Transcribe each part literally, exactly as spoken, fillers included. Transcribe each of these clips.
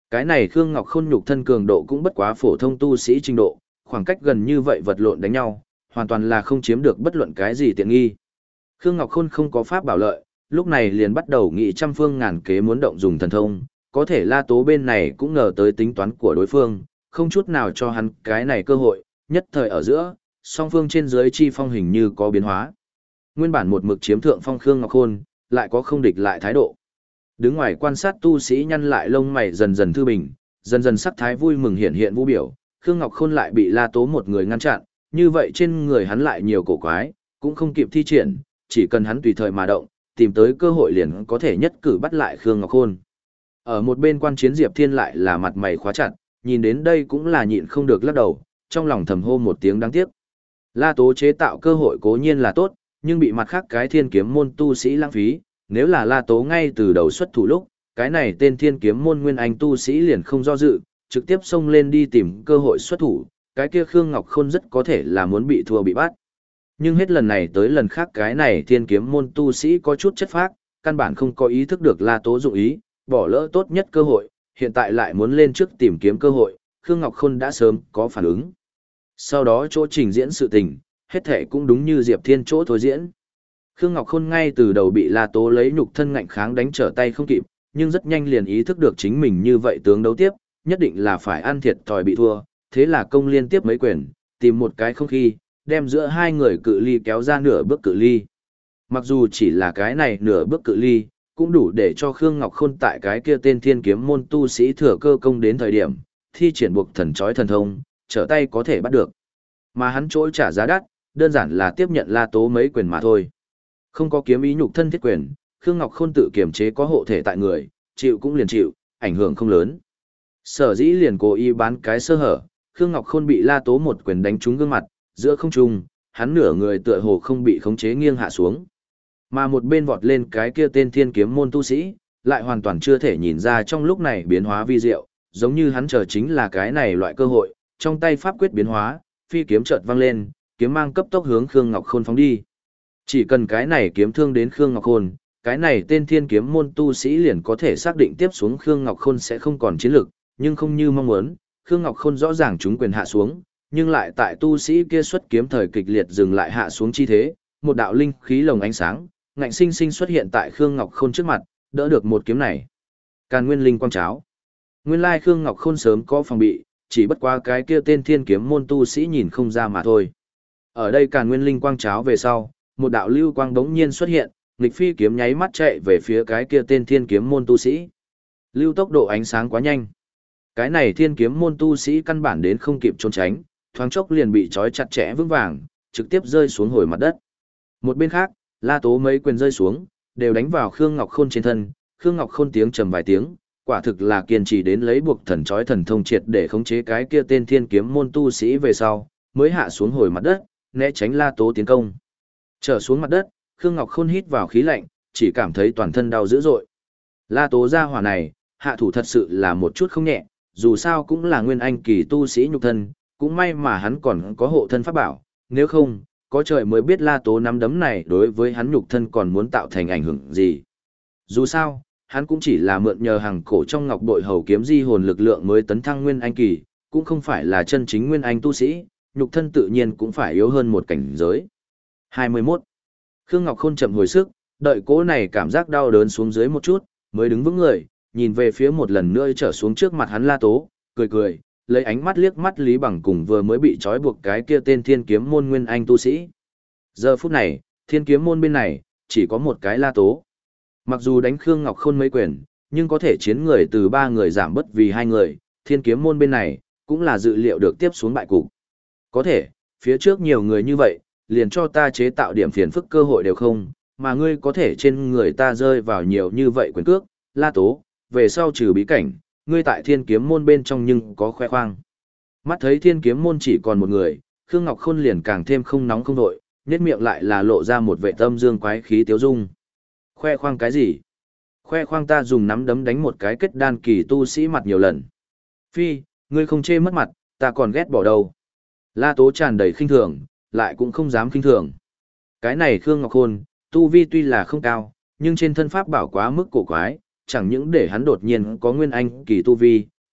Cái này Khương Ngọc Khôn nhục thân cường độ cũng bất quá phổ thông tu sĩ trình độ, khoảng cách gần như vậy vật lộn đánh nhau, hoàn toàn là không chiếm được bất luận cái gì tiện nghi. Khương Ngọc Khôn không có pháp bảo lợi, lúc này liền bắt đầu nghĩ trăm phương ngàn kế muốn động dùng thần thông, có thể La Tố bên này cũng ngờ tới tính toán của đối phương, không chút nào cho hắn cái này cơ hội, nhất thời ở giữa, song phương trên dưới chi phong hình như có biến hóa. Nguyên bản một mực chiếm thượng phong Khương Ngọc Khôn, lại có không địch lại thái độ. Đứng ngoài quan sát tu sĩ nhăn lại lông mày dần dần thư bình, dần dần sắc thái vui mừng hiện hiện vũ biểu, Khương Ngọc Khôn lại bị La Tố một người ngăn chặn, như vậy trên người hắn lại nhiều cổ quái, cũng không kịp thi triển, chỉ cần hắn tùy thời mà động, tìm tới cơ hội liền có thể nhất cử bắt lại Khương Ngọc Khôn. Ở một bên quan chiến Diệp Thiên lại là mặt mày khóa chặt, nhìn đến đây cũng là nhịn không được lắc đầu, trong lòng thầm hô một tiếng đáng tiếc. La Tố chế tạo cơ hội cố nhiên là tốt, nhưng bị mặt khác cái thiên kiếm môn tu sĩ lãng phí, nếu là La Tố ngay từ đầu xuất thủ lúc, cái này tên thiên kiếm môn nguyên anh tu sĩ liền không do dự, trực tiếp xông lên đi tìm cơ hội xuất thủ, cái kia Khương Ngọc Khôn rất có thể là muốn bị thua bị bắt. Nhưng hết lần này tới lần khác cái này thiên kiếm môn tu sĩ có chút chất phác, căn bản không có ý thức được La Tố dụng ý, bỏ lỡ tốt nhất cơ hội, hiện tại lại muốn lên trước tìm kiếm cơ hội, Khương Ngọc Khôn đã sớm có phản ứng. Sau đó chỗ trình diễn sự tình, hết thể cũng đúng như Diệp Thiên chỗ thôi diễn. Khương Ngọc Khôn ngay từ đầu bị La Tố lấy nhục thân ngạnh kháng đánh trở tay không kịp, nhưng rất nhanh liền ý thức được chính mình như vậy tướng đấu tiếp, nhất định là phải ăn thiệt thòi bị thua, thế là công liên tiếp mấy quyền, tìm một cái không khí, đem giữa hai người cự ly kéo ra nửa bước cự ly. Mặc dù chỉ là cái này nửa bước cự ly, cũng đủ để cho Khương Ngọc Khôn tại cái kia tên thiên kiếm môn tu sĩ thừa cơ công đến thời điểm, thi triển buộc thần chói thần thông, trở tay có thể bắt được. Mà hắn trỗi trả giá đắt, đơn giản là tiếp nhận La Tố mấy quyền mà thôi. Không có kiếm ý nhục thân thiết quyền, Khương Ngọc Khôn tự kiềm chế có hộ thể tại người, chịu cũng liền chịu, ảnh hưởng không lớn. Sở dĩ liền cố ý bán cái sơ hở, Khương Ngọc Khôn bị La Tố một quyền đánh trúng gương mặt, giữa không trung, hắn nửa người tựa hồ không bị khống chế nghiêng hạ xuống. Mà một bên vọt lên cái kia tên thiên kiếm môn tu sĩ, lại hoàn toàn chưa thể nhìn ra trong lúc này biến hóa vi diệu, giống như hắn chờ chính là cái này loại cơ hội, trong tay pháp quyết biến hóa, phi kiếm chợt văng lên, kiếm mang cấp tốc hướng Khương Ngọc Khôn phóng đi. Chỉ cần cái này kiếm thương đến Khương Ngọc Khôn, cái này tên thiên kiếm môn tu sĩ liền có thể xác định tiếp xuống Khương Ngọc Khôn sẽ không còn chiến lực, nhưng không như mong muốn, Khương Ngọc Khôn rõ ràng chúng quyền hạ xuống, nhưng lại tại tu sĩ kia xuất kiếm thời kịch liệt dừng lại hạ xuống chi thế, một đạo linh khí lồng ánh sáng, ngạnh sinh sinh xuất hiện tại Khương Ngọc Khôn trước mặt, đỡ được một kiếm này. Càn Nguyên Linh Quang Cháo. Nguyên lai Khương Ngọc Khôn sớm có phòng bị, chỉ bất qua cái kia tên thiên kiếm môn tu sĩ nhìn không ra mà thôi. Ở đây Càn Nguyên Linh Quang Cháo về sau, một đạo lưu quang bỗng nhiên xuất hiện, nghịch phi kiếm nháy mắt chạy về phía cái kia tên thiên kiếm môn tu sĩ. Lưu tốc độ ánh sáng quá nhanh. Cái này thiên kiếm môn tu sĩ căn bản đến không kịp trốn tránh, thoáng chốc liền bị trói chặt chẽ vững vàng, trực tiếp rơi xuống hồi mặt đất. Một bên khác, La Tố mấy quyền rơi xuống, đều đánh vào Khương Ngọc Khôn trên thân, Khương Ngọc Khôn tiếng trầm vài tiếng, quả thực là kiên trì đến lấy buộc thần chói thần thông triệt để khống chế cái kia tên thiên kiếm môn tu sĩ về sau, mới hạ xuống hồi mặt đất, né tránh La Tố tiến công. Trở xuống mặt đất, Khương Ngọc Khôn hít vào khí lạnh, chỉ cảm thấy toàn thân đau dữ dội. La Tố gia hỏa này, hạ thủ thật sự là một chút không nhẹ, dù sao cũng là nguyên anh kỳ tu sĩ nhục thân, cũng may mà hắn còn có hộ thân pháp bảo, nếu không, có trời mới biết La Tố nắm đấm này đối với hắn nhục thân còn muốn tạo thành ảnh hưởng gì. Dù sao, hắn cũng chỉ là mượn nhờ hàng cổ trong ngọc bội hầu kiếm di hồn lực lượng mới tấn thăng nguyên anh kỳ, cũng không phải là chân chính nguyên anh tu sĩ, nhục thân tự nhiên cũng phải yếu hơn một cảnh giới. hai mươi mốt. Khương Ngọc Khôn chậm hồi sức, đợi cỗ này cảm giác đau đớn xuống dưới một chút, mới đứng vững người, nhìn về phía một lần nữa trở xuống trước mặt hắn La Tố, cười cười, lấy ánh mắt liếc mắt Lý Bằng cùng vừa mới bị trói buộc cái kia tên thiên kiếm môn nguyên anh tu sĩ. Giờ phút này, thiên kiếm môn bên này, chỉ có một cái La Tố. Mặc dù đánh Khương Ngọc Khôn mấy quyền, nhưng có thể chiến người từ ba người giảm bất vì hai người, thiên kiếm môn bên này, cũng là dự liệu được tiếp xuống bại cục. Có thể, phía trước nhiều người như vậy, liền cho ta chế tạo điểm phiền phức cơ hội đều không, mà ngươi có thể trên người ta rơi vào nhiều như vậy quyền cước, La Tố, về sau trừ bí cảnh, ngươi tại thiên kiếm môn bên trong nhưng có khoe khoang. Mắt thấy thiên kiếm môn chỉ còn một người, Khương Ngọc Khôn liền càng thêm không nóng không đội, nét miệng lại là lộ ra một vệ tâm dương quái khí tiếu dung. Khoe khoang cái gì? Khoe khoang ta dùng nắm đấm đánh một cái kết đan kỳ tu sĩ mặt nhiều lần. Phi, ngươi không chê mất mặt, ta còn ghét bỏ đâu. La Tố tràn đầy khinh thường, lại cũng không dám khinh thường. Cái này Khương Ngọc Khôn, tu vi tuy là không cao, nhưng trên thân pháp bảo quá mức cổ quái, chẳng những để hắn đột nhiên có nguyên anh kỳ tu vi,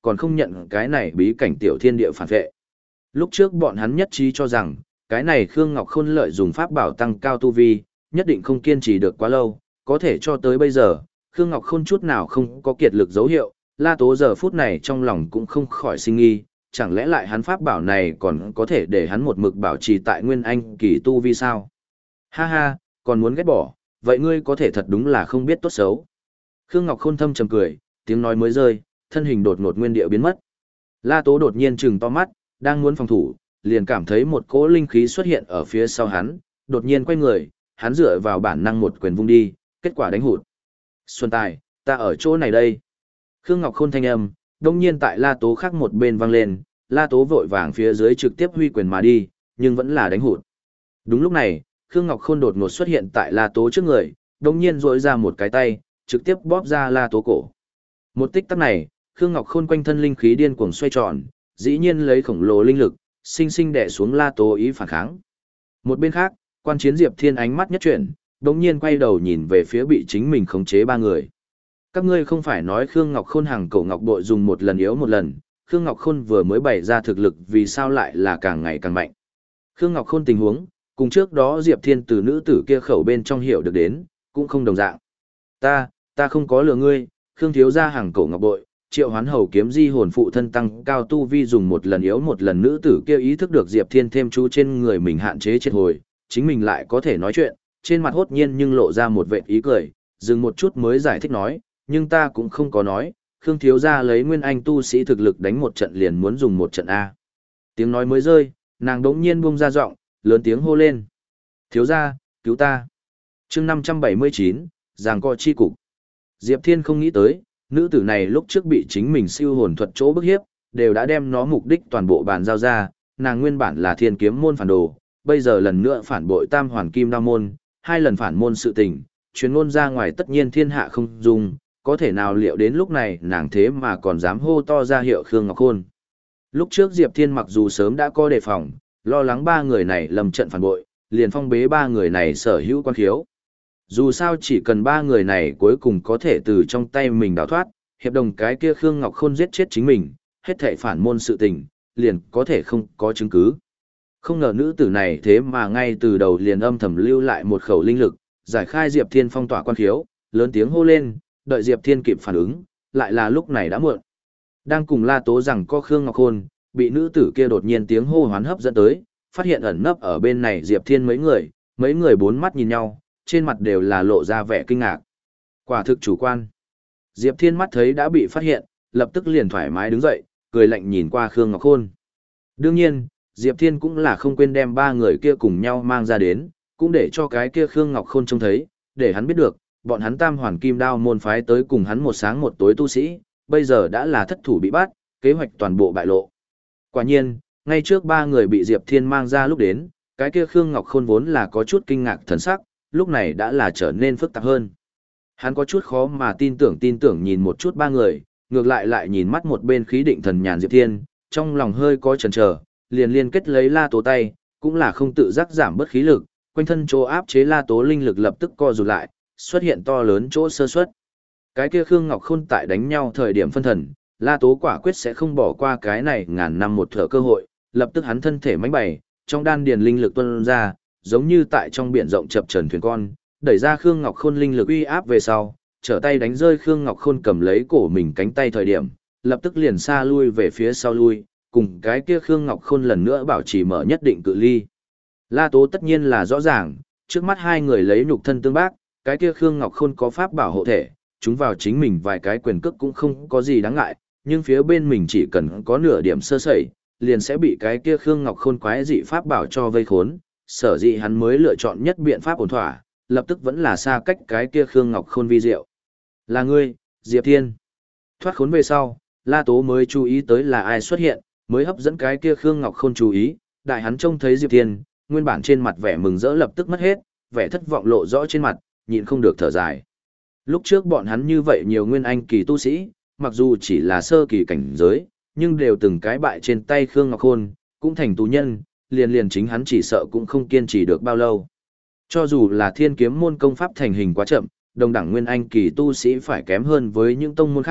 còn không nhận cái này bí cảnh tiểu thiên địa phản vệ. Lúc trước bọn hắn nhất trí cho rằng, cái này Khương Ngọc Khôn lợi dùng pháp bảo tăng cao tu vi, nhất định không kiên trì được quá lâu, có thể cho tới bây giờ, Khương Ngọc Khôn chút nào không có kiệt lực dấu hiệu, La Tố giờ phút này trong lòng cũng không khỏi sinh nghi, chẳng lẽ lại hắn pháp bảo này còn có thể để hắn một mực bảo trì tại nguyên anh kỳ tu vi sao? Ha ha, còn muốn ghét bỏ, vậy ngươi có thể thật đúng là không biết tốt xấu. Khương Ngọc Khôn thâm trầm cười, tiếng nói mới rơi, thân hình đột ngột nguyên địa biến mất. La Tố đột nhiên trừng to mắt, đang muốn phòng thủ, liền cảm thấy một cỗ linh khí xuất hiện ở phía sau hắn, đột nhiên quay người, hắn dựa vào bản năng một quyền vung đi, kết quả đánh hụt. Xuân Tài, ta ở chỗ này đây. Khương Ngọc Khôn thanh âm, đông nhiên tại La Tố khác một bên vang lên, La Tố vội vàng phía dưới trực tiếp huy quyền mà đi, nhưng vẫn là đánh hụt. Đúng lúc này, Khương Ngọc Khôn đột ngột xuất hiện tại La Tố trước người, đông nhiên rỗi ra một cái tay, trực tiếp bóp ra La Tố cổ. Một tích tắc này, Khương Ngọc Khôn quanh thân linh khí điên cuồng xoay tròn, dĩ nhiên lấy khổng lồ linh lực, sinh sinh đè xuống La Tố ý phản kháng. Một bên khác, quan chiến Diệp Thiên ánh mắt nhất chuyển, đống nhiên quay đầu nhìn về phía bị chính mình khống chế ba người. Các ngươi không phải nói Khương Ngọc Khôn hàng cổ ngọc bội dùng một lần yếu một lần, Khương Ngọc Khôn vừa mới bày ra thực lực vì sao lại là càng ngày càng mạnh. Khương Ngọc Khôn tình huống, cùng trước đó Diệp Thiên từ nữ tử kia khẩu bên trong hiểu được đến, cũng không đồng dạng. Ta, ta không có lừa ngươi, Khương thiếu gia hàng cổ ngọc bội, triệu hoán hầu kiếm di hồn phụ thân tăng cao tu vi dùng một lần yếu một lần nữ tử kia ý thức được Diệp Thiên thêm chú trên người mình hạn chế chết hồi, chính mình lại có thể nói chuyện, trên mặt hốt nhiên nhưng lộ ra một vệt ý cười, dừng một chút mới giải thích nói, nhưng ta cũng không có nói, Khương thiếu gia lấy nguyên anh tu sĩ thực lực đánh một trận liền muốn dùng một trận A. Tiếng nói mới rơi, nàng đống nhiên buông ra giọng, lớn tiếng hô lên. Thiếu gia, cứu ta. chương năm trăm bảy mươi chín, giằng co chi cục. Diệp Thiên không nghĩ tới, nữ tử này lúc trước bị chính mình siêu hồn thuật chỗ bức hiếp, đều đã đem nó mục đích toàn bộ bàn giao ra, nàng nguyên bản là thiên kiếm môn phản đồ, bây giờ lần nữa phản bội tam hoàn kim đao môn, hai lần phản môn sự tình, chuyến ngôn ra ngoài tất nhiên thiên hạ không dung, có thể nào liệu đến lúc này nàng thế mà còn dám hô to ra hiệu Khương Ngọc Khôn. Lúc trước Diệp Thiên mặc dù sớm đã có đề phòng, lo lắng ba người này lầm trận phản bội, liền phong bế ba người này sở hữu quan khiếu. Dù sao chỉ cần ba người này cuối cùng có thể từ trong tay mình đào thoát, hiệp đồng cái kia Khương Ngọc Khôn giết chết chính mình, hết thảy phản môn sự tình, liền có thể không có chứng cứ. Không ngờ nữ tử này thế mà ngay từ đầu liền âm thầm lưu lại một khẩu linh lực, giải khai Diệp Thiên phong tỏa quan khiếu, lớn tiếng hô lên, đợi Diệp Thiên kịp phản ứng, lại là lúc này đã muộn. Đang cùng La Tố rằng có Khương Ngọc Khôn, bị nữ tử kia đột nhiên tiếng hô hoán hấp dẫn tới, phát hiện ẩn nấp ở bên này Diệp Thiên mấy người, mấy người bốn mắt nhìn nhau, trên mặt đều là lộ ra vẻ kinh ngạc. Quả thực chủ quan. Diệp Thiên mắt thấy đã bị phát hiện, lập tức liền thoải mái đứng dậy, cười lạnh nhìn qua Khương Ngọc Khôn. Đương nhiên, Diệp Thiên cũng là không quên đem ba người kia cùng nhau mang ra đến, cũng để cho cái kia Khương Ngọc Khôn trông thấy, để hắn biết được, bọn hắn tam hoàn kim đao môn phái tới cùng hắn một sáng một tối tu sĩ, bây giờ đã là thất thủ bị bắt, kế hoạch toàn bộ bại lộ. Quả nhiên, ngay trước ba người bị Diệp Thiên mang ra lúc đến, cái kia Khương Ngọc Khôn vốn là có chút kinh ngạc thần sắc, lúc này đã là trở nên phức tạp hơn. Hắn có chút khó mà tin tưởng tin tưởng nhìn một chút ba người, ngược lại lại nhìn mắt một bên khí định thần nhàn Diệp Thiên, trong lòng hơi có chần chờ, liền liên kết lấy La Tố tay, cũng là không tự giác giảm bớt khí lực, quanh thân chỗ áp chế La Tố linh lực lập tức co rụt lại, xuất hiện to lớn chỗ sơ suất. Cái kia Khương Ngọc Khôn tại đánh nhau thời điểm phân thần, La Tố quả quyết sẽ không bỏ qua cái này ngàn năm một thở cơ hội, lập tức hắn thân thể mãnh bày, trong đan điền linh lực tuôn ra, giống như tại trong biển rộng chập chờn thuyền con, đẩy ra Khương Ngọc Khôn linh lực uy áp về sau, trở tay đánh rơi Khương Ngọc Khôn cầm lấy cổ mình cánh tay thời điểm, lập tức liền xa lui về phía sau lui, cùng cái kia Khương Ngọc Khôn lần nữa bảo trì mở nhất định cự ly. La Tố tất nhiên là rõ ràng, trước mắt hai người lấy nhục thân tương bác, cái kia Khương Ngọc Khôn có pháp bảo hộ thể, chúng vào chính mình vài cái quyền cước cũng không có gì đáng ngại, nhưng phía bên mình chỉ cần có nửa điểm sơ sẩy, liền sẽ bị cái kia Khương Ngọc Khôn quái dị pháp bảo cho vây khốn, sở dĩ hắn mới lựa chọn nhất biện pháp ổn thỏa, lập tức vẫn là xa cách cái kia Khương Ngọc Khôn vi diệu. Là ngươi, Diệp Thiên. Thoát khốn về sau, La Tố mới chú ý tới là ai xuất hiện, mới hấp dẫn cái kia Khương Ngọc Khôn chú ý, đại hắn trông thấy Diệp Thiên, nguyên bản trên mặt vẻ mừng rỡ lập tức mất hết, vẻ thất vọng lộ rõ trên mặt, nhịn không được thở dài. Lúc trước bọn hắn như vậy nhiều nguyên anh kỳ tu sĩ, mặc dù chỉ là sơ kỳ cảnh giới, nhưng đều từng cái bại trên tay Khương Ngọc Khôn, cũng thành tù nhân, liền liền chính hắn chỉ sợ cũng không kiên trì được bao lâu. Cho dù là thiên kiếm môn công pháp thành hình quá chậm, đồng đẳng nguyên anh kỳ tu sĩ phải kém hơn với những tông môn khác,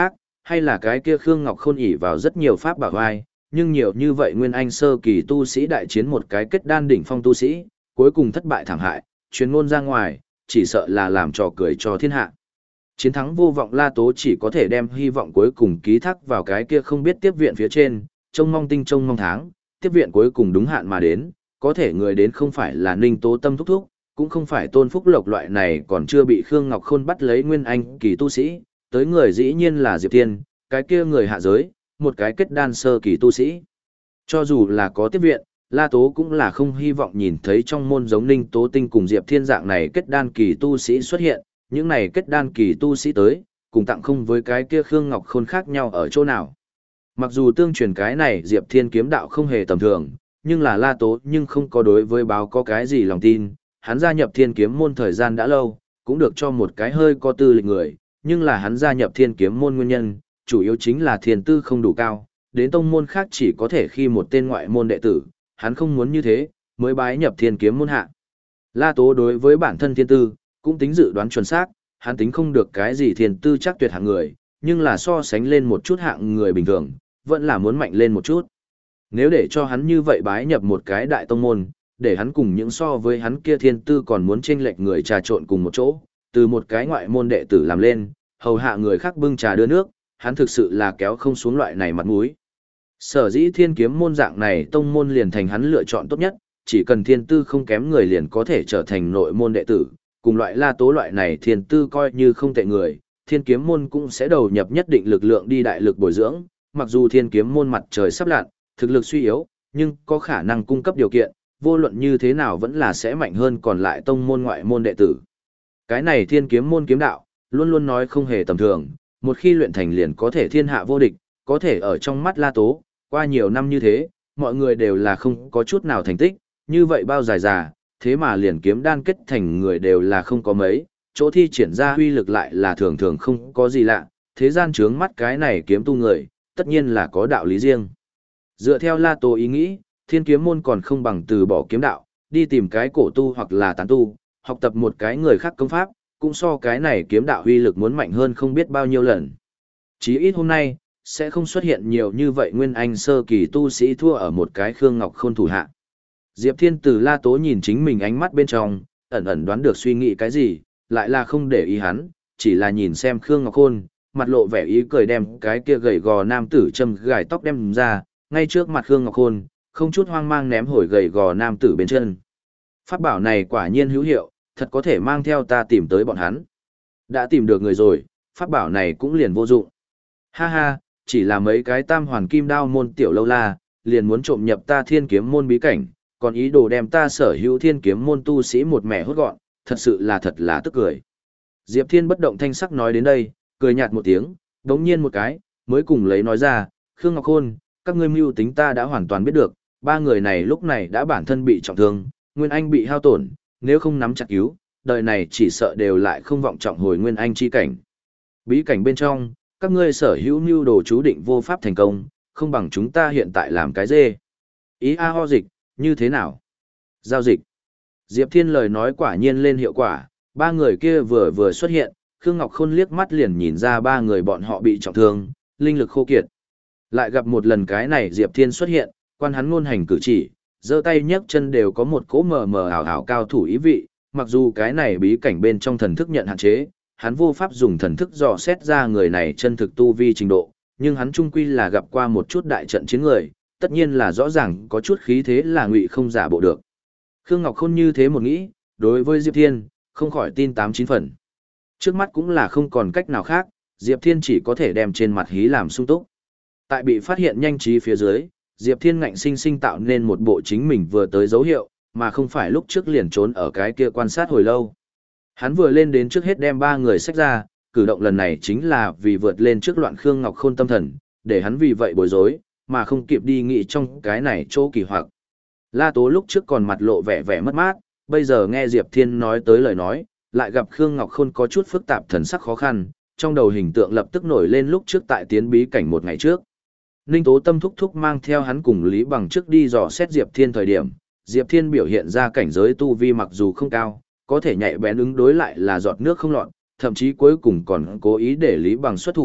hay là cái kia Khương Ngọc Khôn ỷ vào rất nhiều pháp bảo vai, nhưng nhiều như vậy nguyên anh sơ kỳ tu sĩ đại chiến một cái kết đan đỉnh phong tu sĩ, cuối cùng thất bại thảm hại, truyền ngôn ra ngoài, chỉ sợ là làm trò cười cho thiên hạ. Chiến thắng vô vọng La Tố chỉ có thể đem hy vọng cuối cùng ký thác vào cái kia không biết tiếp viện phía trên, trông mong tinh trông mong tháng, tiếp viện cuối cùng đúng hạn mà đến, có thể người đến không phải là Ninh Tố Tâm thúc thúc, cũng không phải Tôn Phúc Lộc loại này còn chưa bị Khương Ngọc Khôn bắt lấy nguyên anh kỳ tu sĩ, tới người dĩ nhiên là Diệp Thiên, cái kia người hạ giới, một cái kết đan sơ kỳ tu sĩ. Cho dù là có tiếp viện, La Tố cũng là không hy vọng nhìn thấy trong môn giống Ninh Tố Tinh cùng Diệp Thiên dạng này kết đan kỳ tu sĩ xuất hiện, những này kết đan kỳ tu sĩ tới, cùng tặng không với cái kia Khương Ngọc Khôn khác nhau ở chỗ nào. Mặc dù tương truyền cái này Diệp Thiên kiếm đạo không hề tầm thường, nhưng là La Tố nhưng không có đối với báo có cái gì lòng tin, hắn gia nhập Thiên kiếm môn thời gian đã lâu, cũng được cho một cái hơi có tư lịch người, nhưng là hắn gia nhập Thiên kiếm môn nguyên nhân, chủ yếu chính là thiên tư không đủ cao, đến tông môn khác chỉ có thể khi một tên ngoại môn đệ tử, hắn không muốn như thế, mới bái nhập Thiên kiếm môn hạ. La Tố đối với bản thân thiên tư, cũng tính dự đoán chuẩn xác, hắn tính không được cái gì thiên tư chắc tuyệt hạng người, nhưng là so sánh lên một chút hạng người bình thường, vẫn là muốn mạnh lên một chút. Nếu để cho hắn như vậy bái nhập một cái đại tông môn, để hắn cùng những so với hắn kia thiên tư còn muốn chênh lệch người trà trộn cùng một chỗ, từ một cái ngoại môn đệ tử làm lên, hầu hạ người khác bưng trà đưa nước, hắn thực sự là kéo không xuống loại này mặt mũi. Sở dĩ Thiên kiếm môn dạng này tông môn liền thành hắn lựa chọn tốt nhất, chỉ cần thiên tư không kém người liền có thể trở thành nội môn đệ tử, cùng loại La Tố loại này thiên tư coi như không tệ người, Thiên kiếm môn cũng sẽ đầu nhập nhất định lực lượng đi đại lực bồi dưỡng, mặc dù Thiên kiếm môn mặt trời sắp lặn, thực lực suy yếu, nhưng có khả năng cung cấp điều kiện, vô luận như thế nào vẫn là sẽ mạnh hơn còn lại tông môn ngoại môn đệ tử. Cái này Thiên kiếm môn kiếm đạo, luôn luôn nói không hề tầm thường, một khi luyện thành liền có thể thiên hạ vô địch, có thể ở trong mắt La Tố, qua nhiều năm như thế, mọi người đều là không có chút nào thành tích, như vậy bao dài già, thế mà liền kiếm đan kết thành người đều là không có mấy, chỗ thi triển ra huy lực lại là thường thường không có gì lạ, thế gian trướng mắt cái này kiếm tu người, tất nhiên là có đạo lý riêng. Dựa theo La Tố ý nghĩ, Thiên kiếm môn còn không bằng từ bỏ kiếm đạo, đi tìm cái cổ tu hoặc là tán tu, học tập một cái người khác công pháp, cũng so cái này kiếm đạo huy lực muốn mạnh hơn không biết bao nhiêu lần. Chí ít hôm nay, sẽ không xuất hiện nhiều như vậy nguyên anh sơ kỳ tu sĩ thua ở một cái Khương Ngọc Khôn thủ hạ. Diệp Thiên từ La Tố nhìn chính mình ánh mắt bên trong, ẩn ẩn đoán được suy nghĩ cái gì, lại là không để ý hắn, chỉ là nhìn xem Khương Ngọc Khôn, mặt lộ vẻ ý cười đem cái kia gầy gò nam tử châm gài tóc đem ra, ngay trước mặt Khương Ngọc Khôn, không chút hoang mang ném hồi gầy gò nam tử bên chân. Pháp bảo này quả nhiên hữu hiệu, thật có thể mang theo ta tìm tới bọn hắn. Đã tìm được người rồi, pháp bảo này cũng liền vô dụng. Ha ha, chỉ là mấy cái tam hoàn kim đao môn tiểu lâu la, liền muốn trộm nhập ta Thiên kiếm môn bí cảnh, còn ý đồ đem ta sở hữu Thiên kiếm môn tu sĩ một mẻ hốt gọn, thật sự là thật là tức cười. Diệp Thiên bất động thanh sắc nói đến đây, cười nhạt một tiếng, đống nhiên một cái, mới cùng lấy nói ra, Khương Ngọc Khôn, các ngươi mưu tính ta đã hoàn toàn biết được, ba người này lúc này đã bản thân bị trọng thương, Nguyên Anh bị hao tổn, nếu không nắm chặt cứu, đời này chỉ sợ đều lại không vọng trọng hồi Nguyên Anh chi cảnh. Bí cảnh bên trong, các ngươi sở hữu mưu đồ chú định vô pháp thành công, không bằng chúng ta hiện tại làm cái dê. Ý a ho dịch, như thế nào? Giao dịch. Diệp Thiên lời nói quả nhiên lên hiệu quả, ba người kia vừa vừa xuất hiện, Khương Ngọc Khôn liếc mắt liền nhìn ra ba người bọn họ bị trọng thương, linh lực khô kiệt. Lại gặp một lần cái này Diệp Thiên xuất hiện, quan hắn ngôn hành cử chỉ, giơ tay nhấc chân đều có một cỗ mờ mờ ảo ảo cao thủ ý vị, mặc dù cái này bí cảnh bên trong thần thức nhận hạn chế, hắn vô pháp dùng thần thức dò xét ra người này chân thực tu vi trình độ, nhưng hắn trung quy là gặp qua một chút đại trận chiến người, tất nhiên là rõ ràng có chút khí thế là ngụy không giả bộ được. Khương Ngọc Khôn như thế một nghĩ, đối với Diệp Thiên, không khỏi tin tám chín phần. Trước mắt cũng là không còn cách nào khác, Diệp Thiên chỉ có thể đem trên mặt hí làm sung túc. Tại bị phát hiện nhanh trí phía dưới, Diệp Thiên ngạnh sinh sinh tạo nên một bộ chính mình vừa tới dấu hiệu, mà không phải lúc trước liền trốn ở cái kia quan sát hồi lâu. Hắn vừa lên đến trước hết đem ba người xách ra, cử động lần này chính là vì vượt lên trước loạn Khương Ngọc Khôn tâm thần, để hắn vì vậy bối rối, mà không kịp đi nghĩ trong cái này chỗ kỳ hoặc. La Tố lúc trước còn mặt lộ vẻ vẻ mất mát, bây giờ nghe Diệp Thiên nói tới lời nói, lại gặp Khương Ngọc Khôn có chút phức tạp thần sắc khó khăn, trong đầu hình tượng lập tức nổi lên lúc trước tại tiến bí cảnh một ngày trước. Ninh Tố Tâm thúc thúc mang theo hắn cùng Lý Bằng trước đi dò xét Diệp Thiên thời điểm, Diệp Thiên biểu hiện ra cảnh giới tu vi mặc dù không cao, có thể nhạy bén ứng đối lại là giọt nước không lọt, thậm chí cuối cùng còn cố ý để Lý Bằng xuất thủ,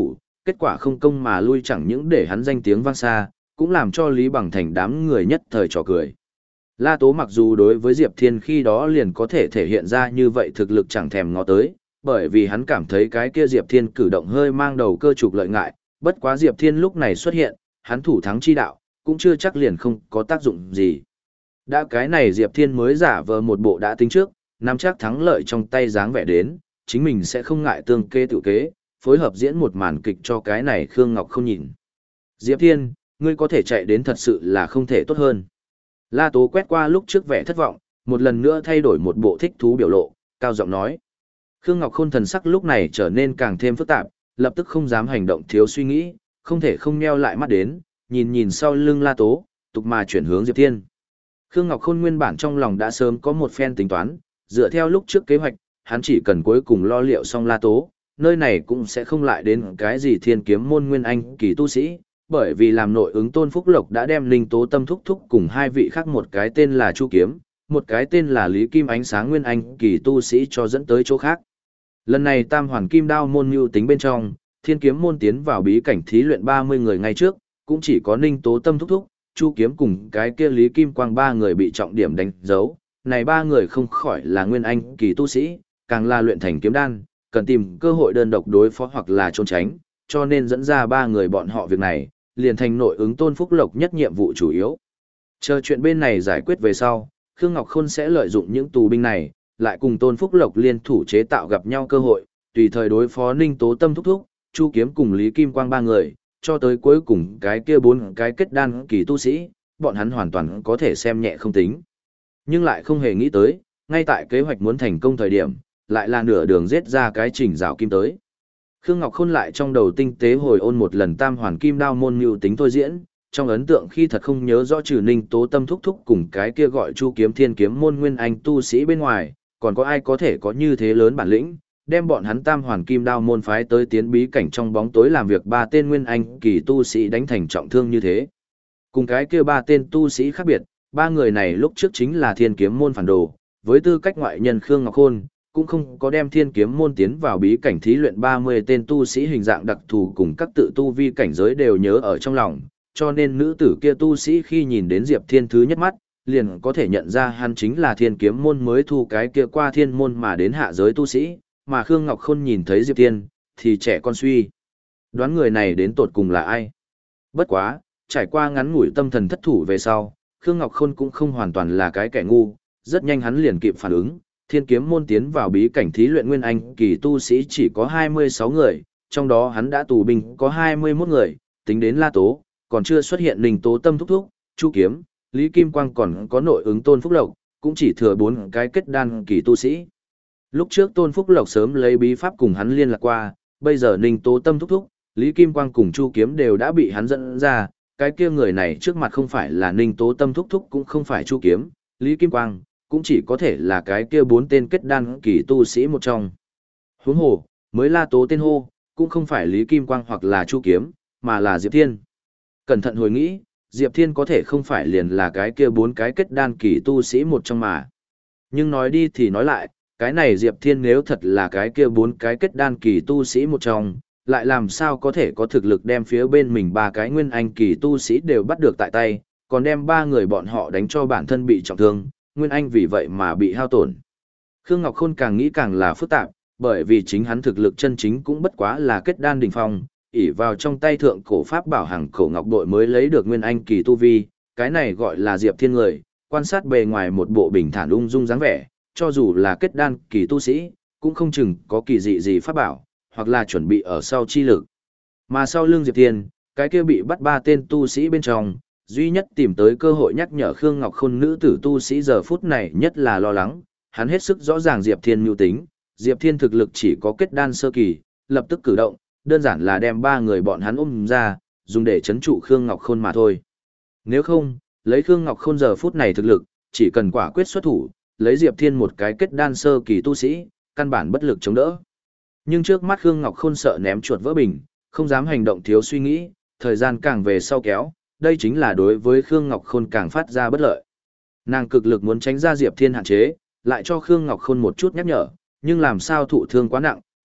kết quả không công mà lui chẳng những để hắn danh tiếng vang xa, cũng làm cho Lý Bằng Thành đám người nhất thời trò cười. La Tố mặc dù đối với Diệp Thiên khi đó liền có thể thể hiện ra như vậy thực lực chẳng thèm ngó tới, bởi vì hắn cảm thấy cái kia Diệp Thiên cử động hơi mang đầu cơ trục lợi ngại, bất quá Diệp Thiên lúc này xuất hiện, hắn thủ thắng chi đạo, cũng chưa chắc liền không có tác dụng gì. Đã cái này Diệp Thiên mới giả vờ một bộ đã tính trước, nắm chắc thắng lợi trong tay dáng vẻ đến, chính mình sẽ không ngại tương kê tự kế, phối hợp diễn một màn kịch cho cái này Khương Ngọc không nhìn. Diệp Thiên, ngươi có thể chạy đến thật sự là không thể tốt hơn. La Tố quét qua lúc trước vẻ thất vọng, một lần nữa thay đổi một bộ thích thú biểu lộ, cao giọng nói. Khương Ngọc Khôn thần sắc lúc này trở nên càng thêm phức tạp, lập tức không dám hành động thiếu suy nghĩ, không thể không nheo lại mắt đến, nhìn nhìn sau lưng La Tố, tục mà chuyển hướng Diệp Thiên. Khương Ngọc Khôn nguyên bản trong lòng đã sớm có một phen tính toán, dựa theo lúc trước kế hoạch, hắn chỉ cần cuối cùng lo liệu xong La Tố, nơi này cũng sẽ không lại đến cái gì thiên kiếm môn nguyên anh kỳ tu sĩ, bởi vì làm nội ứng Tôn Phúc Lộc đã đem Linh Tố Tâm thúc thúc cùng hai vị khác một cái tên là Chu Kiếm, một cái tên là Lý Kim Ánh Sáng nguyên anh kỳ tu sĩ cho dẫn tới chỗ khác. Lần này Tam Hoàn Kim Đao môn mưu tính bên trong, thiên kiếm môn tiến vào bí cảnh thí luyện ba mươi người ngay trước, cũng chỉ có Ninh Tố Tâm thúc thúc, Chu Kiếm cùng cái kia Lý Kim Quang ba người bị trọng điểm đánh dấu, này ba người không khỏi là nguyên anh kỳ tu sĩ, càng là luyện thành kiếm đan, cần tìm cơ hội đơn độc đối phó hoặc là trốn tránh, cho nên dẫn ra ba người bọn họ việc này, liền thành nội ứng Tôn Phúc Lộc nhất nhiệm vụ chủ yếu. Chờ chuyện bên này giải quyết về sau, Khương Ngọc Khôn sẽ lợi dụng những tù binh này, lại cùng Tôn Phúc Lộc liên thủ chế tạo gặp nhau cơ hội, tùy thời đối phó Ninh Tố Tâm thúc thúc, Chu Kiếm cùng Lý Kim Quang ba người, cho tới cuối cùng cái kia bốn cái kết đan kỳ tu sĩ, bọn hắn hoàn toàn có thể xem nhẹ không tính. Nhưng lại không hề nghĩ tới, ngay tại kế hoạch muốn thành công thời điểm, lại là nửa đường giết ra cái trình rào kim tới. Khương Ngọc Khôn lại trong đầu tinh tế hồi ôn một lần Tam Hoàn Kim Đao môn mưu tính thôi diễn, trong ấn tượng khi thật không nhớ rõ trừ Ninh Tố Tâm thúc thúc cùng cái kia gọi Chu Kiếm Thiên kiếm môn nguyên anh tu sĩ bên ngoài, còn có ai có thể có như thế lớn bản lĩnh, đem bọn hắn Tam Hoàn Kim Đao môn phái tới tiến bí cảnh trong bóng tối làm việc ba tên nguyên anh kỳ tu sĩ đánh thành trọng thương như thế. Cùng cái kia ba tên tu sĩ khác biệt, ba người này lúc trước chính là thiên kiếm môn phản đồ, với tư cách ngoại nhân Khương Ngọc Khôn, cũng không có đem thiên kiếm môn tiến vào bí cảnh thí luyện ba mươi tên tu sĩ hình dạng đặc thù cùng các tự tu vi cảnh giới đều nhớ ở trong lòng, cho nên nữ tử kia tu sĩ khi nhìn đến Diệp Thiên thứ nhất mắt, liền có thể nhận ra hắn chính là thiên kiếm môn mới thu cái kia qua thiên môn mà đến hạ giới tu sĩ, mà Khương Ngọc Khôn nhìn thấy Diệp Thiên, thì trẻ con suy. Đoán người này đến tột cùng là ai? Bất quá, trải qua ngắn ngủi tâm thần thất thủ về sau, Khương Ngọc Khôn cũng không hoàn toàn là cái kẻ ngu, rất nhanh hắn liền kịp phản ứng, thiên kiếm môn tiến vào bí cảnh thí luyện nguyên anh kỳ tu sĩ chỉ có hai mươi sáu người, trong đó hắn đã tù binh có hai mươi mốt người, tính đến La Tố, còn chưa xuất hiện Ninh Tố Tâm thúc thúc, Chu Kiếm, Lý Kim Quang còn có nội ứng Tôn Phúc Lộc, cũng chỉ thừa bốn cái kết đan kỳ tu sĩ. Lúc trước Tôn Phúc Lộc sớm lấy bí pháp cùng hắn liên lạc qua, bây giờ Ninh Tố Tâm thúc thúc, Lý Kim Quang cùng Chu Kiếm đều đã bị hắn dẫn ra, cái kia người này trước mặt không phải là Ninh Tố Tâm thúc thúc cũng không phải Chu Kiếm, Lý Kim Quang, cũng chỉ có thể là cái kia bốn tên kết đan kỳ tu sĩ một trong. Huống hồ, mới La Tố tên hô, cũng không phải Lý Kim Quang hoặc là Chu Kiếm, mà là Diệp Thiên. Cẩn thận hồi nghĩ, Diệp Thiên có thể không phải liền là cái kia bốn cái kết đan kỳ tu sĩ một trong mà. Nhưng nói đi thì nói lại, cái này Diệp Thiên nếu thật là cái kia bốn cái kết đan kỳ tu sĩ một trong, lại làm sao có thể có thực lực đem phía bên mình ba cái nguyên anh kỳ tu sĩ đều bắt được tại tay, còn đem ba người bọn họ đánh cho bản thân bị trọng thương, nguyên anh vì vậy mà bị hao tổn. Khương Ngọc Khôn càng nghĩ càng là phức tạp, bởi vì chính hắn thực lực chân chính cũng bất quá là kết đan đỉnh phong, ỷ vào trong tay thượng cổ pháp bảo hàng cổ ngọc bội mới lấy được nguyên anh kỳ tu vi, cái này gọi là Diệp Thiên người, quan sát bề ngoài một bộ bình thản ung dung dáng vẻ, cho dù là kết đan kỳ tu sĩ, cũng không chừng có kỳ dị gì pháp bảo, hoặc là chuẩn bị ở sau chi lực. Mà sau lưng Diệp Thiên, cái kia bị bắt ba tên tu sĩ bên trong, duy nhất tìm tới cơ hội nhắc nhở Khương Ngọc Khôn nữ tử tu sĩ giờ phút này nhất là lo lắng, hắn hết sức rõ ràng Diệp Thiên mưu tính, Diệp Thiên thực lực chỉ có kết đan sơ kỳ, lập tức cử động, đơn giản là đem ba người bọn hắn ôm ra, dùng để chấn trụ Khương Ngọc Khôn mà thôi. Nếu không, lấy Khương Ngọc Khôn giờ phút này thực lực, chỉ cần quả quyết xuất thủ, lấy Diệp Thiên một cái kết đan sơ kỳ tu sĩ, căn bản bất lực chống đỡ. Nhưng trước mắt Khương Ngọc Khôn sợ ném chuột vỡ bình, không dám hành động thiếu suy nghĩ, thời gian càng về sau kéo, đây chính là đối với Khương Ngọc Khôn càng phát ra bất lợi. Nàng cực lực muốn tránh ra Diệp Thiên hạn chế, lại cho Khương Ngọc Khôn một chút nhắc nhở, nhưng làm sao thụ thương quá nặng,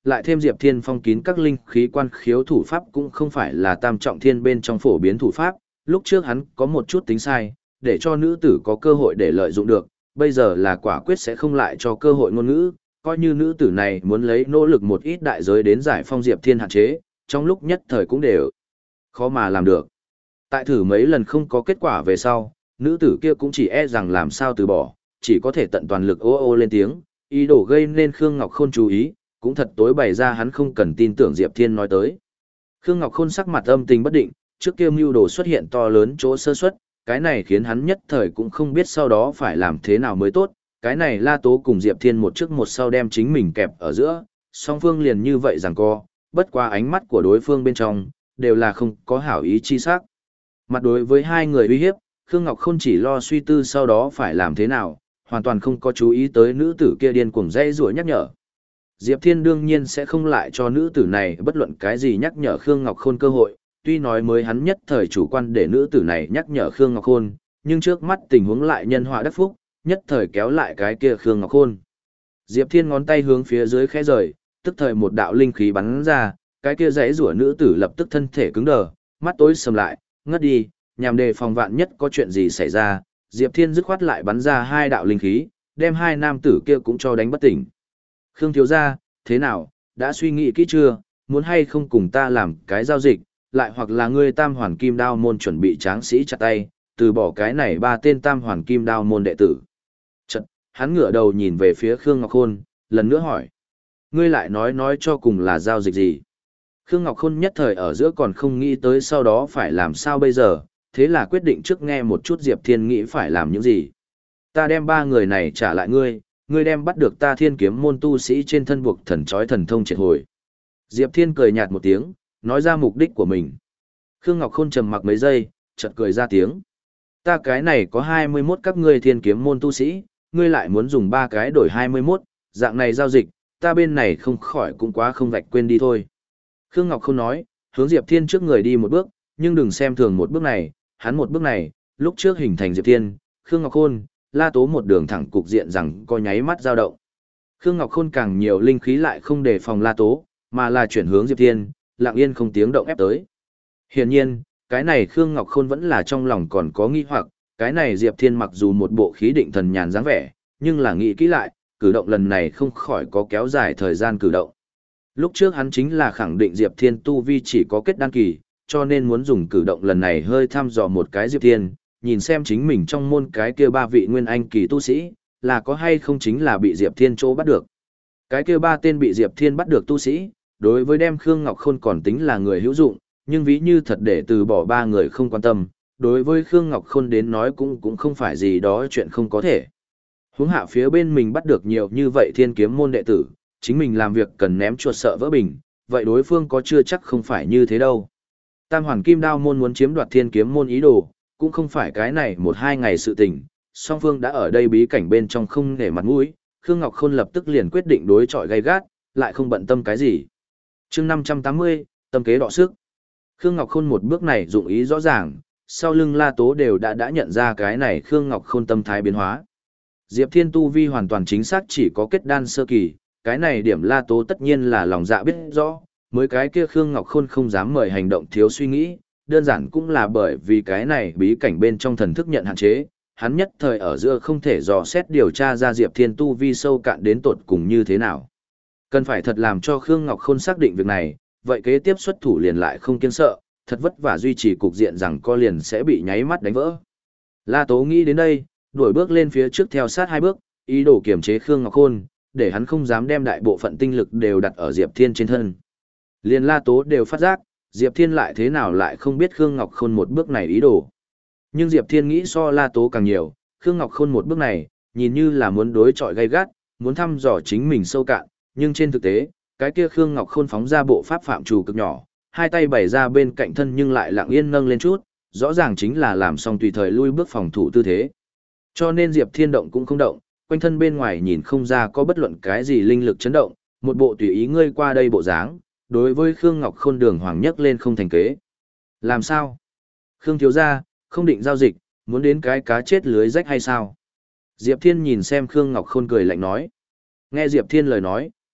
lại thêm Diệp Thiên phong kín các linh khí quan khiếu thủ pháp cũng không phải là tam trọng thiên bên trong phổ biến thủ pháp, lúc trước hắn có một chút tính sai, để cho nữ tử có cơ hội để lợi dụng được, bây giờ là quả quyết sẽ không lại cho cơ hội ngôn ngữ, coi như nữ tử này muốn lấy nỗ lực một ít đại giới đến giải phong Diệp Thiên hạn chế, trong lúc nhất thời cũng đều khó mà làm được. Tại thử mấy lần không có kết quả về sau, nữ tử kia cũng chỉ e rằng làm sao từ bỏ, chỉ có thể tận toàn lực ô ô lên tiếng, ý đồ gây nên Khương Ngọc Khôn chú ý, cũng thật tối bày ra hắn không cần tin tưởng Diệp Thiên nói tới. Khương Ngọc Khôn sắc mặt âm tình bất định, trước kia mưu đồ xuất hiện to lớn chỗ sơ suất, cái này khiến hắn nhất thời cũng không biết sau đó phải làm thế nào mới tốt, cái này La Tố cùng Diệp Thiên một trước một sau đem chính mình kẹp ở giữa, song phương liền như vậy giằng co, bất qua ánh mắt của đối phương bên trong, đều là không có hảo ý chi sắc. Mặt đối với hai người uy hiếp, Khương Ngọc Khôn chỉ lo suy tư sau đó phải làm thế nào, hoàn toàn không có chú ý tới nữ tử kia điên cuồng dây rủa nhắc nhở. Diệp Thiên đương nhiên sẽ không lại cho nữ tử này bất luận cái gì nhắc nhở Khương Ngọc Khôn cơ hội, tuy nói mới hắn nhất thời chủ quan để nữ tử này nhắc nhở Khương Ngọc Khôn, nhưng trước mắt tình huống lại nhân họa đắc phúc, nhất thời kéo lại cái kia Khương Ngọc Khôn. Diệp Thiên ngón tay hướng phía dưới khẽ rời, tức thời một đạo linh khí bắn ra, cái kia dãy rủa nữ tử lập tức thân thể cứng đờ, mắt tối sầm lại, ngất đi, nhằm đề phòng vạn nhất có chuyện gì xảy ra, Diệp Thiên dứt khoát lại bắn ra hai đạo linh khí, đem hai nam tử kia cũng cho đánh bất tỉnh. Khương thiếu gia, thế nào, đã suy nghĩ kỹ chưa, muốn hay không cùng ta làm cái giao dịch, lại hoặc là ngươi tam hoàn kim đao môn chuẩn bị tráng sĩ chặt tay, từ bỏ cái này ba tên tam hoàn kim đao môn đệ tử. Chật, hắn ngửa đầu nhìn về phía Khương Ngọc Khôn, lần nữa hỏi. Ngươi lại nói nói cho cùng là giao dịch gì? Khương Ngọc Khôn nhất thời ở giữa còn không nghĩ tới sau đó phải làm sao bây giờ, thế là quyết định trước nghe một chút Diệp Thiên nghĩ phải làm những gì. Ta đem ba người này trả lại ngươi, ngươi đem bắt được ta thiên kiếm môn tu sĩ trên thân buộc thần trói thần thông triệt hồi. Diệp Thiên cười nhạt một tiếng, nói ra mục đích của mình. Khương Ngọc Khôn trầm mặc mấy giây, chợt cười ra tiếng. Ta cái này có hai mươi mốt các ngươi thiên kiếm môn tu sĩ, ngươi lại muốn dùng ba cái đổi hai mươi mốt, dạng này giao dịch, ta bên này không khỏi cũng quá không vạch quên đi thôi. Khương Ngọc Khôn nói, hướng Diệp Thiên trước người đi một bước, nhưng đừng xem thường một bước này, hắn một bước này, lúc trước hình thành Diệp Thiên, Khương Ngọc Khôn, La Tố một đường thẳng cục diện rằng có nháy mắt dao động. Khương Ngọc Khôn càng nhiều linh khí lại không đề phòng La Tố, mà là chuyển hướng Diệp Thiên, lặng yên không tiếng động ép tới. Hiển nhiên, cái này Khương Ngọc Khôn vẫn là trong lòng còn có nghi hoặc, cái này Diệp Thiên mặc dù một bộ khí định thần nhàn dáng vẻ, nhưng là nghĩ kỹ lại, cử động lần này không khỏi có kéo dài thời gian cử động. Lúc trước hắn chính là khẳng định Diệp Thiên tu vi chỉ có kết đan kỳ, cho nên muốn dùng cử động lần này hơi thăm dò một cái Diệp Thiên, nhìn xem chính mình trong môn cái kia ba vị nguyên anh kỳ tu sĩ, là có hay không chính là bị Diệp Thiên chỗ bắt được. Cái kia ba tên bị Diệp Thiên bắt được tu sĩ, đối với đem Khương Ngọc Khôn còn tính là người hữu dụng, nhưng ví như thật để từ bỏ ba người không quan tâm, đối với Khương Ngọc Khôn đến nói cũng cũng không phải gì đó chuyện không có thể. Hướng hạ phía bên mình bắt được nhiều như vậy thiên kiếm môn đệ tử, chính mình làm việc cần ném chuột sợ vỡ bình, vậy đối phương có chưa chắc không phải như thế đâu. Tam hoàn kim đao môn muốn chiếm đoạt thiên kiếm môn ý đồ, cũng không phải cái này một hai ngày sự tình, song phương đã ở đây bí cảnh bên trong không để mặt mũi, Khương Ngọc Khôn lập tức liền quyết định đối chọi gay gắt, lại không bận tâm cái gì. chương năm trăm tám mươi, tâm kế đọ sức. Khương Ngọc Khôn một bước này dụng ý rõ ràng, sau lưng La Tố đều đã đã nhận ra cái này Khương Ngọc Khôn tâm thái biến hóa. Diệp Thiên tu vi hoàn toàn chính xác chỉ có kết đan sơ kỳ, cái này điểm La Tố tất nhiên là lòng dạ biết rõ, mới cái kia Khương Ngọc Khôn không dám mời hành động thiếu suy nghĩ, đơn giản cũng là bởi vì cái này bí cảnh bên trong thần thức nhận hạn chế, hắn nhất thời ở giữa không thể dò xét điều tra ra Diệp Thiên tu vi sâu cạn đến tột cùng như thế nào. Cần phải thật làm cho Khương Ngọc Khôn xác định việc này, vậy kế tiếp xuất thủ liền lại không kiêng sợ, thật vất vả duy trì cục diện rằng co liền sẽ bị nháy mắt đánh vỡ. La Tố nghĩ đến đây, đuổi bước lên phía trước theo sát hai bước, ý đồ kiềm chế Khương Ngọc Khôn, để hắn không dám đem đại bộ phận tinh lực đều đặt ở Diệp Thiên trên thân. Liền La Tố đều phát giác, Diệp Thiên lại thế nào lại không biết Khương Ngọc Khôn một bước này ý đồ. Nhưng Diệp Thiên nghĩ so La Tố càng nhiều, Khương Ngọc Khôn một bước này, nhìn như là muốn đối chọi gay gắt, muốn thăm dò chính mình sâu cạn, nhưng trên thực tế, cái kia Khương Ngọc Khôn phóng ra bộ pháp phạm trù cực nhỏ, hai tay bày ra bên cạnh thân nhưng lại lặng yên nâng lên chút, rõ ràng chính là làm xong tùy thời lui bước phòng thủ tư thế. Cho nên Diệp Thiên động cũng không động, quanh thân bên ngoài nhìn không ra có bất luận cái gì linh lực chấn động, một bộ tùy ý ngươi qua đây bộ dáng, đối với Khương Ngọc Khôn đường hoàng nhất lên không thành kế. Làm sao? Khương thiếu gia, không định giao dịch, muốn đến cái cá chết lưới rách hay sao? Diệp Thiên nhìn xem Khương Ngọc Khôn cười lạnh nói. Nghe Diệp Thiên lời nói,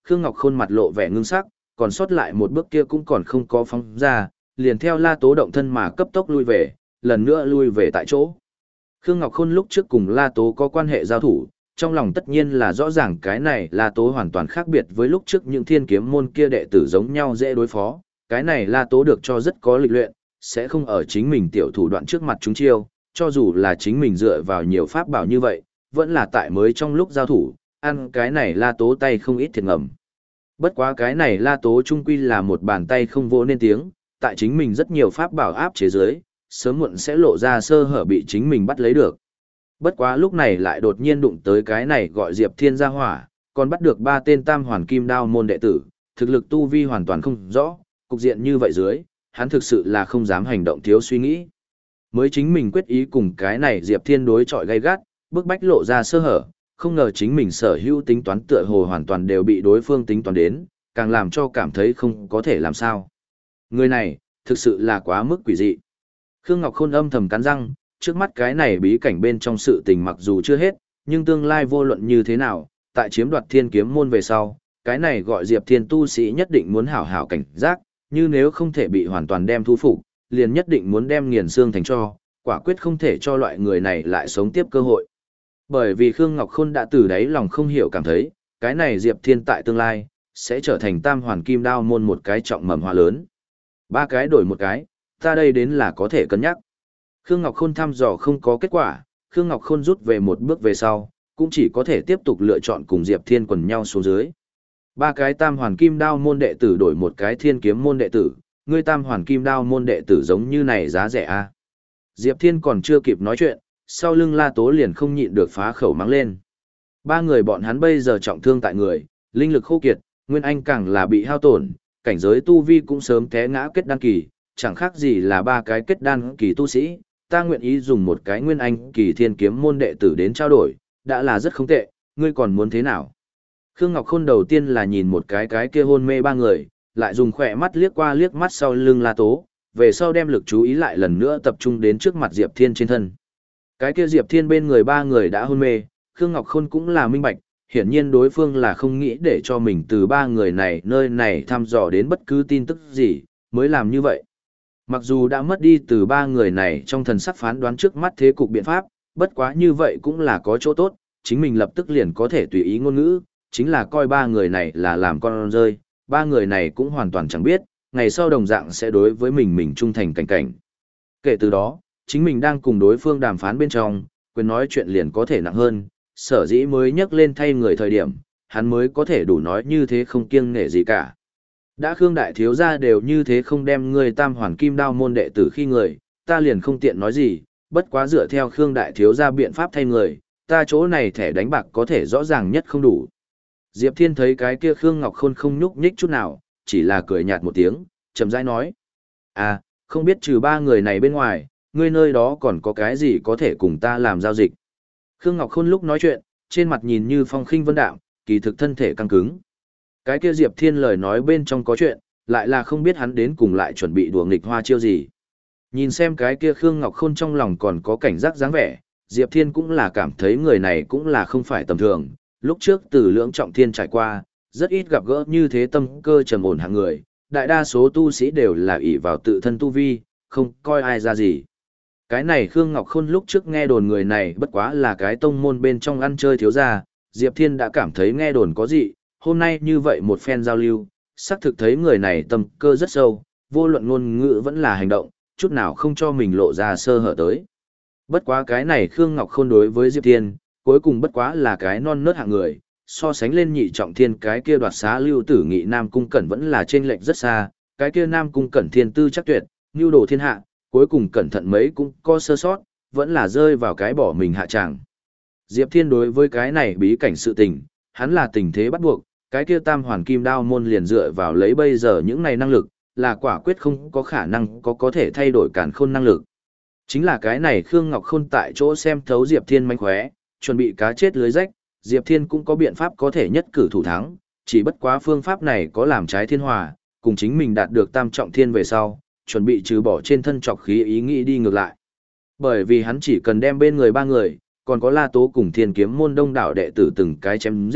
Khương Ngọc Khôn mặt lộ vẻ ngưng sắc, còn sót lại một bước kia cũng còn không có phóng ra, liền theo La Tố động thân mà cấp tốc lui về, lần nữa lui về tại chỗ. Khương Ngọc Khôn lúc trước cùng La Tố có quan hệ giao thủ, trong lòng tất nhiên là rõ ràng cái này La Tố hoàn toàn khác biệt với lúc trước những thiên kiếm môn kia đệ tử giống nhau dễ đối phó, cái này La Tố được cho rất có lịch luyện, sẽ không ở chính mình tiểu thủ đoạn trước mặt chúng chiêu, cho dù là chính mình dựa vào nhiều pháp bảo như vậy, vẫn là tại mới trong lúc giao thủ, ăn cái này La Tố tay không ít thiệt ngầm. Bất quá cái này La Tố trung quy là một bàn tay không vỗ nên tiếng, tại chính mình rất nhiều pháp bảo áp chế dưới, sớm muộn sẽ lộ ra sơ hở bị chính mình bắt lấy được. Bất quá lúc này lại đột nhiên đụng tới cái này gọi Diệp Thiên ra hỏa, còn bắt được ba tên tam hoàn kim đao môn đệ tử, thực lực tu vi hoàn toàn không rõ, cục diện như vậy dưới, hắn thực sự là không dám hành động thiếu suy nghĩ. Mới chính mình quyết ý cùng cái này Diệp Thiên đối chọi gay gắt, bức bách lộ ra sơ hở, không ngờ chính mình sở hữu tính toán tựa hồ hoàn toàn đều bị đối phương tính toán đến, càng làm cho cảm thấy không có thể làm sao. Người này, thực sự là quá mức quỷ dị. Khương Ngọc Khôn âm thầm cắn răng, trước mắt cái này bí cảnh bên trong sự tình mặc dù chưa hết, nhưng tương lai vô luận như thế nào, tại chiếm đoạt thiên kiếm môn về sau, cái này gọi Diệp Thiên tu sĩ nhất định muốn hảo hảo cảnh giác, như nếu không thể bị hoàn toàn đem thu phục, liền nhất định muốn đem nghiền xương thành cho, quả quyết không thể cho loại người này lại sống tiếp cơ hội. Bởi vì Khương Ngọc Khôn đã từ đáy lòng không hiểu cảm thấy, cái này Diệp Thiên tại tương lai, sẽ trở thành tam hoàn kim đao môn một cái trọng mầm hoa lớn. Ba cái đổi một cái, ta đây đến là có thể cân nhắc. Khương Ngọc Khôn thăm dò không có kết quả, Khương Ngọc Khôn rút về một bước về sau, cũng chỉ có thể tiếp tục lựa chọn cùng Diệp Thiên quần nhau xuống dưới. Ba cái tam hoàn kim đao môn đệ tử đổi một cái thiên kiếm môn đệ tử, ngươi tam hoàn kim đao môn đệ tử giống như này giá rẻ a. À? Diệp Thiên còn chưa kịp nói chuyện, sau lưng La Tố liền không nhịn được phá khẩu mắng lên. Ba người bọn hắn bây giờ trọng thương tại người, linh lực khô kiệt, Nguyên Anh càng là bị hao tổn, cảnh giới tu vi cũng sớm té ngã kết đan kỳ, chẳng khác gì là ba cái kết đan kỳ tu sĩ, ta nguyện ý dùng một cái Nguyên Anh kỳ thiên kiếm môn đệ tử đến trao đổi, đã là rất không tệ, ngươi còn muốn thế nào? Khương Ngọc Khôn đầu tiên là nhìn một cái cái kia hôn mê ba người, lại dùng khỏe mắt liếc qua liếc mắt sau lưng La Tố, về sau đem lực chú ý lại lần nữa tập trung đến trước mặt Diệp Thiên trên thân. Cái kia Diệp Thiên bên người ba người đã hôn mê, Khương Ngọc Khôn cũng là minh bạch, hiển nhiên đối phương là không nghĩ để cho mình từ ba người này nơi này thăm dò đến bất cứ tin tức gì, mới làm như vậy. Mặc dù đã mất đi từ ba người này trong thần sắc phán đoán trước mắt thế cục biện pháp, bất quá như vậy cũng là có chỗ tốt, chính mình lập tức liền có thể tùy ý ngôn ngữ, chính là coi ba người này là làm con rơi, ba người này cũng hoàn toàn chẳng biết, ngày sau đồng dạng sẽ đối với mình mình trung thành cảnh cảnh. Kể từ đó, chính mình đang cùng đối phương đàm phán bên trong, quyền nói chuyện liền có thể nặng hơn, sở dĩ mới nhắc lên thay người thời điểm, hắn mới có thể đủ nói như thế không kiêng nể gì cả. Đã Khương đại thiếu gia đều như thế không đem người tam hoàn kim đao môn đệ tử khi người, ta liền không tiện nói gì, bất quá dựa theo Khương đại thiếu gia biện pháp thay người, ta chỗ này thẻ đánh bạc có thể rõ ràng nhất không đủ. Diệp Thiên thấy cái kia Khương Ngọc Khôn không nhúc nhích chút nào, chỉ là cười nhạt một tiếng, chậm rãi nói. À, không biết trừ ba người này bên ngoài, ngươi nơi đó còn có cái gì có thể cùng ta làm giao dịch. Khương Ngọc Khôn lúc nói chuyện, trên mặt nhìn như phong khinh vân đạm, kỳ thực thân thể căng cứng. Cái kia Diệp Thiên lời nói bên trong có chuyện, lại là không biết hắn đến cùng lại chuẩn bị đùa nghịch hoa chiêu gì. Nhìn xem cái kia Khương Ngọc Khôn trong lòng còn có cảnh giác dáng vẻ, Diệp Thiên cũng là cảm thấy người này cũng là không phải tầm thường. Lúc trước từ lưỡng trọng thiên trải qua, rất ít gặp gỡ như thế tâm cơ trầm ổn hạng người, đại đa số tu sĩ đều là ỷ vào tự thân tu vi, không coi ai ra gì. Cái này Khương Ngọc Khôn lúc trước nghe đồn người này bất quá là cái tông môn bên trong ăn chơi thiếu gia, Diệp Thiên đã cảm thấy nghe đồn có gì, hôm nay như vậy một phen giao lưu, xác thực thấy người này tâm cơ rất sâu, vô luận ngôn ngữ vẫn là hành động, chút nào không cho mình lộ ra sơ hở tới. Bất quá cái này Khương Ngọc Khôn đối với Diệp Thiên, cuối cùng bất quá là cái non nớt hạng người, so sánh lên nhị trọng thiên cái kia đoạt xá lưu tử nghị Nam Cung Cẩn vẫn là trên lệch rất xa, cái kia Nam Cung Cẩn thiên tư chắc tuyệt, nhu đồ thiên hạ, cuối cùng cẩn thận mấy cũng có sơ sót, vẫn là rơi vào cái bỏ mình hạ tràng. Diệp Thiên đối với cái này bí cảnh sự tình, hắn là tình thế bắt buộc, cái kia tam hoàn kim đao môn liền dựa vào lấy bây giờ những này năng lực, là quả quyết không có khả năng có có thể thay đổi càn khôn năng lực. Chính là cái này Khương Ngọc Khôn tại chỗ xem thấu Diệp Thiên mánh khóe, chuẩn bị cá chết lưới rách, Diệp Thiên cũng có biện pháp có thể nhất cử thủ thắng, chỉ bất quá phương pháp này có làm trái thiên hòa, cùng chính mình đạt được tam trọng thiên về sau, chuẩn bị trừ bỏ trên thân trọc khí ý nghĩ đi ngược lại. Bởi vì hắn chỉ cần đem bên người ba người, còn có La Tố cùng Thiên Kiếm môn đông đảo đệ tử từng cái chém giết,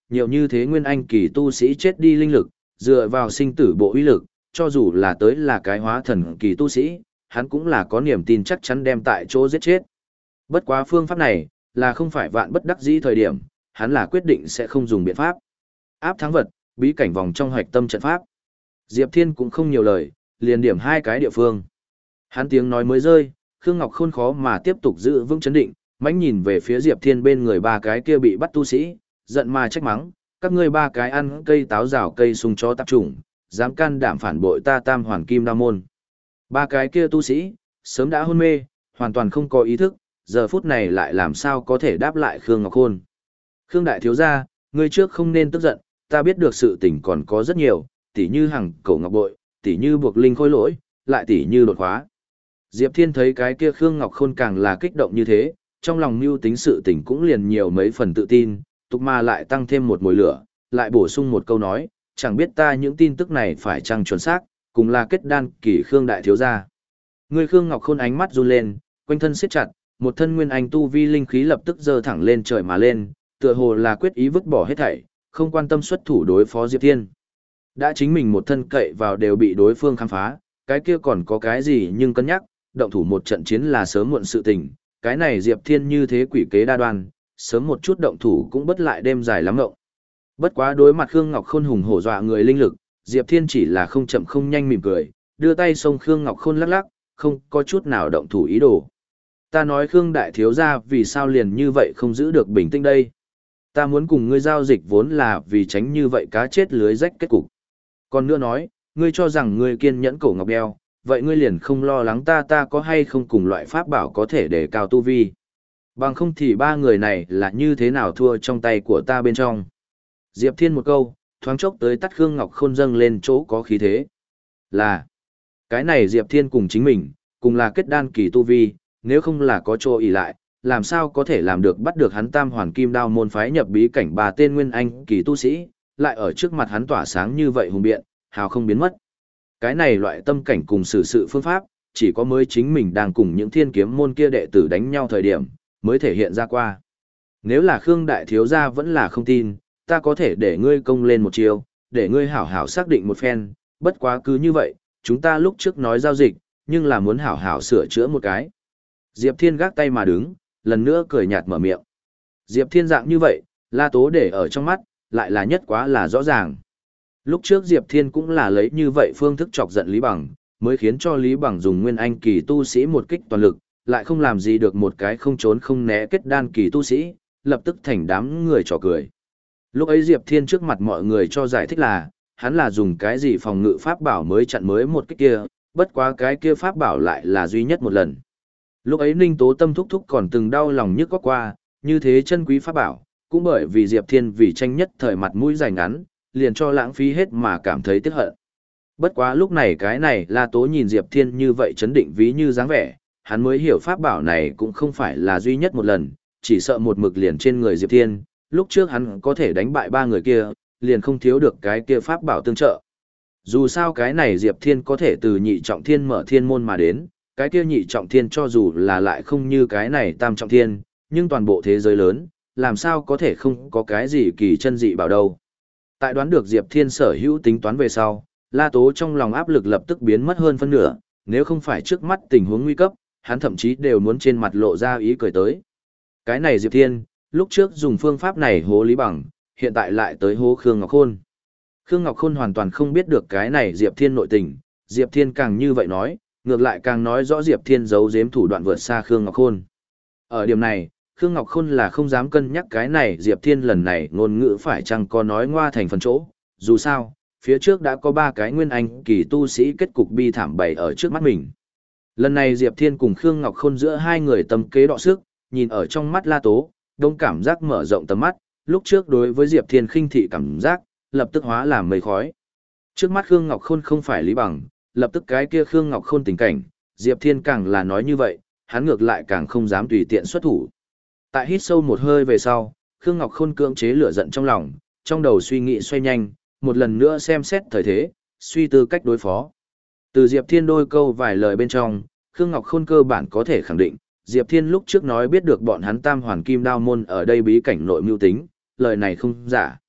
nhiều như thế nguyên anh kỳ tu sĩ chết đi linh lực, dựa vào sinh tử bộ uy lực, cho dù là tới là cái hóa thần kỳ tu sĩ, hắn cũng là có niềm tin chắc chắn đem tại chỗ giết chết. Bất quá phương pháp này, là không phải vạn bất đắc dĩ thời điểm, hắn là quyết định sẽ không dùng biện pháp. Áp thắng vật, bí cảnh vòng trong hoạch tâm trận pháp. Diệp Thiên cũng không nhiều lời, liền điểm hai cái địa phương. Hắn tiếng nói mới rơi, Khương Ngọc Khôn khó mà tiếp tục giữ vững chấn định, mãnh nhìn về phía Diệp Thiên bên người ba cái kia bị bắt tu sĩ, giận mà trách mắng, các ngươi ba cái ăn cây táo rào cây sung chó tạp chủng, dám can đảm phản bội ta Tam Hoàn Kim Đao môn. Ba cái kia tu sĩ, sớm đã hôn mê, hoàn toàn không có ý thức, giờ phút này lại làm sao có thể đáp lại Khương Ngọc Khôn. Khương đại thiếu gia, ngươi trước không nên tức giận, ta biết được sự tình còn có rất nhiều, tỉ như hằng cổ ngọc bội, tỉ như buộc linh khôi lỗi, lại tỉ như đột khóa. Diệp Thiên thấy cái kia Khương Ngọc Khôn càng là kích động như thế, trong lòng mưu tính sự tình cũng liền nhiều mấy phần tự tin, tục mà lại tăng thêm một mùi lửa, lại bổ sung một câu nói, chẳng biết ta những tin tức này phải chăng chuẩn xác, cùng là kết đan kỳ Khương đại thiếu gia. Người Khương Ngọc Khôn ánh mắt run lên, quanh thân siết chặt, một thân nguyên anh tu vi linh khí lập tức giơ thẳng lên trời mà lên, tựa hồ là quyết ý vứt bỏ hết thảy, không quan tâm xuất thủ đối phó Diệp Thiên. Đã chính mình một thân cậy vào đều bị đối phương khám phá, cái kia còn có cái gì nhưng cân nhắc, động thủ một trận chiến là sớm muộn sự tình, cái này Diệp Thiên như thế quỷ kế đa đoan, sớm một chút động thủ cũng bất lại đêm dài lắm ngộng. Bất quá đối mặt Khương Ngọc Khôn hùng hổ dọa người linh lực, Diệp Thiên chỉ là không chậm không nhanh mỉm cười, đưa tay xông Khương Ngọc Khôn lắc lắc, không có chút nào động thủ ý đồ. Ta nói Khương đại thiếu gia vì sao liền như vậy không giữ được bình tĩnh đây? Ta muốn cùng ngươi giao dịch vốn là vì tránh như vậy cá chết lưới rách kết cục. Còn nữa nói, ngươi cho rằng ngươi kiên nhẫn cổ ngọc đeo, vậy ngươi liền không lo lắng ta ta có hay không cùng loại pháp bảo có thể để cao tu vi. Bằng không thì ba người này là như thế nào thua trong tay của ta bên trong. Diệp Thiên một câu, thoáng chốc tới tắt Khương Ngọc Khôn dâng lên chỗ có khí thế. Là, cái này Diệp Thiên cùng chính mình, cùng là kết đan kỳ tu vi, nếu không là có chỗ ỷ lại, làm sao có thể làm được bắt được hắn Tam Hoàn Kim Đao môn phái nhập bí cảnh bà tên nguyên anh kỳ tu sĩ, lại ở trước mặt hắn tỏa sáng như vậy hùng biện, hào không biến mất. Cái này loại tâm cảnh cùng xử sự phương pháp, chỉ có mới chính mình đang cùng những thiên kiếm môn kia đệ tử đánh nhau thời điểm, mới thể hiện ra qua. Nếu là Khương đại thiếu gia vẫn là không tin, ta có thể để ngươi công lên một chiều, để ngươi hảo hảo xác định một phen, bất quá cứ như vậy, chúng ta lúc trước nói giao dịch, nhưng là muốn hảo hảo sửa chữa một cái. Diệp Thiên gác tay mà đứng, lần nữa cười nhạt mở miệng. Diệp Thiên dạng như vậy, La Tố để ở trong mắt, lại là nhất quá là rõ ràng. Lúc trước Diệp Thiên cũng là lấy như vậy phương thức chọc giận Lý Bằng, mới khiến cho Lý Bằng dùng nguyên anh kỳ tu sĩ một kích toàn lực, lại không làm gì được một cái không trốn không né kết đan kỳ tu sĩ, lập tức thành đám người trò cười. Lúc ấy Diệp Thiên trước mặt mọi người cho giải thích là, hắn là dùng cái gì phòng ngự pháp bảo mới chặn mới một kích kia, bất quá cái kia pháp bảo lại là duy nhất một lần. Lúc ấy Ninh Tố Tâm thúc thúc còn từng đau lòng nhức có qua, như thế chân quý pháp bảo, cũng bởi vì Diệp Thiên vì tranh nhất thời mặt mũi dài ngắn, liền cho lãng phí hết mà cảm thấy tiếc hận. Bất quá lúc này cái này La Tố nhìn Diệp Thiên như vậy chấn định ví như dáng vẻ, hắn mới hiểu pháp bảo này cũng không phải là duy nhất một lần, chỉ sợ một mực liền trên người Diệp Thiên, lúc trước hắn có thể đánh bại ba người kia, liền không thiếu được cái kia pháp bảo tương trợ. Dù sao cái này Diệp Thiên có thể từ nhị trọng thiên mở thiên môn mà đến, cái kia nhị trọng thiên cho dù là lại không như cái này tam trọng thiên, nhưng toàn bộ thế giới lớn, làm sao có thể không có cái gì kỳ chân dị bảo đâu. Tại đoán được Diệp Thiên sở hữu tính toán về sau, La Tố trong lòng áp lực lập tức biến mất hơn phân nửa, nếu không phải trước mắt tình huống nguy cấp, hắn thậm chí đều muốn trên mặt lộ ra ý cười tới. Cái này Diệp Thiên, lúc trước dùng phương pháp này hố Lý Bằng, hiện tại lại tới hố Khương Ngọc Khôn. Khương Ngọc Khôn hoàn toàn không biết được cái này Diệp Thiên nội tình, Diệp Thiên càng như vậy nói, ngược lại càng nói rõ Diệp Thiên giấu giếm thủ đoạn vượt xa Khương Ngọc Khôn. Ở điểm này, Khương Ngọc Khôn là không dám cân nhắc cái này Diệp Thiên lần này ngôn ngữ phải chăng có nói ngoa thành phần chỗ, dù sao, phía trước đã có ba cái nguyên anh kỳ tu sĩ kết cục bi thảm bày ở trước mắt mình. Lần này Diệp Thiên cùng Khương Ngọc Khôn giữa hai người tâm kế đọ sức, nhìn ở trong mắt La Tố, đông cảm giác mở rộng tầm mắt, lúc trước đối với Diệp Thiên khinh thị cảm giác, lập tức hóa làm mây khói. Trước mắt Khương Ngọc Khôn không phải Lý Bằng, lập tức cái kia Khương Ngọc Khôn tình cảnh, Diệp Thiên càng là nói như vậy, hắn ngược lại càng không dám tùy tiện xuất thủ. Tại hít sâu một hơi về sau, Khương Ngọc Khôn cưỡng chế lửa giận trong lòng, trong đầu suy nghĩ xoay nhanh, một lần nữa xem xét thời thế, suy tư cách đối phó. Từ Diệp Thiên đôi câu vài lời bên trong, Khương Ngọc Khôn cơ bản có thể khẳng định, Diệp Thiên lúc trước nói biết được bọn hắn Tam Hoàn Kim Đao môn ở đây bí cảnh nội mưu tính, lời này không giả.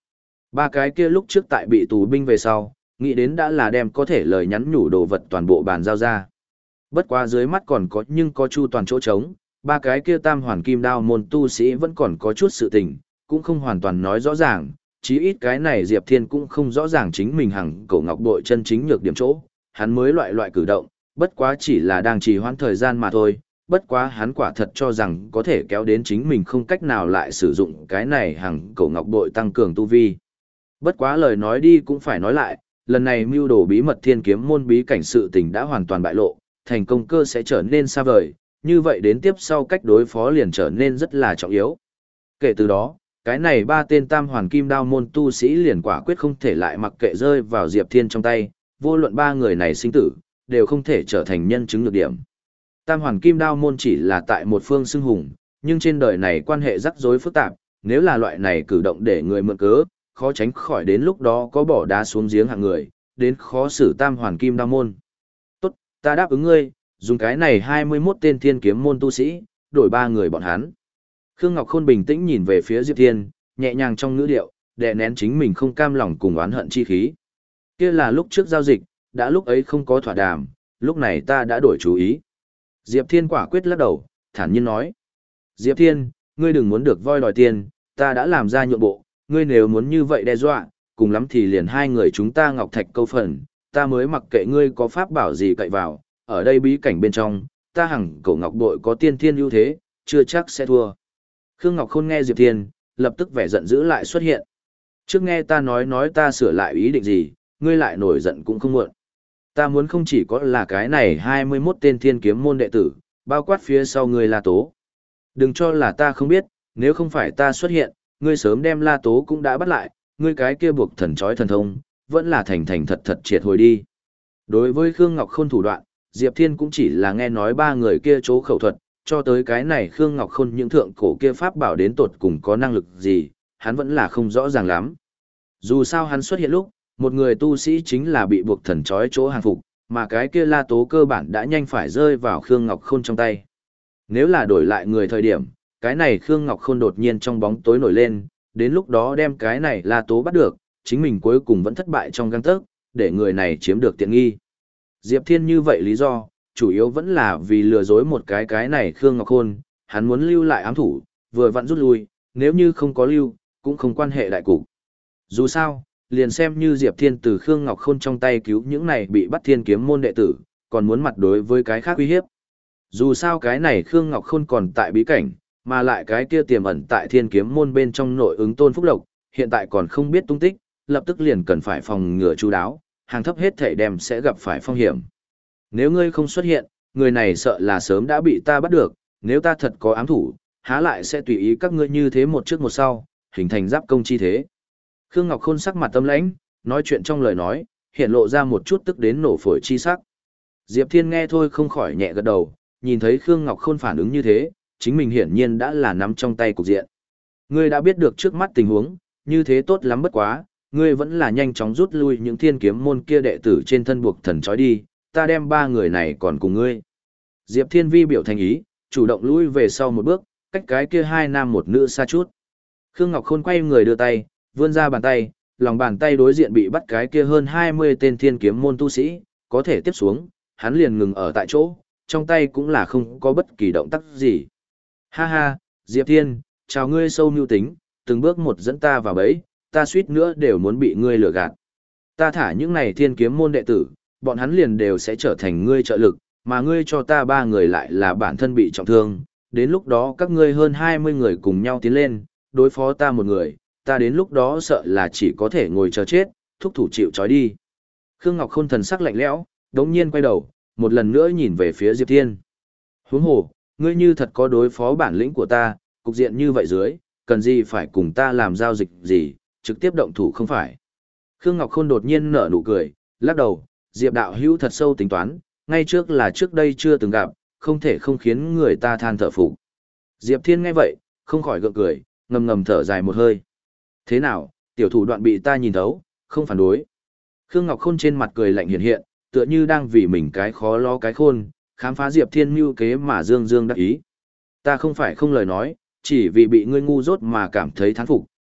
Ba cái kia lúc trước tại bị tù binh về sau, nghĩ đến đã là đem có thể lời nhắn nhủ đồ vật toàn bộ bàn giao ra. Bất quá dưới mắt còn có nhưng có chu toàn chỗ trống, ba cái kia tam hoàn kim đao môn tu sĩ vẫn còn có chút sự tình, cũng không hoàn toàn nói rõ ràng, chí ít cái này Diệp Thiên cũng không rõ ràng chính mình hằng cổ ngọc bội chân chính nhược điểm chỗ, hắn mới loại loại cử động, bất quá chỉ là đang trì hoãn thời gian mà thôi, bất quá hắn quả thật cho rằng có thể kéo đến chính mình không cách nào lại sử dụng cái này hằng cổ ngọc bội tăng cường tu vi. Bất quá lời nói đi cũng phải nói lại, lần này mưu đồ bí mật thiên kiếm môn bí cảnh sự tình đã hoàn toàn bại lộ, thành công cơ sẽ trở nên xa vời, như vậy đến tiếp sau cách đối phó liền trở nên rất là trọng yếu. Kể từ đó, cái này ba tên tam hoàn kim đao môn tu sĩ liền quả quyết không thể lại mặc kệ rơi vào Diệp Thiên trong tay, vô luận ba người này sinh tử, đều không thể trở thành nhân chứng nhược điểm. Tam hoàn kim đao môn chỉ là tại một phương xưng hùng, nhưng trên đời này quan hệ rắc rối phức tạp, nếu là loại này cử động để người mượn cớ, khó tránh khỏi đến lúc đó có bỏ đá xuống giếng hạng người, đến khó xử tam hoàn kim đao môn. Tốt, ta đáp ứng ngươi, dùng cái này hai mươi mốt tên thiên kiếm môn tu sĩ, đổi ba người bọn hắn. Khương Ngọc Khôn bình tĩnh nhìn về phía Diệp Thiên, nhẹ nhàng trong ngữ điệu, đè nén chính mình không cam lòng cùng oán hận chi khí. Kia là lúc trước giao dịch, đã lúc ấy không có thỏa đàm, lúc này ta đã đổi chú ý. Diệp Thiên quả quyết lắc đầu, thản nhiên nói. Diệp Thiên, ngươi đừng muốn được voi đòi tiền, ta đã làm ra nhượng bộ, ngươi nếu muốn như vậy đe dọa, cùng lắm thì liền hai người chúng ta ngọc thạch câu phần, ta mới mặc kệ ngươi có pháp bảo gì cậy vào, ở đây bí cảnh bên trong, ta hằng cổ ngọc bội có tiên thiên ưu thế, chưa chắc sẽ thua. Khương Ngọc Khôn nghe Diệp Thiên, lập tức vẻ giận dữ lại xuất hiện. Trước nghe ta nói nói ta sửa lại ý định gì, ngươi lại nổi giận cũng không muộn. Ta muốn không chỉ có là cái này hai mươi mốt tên thiên kiếm môn đệ tử, bao quát phía sau ngươi La Tố. Đừng cho là ta không biết, nếu không phải ta xuất hiện, ngươi sớm đem La Tố cũng đã bắt lại, ngươi cái kia buộc thần chói thần thông, vẫn là thành thành thật thật triệt hồi đi. Đối với Khương Ngọc Khôn thủ đoạn, Diệp Thiên cũng chỉ là nghe nói ba người kia chỗ khẩu thuật, cho tới cái này Khương Ngọc Khôn những thượng cổ kia pháp bảo đến tột cùng có năng lực gì, hắn vẫn là không rõ ràng lắm. Dù sao hắn xuất hiện lúc, một người tu sĩ chính là bị buộc thần chói chỗ hàng phục, mà cái kia La Tố cơ bản đã nhanh phải rơi vào Khương Ngọc Khôn trong tay. Nếu là đổi lại người thời điểm, cái này Khương Ngọc Khôn đột nhiên trong bóng tối nổi lên, đến lúc đó đem cái này La Tố bắt được, chính mình cuối cùng vẫn thất bại trong gang tấc, để người này chiếm được tiện nghi. Diệp Thiên như vậy lý do, chủ yếu vẫn là vì lừa dối một cái cái này Khương Ngọc Khôn, hắn muốn lưu lại ám thủ, vừa vặn rút lui, nếu như không có lưu, cũng không quan hệ đại cục. Dù sao, liền xem như Diệp Thiên từ Khương Ngọc Khôn trong tay cứu những này bị bắt thiên kiếm môn đệ tử, còn muốn mặt đối với cái khác uy hiếp. Dù sao cái này Khương Ngọc Khôn còn tại bí cảnh, mà lại cái kia tiềm ẩn tại thiên kiếm môn bên trong nội ứng Tôn Phúc Lộc, hiện tại còn không biết tung tích, lập tức liền cần phải phòng ngừa chú đáo, hàng thấp hết thể đem sẽ gặp phải phong hiểm. Nếu ngươi không xuất hiện, người này sợ là sớm đã bị ta bắt được, nếu ta thật có ám thủ, há lại sẽ tùy ý các ngươi như thế một trước một sau, hình thành giáp công chi thế. Khương Ngọc Khôn sắc mặt tâm lãnh, nói chuyện trong lời nói, hiện lộ ra một chút tức đến nổ phổi chi sắc. Diệp Thiên nghe thôi không khỏi nhẹ gật đầu, nhìn thấy Khương Ngọc Khôn phản ứng như thế, chính mình hiển nhiên đã là nắm trong tay cục diện. Ngươi đã biết được trước mắt tình huống, như thế tốt lắm bất quá, ngươi vẫn là nhanh chóng rút lui những thiên kiếm môn kia đệ tử trên thân buộc thần trói đi, ta đem ba người này còn cùng ngươi. Diệp Thiên vi biểu thành ý, chủ động lui về sau một bước, cách cái kia hai nam một nữ xa chút. Khương Ngọc Khôn quay người đưa tay, vươn ra bàn tay, lòng bàn tay đối diện bị bắt cái kia hơn hai mươi tên thiên kiếm môn tu sĩ, có thể tiếp xuống, hắn liền ngừng ở tại chỗ, trong tay cũng là không có bất kỳ động tác gì. Ha ha, Diệp Thiên, chào ngươi sâu mưu tính, từng bước một dẫn ta vào bẫy, ta suýt nữa đều muốn bị ngươi lừa gạt. Ta thả những này thiên kiếm môn đệ tử, bọn hắn liền đều sẽ trở thành ngươi trợ lực, mà ngươi cho ta ba người lại là bản thân bị trọng thương, đến lúc đó các ngươi hơn hai mươi người cùng nhau tiến lên, đối phó ta một người, ta đến lúc đó sợ là chỉ có thể ngồi chờ chết, thúc thủ chịu trói đi. Khương Ngọc Khôn thần sắc lạnh lẽo, đống nhiên quay đầu, một lần nữa nhìn về phía Diệp Thiên. Huống hồ, ngươi như thật có đối phó bản lĩnh của ta, cục diện như vậy dưới, cần gì phải cùng ta làm giao dịch gì, trực tiếp động thủ không phải. Khương Ngọc Khôn đột nhiên nở nụ cười, lắc đầu, Diệp đạo hữu thật sâu tính toán, ngay trước là trước đây chưa từng gặp, không thể không khiến người ta than thở phục. Diệp Thiên nghe vậy, không khỏi gượng cười, ngầm ngầm thở dài một hơi. Thế nào, tiểu thủ đoạn bị ta nhìn thấu, không phản đối. Khương Ngọc Khôn trên mặt cười lạnh hiện hiện, tựa như đang vì mình cái khó lo cái khôn, khám phá Diệp Thiên mưu kế mà dương dương đắc ý. Ta không phải không lời nói, chỉ vì bị ngươi ngu dốt mà cảm thấy thán phục,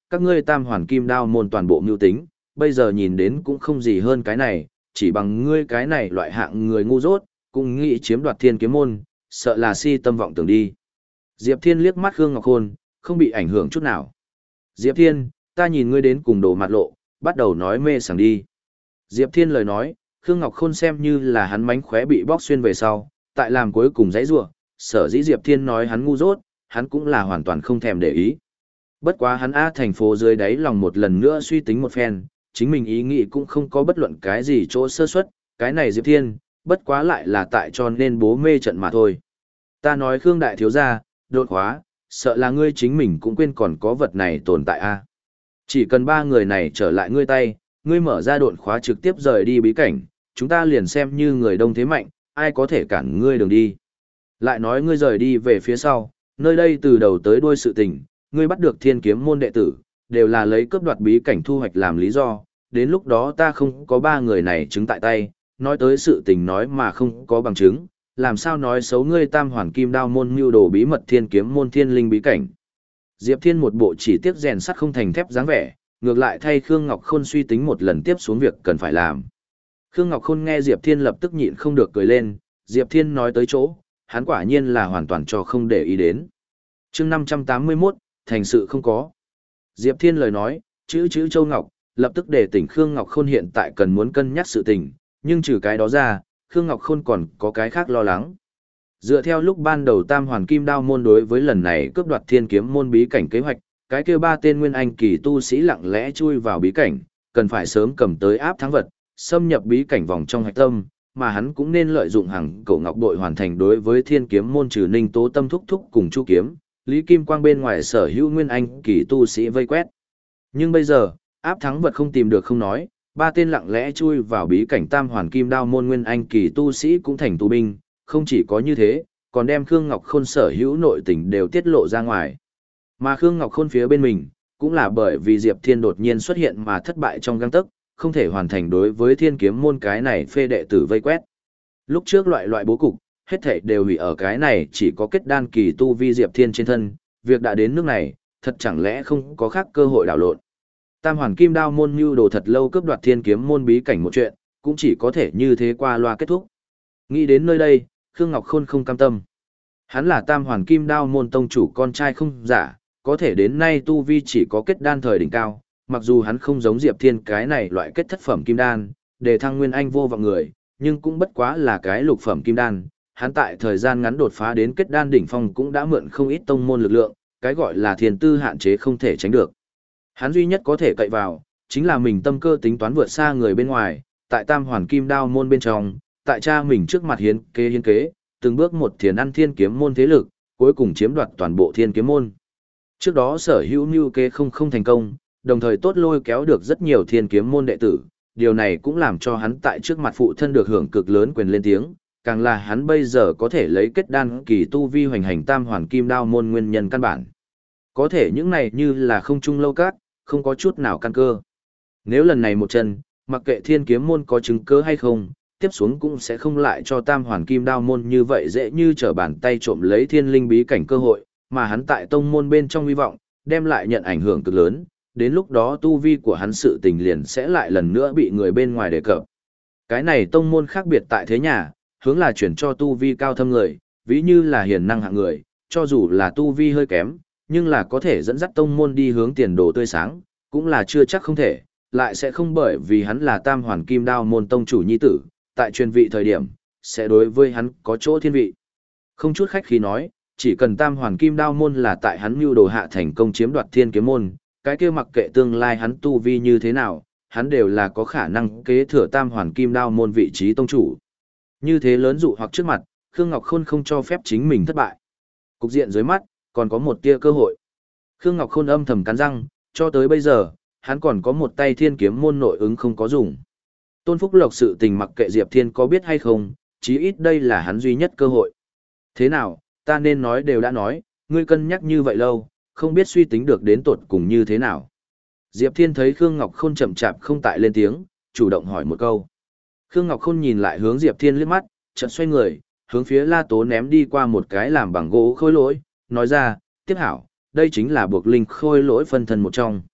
các ngươi tam hoàn kim đao môn toàn bộ mưu tính, bây giờ nhìn đến cũng không gì hơn cái này, chỉ bằng ngươi cái này loại hạng người ngu dốt, cũng nghĩ chiếm đoạt thiên kiếm môn, sợ là si tâm vọng tưởng đi. Diệp Thiên liếc mắt Khương Ngọc Khôn, không bị ảnh hưởng chút nào. Diệp Thiên, ta nhìn ngươi đến cùng đồ mặt lộ, bắt đầu nói mê sảng đi. Diệp Thiên lời nói, Khương Ngọc Khôn xem như là hắn mánh khóe bị bóc xuyên về sau, tại làm cuối cùng giãy giụa, sở dĩ Diệp Thiên nói hắn ngu dốt, hắn cũng là hoàn toàn không thèm để ý. Bất quá hắn A thành phố dưới đáy lòng một lần nữa suy tính một phen, chính mình ý nghĩ cũng không có bất luận cái gì chỗ sơ suất, cái này Diệp Thiên, bất quá lại là tại cho nên bố mê trận mà thôi. Ta nói Khương đại thiếu gia, đột khóa, sợ là ngươi chính mình cũng quên còn có vật này tồn tại a. Chỉ cần ba người này trở lại ngươi tay, ngươi mở ra độn khóa trực tiếp rời đi bí cảnh, chúng ta liền xem như người đông thế mạnh, ai có thể cản ngươi đường đi. Lại nói ngươi rời đi về phía sau, nơi đây từ đầu tới đuôi sự tình, ngươi bắt được thiên kiếm môn đệ tử, đều là lấy cướp đoạt bí cảnh thu hoạch làm lý do, đến lúc đó ta không có ba người này chứng tại tay, nói tới sự tình nói mà không có bằng chứng, làm sao nói xấu ngươi tam hoàn kim đao môn mưu đồ bí mật thiên kiếm môn thiên linh bí cảnh. Diệp Thiên một bộ chỉ tiếc rèn sắt không thành thép dáng vẻ, ngược lại thay Khương Ngọc Khôn suy tính một lần tiếp xuống việc cần phải làm. Khương Ngọc Khôn nghe Diệp Thiên lập tức nhịn không được cười lên, Diệp Thiên nói tới chỗ, hắn quả nhiên là hoàn toàn cho không để ý đến. Chương năm trăm tám mươi mốt, thành sự không có. Diệp Thiên lời nói, chữ chữ Châu Ngọc, lập tức để tỉnh Khương Ngọc Khôn hiện tại cần muốn cân nhắc sự tình, nhưng trừ cái đó ra, Khương Ngọc Khôn còn có cái khác lo lắng. Dựa theo lúc ban đầu Tam Hoàn Kim Đao môn đối với lần này cướp đoạt Thiên Kiếm môn bí cảnh kế hoạch, cái kia ba tên nguyên anh kỳ tu sĩ lặng lẽ chui vào bí cảnh, cần phải sớm cầm tới áp thắng vật, xâm nhập bí cảnh vòng trong hạch tâm, mà hắn cũng nên lợi dụng hàng cổ ngọc bội hoàn thành đối với Thiên Kiếm môn trừ Ninh Tố Tâm thúc thúc cùng Chu Kiếm, Lý Kim Quang bên ngoài sở hữu nguyên anh kỳ tu sĩ vây quét. Nhưng bây giờ, áp thắng vật không tìm được không nói, ba tên lặng lẽ chui vào bí cảnh Tam Hoàn Kim Đao môn nguyên anh kỳ tu sĩ cũng thành tù binh, không chỉ có như thế, còn đem Khương Ngọc Khôn sở hữu nội tình đều tiết lộ ra ngoài. Mà Khương Ngọc Khôn phía bên mình, cũng là bởi vì Diệp Thiên đột nhiên xuất hiện mà thất bại trong gang tấc, không thể hoàn thành đối với Thiên Kiếm môn cái này phê đệ tử vây quét. Lúc trước loại loại bố cục, hết thảy đều hủy ở cái này chỉ có kết đan kỳ tu vi Diệp Thiên trên thân, việc đã đến nước này, thật chẳng lẽ không có khác cơ hội đảo lộn. Tam Hoàn Kim Đao môn mưu đồ thật lâu cướp đoạt Thiên Kiếm môn bí cảnh một chuyện, cũng chỉ có thể như thế qua loa kết thúc. Nghĩ đến nơi đây, Khương Ngọc Khôn không cam tâm. Hắn là Tam Hoàn Kim Đao môn tông chủ con trai không giả, có thể đến nay tu vi chỉ có kết đan thời đỉnh cao, mặc dù hắn không giống Diệp Thiên cái này loại kết thất phẩm kim đan, để thăng nguyên anh vô vọng người, nhưng cũng bất quá là cái lục phẩm kim đan. Hắn tại thời gian ngắn đột phá đến kết đan đỉnh phong cũng đã mượn không ít tông môn lực lượng, cái gọi là thiền tư hạn chế không thể tránh được. Hắn duy nhất có thể cậy vào, chính là mình tâm cơ tính toán vượt xa người bên ngoài, tại Tam Hoàn Kim Đao môn bên trong, tại cha mình trước mặt hiến kế hiến kế, từng bước một thiền ăn thiên kiếm môn thế lực, cuối cùng chiếm đoạt toàn bộ thiên kiếm môn. Trước đó sở hữu mưu kế không không thành công, đồng thời tốt lôi kéo được rất nhiều thiên kiếm môn đệ tử, điều này cũng làm cho hắn tại trước mặt phụ thân được hưởng cực lớn quyền lên tiếng, càng là hắn bây giờ có thể lấy kết đan kỳ tu vi hoành hành Tam Hoàn Kim Đao môn nguyên nhân căn bản. Có thể những này như là không trung lâu cát, không có chút nào căn cơ. Nếu lần này một chân, mặc kệ thiên kiếm môn có chứng cơ hay không, tiếp xuống cũng sẽ không lại cho Tam Hoàn Kim Đao môn như vậy dễ như trở bàn tay trộm lấy thiên linh bí cảnh cơ hội, mà hắn tại tông môn bên trong hy vọng, đem lại nhận ảnh hưởng cực lớn, đến lúc đó tu vi của hắn sự tình liền sẽ lại lần nữa bị người bên ngoài đề cập. Cái này tông môn khác biệt tại thế nhà, hướng là chuyển cho tu vi cao thâm người, ví như là hiền năng hạng người, cho dù là tu vi hơi kém, nhưng là có thể dẫn dắt tông môn đi hướng tiền đồ tươi sáng, cũng là chưa chắc không thể, lại sẽ không bởi vì hắn là Tam Hoàn Kim Đao môn tông chủ nhi tử, tại truyền vị thời điểm, sẽ đối với hắn có chỗ thiên vị. Không chút khách khí nói, chỉ cần Tam Hoàn Kim Đao môn là tại hắn mưu đồ hạ thành công chiếm đoạt thiên kiếm môn, cái kia mặc kệ tương lai hắn tu vi như thế nào, hắn đều là có khả năng kế thừa Tam Hoàn Kim Đao môn vị trí tông chủ. Như thế lớn dụ hoặc trước mặt, Khương Ngọc Khôn không cho phép chính mình thất bại. Cục diện dưới mắt, còn có một tia cơ hội. Khương Ngọc Khôn âm thầm cắn răng, cho tới bây giờ, hắn còn có một tay thiên kiếm môn nội ứng không có dùng. Tôn Phúc Lộc sự tình mặc kệ Diệp Thiên có biết hay không, chí ít đây là hắn duy nhất cơ hội. Thế nào, ta nên nói đều đã nói, ngươi cân nhắc như vậy lâu, không biết suy tính được đến tột cùng như thế nào. Diệp Thiên thấy Khương Ngọc Khôn chậm chạp không tại lên tiếng, chủ động hỏi một câu. Khương Ngọc Khôn nhìn lại hướng Diệp Thiên liếc mắt, chợt xoay người, hướng phía La Tố ném đi qua một cái làm bằng gỗ khôi lỗi, nói ra, tiếp hảo, đây chính là buộc linh khôi lỗi phân thân một trong.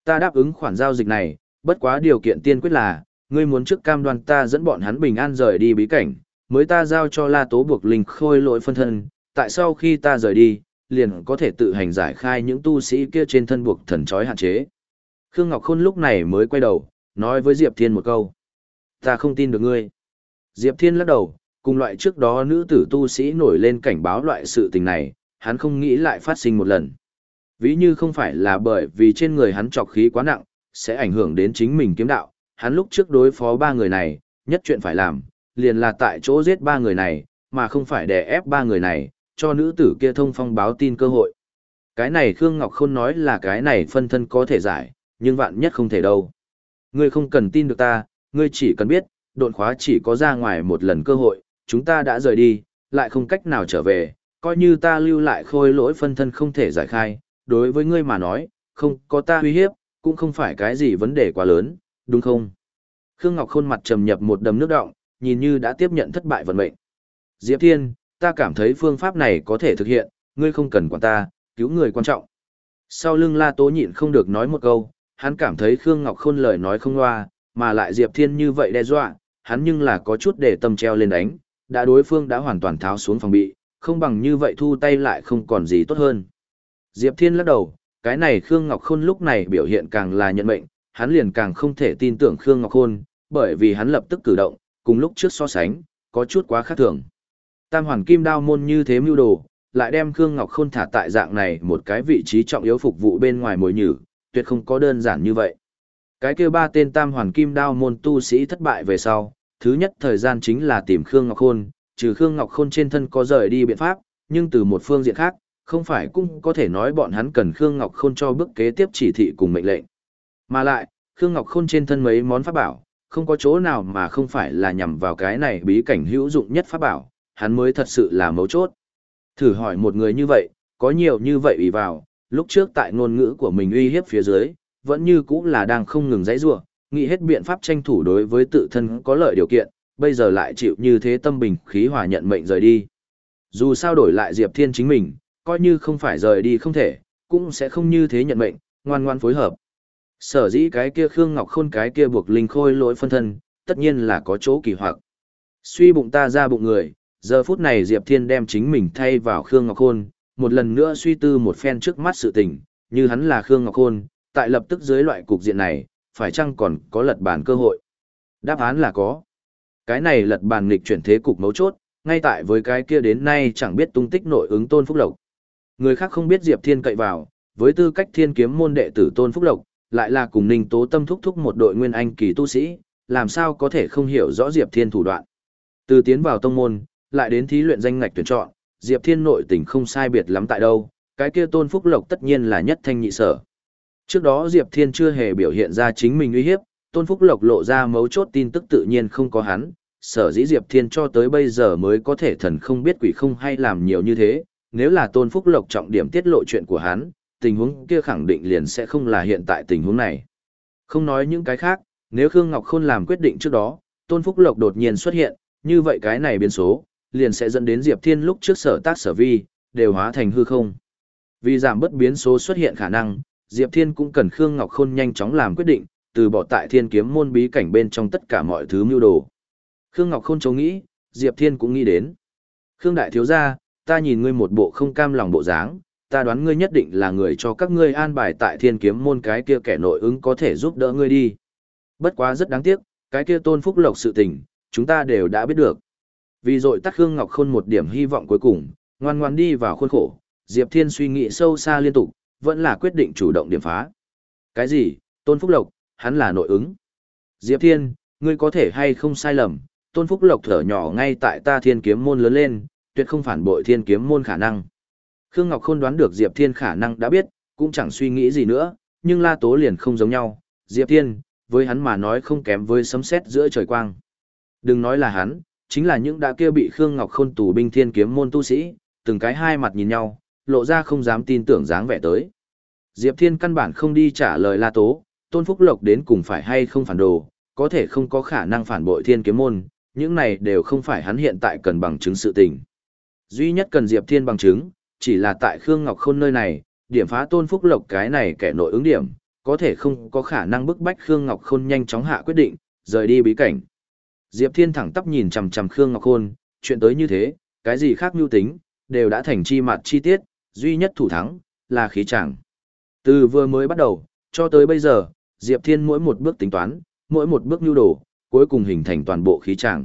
Ta đáp ứng khoản giao dịch này, bất quá điều kiện tiên quyết là, ngươi muốn trước cam đoan ta dẫn bọn hắn bình an rời đi bí cảnh, mới ta giao cho La Tố buộc linh khôi lỗi phân thân, tại sau khi ta rời đi, liền có thể tự hành giải khai những tu sĩ kia trên thân buộc thần trói hạn chế. Khương Ngọc Khôn lúc này mới quay đầu, nói với Diệp Thiên một câu. Ta không tin được ngươi. Diệp Thiên lắc đầu, cùng loại trước đó nữ tử tu sĩ nổi lên cảnh báo loại sự tình này, hắn không nghĩ lại phát sinh một lần. Ví như không phải là bởi vì trên người hắn trọc khí quá nặng, sẽ ảnh hưởng đến chính mình kiếm đạo, hắn lúc trước đối phó ba người này, nhất chuyện phải làm, liền là tại chỗ giết ba người này, mà không phải đè ép ba người này, cho nữ tử kia thông phong báo tin cơ hội. Cái này Khương Ngọc Khôn nói là cái này phân thân có thể giải, nhưng vạn nhất không thể đâu. Ngươi không cần tin được ta, ngươi chỉ cần biết, độn khóa chỉ có ra ngoài một lần cơ hội, chúng ta đã rời đi, lại không cách nào trở về, coi như ta lưu lại khôi lỗi phân thân không thể giải khai, đối với ngươi mà nói, không có ta uy hiếp, cũng không phải cái gì vấn đề quá lớn, đúng không? Khương Ngọc Khôn mặt trầm nhập một đầm nước đọng, nhìn như đã tiếp nhận thất bại vận mệnh. Diệp Thiên, ta cảm thấy phương pháp này có thể thực hiện, ngươi không cần quản ta, cứu người quan trọng. Sau lưng La Tố nhịn không được nói một câu, hắn cảm thấy Khương Ngọc Khôn lời nói không loa, mà lại Diệp Thiên như vậy đe dọa, hắn nhưng là có chút để tâm treo lên đánh, đã đối phương đã hoàn toàn tháo xuống phòng bị, không bằng như vậy thu tay lại không còn gì tốt hơn. Diệp Thiên lắc đầu, cái này Khương Ngọc Khôn lúc này biểu hiện càng là nhận mệnh, hắn liền càng không thể tin tưởng Khương Ngọc Khôn, bởi vì hắn lập tức cử động, cùng lúc trước so sánh, có chút quá khác thường. Tam Hoàn Kim Đao môn như thế mưu đồ, lại đem Khương Ngọc Khôn thả tại dạng này một cái vị trí trọng yếu phục vụ bên ngoài mồi nhử, tuyệt không có đơn giản như vậy. Cái kia ba tên Tam Hoàn Kim Đao môn tu sĩ thất bại về sau, thứ nhất thời gian chính là tìm Khương Ngọc Khôn, trừ Khương Ngọc Khôn trên thân có rời đi biện pháp, nhưng từ một phương diện khác, không phải cũng có thể nói bọn hắn cần Khương Ngọc Khôn cho bước kế tiếp chỉ thị cùng mệnh lệnh. Mà lại, Khương Ngọc Khôn trên thân mấy món pháp bảo, không có chỗ nào mà không phải là nhằm vào cái này bí cảnh hữu dụng nhất pháp bảo, hắn mới thật sự là mấu chốt. Thử hỏi một người như vậy, có nhiều như vậy ủy vào, lúc trước tại ngôn ngữ của mình uy hiếp phía dưới, vẫn như cũng là đang không ngừng dãy rủa, nghĩ hết biện pháp tranh thủ đối với tự thân có lợi điều kiện, bây giờ lại chịu như thế tâm bình khí hòa nhận mệnh rời đi. Dù sao đổi lại Diệp Thiên chính mình, coi như không phải rời đi không thể, cũng sẽ không như thế nhận mệnh, ngoan ngoan phối hợp. Sở dĩ cái kia Khương Ngọc Khôn cái kia buộc linh khôi lỗi phân thân, tất nhiên là có chỗ kỳ hoặc. Suy bụng ta ra bụng người, giờ phút này Diệp Thiên đem chính mình thay vào Khương Ngọc Khôn, một lần nữa suy tư một phen trước mắt sự tình, như hắn là Khương Ngọc Khôn, tại lập tức dưới loại cục diện này, phải chăng còn có lật bàn cơ hội? Đáp án là có. Cái này lật bàn nghịch chuyển thế cục mấu chốt, ngay tại với cái kia đến nay chẳng biết tung tích nội ứng Tôn Phúc Lộc. Người khác không biết Diệp Thiên cậy vào, với tư cách Thiên Kiếm môn đệ tử Tôn Phúc Lộc, lại là cùng Ninh Tố Tâm thúc thúc một đội nguyên anh kỳ tu sĩ, làm sao có thể không hiểu rõ Diệp Thiên thủ đoạn. Từ tiến vào tông môn, lại đến thí luyện danh ngạch tuyển chọn, Diệp Thiên nội tình không sai biệt lắm tại đâu, cái kia Tôn Phúc Lộc tất nhiên là nhất thanh nhị sở. Trước đó Diệp Thiên chưa hề biểu hiện ra chính mình uy hiếp, Tôn Phúc Lộc lộ ra mấu chốt tin tức tự nhiên không có hắn, sở dĩ Diệp Thiên cho tới bây giờ mới có thể thần không biết quỷ không hay làm nhiều như thế, nếu là Tôn Phúc Lộc trọng điểm tiết lộ chuyện của hắn, tình huống kia khẳng định liền sẽ không là hiện tại tình huống này. Không nói những cái khác, nếu Khương Ngọc Khôn làm quyết định trước đó, Tôn Phúc Lộc đột nhiên xuất hiện, như vậy cái này biến số, liền sẽ dẫn đến Diệp Thiên lúc trước sở tác sở vi, đều hóa thành hư không. Vì giảm bớt biến số xuất hiện khả năng, Diệp Thiên cũng cần Khương Ngọc Khôn nhanh chóng làm quyết định, từ bỏ tại Thiên Kiếm môn bí cảnh bên trong tất cả mọi thứ mưu đồ. Khương Ngọc Khôn châu nghĩ, Diệp Thiên cũng nghĩ đến. Khương đại thiếu gia, ta nhìn ngươi một bộ không cam lòng bộ dáng, ta đoán ngươi nhất định là người cho các ngươi an bài tại Thiên Kiếm môn cái kia kẻ nội ứng có thể giúp đỡ ngươi đi. Bất quá rất đáng tiếc, cái kia Tôn Phúc Lộc sự tình, chúng ta đều đã biết được. Vì rồi tắt Khương Ngọc Khôn một điểm hy vọng cuối cùng, ngoan ngoan đi vào khuôn khổ, Diệp Thiên suy nghĩ sâu xa liên tục, vẫn là quyết định chủ động điểm phá. Cái gì? Tôn Phúc Lộc, hắn là nội ứng. Diệp Thiên, ngươi có thể hay không sai lầm, Tôn Phúc Lộc thở nhỏ ngay tại ta Thiên Kiếm môn lớn lên, tuyệt không phản bội Thiên Kiếm môn khả năng. Khương Ngọc Khôn đoán được Diệp Thiên khả năng đã biết, cũng chẳng suy nghĩ gì nữa, nhưng La Tố liền không giống nhau, Diệp Thiên, với hắn mà nói không kém với sấm sét giữa trời quang. Đừng nói là hắn, chính là những đã kia bị Khương Ngọc Khôn tù binh Thiên Kiếm môn tu sĩ, từng cái hai mặt nhìn nhau, lộ ra không dám tin tưởng dáng vẻ tới. Diệp Thiên căn bản không đi trả lời La Tố, Tôn Phúc Lộc đến cùng phải hay không phản đồ, có thể không có khả năng phản bội Thiên Kiếm môn, những này đều không phải hắn hiện tại cần bằng chứng sự tình. Duy nhất cần Diệp Thiên bằng chứng, chỉ là tại Khương Ngọc Khôn nơi này, điểm phá Tôn Phúc Lộc cái này kẻ nội ứng điểm, có thể không có khả năng bức bách Khương Ngọc Khôn nhanh chóng hạ quyết định, rời đi bí cảnh. Diệp Thiên thẳng tắp nhìn chằm chằm Khương Ngọc Khôn, chuyện tới như thế, cái gì khác mưu tính, đều đã thành chi mặt chi tiết, duy nhất thủ thắng, là khí chàng. Từ vừa mới bắt đầu, cho tới bây giờ, Diệp Thiên mỗi một bước tính toán, mỗi một bước nhu đồ, cuối cùng hình thành toàn bộ khí chàng.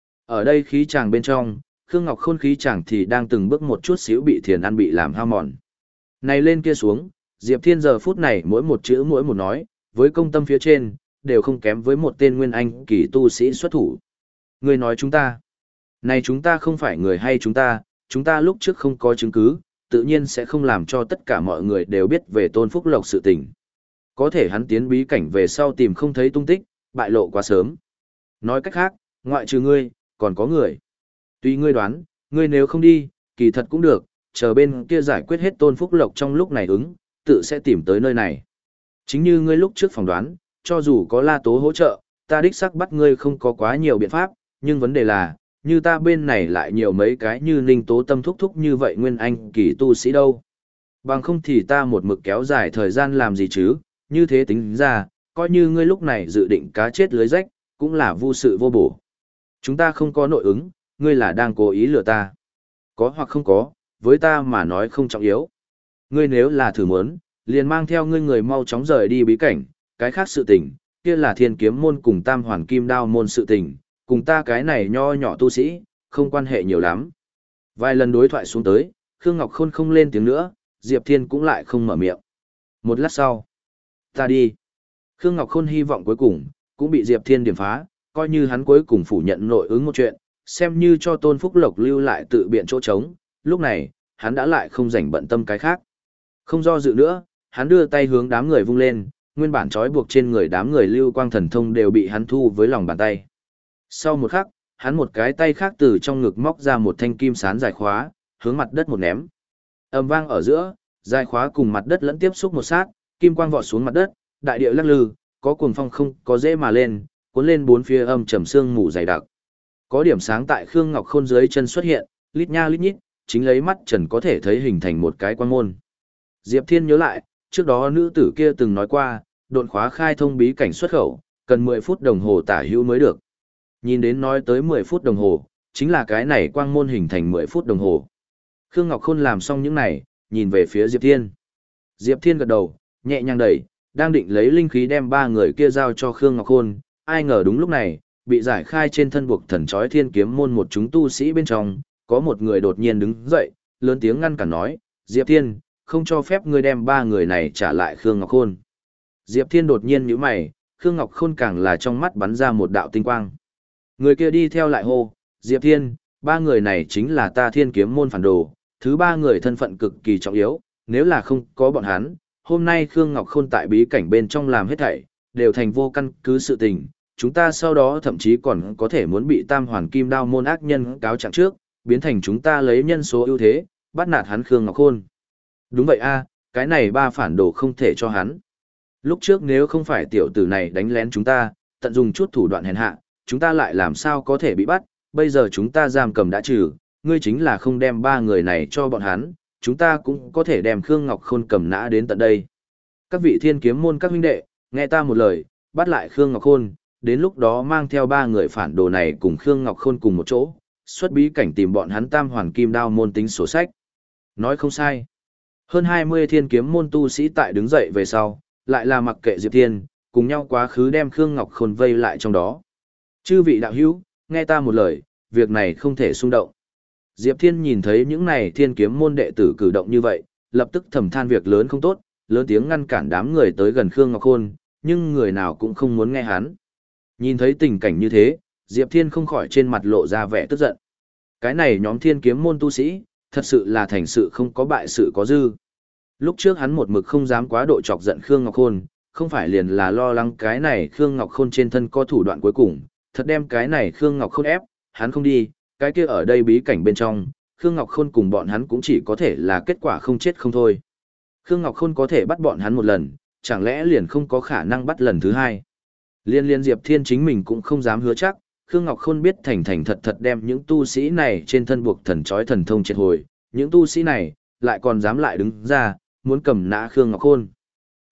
Ở đây khí chàng bên trong, Khương Ngọc Khôn khí chàng thì đang từng bước một chút xíu bị thiền ăn bị làm hao mòn. Này lên kia xuống, Diệp Thiên giờ phút này mỗi một chữ mỗi một nói, với công tâm phía trên, đều không kém với một tên nguyên anh kỳ tu sĩ xuất thủ. Người nói chúng ta, này chúng ta không phải người hay chúng ta, chúng ta lúc trước không có chứng cứ, tự nhiên sẽ không làm cho tất cả mọi người đều biết về Tôn Phúc Lộc sự tình. Có thể hắn tiến bí cảnh về sau tìm không thấy tung tích, bại lộ quá sớm. Nói cách khác, ngoại trừ ngươi, còn có người. Tuy ngươi đoán, ngươi nếu không đi, kỳ thật cũng được, chờ bên kia giải quyết hết Tôn Phúc Lộc trong lúc này ứng, tự sẽ tìm tới nơi này. Chính như ngươi lúc trước phỏng đoán, cho dù có La Tố hỗ trợ, ta đích xác bắt ngươi không có quá nhiều biện pháp, nhưng vấn đề là, như ta bên này lại nhiều mấy cái như Ninh Tố Tâm thúc thúc như vậy nguyên anh kỳ tu sĩ đâu. Bằng không thì ta một mực kéo dài thời gian làm gì chứ, như thế tính ra, coi như ngươi lúc này dự định cá chết lưới rách, cũng là vô sự vô bổ. Chúng ta không có nội ứng, ngươi là đang cố ý lừa ta. Có hoặc không có, với ta mà nói không trọng yếu. Ngươi nếu là thử muốn, liền mang theo ngươi người mau chóng rời đi bí cảnh, cái khác sự tình, kia là thiên kiếm môn cùng tam hoàn kim đao môn sự tình, cùng ta cái này nho nhỏ tu sĩ, không quan hệ nhiều lắm. Vài lần đối thoại xuống tới, Khương Ngọc Khôn không lên tiếng nữa, Diệp Thiên cũng lại không mở miệng. Một lát sau, ta đi. Khương Ngọc Khôn hy vọng cuối cùng, cũng bị Diệp Thiên điểm phá, coi như hắn cuối cùng phủ nhận nội ứng một chuyện, xem như cho Tôn Phúc Lộc lưu lại tự biện chỗ trống, lúc này, hắn đã lại không rảnh bận tâm cái khác. Không do dự nữa, hắn đưa tay hướng đám người vung lên, nguyên bản trói buộc trên người đám người lưu quang thần thông đều bị hắn thu với lòng bàn tay. Sau một khắc, hắn một cái tay khác từ trong ngực móc ra một thanh kim sán dài khóa, hướng mặt đất một ném. Âm vang ở giữa, dài khóa cùng mặt đất lẫn tiếp xúc một sát, kim quang vọt xuống mặt đất, đại địa lắc lư, có cuồng phong không có dễ mà lên, cuốn lên bốn phía âm trầm sương mù dày đặc. Có điểm sáng tại Khương Ngọc Khôn dưới chân xuất hiện, lít nha lít nhít, chính lấy mắt trần có thể thấy hình thành một cái quan môn. Diệp Thiên nhớ lại, trước đó nữ tử kia từng nói qua, độn khóa khai thông bí cảnh xuất khẩu, cần mười phút đồng hồ tả hữu mới được. Nhìn đến nói tới mười phút đồng hồ, chính là cái này quang môn hình thành mười phút đồng hồ. Khương Ngọc Khôn làm xong những này, nhìn về phía Diệp Thiên. Diệp Thiên gật đầu, nhẹ nhàng đẩy, đang định lấy linh khí đem ba người kia giao cho Khương Ngọc Khôn, ai ngờ đúng lúc này, bị giải khai trên thân buộc thần chói thiên kiếm môn một chúng tu sĩ bên trong, có một người đột nhiên đứng dậy, lớn tiếng ngăn cản nói, Diệp Thiên, không cho phép ngươi đem ba người này trả lại Khương Ngọc Khôn. Diệp Thiên đột nhiên nhíu mày, Khương Ngọc Khôn càng là trong mắt bắn ra một đạo tinh quang. Người kia đi theo lại hô, Diệp Thiên, ba người này chính là ta thiên kiếm môn phản đồ, thứ ba người thân phận cực kỳ trọng yếu, nếu là không có bọn hắn, hôm nay Khương Ngọc Khôn tại bí cảnh bên trong làm hết thảy, đều thành vô căn cứ sự tình, chúng ta sau đó thậm chí còn có thể muốn bị tam hoàn kim đao môn ác nhân cáo trạng trước, biến thành chúng ta lấy nhân số ưu thế, bắt nạt hắn Khương Ngọc Khôn. Đúng vậy a, cái này ba phản đồ không thể cho hắn. Lúc trước nếu không phải tiểu tử này đánh lén chúng ta, tận dụng chút thủ đoạn hèn hạ, chúng ta lại làm sao có thể bị bắt, bây giờ chúng ta giam cầm đã trừ, ngươi chính là không đem ba người này cho bọn hắn, chúng ta cũng có thể đem Khương Ngọc Khôn cầm nã đến tận đây. Các vị thiên kiếm môn các huynh đệ, nghe ta một lời, bắt lại Khương Ngọc Khôn, đến lúc đó mang theo ba người phản đồ này cùng Khương Ngọc Khôn cùng một chỗ, xuất bí cảnh tìm bọn hắn tam hoàn kim đao môn tính sổ sách. Nói không sai. Hơn hai mươi thiên kiếm môn tu sĩ tại đứng dậy về sau, lại là mặc kệ Diệp Thiên, cùng nhau quá khứ đem Khương Ngọc Khôn vây lại trong đó. Chư vị đạo hữu, nghe ta một lời, việc này không thể xung động. Diệp Thiên nhìn thấy những này thiên kiếm môn đệ tử cử động như vậy, lập tức thầm than việc lớn không tốt, lớn tiếng ngăn cản đám người tới gần Khương Ngọc Khôn, nhưng người nào cũng không muốn nghe hắn. Nhìn thấy tình cảnh như thế, Diệp Thiên không khỏi trên mặt lộ ra vẻ tức giận. Cái này nhóm thiên kiếm môn tu sĩ, thật sự là thành sự không có bại sự có dư. Lúc trước hắn một mực không dám quá độ chọc giận Khương Ngọc Khôn, không phải liền là lo lắng cái này Khương Ngọc Khôn trên thân có thủ đoạn cuối cùng, thật đem cái này Khương Ngọc Khôn ép, hắn không đi, cái kia ở đây bí cảnh bên trong, Khương Ngọc Khôn cùng bọn hắn cũng chỉ có thể là kết quả không chết không thôi. Khương Ngọc Khôn có thể bắt bọn hắn một lần, chẳng lẽ liền không có khả năng bắt lần thứ hai. Liên liên Diệp Thiên chính mình cũng không dám hứa chắc, Khương Ngọc Khôn biết thành thành thật thật đem những tu sĩ này trên thân buộc thần chói thần thông triệt hồi, những tu sĩ này lại còn dám lại đứng ra, muốn cầm nã Khương Ngọc Khôn.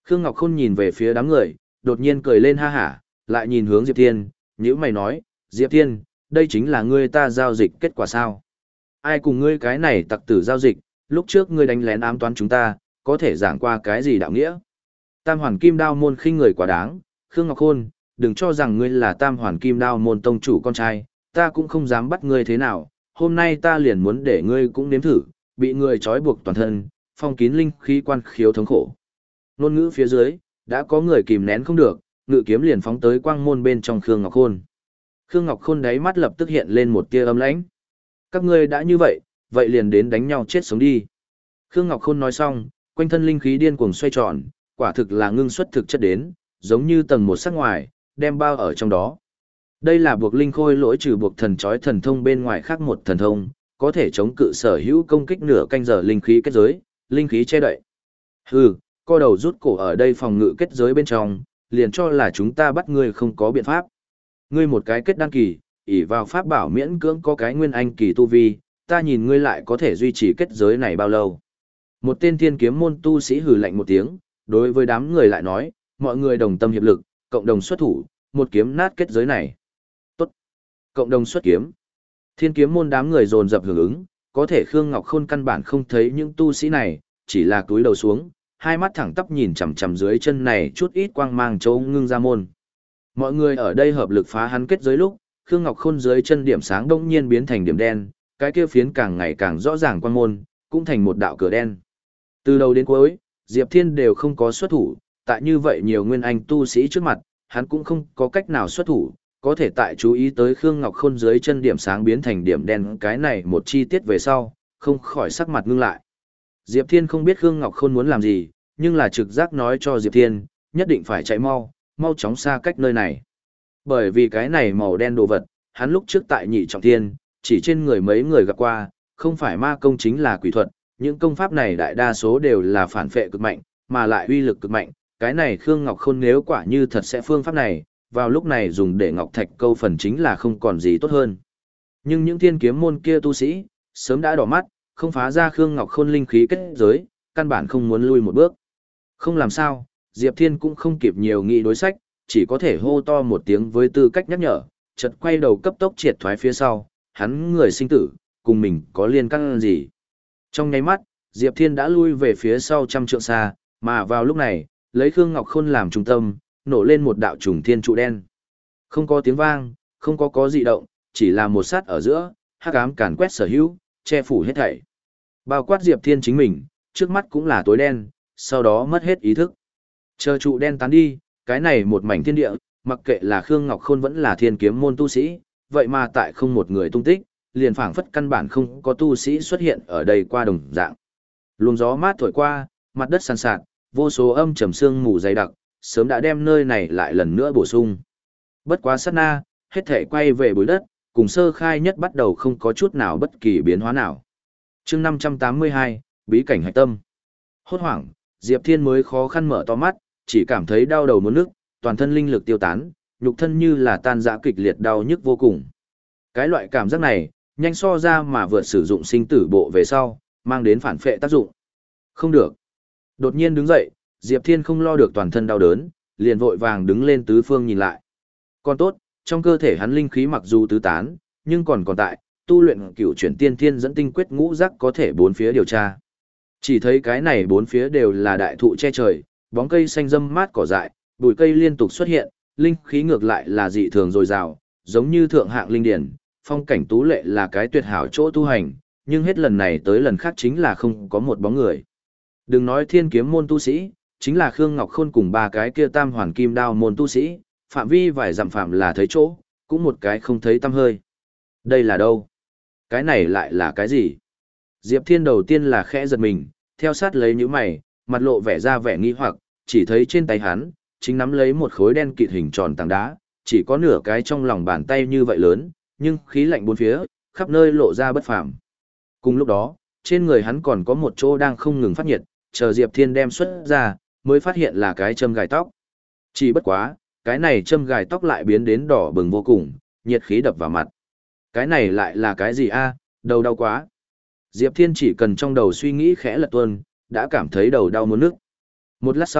Khương Ngọc Khôn nhìn về phía đám người, đột nhiên cười lên ha hả, lại nhìn hướng Diệp Thiên, nhữ mày nói, Diệp Thiên, đây chính là ngươi ta giao dịch kết quả sao? Ai cùng ngươi cái này tặc tử giao dịch, lúc trước ngươi đánh lén ám toán chúng ta, có thể giảng qua cái gì đạo nghĩa? Tam hoàn kim đao môn khinh người quá đáng, Khương Ngọc Khôn, đừng cho rằng ngươi là tam hoàn kim đao môn tông chủ con trai, ta cũng không dám bắt ngươi thế nào, hôm nay ta liền muốn để ngươi cũng nếm thử, bị người trói buộc toàn thân, phong kín linh khí quan khiếu thống khổ. Ngôn ngữ phía dưới, đã có người kìm nén không được, ngự kiếm liền phóng tới quang môn bên trong Khương Ngọc Khôn. Khương Ngọc Khôn đáy mắt lập tức hiện lên một tia âm lãnh. Các ngươi đã như vậy, vậy liền đến đánh nhau chết sống đi. Khương Ngọc Khôn nói xong, quanh thân linh khí điên cuồng xoay tròn, quả thực là ngưng xuất thực chất đến, giống như tầng một sắc ngoài, đem bao ở trong đó. Đây là buộc linh khôi lỗi trừ buộc thần chói thần thông bên ngoài khác một thần thông, có thể chống cự sở hữu công kích nửa canh giờ linh khí kết giới, linh khí che đậy. Hừ, co đầu rút cổ ở đây phòng ngự kết giới bên trong, liền cho là chúng ta bắt ngươi không có biện pháp. Ngươi một cái kết đăng kỳ, ỷ vào pháp bảo miễn cưỡng có cái nguyên anh kỳ tu vi, ta nhìn ngươi lại có thể duy trì kết giới này bao lâu. Một tên thiên kiếm môn tu sĩ hừ lạnh một tiếng, đối với đám người lại nói, mọi người đồng tâm hiệp lực, cộng đồng xuất thủ, một kiếm nát kết giới này. Tốt. Cộng đồng xuất kiếm. Thiên kiếm môn đám người dồn dập hưởng ứng, có thể Khương Ngọc Khôn căn bản không thấy những tu sĩ này, chỉ là túi đầu xuống, hai mắt thẳng tắp nhìn chằm chằm dưới chân này chút ít quang mang châu ngưng ra môn. Mọi người ở đây hợp lực phá hắn kết giới lúc, Khương Ngọc Khôn dưới chân điểm sáng đông nhiên biến thành điểm đen, cái kia phiến càng ngày càng rõ ràng quang môn, cũng thành một đạo cửa đen. Từ đầu đến cuối, Diệp Thiên đều không có xuất thủ, tại như vậy nhiều nguyên anh tu sĩ trước mặt, hắn cũng không có cách nào xuất thủ, có thể tại chú ý tới Khương Ngọc Khôn dưới chân điểm sáng biến thành điểm đen cái này một chi tiết về sau, không khỏi sắc mặt ngưng lại. Diệp Thiên không biết Khương Ngọc Khôn muốn làm gì, nhưng là trực giác nói cho Diệp Thiên, nhất định phải chạy mau, mau chóng xa cách nơi này. Bởi vì cái này màu đen đồ vật, hắn lúc trước tại Nhị Trọng Thiên, chỉ trên người mấy người gặp qua, không phải ma công chính là quỷ thuật, những công pháp này đại đa số đều là phản phệ cực mạnh, mà lại uy lực cực mạnh, cái này Khương Ngọc Khôn nếu quả như thật sẽ phương pháp này, vào lúc này dùng để Ngọc Thạch câu phần chính là không còn gì tốt hơn. Nhưng những thiên kiếm môn kia tu sĩ, sớm đã đỏ mắt, không phá ra Khương Ngọc Khôn linh khí kết giới, căn bản không muốn lui một bước. Không làm sao, Diệp Thiên cũng không kịp nhiều nghị đối sách, chỉ có thể hô to một tiếng với tư cách nhắc nhở, chợt quay đầu cấp tốc triệt thoái phía sau, hắn người sinh tử, cùng mình có liên căn gì. Trong nháy mắt, Diệp Thiên đã lui về phía sau trăm trượng xa, mà vào lúc này, lấy Khương Ngọc Khôn làm trung tâm, nổ lên một đạo trùng thiên trụ đen. Không có tiếng vang, không có có dị động, chỉ là một sát ở giữa, hắc ám càn quét sở hữu, che phủ hết thảy. Bao quát Diệp Thiên chính mình, trước mắt cũng là tối đen, sau đó mất hết ý thức. Chờ trụ đen tán đi, cái này một mảnh thiên địa, mặc kệ là Khương Ngọc Khôn vẫn là thiên kiếm môn tu sĩ, vậy mà tại không một người tung tích, liền phảng phất căn bản không có tu sĩ xuất hiện ở đây qua đồng dạng. Luồng gió mát thổi qua, mặt đất sàn sạt, vô số âm trầm sương mù dày đặc, sớm đã đem nơi này lại lần nữa bổ sung. Bất quá sát na, hết thể quay về bụi đất, cùng sơ khai nhất bắt đầu không có chút nào bất kỳ biến hóa nào. chương năm trăm tám mươi hai, bí cảnh hạch tâm. Hốt hoảng, Diệp Thiên mới khó khăn mở to mắt, chỉ cảm thấy đau đầu muốn nức, toàn thân linh lực tiêu tán, nhục thân như là tan rã kịch liệt đau nhức vô cùng. Cái loại cảm giác này, nhanh so ra mà vượt sử dụng sinh tử bộ về sau, mang đến phản phệ tác dụng. Không được. Đột nhiên đứng dậy, Diệp Thiên không lo được toàn thân đau đớn, liền vội vàng đứng lên tứ phương nhìn lại. Còn tốt, trong cơ thể hắn linh khí mặc dù tứ tán, nhưng còn còn tại, tu luyện cửu chuyển tiên thiên dẫn tinh quyết ngũ giác có thể bốn phía điều tra. Chỉ thấy cái này bốn phía đều là đại thụ che trời, bóng cây xanh râm mát cỏ dại, bụi cây liên tục xuất hiện, linh khí ngược lại là dị thường dồi dào, giống như thượng hạng linh điển, phong cảnh tú lệ là cái tuyệt hảo chỗ tu hành, nhưng hết lần này tới lần khác chính là không có một bóng người. Đừng nói thiên kiếm môn tu sĩ, chính là Khương Ngọc Khôn cùng ba cái kia tam hoàn kim đao môn tu sĩ, phạm vi vài dặm phạm là thấy chỗ, cũng một cái không thấy tăm hơi. Đây là đâu? Cái này lại là cái gì? Diệp Thiên đầu tiên là khẽ giật mình, theo sát lấy những mày, mặt lộ vẻ ra vẻ nghi hoặc, chỉ thấy trên tay hắn, chính nắm lấy một khối đen kịt hình tròn tảng đá, chỉ có nửa cái trong lòng bàn tay như vậy lớn, nhưng khí lạnh bốn phía, khắp nơi lộ ra bất phàm. Cùng lúc đó, trên người hắn còn có một chỗ đang không ngừng phát nhiệt, chờ Diệp Thiên đem xuất ra, mới phát hiện là cái châm gài tóc. Chỉ bất quá, cái này châm gài tóc lại biến đến đỏ bừng vô cùng, nhiệt khí đập vào mặt. Cái này lại là cái gì a? Đầu đau quá. Diệp Thiên chỉ cần trong đầu suy nghĩ khẽ lật tuôn, đã cảm thấy đầu đau muốn nức. Một lát sau,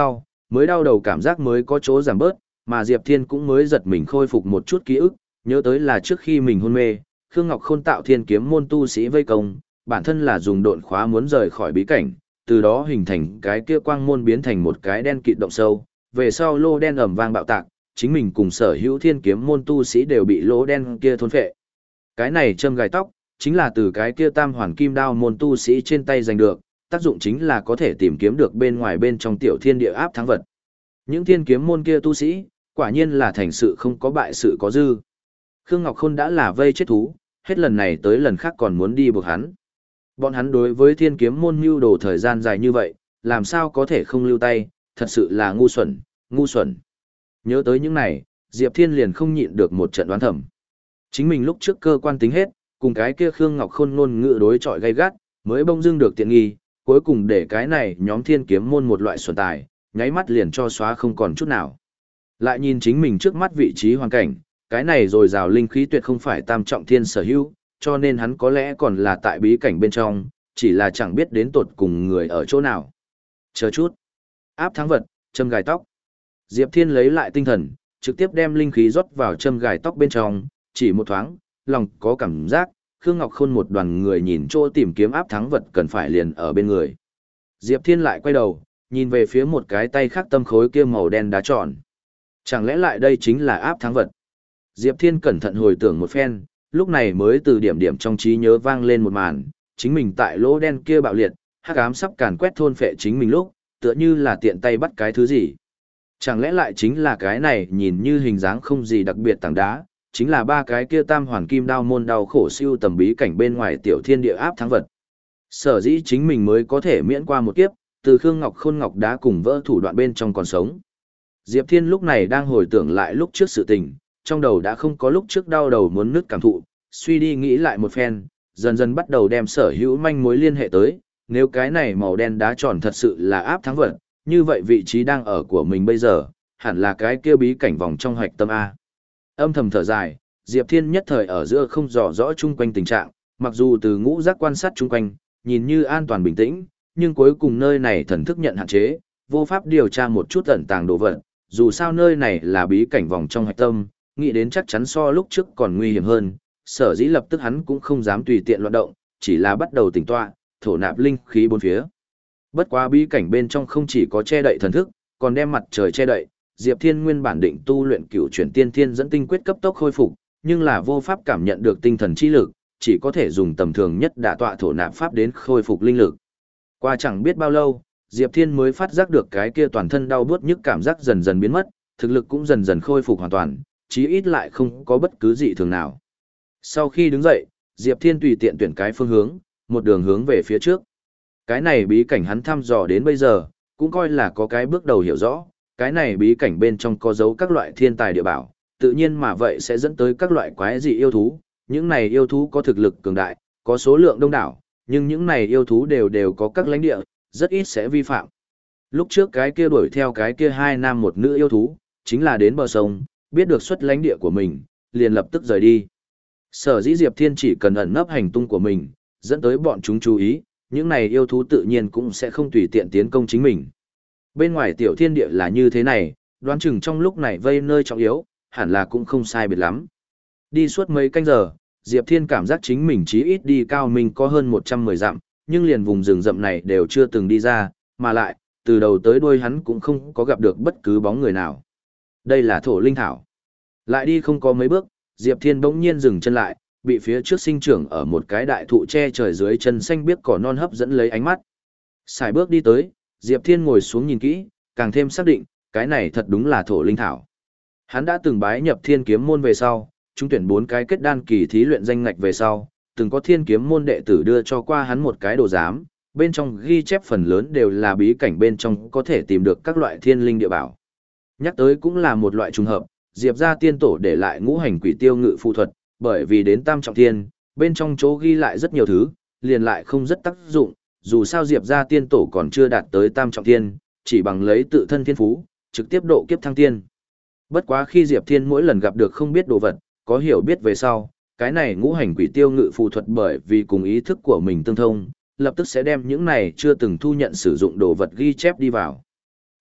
Mới đau đầu cảm giác mới có chỗ giảm bớt, mà Diệp Thiên cũng mới giật mình khôi phục một chút ký ức, nhớ tới là trước khi mình hôn mê, Khương Ngọc Khôn tạo thiên kiếm môn tu sĩ vây công, bản thân là dùng độn khóa muốn rời khỏi bí cảnh, từ đó hình thành cái kia quang môn biến thành một cái đen kịt động sâu, về sau lô đen ầm vang bạo tạc, chính mình cùng sở hữu thiên kiếm môn tu sĩ đều bị lỗ đen kia thôn phệ. Cái này châm gài tóc, chính là từ cái kia tam hoàn kim đao môn tu sĩ trên tay giành được, tác dụng chính là có thể tìm kiếm được bên ngoài bên trong tiểu thiên địa áp thắng vật. Những thiên kiếm môn kia tu sĩ, quả nhiên là thành sự không có bại sự có dư. Khương Ngọc Khôn đã là vây chết thú, hết lần này tới lần khác còn muốn đi buộc hắn. Bọn hắn đối với thiên kiếm môn mưu đồ thời gian dài như vậy, làm sao có thể không lưu tay, thật sự là ngu xuẩn, ngu xuẩn. Nhớ tới những này, Diệp Thiên liền không nhịn được một trận đoán thầm. Chính mình lúc trước cơ quan tính hết, cùng cái kia Khương Ngọc Khôn ngôn ngữ đối chọi gay gắt, mới bông dưng được tiện nghi, cuối cùng để cái này nhóm thiên kiếm môn một loại xuẩn tài, nháy mắt liền cho xóa không còn chút nào. Lại nhìn chính mình trước mắt vị trí hoàn cảnh, cái này rồi rào linh khí tuyệt không phải tam trọng thiên sở hữu, cho nên hắn có lẽ còn là tại bí cảnh bên trong, chỉ là chẳng biết đến tột cùng người ở chỗ nào. Chờ chút. Áp thắng vật, châm gài tóc. Diệp Thiên lấy lại tinh thần, trực tiếp đem linh khí rót vào châm gài tóc bên trong, chỉ một thoáng, lòng có cảm giác, Khương Ngọc Khôn một đoàn người nhìn chỗ tìm kiếm áp thắng vật cần phải liền ở bên người. Diệp Thiên lại quay đầu, nhìn về phía một cái tay khác tâm khối kia màu đen đá tròn. Chẳng lẽ lại đây chính là áp thắng vật? Diệp Thiên cẩn thận hồi tưởng một phen, lúc này mới từ điểm điểm trong trí nhớ vang lên một màn, chính mình tại lỗ đen kia bạo liệt, hắc ám sắp càn quét thôn phệ chính mình lúc, tựa như là tiện tay bắt cái thứ gì. Chẳng lẽ lại chính là cái này nhìn như hình dáng không gì đặc biệt tảng đá, chính là ba cái kia tam hoàn kim đao môn đau khổ siêu tầm bí cảnh bên ngoài tiểu thiên địa áp thắng vật. Sở dĩ chính mình mới có thể miễn qua một kiếp, từ Khương Ngọc Khôn ngọc đá cùng vỡ thủ đoạn bên trong còn sống. Diệp Thiên lúc này đang hồi tưởng lại lúc trước sự tình, trong đầu đã không có lúc trước đau đầu muốn nứt cảm thụ, suy đi nghĩ lại một phen, dần dần bắt đầu đem sở hữu manh mối liên hệ tới, nếu cái này màu đen đá tròn thật sự là áp thắng vật, như vậy vị trí đang ở của mình bây giờ, hẳn là cái kia bí cảnh vòng trong hạch tâm A. Âm thầm thở dài, Diệp Thiên nhất thời ở giữa không rõ rõ chung quanh tình trạng, mặc dù từ ngũ giác quan sát chung quanh, nhìn như an toàn bình tĩnh, nhưng cuối cùng nơi này thần thức nhận hạn chế, vô pháp điều tra một chút ẩn tàng đồ vật, dù sao nơi này là bí cảnh vòng trong hạch tâm, nghĩ đến chắc chắn so lúc trước còn nguy hiểm hơn, sở dĩ lập tức hắn cũng không dám tùy tiện loạn động, chỉ là bắt đầu tỉnh tọa, thổ nạp linh khí bốn phía. Bất quá bí cảnh bên trong không chỉ có che đậy thần thức, còn đem mặt trời che đậy, Diệp Thiên nguyên bản định tu luyện cửu chuyển tiên thiên dẫn tinh quyết cấp tốc khôi phục, nhưng là vô pháp cảm nhận được tinh thần chi lực, chỉ có thể dùng tầm thường nhất đả tọa thổ nạp pháp đến khôi phục linh lực. Qua chẳng biết bao lâu, Diệp Thiên mới phát giác được cái kia toàn thân đau buốt nhức cảm giác dần dần biến mất, thực lực cũng dần dần khôi phục hoàn toàn, chí ít lại không có bất cứ gì thường nào. Sau khi đứng dậy, Diệp Thiên tùy tiện tuyển cái phương hướng, một đường hướng về phía trước. Cái này bí cảnh hắn thăm dò đến bây giờ, cũng coi là có cái bước đầu hiểu rõ, cái này bí cảnh bên trong có dấu các loại thiên tài địa bảo, tự nhiên mà vậy sẽ dẫn tới các loại quái dị yêu thú, những này yêu thú có thực lực cường đại, có số lượng đông đảo, nhưng những này yêu thú đều đều có các lãnh địa, rất ít sẽ vi phạm. Lúc trước cái kia đuổi theo cái kia hai nam một nữ yêu thú, chính là đến bờ sông, biết được xuất lãnh địa của mình, liền lập tức rời đi. Sở dĩ Diệp Thiên chỉ cần ẩn nấp hành tung của mình, dẫn tới bọn chúng chú ý, những này yêu thú tự nhiên cũng sẽ không tùy tiện tiến công chính mình. Bên ngoài tiểu thiên địa là như thế này, đoán chừng trong lúc này vây nơi trọng yếu, hẳn là cũng không sai biệt lắm. Đi suốt mấy canh giờ, Diệp Thiên cảm giác chính mình chí ít đi cao mình có hơn một trăm mười dặm, nhưng liền vùng rừng rậm này đều chưa từng đi ra, mà lại, từ đầu tới đuôi hắn cũng không có gặp được bất cứ bóng người nào. Đây là thổ linh thảo. Lại đi không có mấy bước, Diệp Thiên bỗng nhiên dừng chân lại, bị phía trước sinh trưởng ở một cái đại thụ che trời dưới chân xanh biếc cỏ non hấp dẫn lấy ánh mắt. Xài bước đi tới, Diệp Thiên ngồi xuống nhìn kỹ, càng thêm xác định, cái này thật đúng là thổ linh thảo. Hắn đã từng bái nhập Thiên Kiếm môn về sau, trúng tuyển bốn cái kết đan kỳ thí luyện danh ngạch về sau, từng có Thiên Kiếm môn đệ tử đưa cho qua hắn một cái đồ giám, bên trong ghi chép phần lớn đều là bí cảnh bên trong có thể tìm được các loại thiên linh địa bảo. Nhắc tới cũng là một loại trùng hợp, Diệp gia tiên tổ để lại ngũ hành quỷ tiêu ngự phù thuật, bởi vì đến tam trọng thiên, bên trong chỗ ghi lại rất nhiều thứ, liền lại không rất tác dụng, dù sao Diệp gia tiên tổ còn chưa đạt tới tam trọng thiên, chỉ bằng lấy tự thân thiên phú, trực tiếp độ kiếp thăng tiên. Bất quá khi Diệp Thiên mỗi lần gặp được không biết đồ vật, có hiểu biết về sau, cái này ngũ hành quỷ tiêu ngự phù thuật bởi vì cùng ý thức của mình tương thông, lập tức sẽ đem những này chưa từng thu nhận sử dụng đồ vật ghi chép đi vào.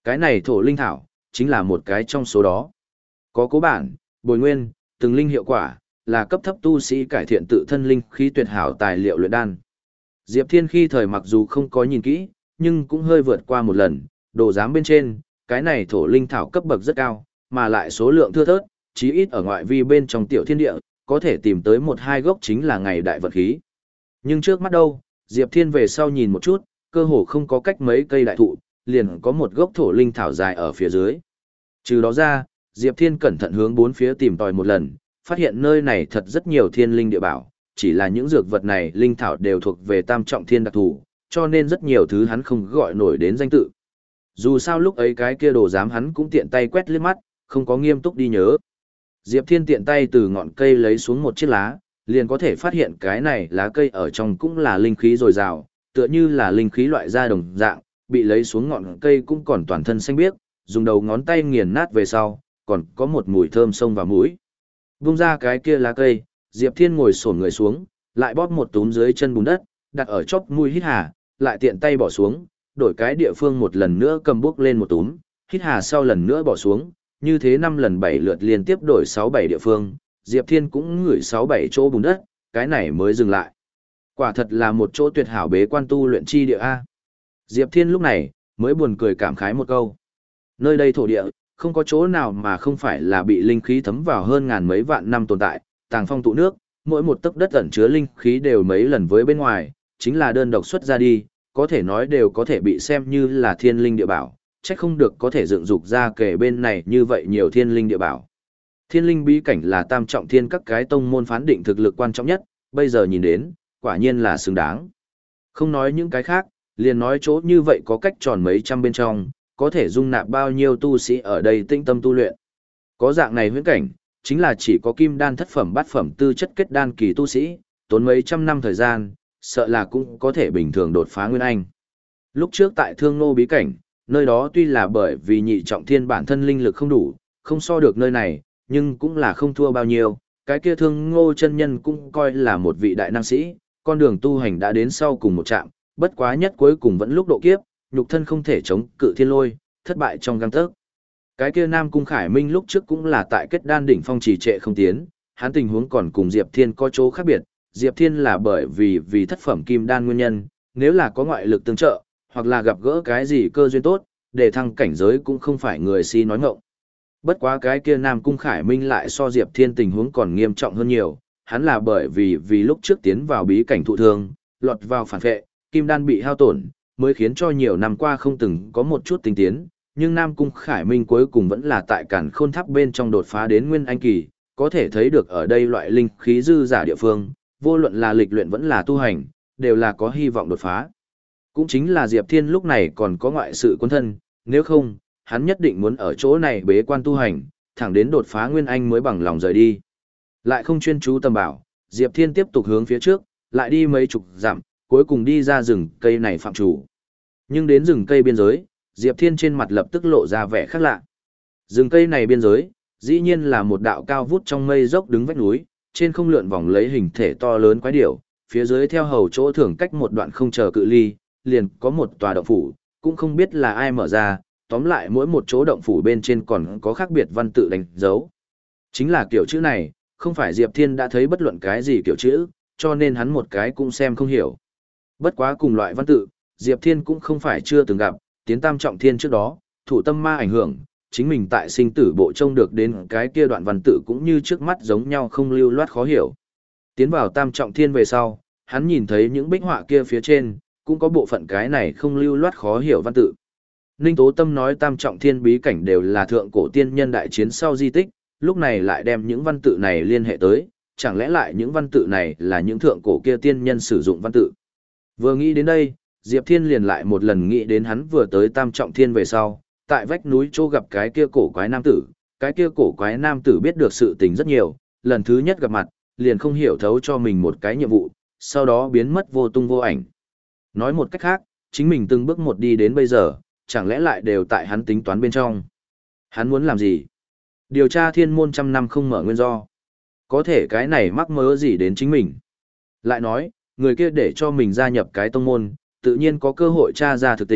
Cái này thổ linh thảo, chính là một cái trong số đó. Có cố bản, bồi nguyên, từng linh hiệu quả, là cấp thấp tu sĩ cải thiện tự thân linh khí tuyệt hảo tài liệu luyện đan. Diệp Thiên khi thời mặc dù không có nhìn kỹ, nhưng cũng hơi vượt qua một lần, đồ giám bên trên, cái này thổ linh thảo cấp bậc rất cao, mà lại số lượng thưa thớt, chí ít ở ngoại vi bên trong tiểu thiên địa, có thể tìm tới một hai gốc chính là ngày đại vật khí. Nhưng trước mắt đâu, Diệp Thiên về sau nhìn một chút, cơ hồ không có cách mấy cây đại thụ, liền có một gốc thổ linh thảo dài ở phía dưới. Trừ đó ra, Diệp Thiên cẩn thận hướng bốn phía tìm tòi một lần, phát hiện nơi này thật rất nhiều thiên linh địa bảo, chỉ là những dược vật này linh thảo đều thuộc về tam trọng thiên đặc thù, cho nên rất nhiều thứ hắn không gọi nổi đến danh tự. Dù sao lúc ấy cái kia đồ giám hắn cũng tiện tay quét liếc mắt, không có nghiêm túc đi nhớ. Diệp Thiên tiện tay từ ngọn cây lấy xuống một chiếc lá, liền có thể phát hiện cái này lá cây ở trong cũng là linh khí dồi dào, tựa như là linh khí loại da đồng dạng, bị lấy xuống ngọn cây cũng còn toàn thân xanh biếc, dùng đầu ngón tay nghiền nát về sau, còn có một mùi thơm xông vào mũi. Vung ra cái kia lá cây, Diệp Thiên ngồi xổm người xuống, lại bóp một túm dưới chân bùn đất, đặt ở chóp mũi hít hà, lại tiện tay bỏ xuống, đổi cái địa phương một lần nữa cầm bước lên một túm, hít hà sau lần nữa bỏ xuống, như thế năm lần bảy lượt liên tiếp đổi sáu bảy địa phương, Diệp Thiên cũng ngửi sáu bảy chỗ bùn đất, cái này mới dừng lại. Quả thật là một chỗ tuyệt hảo bế quan tu luyện chi địa a. Diệp Thiên lúc này mới buồn cười cảm khái một câu. Nơi đây thổ địa, không có chỗ nào mà không phải là bị linh khí thấm vào hơn ngàn mấy vạn năm tồn tại, tàng phong tụ nước, mỗi một tấc đất ẩn chứa linh khí đều mấy lần với bên ngoài, chính là đơn độc xuất ra đi, có thể nói đều có thể bị xem như là thiên linh địa bảo, chắc không được có thể dựng dục ra kể bên này như vậy nhiều thiên linh địa bảo. Thiên linh bí cảnh là tam trọng thiên các cái tông môn phán định thực lực quan trọng nhất, bây giờ nhìn đến, quả nhiên là xứng đáng. Không nói những cái khác, liền nói chỗ như vậy có cách tròn mấy trăm bên trong, có thể dung nạp bao nhiêu tu sĩ ở đây tinh tâm tu luyện. Có dạng này huyễn cảnh, chính là chỉ có kim đan thất phẩm bát phẩm tư chất kết đan kỳ tu sĩ, tốn mấy trăm năm thời gian, sợ là cũng có thể bình thường đột phá nguyên anh. Lúc trước tại Thương Nô bí cảnh, nơi đó tuy là bởi vì nhị trọng thiên bản thân linh lực không đủ, không so được nơi này, nhưng cũng là không thua bao nhiêu, cái kia Thương Ngô chân nhân cũng coi là một vị đại năng sĩ, con đường tu hành đã đến sau cùng một trạm, bất quá nhất cuối cùng vẫn lúc độ kiếp, nhục thân không thể chống cự thiên lôi, thất bại trong gang tấc. Cái kia Nam Cung Khải Minh lúc trước cũng là tại kết đan đỉnh phong trì trệ không tiến, hắn tình huống còn cùng Diệp Thiên có chỗ khác biệt, Diệp Thiên là bởi vì vì thất phẩm kim đan nguyên nhân, nếu là có ngoại lực tương trợ, hoặc là gặp gỡ cái gì cơ duyên tốt, để thăng cảnh giới cũng không phải người si nói ngọng. Bất quá cái kia Nam Cung Khải Minh lại so Diệp Thiên tình huống còn nghiêm trọng hơn nhiều, hắn là bởi vì vì lúc trước tiến vào bí cảnh thụ thương, lọt vào phản vệ, kim đan bị hao tổn, mới khiến cho nhiều năm qua không từng có một chút tinh tiến, nhưng Nam Cung Khải Minh cuối cùng vẫn là tại Càn Khôn Tháp bên trong đột phá đến Nguyên Anh kỳ, có thể thấy được ở đây loại linh khí dư giả địa phương, vô luận là lịch luyện vẫn là tu hành, đều là có hy vọng đột phá. Cũng chính là Diệp Thiên lúc này còn có ngoại sự quân thân, nếu không, hắn nhất định muốn ở chỗ này bế quan tu hành, thẳng đến đột phá Nguyên Anh mới bằng lòng rời đi. Lại không chuyên chú tầm bảo, Diệp Thiên tiếp tục hướng phía trước, lại đi mấy chục dặm, cuối cùng đi ra rừng cây này phạm chủ. Nhưng đến rừng cây biên giới, Diệp Thiên trên mặt lập tức lộ ra vẻ khác lạ. Rừng cây này biên giới, dĩ nhiên là một đạo cao vút trong mây dốc đứng vách núi, trên không lượn vòng lấy hình thể to lớn quái điểu, phía dưới theo hầu chỗ thưởng cách một đoạn không chờ cự ly, liền có một tòa động phủ, cũng không biết là ai mở ra, tóm lại mỗi một chỗ động phủ bên trên còn có khác biệt văn tự đánh dấu. Chính là kiểu chữ này, không phải Diệp Thiên đã thấy bất luận cái gì kiểu chữ, cho nên hắn một cái cũng xem không hiểu. Bất quá cùng loại văn tự, Diệp Thiên cũng không phải chưa từng gặp, tiến tam trọng thiên trước đó, thủ tâm ma ảnh hưởng, chính mình tại sinh tử bộ trông được đến cái kia đoạn văn tự cũng như trước mắt giống nhau không lưu loát khó hiểu. Tiến vào tam trọng thiên về sau, hắn nhìn thấy những bích họa kia phía trên, cũng có bộ phận cái này không lưu loát khó hiểu văn tự. Ninh Tố Tâm nói tam trọng thiên bí cảnh đều là thượng cổ tiên nhân đại chiến sau di tích, lúc này lại đem những văn tự này liên hệ tới, chẳng lẽ lại những văn tự này là những thượng cổ kia tiên nhân sử dụng văn tự. Vừa nghĩ đến đây, Diệp Thiên liền lại một lần nghĩ đến hắn vừa tới tam trọng thiên về sau, tại vách núi chỗ gặp cái kia cổ quái nam tử, cái kia cổ quái nam tử biết được sự tình rất nhiều, lần thứ nhất gặp mặt, liền không hiểu thấu cho mình một cái nhiệm vụ, sau đó biến mất vô tung vô ảnh. Nói một cách khác, chính mình từng bước một đi đến bây giờ, chẳng lẽ lại đều tại hắn tính toán bên trong. Hắn muốn làm gì? Điều tra thiên môn trăm năm không mở nguyên do. Có thể cái này mắc mớ gì đến chính mình. Lại nói, người kia để cho mình gia nhập cái tông môn, tự nhiên có cơ hội tra ra thực tình,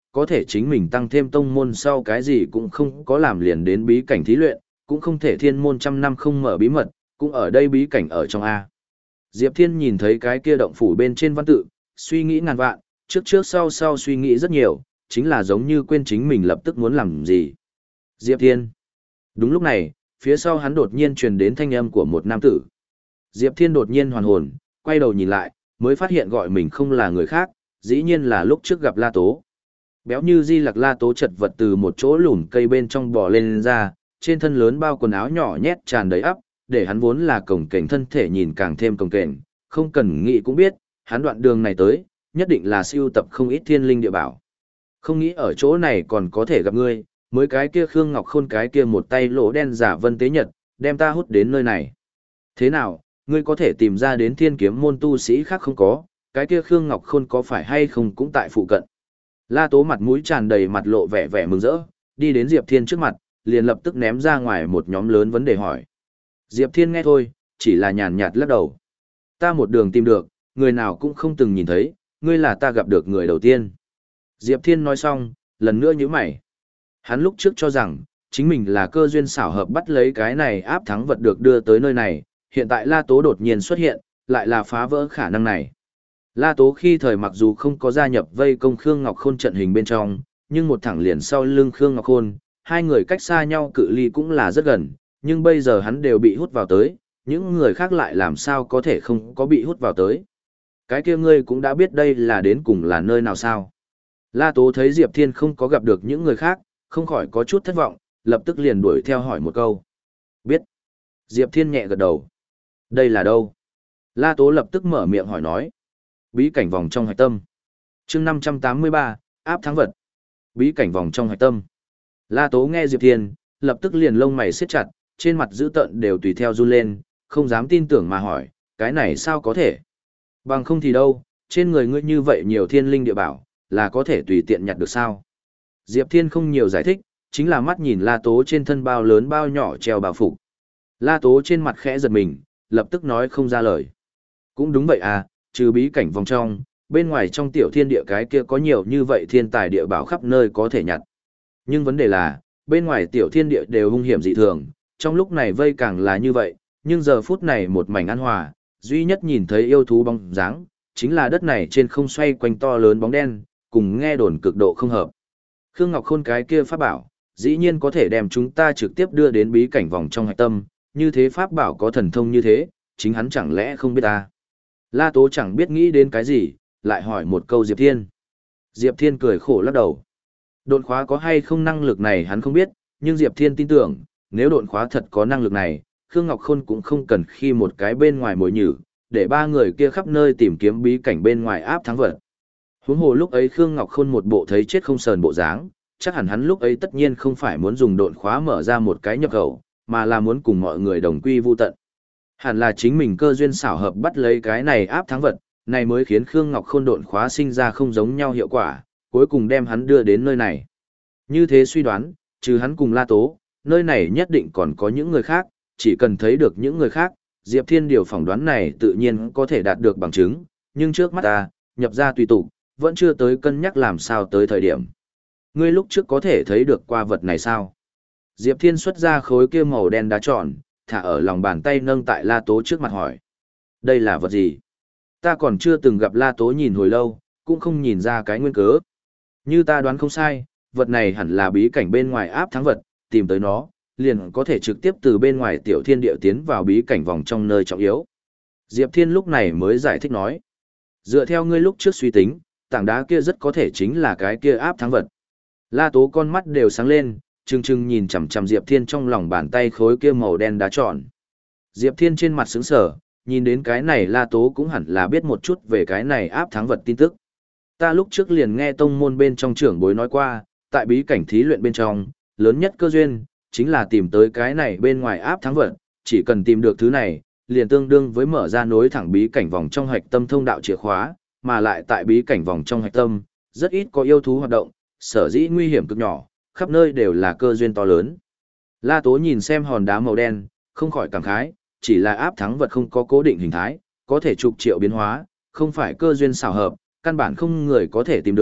có thể chính mình tăng thêm tông môn sau cái gì cũng không có làm liền đến bí cảnh thí luyện, cũng không thể thiên môn trăm năm không mở bí mật, cũng ở đây bí cảnh ở trong A. Diệp Thiên nhìn thấy cái kia động phủ bên trên văn tự, suy nghĩ ngàn vạn, trước trước sau sau suy nghĩ rất nhiều, chính là giống như quên chính mình lập tức muốn làm gì. Diệp Thiên. Đúng lúc này, phía sau hắn đột nhiên truyền đến thanh âm của một nam tử. Diệp Thiên đột nhiên hoàn hồn, quay đầu nhìn lại, mới phát hiện gọi mình không là người khác, dĩ nhiên là lúc trước gặp La Tố. Béo như di lặc La Tố chật vật từ một chỗ lùn cây bên trong bò lên, lên ra, trên thân lớn bao quần áo nhỏ nhét tràn đầy ắp, để hắn vốn là cổng kềnh thân thể nhìn càng thêm cổng kềnh, không cần nghĩ cũng biết, hắn đoạn đường này tới, nhất định là siêu tập không ít thiên linh địa bảo. Không nghĩ ở chỗ này còn có thể gặp ngươi, mới cái kia Khương Ngọc Khôn cái kia một tay lỗ đen giả vân tế nhật, đem ta hút đến nơi này. Thế nào, ngươi có thể tìm ra đến thiên kiếm môn tu sĩ khác không có, cái kia Khương Ngọc Khôn có phải hay không cũng tại phụ cận. La Tố mặt mũi tràn đầy mặt lộ vẻ vẻ mừng rỡ, đi đến Diệp Thiên trước mặt, liền lập tức ném ra ngoài một nhóm lớn vấn đề hỏi. Diệp Thiên nghe thôi, chỉ là nhàn nhạt lắc đầu. Ta một đường tìm được, người nào cũng không từng nhìn thấy, ngươi là ta gặp được người đầu tiên. Diệp Thiên nói xong, lần nữa nhíu mày. Hắn lúc trước cho rằng, chính mình là cơ duyên xảo hợp bắt lấy cái này áp thắng vật được đưa tới nơi này, hiện tại La Tố đột nhiên xuất hiện, lại là phá vỡ khả năng này. La Tố khi thời mặc dù không có gia nhập vây công Khương Ngọc Khôn trận hình bên trong, nhưng một thẳng liền sau lưng Khương Ngọc Khôn, hai người cách xa nhau cự ly cũng là rất gần, nhưng bây giờ hắn đều bị hút vào tới, những người khác lại làm sao có thể không có bị hút vào tới. Cái kia ngươi cũng đã biết đây là đến cùng là nơi nào sao. La Tố thấy Diệp Thiên không có gặp được những người khác, không khỏi có chút thất vọng, lập tức liền đuổi theo hỏi một câu. Biết. Diệp Thiên nhẹ gật đầu. Đây là đâu? La Tố lập tức mở miệng hỏi nói. Bí cảnh vòng trong hạch tâm. chương năm trăm tám mươi ba, áp thắng vật. Bí cảnh vòng trong hạch tâm. La Tố nghe Diệp Thiên, lập tức liền lông mày siết chặt, trên mặt dữ tợn đều tùy theo run lên, không dám tin tưởng mà hỏi, cái này sao có thể? Bằng không thì đâu, trên người ngươi như vậy nhiều thiên linh địa bảo, là có thể tùy tiện nhặt được sao? Diệp Thiên không nhiều giải thích, chính là mắt nhìn La Tố trên thân bao lớn bao nhỏ treo bao phục. La Tố trên mặt khẽ giật mình, lập tức nói không ra lời. Cũng đúng vậy à, trừ bí cảnh vòng trong, bên ngoài trong tiểu thiên địa cái kia có nhiều như vậy thiên tài địa bảo khắp nơi có thể nhặt. Nhưng vấn đề là, bên ngoài tiểu thiên địa đều hung hiểm dị thường, trong lúc này vây càng là như vậy, nhưng giờ phút này một mảnh an hòa, duy nhất nhìn thấy yêu thú bóng dáng, chính là đất này trên không xoay quanh to lớn bóng đen, cùng nghe đồn cực độ không hợp. Khương Ngọc Khôn cái kia pháp bảo, dĩ nhiên có thể đem chúng ta trực tiếp đưa đến bí cảnh vòng trong hạch tâm, như thế pháp bảo có thần thông như thế, chính hắn chẳng lẽ không biết ta. La Tố chẳng biết nghĩ đến cái gì, lại hỏi một câu Diệp Thiên. Diệp Thiên cười khổ lắc đầu. Độn khóa có hay không năng lực này hắn không biết, nhưng Diệp Thiên tin tưởng, nếu độn khóa thật có năng lực này, Khương Ngọc Khôn cũng không cần khi một cái bên ngoài mồi nhử, để ba người kia khắp nơi tìm kiếm bí cảnh bên ngoài áp thắng vật. Huống hồ lúc ấy Khương Ngọc Khôn một bộ thấy chết không sờn bộ dáng, chắc hẳn hắn lúc ấy tất nhiên không phải muốn dùng độn khóa mở ra một cái nhập khẩu, mà là muốn cùng mọi người đồng quy vu tận. Hẳn là chính mình cơ duyên xảo hợp bắt lấy cái này áp thắng vật, này mới khiến Khương Ngọc Khôn độn khóa sinh ra không giống nhau hiệu quả, cuối cùng đem hắn đưa đến nơi này. Như thế suy đoán, trừ hắn cùng La Tố, nơi này nhất định còn có những người khác, chỉ cần thấy được những người khác, Diệp Thiên điều phỏng đoán này tự nhiên có thể đạt được bằng chứng, nhưng trước mắt ta, nhập ra tùy tục, vẫn chưa tới cân nhắc làm sao tới thời điểm. Ngươi lúc trước có thể thấy được qua vật này sao? Diệp Thiên xuất ra khối kia màu đen đá tròn, thả ở lòng bàn tay nâng tại La Tố trước mặt hỏi. Đây là vật gì? Ta còn chưa từng gặp La Tố nhìn hồi lâu, cũng không nhìn ra cái nguyên cớ. Như ta đoán không sai, vật này hẳn là bí cảnh bên ngoài áp thắng vật, tìm tới nó, liền có thể trực tiếp từ bên ngoài tiểu thiên địa tiến vào bí cảnh vòng trong nơi trọng yếu. Diệp Thiên lúc này mới giải thích nói. Dựa theo ngươi lúc trước suy tính, tảng đá kia rất có thể chính là cái kia áp thắng vật. La Tố con mắt đều sáng lên, trừng trừng nhìn chằm chằm Diệp Thiên trong lòng bàn tay khối kia màu đen đá tròn. Diệp Thiên trên mặt sững sờ, nhìn đến cái này La Tố cũng hẳn là biết một chút về cái này áp thắng vật tin tức. Ta lúc trước liền nghe tông môn bên trong trưởng bối nói qua, tại bí cảnh thí luyện bên trong, lớn nhất cơ duyên, chính là tìm tới cái này bên ngoài áp thắng vật, chỉ cần tìm được thứ này, liền tương đương với mở ra nối thẳng bí cảnh vòng trong hạch tâm thông đạo chìa khóa, mà lại tại bí cảnh vòng trong hạch tâm, rất ít có yêu thú hoạt động, sở dĩ nguy hiểm cực nhỏ, khắp nơi đều là cơ duyên to lớn. La Tố nhìn xem hòn đá màu đen, không khỏi cảm khái, chỉ là áp thắng vật không có cố định hình thái, có thể chục triệu biến hóa, không phải cơ duyên xảo hợp, căn bản không người có thể tìm được,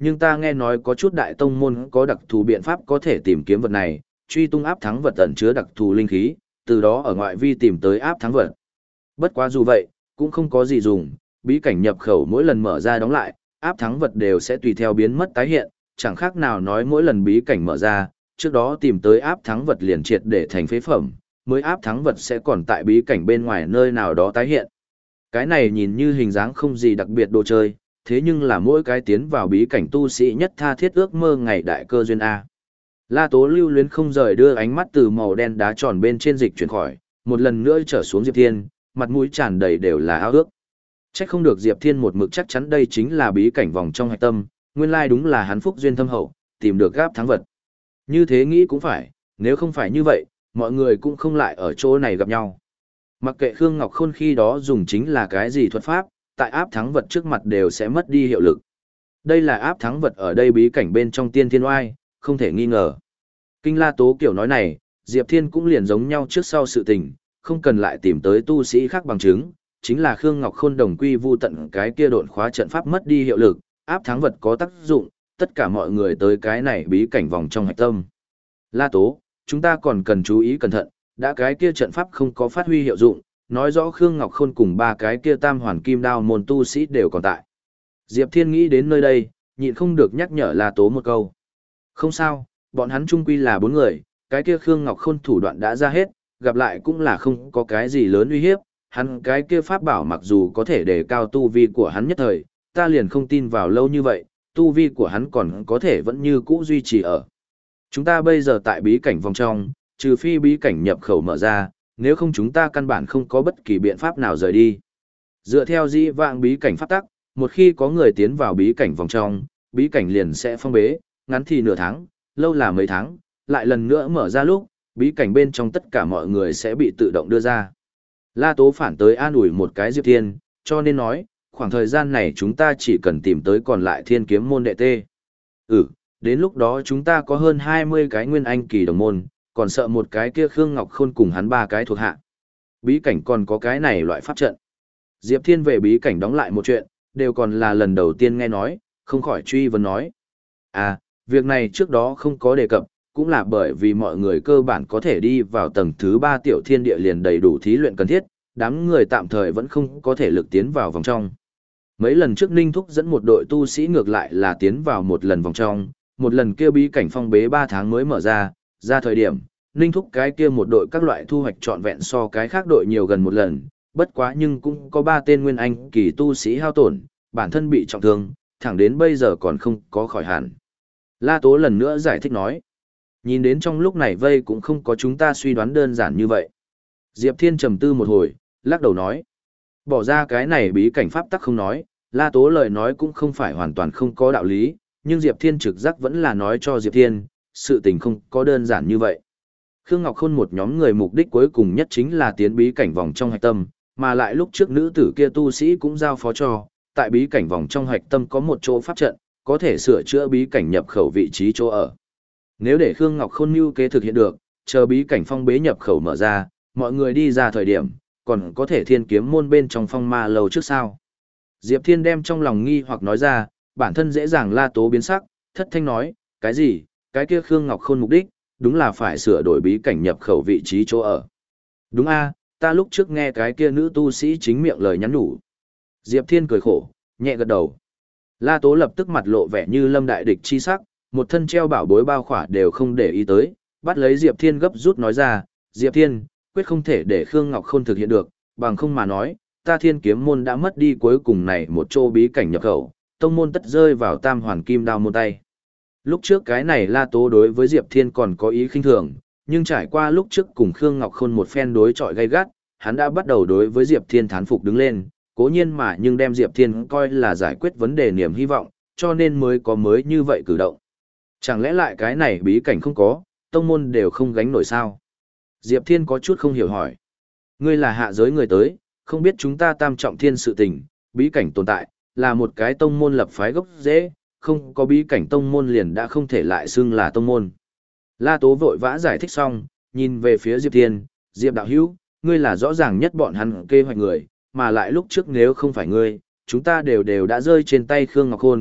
Nhưng ta nghe nói có chút đại tông môn có đặc thù biện pháp có thể tìm kiếm vật này, truy tung áp thắng vật ẩn chứa đặc thù linh khí, từ đó ở ngoại vi tìm tới áp thắng vật. Bất quá dù vậy, cũng không có gì dùng, bí cảnh nhập khẩu mỗi lần mở ra đóng lại, áp thắng vật đều sẽ tùy theo biến mất tái hiện, chẳng khác nào nói mỗi lần bí cảnh mở ra, trước đó tìm tới áp thắng vật liền triệt để thành phế phẩm, mới áp thắng vật sẽ còn tại bí cảnh bên ngoài nơi nào đó tái hiện. Cái này nhìn như hình dáng không gì đặc biệt đồ chơi, thế nhưng là mỗi cái tiến vào bí cảnh tu sĩ nhất tha thiết ước mơ ngày đại cơ duyên A. La Tố lưu luyến không rời đưa ánh mắt từ màu đen đá tròn bên trên dịch chuyển khỏi, một lần nữa trở xuống Diệp Thiên, mặt mũi tràn đầy đều là ao ước. Chắc không được Diệp Thiên một mực chắc chắn đây chính là bí cảnh vòng trong hạch tâm, nguyên lai đúng là hắn phúc duyên thâm hậu, tìm được gáp thắng vật. Như thế nghĩ cũng phải, nếu không phải như vậy, mọi người cũng không lại ở chỗ này gặp nhau. Mặc kệ Khương Ngọc Khôn khi đó dùng chính là cái gì thuật pháp, tại áp thắng vật trước mặt đều sẽ mất đi hiệu lực. Đây là áp thắng vật ở đây bí cảnh bên trong tiên thiên oai, không thể nghi ngờ. Kinh La Tố kiểu nói này, Diệp Thiên cũng liền giống nhau trước sau sự tình, không cần lại tìm tới tu sĩ khác bằng chứng, chính là Khương Ngọc Khôn đồng quy vu tận cái kia độn khóa trận pháp mất đi hiệu lực, áp thắng vật có tác dụng, tất cả mọi người tới cái này bí cảnh vòng trong hạch tâm. La Tố, chúng ta còn cần chú ý cẩn thận, đã cái kia trận pháp không có phát huy hiệu dụng, nói rõ Khương Ngọc Khôn cùng ba cái kia tam hoàn kim đao môn tu sĩ đều còn tại. Diệp Thiên nghĩ đến nơi đây, nhịn không được nhắc nhở La Tố một câu. Không sao, bọn hắn chung quy là bốn người, cái kia Khương Ngọc Khôn thủ đoạn đã ra hết, gặp lại cũng là không có cái gì lớn uy hiếp, hắn cái kia pháp bảo mặc dù có thể đề cao tu vi của hắn nhất thời, ta liền không tin vào lâu như vậy, tu vi của hắn còn có thể vẫn như cũ duy trì ở. Chúng ta bây giờ tại bí cảnh vòng trong, trừ phi bí cảnh nhập khẩu mở ra, nếu không chúng ta căn bản không có bất kỳ biện pháp nào rời đi. Dựa theo dĩ vãng bí cảnh pháp tắc, một khi có người tiến vào bí cảnh vòng trong, bí cảnh liền sẽ phong bế, ngắn thì nửa tháng, lâu là mấy tháng, lại lần nữa mở ra lúc, bí cảnh bên trong tất cả mọi người sẽ bị tự động đưa ra. La Tố phản tới an ủi một cái Diệp Thiên, cho nên nói, khoảng thời gian này chúng ta chỉ cần tìm tới còn lại thiên kiếm môn đệ tê. Ừ, đến lúc đó chúng ta có hơn hai mươi cái nguyên anh kỳ đồng môn, còn sợ một cái kia Khương Ngọc Khôn cùng hắn ba cái thuộc hạ. Bí cảnh còn có cái này loại pháp trận. Diệp Thiên về bí cảnh đóng lại một chuyện, đều còn là lần đầu tiên nghe nói, không khỏi truy vấn nói. À, việc này trước đó không có đề cập, cũng là bởi vì mọi người cơ bản có thể đi vào tầng thứ ba tiểu thiên địa liền đầy đủ thí luyện cần thiết, đám người tạm thời vẫn không có thể lực tiến vào vòng trong. Mấy lần trước Ninh Thúc dẫn một đội tu sĩ ngược lại là tiến vào một lần vòng trong, một lần kia bí cảnh phong bế ba tháng mới mở ra, ra thời điểm, Ninh Thúc cái kia một đội các loại thu hoạch trọn vẹn so cái khác đội nhiều gần một lần, bất quá nhưng cũng có ba tên nguyên anh kỳ tu sĩ hao tổn, bản thân bị trọng thương, thẳng đến bây giờ còn không có khỏi hẳn. La Tố lần nữa giải thích nói, nhìn đến trong lúc này vây cũng không có chúng ta suy đoán đơn giản như vậy. Diệp Thiên trầm tư một hồi, lắc đầu nói, bỏ ra cái này bí cảnh pháp tắc không nói, La Tố lời nói cũng không phải hoàn toàn không có đạo lý, nhưng Diệp Thiên trực giác vẫn là nói cho Diệp Thiên, sự tình không có đơn giản như vậy. Khương Ngọc Khôn một nhóm người mục đích cuối cùng nhất chính là tiến bí cảnh vòng trong hạch tâm, mà lại lúc trước nữ tử kia tu sĩ cũng giao phó cho, tại bí cảnh vòng trong hạch tâm có một chỗ pháp trận, có thể sửa chữa bí cảnh nhập khẩu vị trí chỗ ở. Nếu để Khương Ngọc Khôn mưu kế thực hiện được, chờ bí cảnh phong bế nhập khẩu mở ra, mọi người đi ra thời điểm, còn có thể thiên kiếm môn bên trong phong ma lâu trước sau. Diệp Thiên đem trong lòng nghi hoặc nói ra, bản thân dễ dàng La Tố biến sắc, thất thanh nói, cái gì, cái kia Khương Ngọc Khôn mục đích, đúng là phải sửa đổi bí cảnh nhập khẩu vị trí chỗ ở. Đúng a, ta lúc trước nghe cái kia nữ tu sĩ chính miệng lời nhắn nhủ. Diệp Thiên cười khổ, nhẹ gật đầu. La Tố lập tức mặt lộ vẻ như lâm đại địch chi sắc, một thân treo bảo bối bao khỏa đều không để ý tới, bắt lấy Diệp Thiên gấp rút nói ra, Diệp Thiên, quyết không thể để Khương Ngọc Khôn thực hiện được, bằng không mà nói, ta thiên kiếm môn đã mất đi cuối cùng này một chỗ bí cảnh nhập khẩu, tông môn tất rơi vào tam hoàn kim đao môn tay. Lúc trước cái này La Tố đối với Diệp Thiên còn có ý khinh thường, nhưng trải qua lúc trước cùng Khương Ngọc Khôn một phen đối chọi gay gắt, hắn đã bắt đầu đối với Diệp Thiên thán phục đứng lên, cố nhiên mà nhưng đem Diệp Thiên coi là giải quyết vấn đề niềm hy vọng, cho nên mới có mới như vậy cử động. Chẳng lẽ lại cái này bí cảnh không có, tông môn đều không gánh nổi sao? Diệp Thiên có chút không hiểu hỏi. Ngươi là hạ giới người tới, không biết chúng ta tam trọng thiên sự tình, bí cảnh tồn tại, là một cái tông môn lập phái gốc dễ, không có bí cảnh tông môn liền đã không thể lại xưng là tông môn. La Tố vội vã giải thích xong, nhìn về phía Diệp Thiên, Diệp đạo hữu, ngươi là rõ ràng nhất bọn hắn kế hoạch người, mà lại lúc trước nếu không phải ngươi, chúng ta đều đều đã rơi trên tay Khương Ngọc Khôn,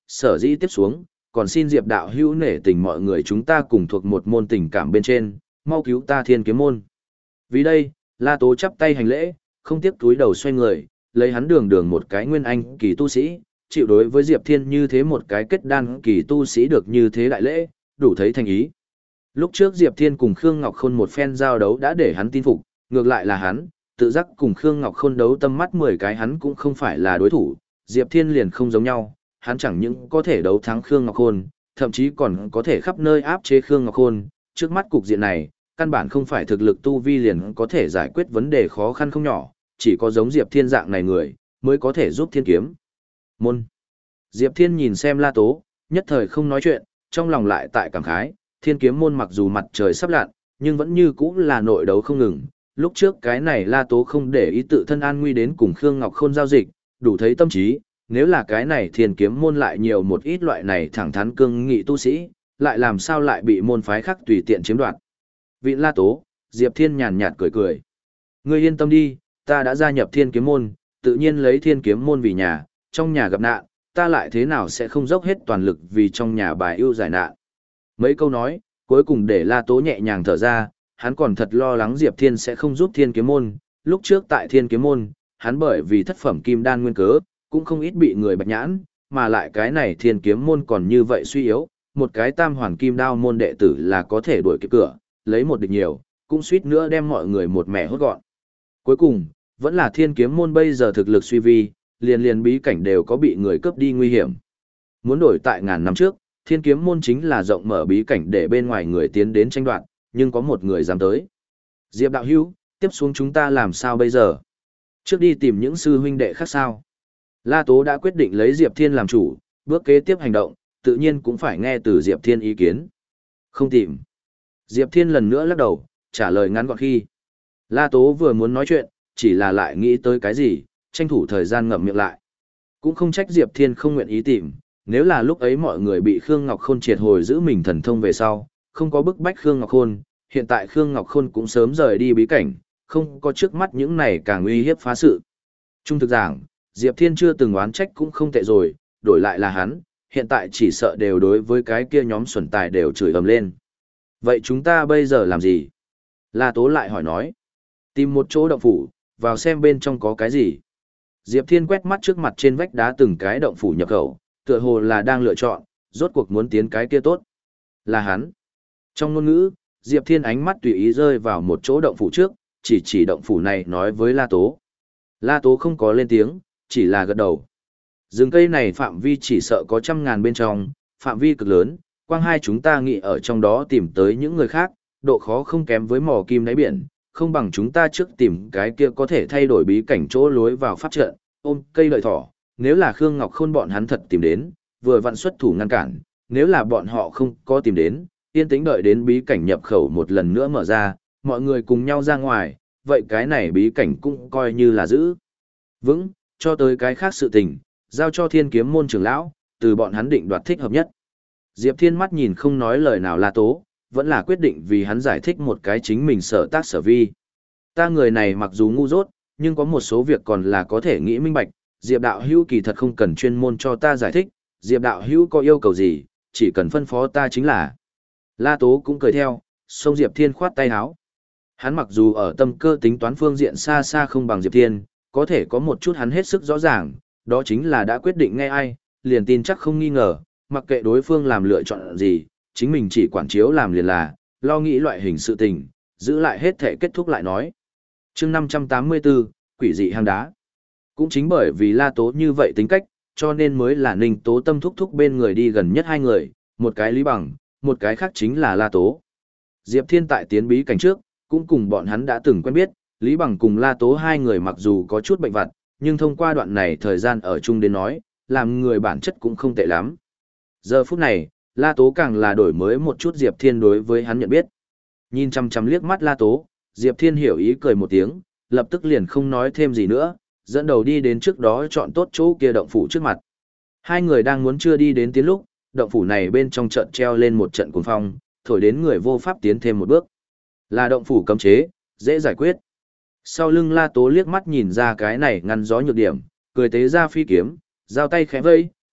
sở dĩ tiếp xuống, còn xin Diệp đạo hữu nể tình mọi người chúng ta cùng thuộc một môn tình cảm bên trên, mau cứu ta thiên kiếm môn. Vì đây, La Tố chắp tay hành lễ, không tiếc túi đầu xoay người, lấy hắn đường đường một cái nguyên anh kỳ tu sĩ, chịu đối với Diệp Thiên như thế một cái kết đan kỳ tu sĩ được như thế đại lễ, đủ thấy thành ý. Lúc trước Diệp Thiên cùng Khương Ngọc Khôn một phen giao đấu đã để hắn tin phục, ngược lại là hắn, tự giác cùng Khương Ngọc Khôn đấu tâm mắt mười cái hắn cũng không phải là đối thủ, Diệp Thiên liền không giống nhau, hắn chẳng những có thể đấu thắng Khương Ngọc Khôn, thậm chí còn có thể khắp nơi áp chế Khương Ngọc Khôn, trước mắt cục diện này, căn bản không phải thực lực tu vi liền có thể giải quyết vấn đề khó khăn không nhỏ, chỉ có giống Diệp Thiên dạng này người, mới có thể giúp Thiên kiếm môn. Diệp Thiên nhìn xem La Tố, nhất thời không nói chuyện, trong lòng lại tại cảm khái, Thiên kiếm môn mặc dù mặt trời sắp lặn, nhưng vẫn như cũ là nội đấu không ngừng. Lúc trước cái này La Tố không để ý tự thân an nguy đến cùng Khương Ngọc Khôn giao dịch, đủ thấy tâm trí, nếu là cái này Thiên kiếm môn lại nhiều một ít loại này thẳng thắn cương nghị tu sĩ, lại làm sao lại bị môn phái khác tùy tiện chiếm đoạt. Vị La Tố, Diệp Thiên nhàn nhạt cười cười. Ngươi yên tâm đi, ta đã gia nhập Thiên kiếm môn, tự nhiên lấy Thiên kiếm môn vì nhà, trong nhà gặp nạn, ta lại thế nào sẽ không dốc hết toàn lực vì trong nhà bài ưu giải nạn. Mấy câu nói, cuối cùng để La Tố nhẹ nhàng thở ra, hắn còn thật lo lắng Diệp Thiên sẽ không giúp Thiên kiếm môn, lúc trước tại Thiên kiếm môn, hắn bởi vì thất phẩm kim đan nguyên cớ, cũng không ít bị người bạch nhãn, mà lại cái này Thiên kiếm môn còn như vậy suy yếu, một cái tam hoàn kim đao môn đệ tử là có thể đuổi kịp cửa, lấy một địch nhiều, cũng suýt nữa đem mọi người một mẻ hốt gọn. Cuối cùng, vẫn là Thiên kiếm môn bây giờ thực lực suy vi, liền liền bí cảnh đều có bị người cướp đi nguy hiểm. Muốn đổi tại ngàn năm trước, Thiên kiếm môn chính là rộng mở bí cảnh để bên ngoài người tiến đến tranh đoạt, nhưng có một người dám tới. Diệp đạo hữu, tiếp xuống chúng ta làm sao bây giờ? Trước đi tìm những sư huynh đệ khác sao? La Tố đã quyết định lấy Diệp Thiên làm chủ, bước kế tiếp hành động, tự nhiên cũng phải nghe từ Diệp Thiên ý kiến. Không tìm. Diệp Thiên lần nữa lắc đầu, trả lời ngắn gọn khi. La Tố vừa muốn nói chuyện, chỉ là lại nghĩ tới cái gì, tranh thủ thời gian ngậm miệng lại. Cũng không trách Diệp Thiên không nguyện ý tìm, nếu là lúc ấy mọi người bị Khương Ngọc Khôn triệt hồi giữ mình thần thông về sau, không có bức bách Khương Ngọc Khôn, hiện tại Khương Ngọc Khôn cũng sớm rời đi bí cảnh, không có trước mắt những này càng uy hiếp phá sự. Trung thực giảng, Diệp Thiên chưa từng oán trách cũng không tệ rồi, đổi lại là hắn, hiện tại chỉ sợ đều đối với cái kia nhóm xuẩn tài đều chửi ầm lên. Vậy chúng ta bây giờ làm gì? La Tố lại hỏi nói. Tìm một chỗ động phủ, vào xem bên trong có cái gì. Diệp Thiên quét mắt trước mặt trên vách đá từng cái động phủ nhập khẩu, tựa hồ là đang lựa chọn, rốt cuộc muốn tiến cái kia tốt. Là hắn. Trong ngôn ngữ, Diệp Thiên ánh mắt tùy ý rơi vào một chỗ động phủ trước, chỉ chỉ động phủ này nói với La Tố. La Tố không có lên tiếng, chỉ là gật đầu. Rừng cây này phạm vi chỉ sợ có trăm ngàn bên trong, phạm vi cực lớn, quang hai chúng ta nghĩ ở trong đó tìm tới những người khác, độ khó không kém với mò kim đáy biển, không bằng chúng ta trước tìm cái kia có thể thay đổi bí cảnh chỗ lối vào pháp trận, ôm cây lợi thỏ, nếu là Khương Ngọc Khôn bọn hắn thật tìm đến, vừa vặn xuất thủ ngăn cản, nếu là bọn họ không có tìm đến, yên tĩnh đợi đến bí cảnh nhập khẩu một lần nữa mở ra, mọi người cùng nhau ra ngoài, vậy cái này bí cảnh cũng coi như là giữ vững, cho tới cái khác sự tình, giao cho Thiên kiếm môn trưởng lão, từ bọn hắn định đoạt thích hợp nhất. Diệp Thiên mắt nhìn không nói lời nào La Tố, vẫn là quyết định vì hắn giải thích một cái chính mình sở tác sở vi. Ta người này mặc dù ngu dốt, nhưng có một số việc còn là có thể nghĩ minh bạch, Diệp đạo hữu kỳ thật không cần chuyên môn cho ta giải thích, Diệp đạo hữu có yêu cầu gì, chỉ cần phân phó ta chính là. La Tố cũng cười theo, xông Diệp Thiên khoát tay áo. Hắn mặc dù ở tâm cơ tính toán phương diện xa xa không bằng Diệp Thiên, có thể có một chút hắn hết sức rõ ràng, đó chính là đã quyết định nghe ai, liền tin chắc không nghi ngờ, mặc kệ đối phương làm lựa chọn gì, chính mình chỉ quản chiếu làm liền là, lo nghĩ loại hình sự tình, giữ lại hết thể kết thúc lại nói. chương năm trăm tám mươi tư, quỷ dị hang đá. Cũng chính bởi vì La Tố như vậy tính cách, cho nên mới là Ninh Tố Tâm thúc thúc bên người đi gần nhất hai người, một cái Lý Bằng, một cái khác chính là La Tố. Diệp Thiên tại tiến bí cảnh trước, cũng cùng bọn hắn đã từng quen biết, Lý Bằng cùng La Tố hai người mặc dù có chút bệnh vặt, nhưng thông qua đoạn này thời gian ở chung đến nói, làm người bản chất cũng không tệ lắm. Giờ phút này, La Tố càng là đổi mới một chút Diệp Thiên đối với hắn nhận biết. Nhìn chăm chăm liếc mắt La Tố, Diệp Thiên hiểu ý cười một tiếng, lập tức liền không nói thêm gì nữa, dẫn đầu đi đến trước đó chọn tốt chỗ kia động phủ trước mặt. Hai người đang muốn chưa đi đến tiến lúc, động phủ này bên trong trận treo lên một trận cuồng phong, thổi đến người vô pháp tiến thêm một bước. Là động phủ cấm chế, dễ giải quyết. Sau lưng La Tố liếc mắt nhìn ra cái này ngăn gió nhược điểm, cười tế ra phi kiếm, giao tay khẽ vây,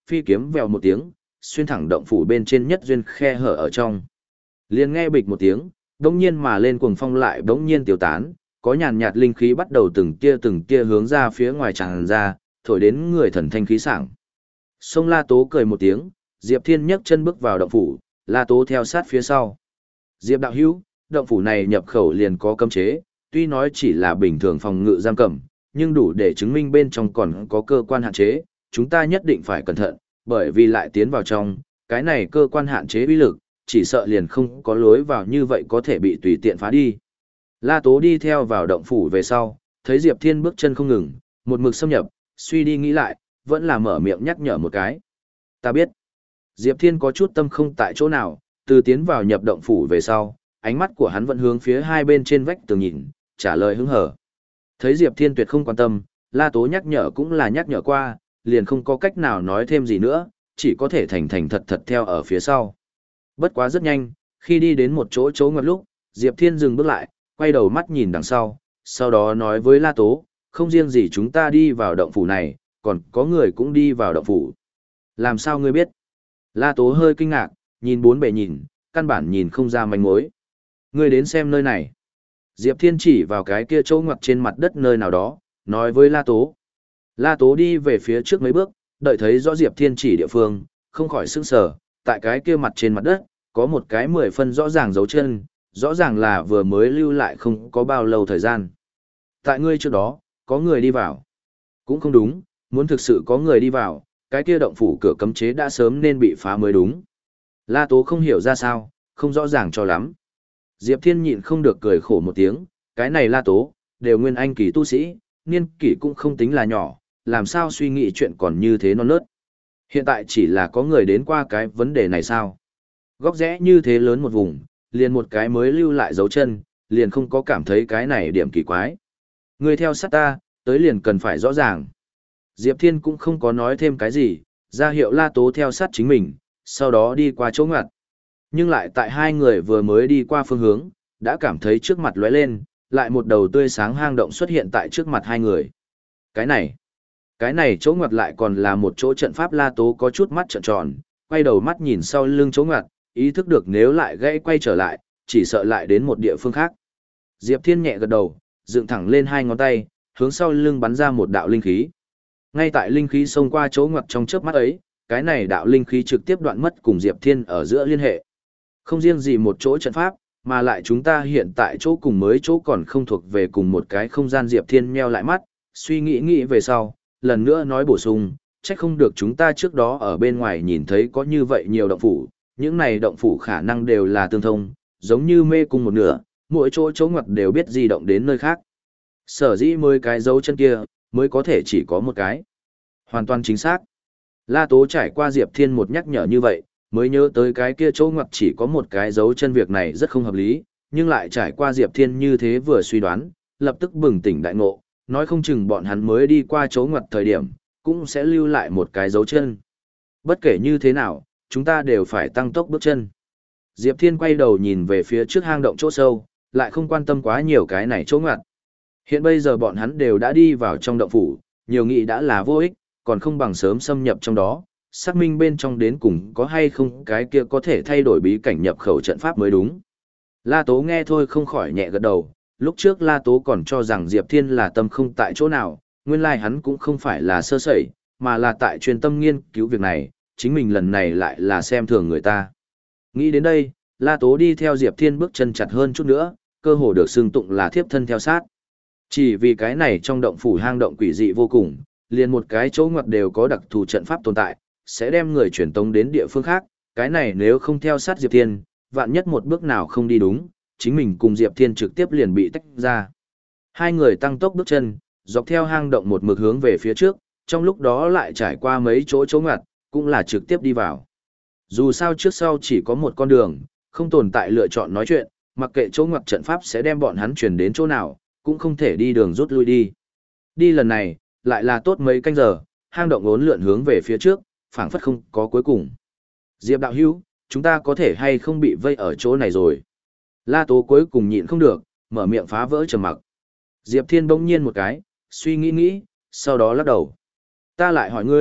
phi kiếm vèo một tiếng, xuyên thẳng động phủ bên trên nhất duyên khe hở ở trong. Liền nghe bịch một tiếng, đống nhiên mà lên cuồng phong lại đống nhiên tiêu tán, có nhàn nhạt linh khí bắt đầu từng tia từng tia hướng ra phía ngoài tràn ra, thổi đến người thần thanh khí sảng. Sông La Tố cười một tiếng, Diệp Thiên nhấc chân bước vào động phủ, La Tố theo sát phía sau. Diệp đạo hữu, động phủ này nhập khẩu liền có cấm chế, tuy nói chỉ là bình thường phòng ngự giam cầm, nhưng đủ để chứng minh bên trong còn có cơ quan hạn chế, chúng ta nhất định phải cẩn thận, bởi vì lại tiến vào trong, cái này cơ quan hạn chế uy lực, chỉ sợ liền không có lối vào như vậy có thể bị tùy tiện phá đi. La Tố đi theo vào động phủ về sau, thấy Diệp Thiên bước chân không ngừng, một mực xâm nhập, suy đi nghĩ lại, vẫn là mở miệng nhắc nhở một cái. Ta biết. Diệp Thiên có chút tâm không tại chỗ nào, từ tiến vào nhập động phủ về sau, ánh mắt của hắn vẫn hướng phía hai bên trên vách tường nhìn, trả lời hứng hở. Thấy Diệp Thiên tuyệt không quan tâm, La Tố nhắc nhở cũng là nhắc nhở qua, liền không có cách nào nói thêm gì nữa, chỉ có thể thành thành thật thật theo ở phía sau. Bất quá rất nhanh, khi đi đến một chỗ chỗ ngoặt lúc, Diệp Thiên dừng bước lại, quay đầu mắt nhìn đằng sau, sau đó nói với La Tố, không riêng gì chúng ta đi vào động phủ này, còn có người cũng đi vào động phủ. Làm sao ngươi biết? La Tố hơi kinh ngạc, nhìn bốn bề nhìn, căn bản nhìn không ra manh mối. Ngươi đến xem nơi này. Diệp Thiên chỉ vào cái kia chỗ ngoặt trên mặt đất nơi nào đó, nói với La Tố. La Tố đi về phía trước mấy bước, đợi thấy rõ Diệp Thiên chỉ địa phương, không khỏi sững sờ, tại cái kia mặt trên mặt đất, có một cái mười phân rõ ràng dấu chân, rõ ràng là vừa mới lưu lại không có bao lâu thời gian. Tại ngươi trước đó, có người đi vào. Cũng không đúng, muốn thực sự có người đi vào, cái kia động phủ cửa cấm chế đã sớm nên bị phá mới đúng. La Tố không hiểu ra sao, không rõ ràng cho lắm. Diệp Thiên nhịn không được cười khổ một tiếng, cái này La Tố, đều nguyên anh kỳ tu sĩ, niên kỷ cũng không tính là nhỏ, làm sao suy nghĩ chuyện còn như thế non nớt. Hiện tại chỉ là có người đến qua cái vấn đề này sao? Góc rẽ như thế lớn một vùng, liền một cái mới lưu lại dấu chân, liền không có cảm thấy cái này điểm kỳ quái. Người theo sát ta, tới liền cần phải rõ ràng. Diệp Thiên cũng không có nói thêm cái gì, ra hiệu La Tố theo sát chính mình, sau đó đi qua chỗ ngoặt. Nhưng lại tại hai người vừa mới đi qua phương hướng, đã cảm thấy trước mặt lóe lên, lại một đầu tươi sáng hang động xuất hiện tại trước mặt hai người. Cái này, cái này chỗ ngoặt lại còn là một chỗ trận pháp. La Tố có chút mắt trợn tròn, quay đầu mắt nhìn sau lưng chỗ ngoặt, ý thức được nếu lại gãy quay trở lại, chỉ sợ lại đến một địa phương khác. Diệp Thiên nhẹ gật đầu, dựng thẳng lên hai ngón tay, hướng sau lưng bắn ra một đạo linh khí. Ngay tại linh khí xông qua chỗ ngoặt trong chớp mắt ấy, cái này đạo linh khí trực tiếp đoạn mất cùng Diệp Thiên ở giữa liên hệ. Không riêng gì một chỗ trận pháp, mà lại chúng ta hiện tại chỗ cùng mới chỗ còn không thuộc về cùng một cái không gian. Diệp Thiên nheo lại mắt, suy nghĩ nghĩ về sau, lần nữa nói bổ sung, chắc không được chúng ta trước đó ở bên ngoài nhìn thấy có như vậy nhiều động phủ, những này động phủ khả năng đều là tương thông, giống như mê cung một nửa, mỗi chỗ chỗ ngoặt đều biết di động đến nơi khác. Sở dĩ mới cái dấu chân kia, mới có thể chỉ có một cái. Hoàn toàn chính xác. La Tố trải qua Diệp Thiên một nhắc nhở như vậy, mới nhớ tới cái kia chỗ ngoặt chỉ có một cái dấu chân, việc này rất không hợp lý, nhưng lại trải qua Diệp Thiên như thế vừa suy đoán, lập tức bừng tỉnh đại ngộ, nói không chừng bọn hắn mới đi qua chỗ ngoặt thời điểm, cũng sẽ lưu lại một cái dấu chân. Bất kể như thế nào, chúng ta đều phải tăng tốc bước chân. Diệp Thiên quay đầu nhìn về phía trước hang động chỗ sâu, lại không quan tâm quá nhiều cái này chỗ ngoặt. Hiện bây giờ bọn hắn đều đã đi vào trong động phủ, nhiều nghị đã là vô ích, còn không bằng sớm xâm nhập trong đó, xác minh bên trong đến cùng có hay không cái kia có thể thay đổi bí cảnh nhập khẩu trận pháp mới đúng. La Tố nghe thôi không khỏi nhẹ gật đầu, lúc trước La Tố còn cho rằng Diệp Thiên là tâm không tại chỗ nào, nguyên lai hắn cũng không phải là sơ sẩy, mà là tại chuyên tâm nghiên cứu việc này, chính mình lần này lại là xem thường người ta. Nghĩ đến đây, La Tố đi theo Diệp Thiên bước chân chặt hơn chút nữa, cơ hồ được xưng tụng là thiếp thân theo sát. Chỉ vì cái này trong động phủ hang động quỷ dị vô cùng, liền một cái chỗ ngoặt đều có đặc thù trận pháp tồn tại, sẽ đem người truyền tống đến địa phương khác, cái này nếu không theo sát Diệp Thiên, vạn nhất một bước nào không đi đúng, chính mình cùng Diệp Thiên trực tiếp liền bị tách ra. Hai người tăng tốc bước chân, dọc theo hang động một mực hướng về phía trước, trong lúc đó lại trải qua mấy chỗ chỗ ngoặt, cũng là trực tiếp đi vào. Dù sao trước sau chỉ có một con đường, không tồn tại lựa chọn nói chuyện, mặc kệ chỗ ngoặt trận pháp sẽ đem bọn hắn chuyển đến chỗ nào, cũng không thể đi đường rút lui đi. Đi lần này, lại là tốt mấy canh giờ, hang động uốn lượn hướng về phía trước, phảng phất không có cuối cùng. Diệp đạo hữu, chúng ta có thể hay không bị vây ở chỗ này rồi? La Tố cuối cùng nhịn không được, mở miệng phá vỡ trầm mặc. Diệp Thiên bỗng nhiên một cái, suy nghĩ nghĩ, sau đó lắc đầu. Ta lại hỏi ngươi,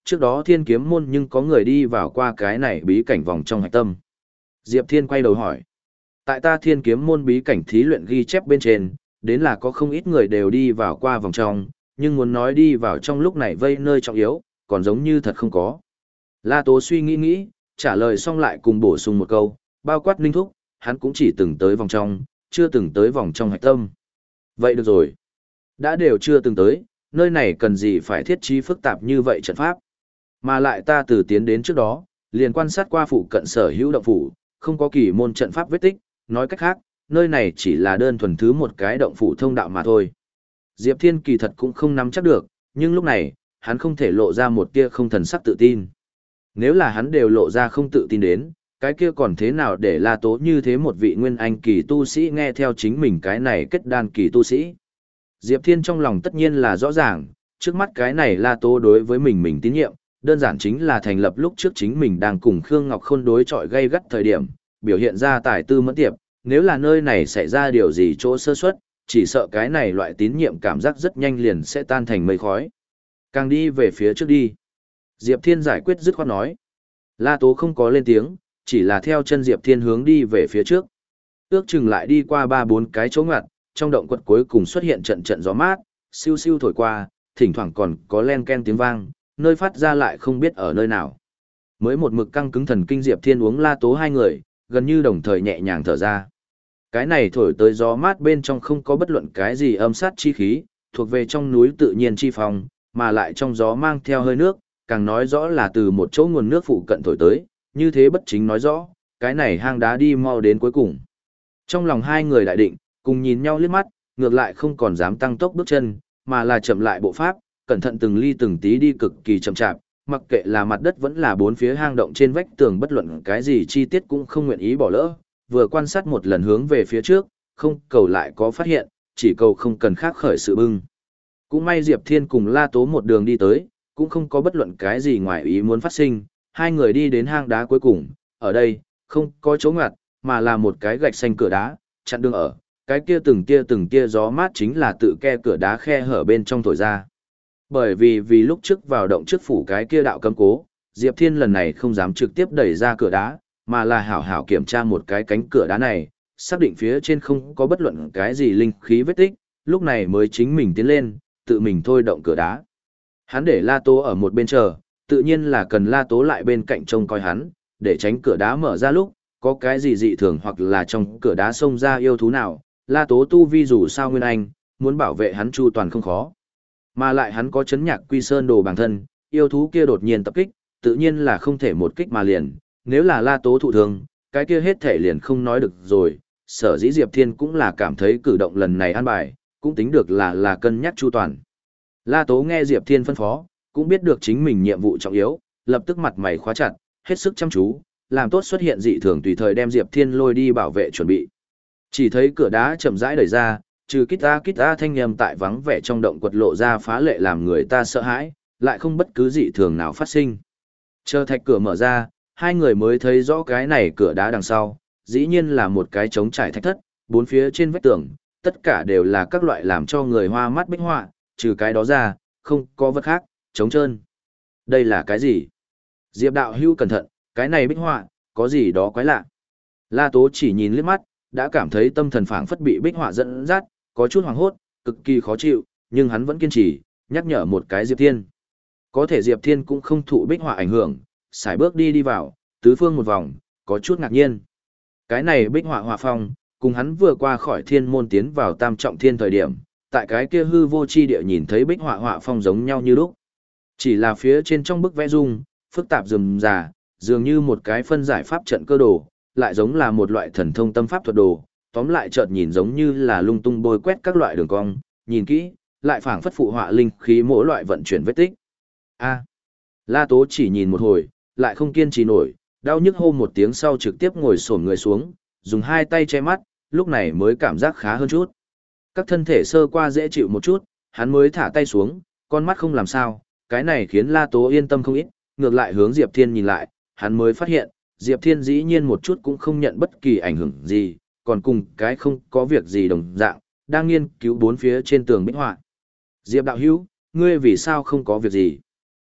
trước đó Thiên Kiếm môn nhưng có người đi vào qua cái này bí cảnh vòng trong hạch tâm. Diệp Thiên quay đầu hỏi. Tại ta Thiên Kiếm môn bí cảnh thí luyện ghi chép bên trên, đến là có không ít người đều đi vào qua vòng trong, nhưng muốn nói đi vào trong lúc này vây nơi trọng yếu, còn giống như thật không có. La Tố suy nghĩ nghĩ, trả lời xong lại cùng bổ sung một câu, bao quát Ninh Thúc, hắn cũng chỉ từng tới vòng trong, chưa từng tới vòng trong hạch tâm. Vậy được rồi. Đã đều chưa từng tới, nơi này cần gì phải thiết trí phức tạp như vậy trận pháp. Mà lại ta từ tiến đến trước đó, liền quan sát qua phụ cận sở hữu động phủ, không có kỳ môn trận pháp vết tích, nói cách khác, nơi này chỉ là đơn thuần thứ một cái động phủ thông đạo mà thôi. Diệp Thiên kỳ thật cũng không nắm chắc được, nhưng lúc này, hắn không thể lộ ra một tia không thần sắc tự tin. Nếu là hắn đều lộ ra không tự tin đến, cái kia còn thế nào để La Tố như thế một vị nguyên anh kỳ tu sĩ nghe theo chính mình cái này kết đan kỳ tu sĩ. Diệp Thiên trong lòng tất nhiên là rõ ràng, trước mắt cái này La Tố đối với mình mình tín nhiệm, đơn giản chính là thành lập lúc trước chính mình đang cùng Khương Ngọc Khôn đối chọi gây gắt thời điểm, biểu hiện ra tài tư mẫn tiệp, nếu là nơi này xảy ra điều gì chỗ sơ suất, chỉ sợ cái này loại tín nhiệm cảm giác rất nhanh liền sẽ tan thành mây khói. Càng đi về phía trước đi. Diệp Thiên giải quyết dứt khoát nói. La Tố không có lên tiếng, chỉ là theo chân Diệp Thiên hướng đi về phía trước. Ước chừng lại đi qua ba bốn cái chỗ ngặt, trong động quật cuối cùng xuất hiện trận trận gió mát, siêu siêu thổi qua, thỉnh thoảng còn có len ken tiếng vang, nơi phát ra lại không biết ở nơi nào. Mới một mực căng cứng thần kinh Diệp Thiên uống La Tố hai người, gần như đồng thời nhẹ nhàng thở ra. Cái này thổi tới gió mát bên trong không có bất luận cái gì âm sát chi khí, thuộc về trong núi tự nhiên chi phong, mà lại trong gió mang theo hơi nước, càng nói rõ là từ một chỗ nguồn nước phụ cận thổi tới, như thế bất chính nói rõ, cái này hang đá đi mau đến cuối cùng. Trong lòng hai người đại định, cùng nhìn nhau liếc mắt, ngược lại không còn dám tăng tốc bước chân, mà là chậm lại bộ pháp, cẩn thận từng ly từng tí đi cực kỳ chậm chạp, mặc kệ là mặt đất vẫn là bốn phía hang động trên vách tường bất luận cái gì chi tiết cũng không nguyện ý bỏ lỡ, vừa quan sát một lần hướng về phía trước, không cầu lại có phát hiện, chỉ cầu không cần khác khởi sự bưng. Cũng may Diệp Thiên cùng La Tố một đường đi tới, cũng không có bất luận cái gì ngoài ý muốn phát sinh, hai người đi đến hang đá cuối cùng, ở đây, không có chỗ ngặt, mà là một cái gạch xanh cửa đá, chặn đường ở, cái kia từng tia từng tia gió mát chính là tự ke cửa đá khe hở bên trong thổi ra. Bởi vì vì lúc trước vào động trước phủ cái kia đạo cấm cố, Diệp Thiên lần này không dám trực tiếp đẩy ra cửa đá, mà là hảo hảo kiểm tra một cái cánh cửa đá này, xác định phía trên không có bất luận cái gì linh khí vết tích, lúc này mới chính mình tiến lên, tự mình thôi động cửa đá. Hắn để La Tố ở một bên chờ, tự nhiên là cần La Tố lại bên cạnh trông coi hắn, để tránh cửa đá mở ra lúc, có cái gì dị thường hoặc là trong cửa đá xông ra yêu thú nào, La Tố tu vi dù sao nguyên anh, muốn bảo vệ hắn chu toàn không khó. Mà lại hắn có chấn nhạc quy sơn đồ bản thân, yêu thú kia đột nhiên tập kích, tự nhiên là không thể một kích mà liền, nếu là La Tố thụ thương, cái kia hết thể liền không nói được rồi, sở dĩ Diệp Thiên cũng là cảm thấy cử động lần này an bài, cũng tính được là là cân nhắc chu toàn. La Tố nghe Diệp Thiên phân phó, cũng biết được chính mình nhiệm vụ trọng yếu, lập tức mặt mày khóa chặt, hết sức chăm chú, làm tốt xuất hiện dị thường tùy thời đem Diệp Thiên lôi đi bảo vệ chuẩn bị. Chỉ thấy cửa đá chậm rãi đẩy ra, trừ kít a kít a thanh âm tại vắng vẻ trong động quật lộ ra phá lệ làm người ta sợ hãi, lại không bất cứ dị thường nào phát sinh. Chờ thạch cửa mở ra, hai người mới thấy rõ cái này cửa đá đằng sau, dĩ nhiên là một cái trống trải thạch thất, bốn phía trên vách tường, tất cả đều là các loại làm cho người hoa mắt bích họa, trừ cái đó ra, không có vật khác, trống trơn. Đây là cái gì? Diệp đạo hưu cẩn thận, cái này bích họa, có gì đó quái lạ. La Tố chỉ nhìn liếc mắt, đã cảm thấy tâm thần phảng phất bị bích họa dẫn dắt, có chút hoảng hốt, cực kỳ khó chịu, nhưng hắn vẫn kiên trì, nhắc nhở một cái Diệp Thiên. Có thể Diệp Thiên cũng không thụ bích họa ảnh hưởng, sải bước đi đi vào, tứ phương một vòng, có chút ngạc nhiên. Cái này bích họa họa phong, cùng hắn vừa qua khỏi thiên môn tiến vào tam trọng thiên thời điểm, tại cái kia hư vô chi địa nhìn thấy bích họa họa phong giống nhau như lúc. Chỉ là phía trên trong bức vẽ dung, phức tạp rườm rà, dường như một cái phân giải pháp trận cơ đồ, lại giống là một loại thần thông tâm pháp thuật đồ, tóm lại chợt nhìn giống như là lung tung bôi quét các loại đường cong, nhìn kỹ, lại phảng phất phụ họa linh khí mỗi loại vận chuyển vết tích. A. La Tố chỉ nhìn một hồi, lại không kiên trì nổi, đau nhức hô một tiếng sau trực tiếp ngồi xổm người xuống, dùng hai tay che mắt, lúc này mới cảm giác khá hơn chút. Các thân thể sơ qua dễ chịu một chút, hắn mới thả tay xuống, con mắt không làm sao, cái này khiến La Tố yên tâm không ít, ngược lại hướng Diệp Thiên nhìn lại, hắn mới phát hiện, Diệp Thiên dĩ nhiên một chút cũng không nhận bất kỳ ảnh hưởng gì, còn cùng cái không có việc gì đồng dạng, đang nghiên cứu bốn phía trên tường bích họa. Diệp đạo hữu, ngươi vì sao không có việc gì?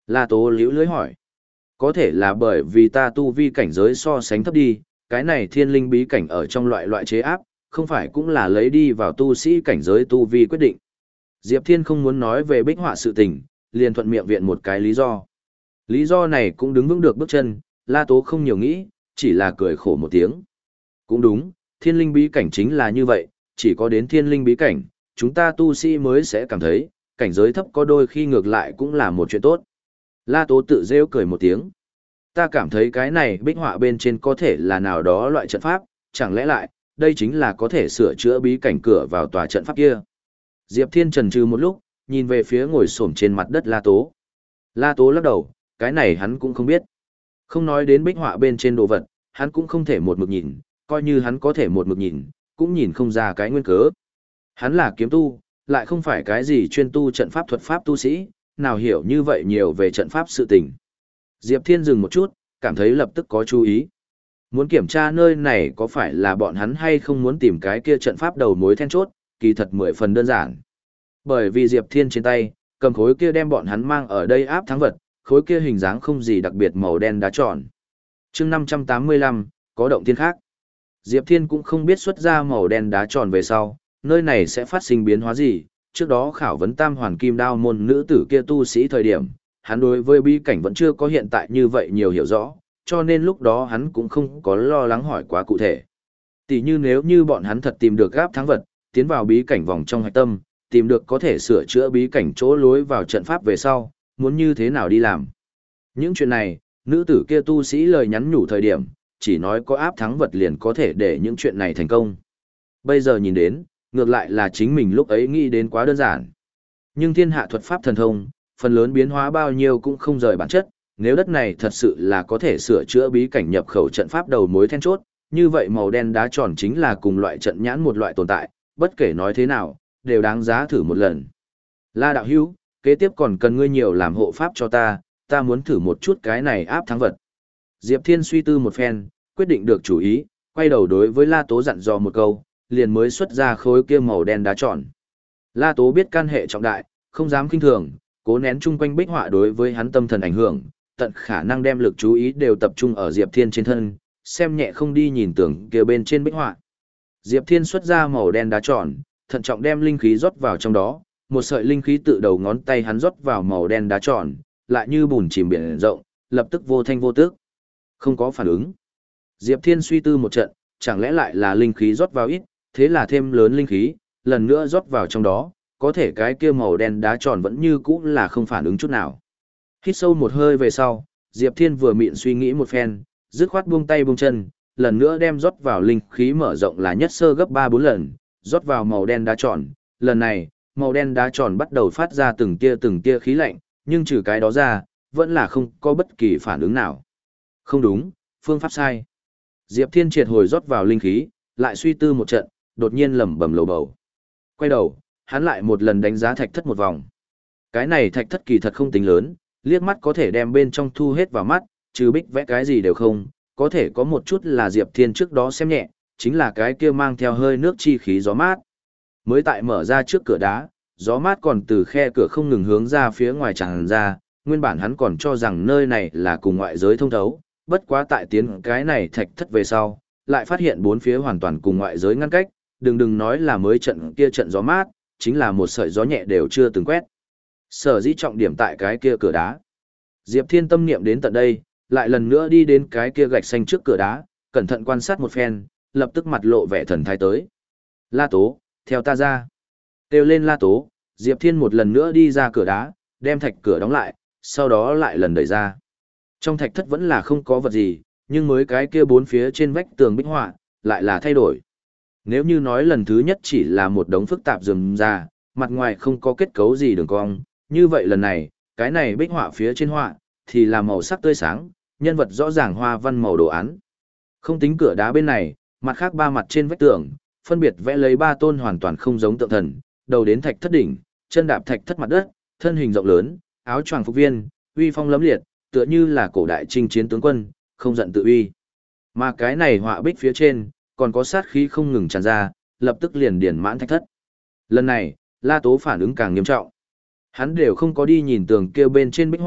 La Tố liễu lưới hỏi. Có thể là bởi vì ta tu vi cảnh giới so sánh thấp đi, cái này thiên linh bí cảnh ở trong loại loại chế áp, không phải cũng là lấy đi vào tu sĩ cảnh giới tu vi quyết định. Diệp Thiên không muốn nói về bích họa sự tình, liền thuận miệng viện một cái lý do. Lý do này cũng đứng vững được bước chân, La Tố không nhiều nghĩ, chỉ là cười khổ một tiếng. Cũng đúng, thiên linh bí cảnh chính là như vậy, chỉ có đến thiên linh bí cảnh, chúng ta tu sĩ mới sẽ cảm thấy, cảnh giới thấp có đôi khi ngược lại cũng là một chuyện tốt. La Tố tự rêu cười một tiếng. Ta cảm thấy cái này bích họa bên trên có thể là nào đó loại trận pháp, chẳng lẽ lại, đây chính là có thể sửa chữa bí cảnh cửa vào tòa trận pháp kia. Diệp Thiên trần trừ một lúc, nhìn về phía ngồi xổm trên mặt đất La Tố. La Tố lắc đầu, cái này hắn cũng không biết. Không nói đến bích họa bên trên đồ vật, hắn cũng không thể một mực nhìn, coi như hắn có thể một mực nhìn, cũng nhìn không ra cái nguyên cớ. Hắn là kiếm tu, lại không phải cái gì chuyên tu trận pháp thuật pháp tu sĩ, nào hiểu như vậy nhiều về trận pháp sự tình. Diệp Thiên dừng một chút, cảm thấy lập tức có chú ý. Muốn kiểm tra nơi này có phải là bọn hắn hay không muốn tìm cái kia trận pháp đầu mối then chốt, kỳ thật mười phần đơn giản. Bởi vì Diệp Thiên trên tay, cầm khối kia đem bọn hắn mang ở đây áp thắng vật, khối kia hình dáng không gì đặc biệt màu đen đá tròn. chương năm trăm tám mươi lăm, có động thiên khác. Diệp Thiên cũng không biết xuất ra màu đen đá tròn về sau, nơi này sẽ phát sinh biến hóa gì. Trước đó khảo vấn tam hoàn kim đao môn nữ tử kia tu sĩ thời điểm, hắn đối với bí cảnh vẫn chưa có hiện tại như vậy nhiều hiểu rõ, cho nên lúc đó hắn cũng không có lo lắng hỏi quá cụ thể. Tỷ như nếu như bọn hắn thật tìm được gáp thắng vật, tiến vào bí cảnh vòng trong hạch tâm, tìm được có thể sửa chữa bí cảnh chỗ lối vào trận pháp về sau, muốn như thế nào đi làm. Những chuyện này, nữ tử kia tu sĩ lời nhắn nhủ thời điểm, chỉ nói có áp thắng vật liền có thể để những chuyện này thành công. Bây giờ nhìn đến, ngược lại là chính mình lúc ấy nghĩ đến quá đơn giản. Nhưng thiên hạ thuật pháp thần thông, phần lớn biến hóa bao nhiêu cũng không rời bản chất, nếu đất này thật sự là có thể sửa chữa bí cảnh nhập khẩu trận pháp đầu mối then chốt, như vậy màu đen đá tròn chính là cùng loại trận nhãn một loại tồn tại, bất kể nói thế nào, đều đáng giá thử một lần. La đạo hữu, kế tiếp còn cần ngươi nhiều làm hộ pháp cho ta, ta muốn thử một chút cái này áp thắng vật. Diệp Thiên suy tư một phen, quyết định được chủ ý, quay đầu đối với La Tố dặn dò một câu, liền mới xuất ra khối kia màu đen đá tròn. La Tố biết can hệ trọng đại, không dám kinh thường, cố nén chung quanh bích họa đối với hắn tâm thần ảnh hưởng, tận khả năng đem lực chú ý đều tập trung ở Diệp Thiên trên thân, xem nhẹ không đi nhìn tưởng kia bên trên bích họa. Diệp Thiên xuất ra màu đen đá tròn, thận trọng đem linh khí rót vào trong đó, một sợi linh khí tự đầu ngón tay hắn rót vào màu đen đá tròn, lại như bùn chìm biển rộng, lập tức vô thanh vô tức. Không có phản ứng. Diệp Thiên suy tư một trận, chẳng lẽ lại là linh khí rót vào ít, thế là thêm lớn linh khí, lần nữa rót vào trong đó, có thể cái kia màu đen đá tròn vẫn như cũ là không phản ứng chút nào. Hít sâu một hơi về sau, Diệp Thiên vừa mịn suy nghĩ một phen, dứt khoát buông tay buông chân, lần nữa đem rót vào linh khí mở rộng là nhất sơ gấp ba bốn lần, rót vào màu đen đá tròn, lần này, màu đen đá tròn bắt đầu phát ra từng tia từng tia khí lạnh, nhưng trừ cái đó ra, vẫn là không có bất kỳ phản ứng nào. Không đúng, phương pháp sai. Diệp Thiên triệt hồi rót vào linh khí, lại suy tư một trận, đột nhiên lẩm bẩm lầu bầu. Quay đầu, hắn lại một lần đánh giá thạch thất một vòng. Cái này thạch thất kỳ thật không tính lớn, liếc mắt có thể đem bên trong thu hết vào mắt, trừ bích vẽ cái gì đều không, có thể có một chút là Diệp Thiên trước đó xem nhẹ, chính là cái kia mang theo hơi nước chi khí gió mát. Mới tại mở ra trước cửa đá, gió mát còn từ khe cửa không ngừng hướng ra phía ngoài tràn ra, nguyên bản hắn còn cho rằng nơi này là cùng ngoại giới thông thấu, bất quá tại tiến cái này thạch thất về sau, lại phát hiện bốn phía hoàn toàn cùng ngoại giới ngăn cách, đừng đừng nói là mới trận kia trận gió mát, chính là một sợi gió nhẹ đều chưa từng quét. Sở dĩ trọng điểm tại cái kia cửa đá. Diệp Thiên tâm niệm đến tận đây, lại lần nữa đi đến cái kia gạch xanh trước cửa đá, cẩn thận quan sát một phen, lập tức mặt lộ vẻ thần thái tới. La Tố, theo ta ra. Kêu lên La Tố, Diệp Thiên một lần nữa đi ra cửa đá, đem thạch cửa đóng lại, sau đó lại lần đẩy ra. Trong thạch thất vẫn là không có vật gì, nhưng mới cái kia bốn phía trên vách tường bích họa, lại là thay đổi. Nếu như nói lần thứ nhất chỉ là một đống phức tạp rườm rà, mặt ngoài không có kết cấu gì đường cong, như vậy lần này, cái này bích họa phía trên họa, thì là màu sắc tươi sáng, nhân vật rõ ràng hoa văn màu đồ án. Không tính cửa đá bên này, mặt khác ba mặt trên vách tường, phân biệt vẽ lấy ba tôn hoàn toàn không giống tượng thần, đầu đến thạch thất đỉnh, chân đạp thạch thất mặt đất, thân hình rộng lớn, áo choàng phục viên, uy phong lẫm liệt, tựa như là cổ đại chinh chiến tướng quân, không giận tự uy. Mà cái này họa bích phía trên, còn có sát khí không ngừng tràn ra, lập tức liền điển mãn thạch thất. Lần này, La Tố phản ứng càng nghiêm trọng. Hắn đều không có đi nhìn tường kia bên trên bích họa,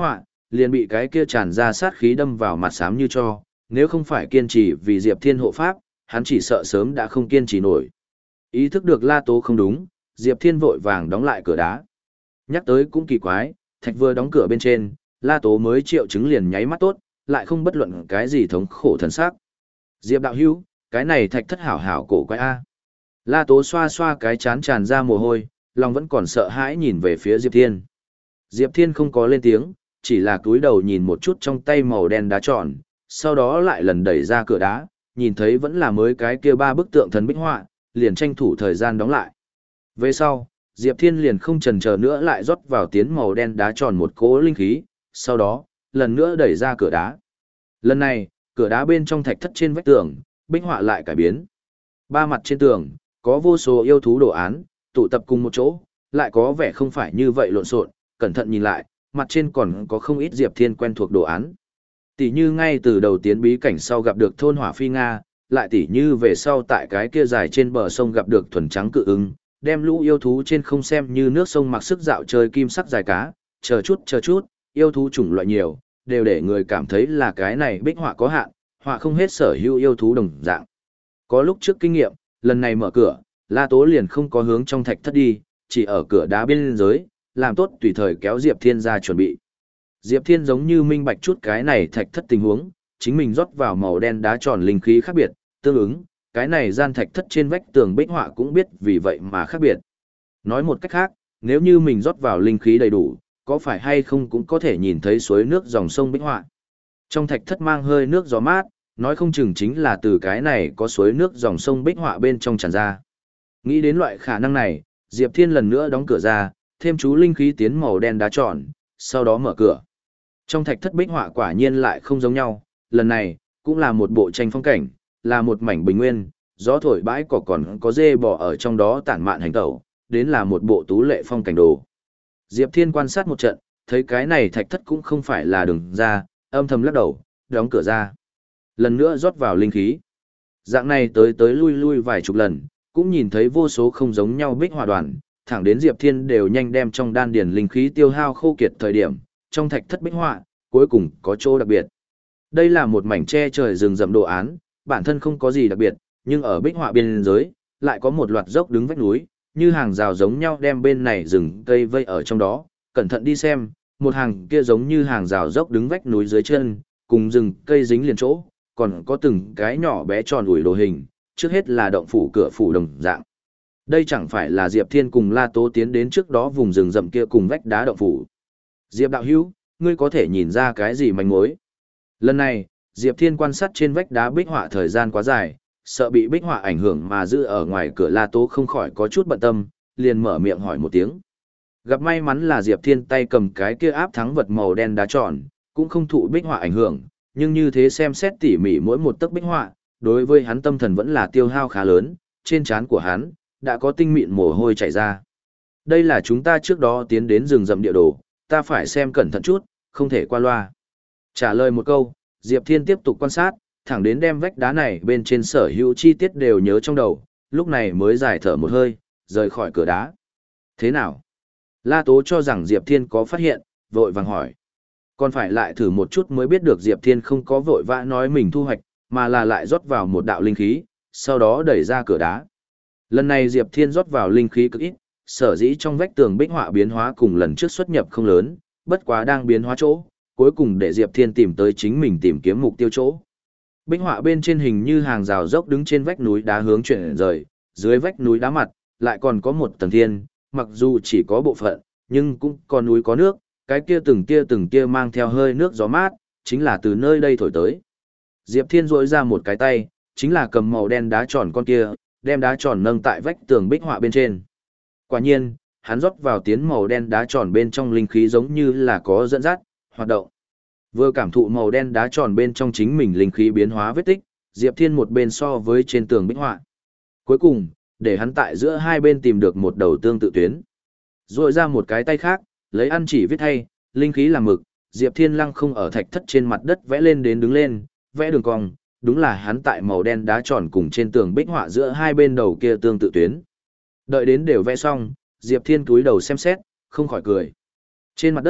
liền bị cái kia tràn ra sát khí đâm vào mặt xám như cho, nếu không phải kiên trì vì Diệp Thiên hộ pháp, hắn chỉ sợ sớm đã không kiên trì nổi. Ý thức được La Tố không đúng, Diệp Thiên vội vàng đóng lại cửa đá. Nhắc tới cũng kỳ quái, thạch vừa đóng cửa bên trên, La Tố mới triệu chứng liền nháy mắt tốt, lại không bất luận cái gì thống khổ thần sắc. Diệp đạo hữu, cái này thạch thất hảo hảo cổ quái a. La Tố xoa xoa cái chán tràn ra mồ hôi, lòng vẫn còn sợ hãi nhìn về phía Diệp Thiên. Diệp Thiên không có lên tiếng, chỉ là cúi đầu nhìn một chút trong tay màu đen đá tròn, sau đó lại lần đẩy ra cửa đá, nhìn thấy vẫn là mới cái kia ba bức tượng thần bích họa, liền tranh thủ thời gian đóng lại. Về sau, Diệp Thiên liền không chần chờ nữa lại rót vào tiến màu đen đá tròn một cỗ linh khí, sau đó, lần nữa đẩy ra cửa đá. Lần này, cửa đá bên trong thạch thất trên vách tường, bích họa lại cải biến. Ba mặt trên tường, có vô số yêu thú đồ án, tụ tập cùng một chỗ, lại có vẻ không phải như vậy lộn xộn, cẩn thận nhìn lại, mặt trên còn có không ít Diệp Thiên quen thuộc đồ án. Tỷ như ngay từ đầu tiến bí cảnh sau gặp được thôn hỏa phi Nga, lại tỷ như về sau tại cái kia dài trên bờ sông gặp được thuần trắng cự ứng, đem lũ yêu thú trên không xem như nước sông mặc sức dạo chơi kim sắc dài cá, chờ chút chờ chút, yêu thú chủng loại nhiều, đều để người cảm thấy là cái này bích họa có hạn, họa không hết sở hữu yêu thú đồng dạng. Có lúc trước kinh nghiệm, lần này mở cửa, La Tố liền không có hướng trong thạch thất đi, chỉ ở cửa đá bên dưới, làm tốt tùy thời kéo Diệp Thiên ra chuẩn bị. Diệp Thiên giống như minh bạch chút cái này thạch thất tình huống, chính mình rót vào màu đen đá tròn linh khí khác biệt, tương ứng, cái này gian thạch thất trên vách tường bích họa cũng biết vì vậy mà khác biệt. Nói một cách khác, nếu như mình rót vào linh khí đầy đủ, có phải hay không cũng có thể nhìn thấy suối nước dòng sông bích họa. Trong thạch thất mang hơi nước gió mát, nói không chừng chính là từ cái này có suối nước dòng sông bích họa bên trong tràn ra. Nghĩ đến loại khả năng này, Diệp Thiên lần nữa đóng cửa ra, thêm chú linh khí tiến màu đen đá tròn, sau đó mở cửa. Trong thạch thất bích họa quả nhiên lại không giống nhau, lần này, cũng là một bộ tranh phong cảnh, là một mảnh bình nguyên, gió thổi bãi cỏ còn có dê bò ở trong đó tản mạn hành tẩu, đến là một bộ tú lệ phong cảnh đồ. Diệp Thiên quan sát một trận, thấy cái này thạch thất cũng không phải là đường ra, âm thầm lắc đầu, đóng cửa ra. Lần nữa rót vào linh khí. Dạng này tới tới lui lui vài chục lần, cũng nhìn thấy vô số không giống nhau bích họa đoàn, thẳng đến Diệp Thiên đều nhanh đem trong đan điền linh khí tiêu hao khô kiệt thời điểm, trong thạch thất bích họa, cuối cùng có chỗ đặc biệt. Đây là một mảnh che trời rừng rậm đồ án, bản thân không có gì đặc biệt, nhưng ở bích họa biên giới, lại có một loạt dốc đứng vách núi, như hàng rào giống nhau đem bên này rừng cây vây ở trong đó, cẩn thận đi xem, một hàng kia giống như hàng rào dốc đứng vách núi dưới chân, cùng rừng cây dính liền chỗ, còn có từng cái nhỏ bé tròn ủi đồ hình, trước hết là động phủ cửa phủ đồng dạng. Đây chẳng phải là Diệp Thiên cùng La Tố tiến đến trước đó vùng rừng rậm kia cùng vách đá động phủ. Diệp đạo hữu, ngươi có thể nhìn ra cái gì manh mối? Lần này, Diệp Thiên quan sát trên vách đá bích họa thời gian quá dài, sợ bị bích họa ảnh hưởng mà giữ ở ngoài cửa La Tố không khỏi có chút bận tâm, liền mở miệng hỏi một tiếng. Gặp may mắn là Diệp Thiên tay cầm cái kia áp thắng vật màu đen đá tròn, cũng không thụ bích họa ảnh hưởng, nhưng như thế xem xét tỉ mỉ mỗi một tấc bích họa, đối với hắn tâm thần vẫn là tiêu hao khá lớn, trên trán của hắn đã có tinh mịn mồ hôi chảy ra. Đây là chúng ta trước đó tiến đến rừng rậm địa đồ, ta phải xem cẩn thận chút, không thể qua loa. Trả lời một câu, Diệp Thiên tiếp tục quan sát, thẳng đến đem vách đá này bên trên sở hữu chi tiết đều nhớ trong đầu, lúc này mới giải thở một hơi, rời khỏi cửa đá. Thế nào? La Tố cho rằng Diệp Thiên có phát hiện, vội vàng hỏi. Còn phải lại thử một chút mới biết được Diệp Thiên không có vội vã nói mình thu hoạch, mà là lại rót vào một đạo linh khí, sau đó đẩy ra cửa đá. Lần này Diệp Thiên rót vào linh khí cực ít, sở dĩ trong vách tường bích họa biến hóa cùng lần trước xuất nhập không lớn, bất quá đang biến hóa chỗ, cuối cùng để Diệp Thiên tìm tới chính mình tìm kiếm mục tiêu chỗ. Bích họa bên trên hình như hàng rào dốc đứng trên vách núi đá hướng chuyển rời, dưới vách núi đá mặt, lại còn có một tầng thiên, mặc dù chỉ có bộ phận, nhưng cũng có núi có nước, cái kia từng tia từng tia mang theo hơi nước gió mát, chính là từ nơi đây thổi tới. Diệp Thiên rỗi ra một cái tay, chính là cầm màu đen đá tròn con kia, đem đá tròn nâng tại vách tường bích họa bên trên. Quả nhiên, hắn rót vào tiến màu đen đá tròn bên trong linh khí giống như là có dẫn dắt, hoạt động. Vừa cảm thụ màu đen đá tròn bên trong chính mình linh khí biến hóa vết tích, Diệp Thiên một bên so với trên tường bích họa. Cuối cùng, để hắn tại giữa hai bên tìm được một đầu tương tự tuyến. Rồi ra một cái tay khác, lấy ăn chỉ viết thay, linh khí làm mực, Diệp Thiên lăng không ở thạch thất trên mặt đất vẽ lên đến đứng lên, vẽ đường cong, đúng là hắn tại màu đen đá tròn cùng trên tường bích họa giữa hai bên đầu kia tương tự tuyến. Đợi đến đều vẽ xong, Diệp Thiên cúi đầu xem xét, không khỏi cười. Trên mặt đất,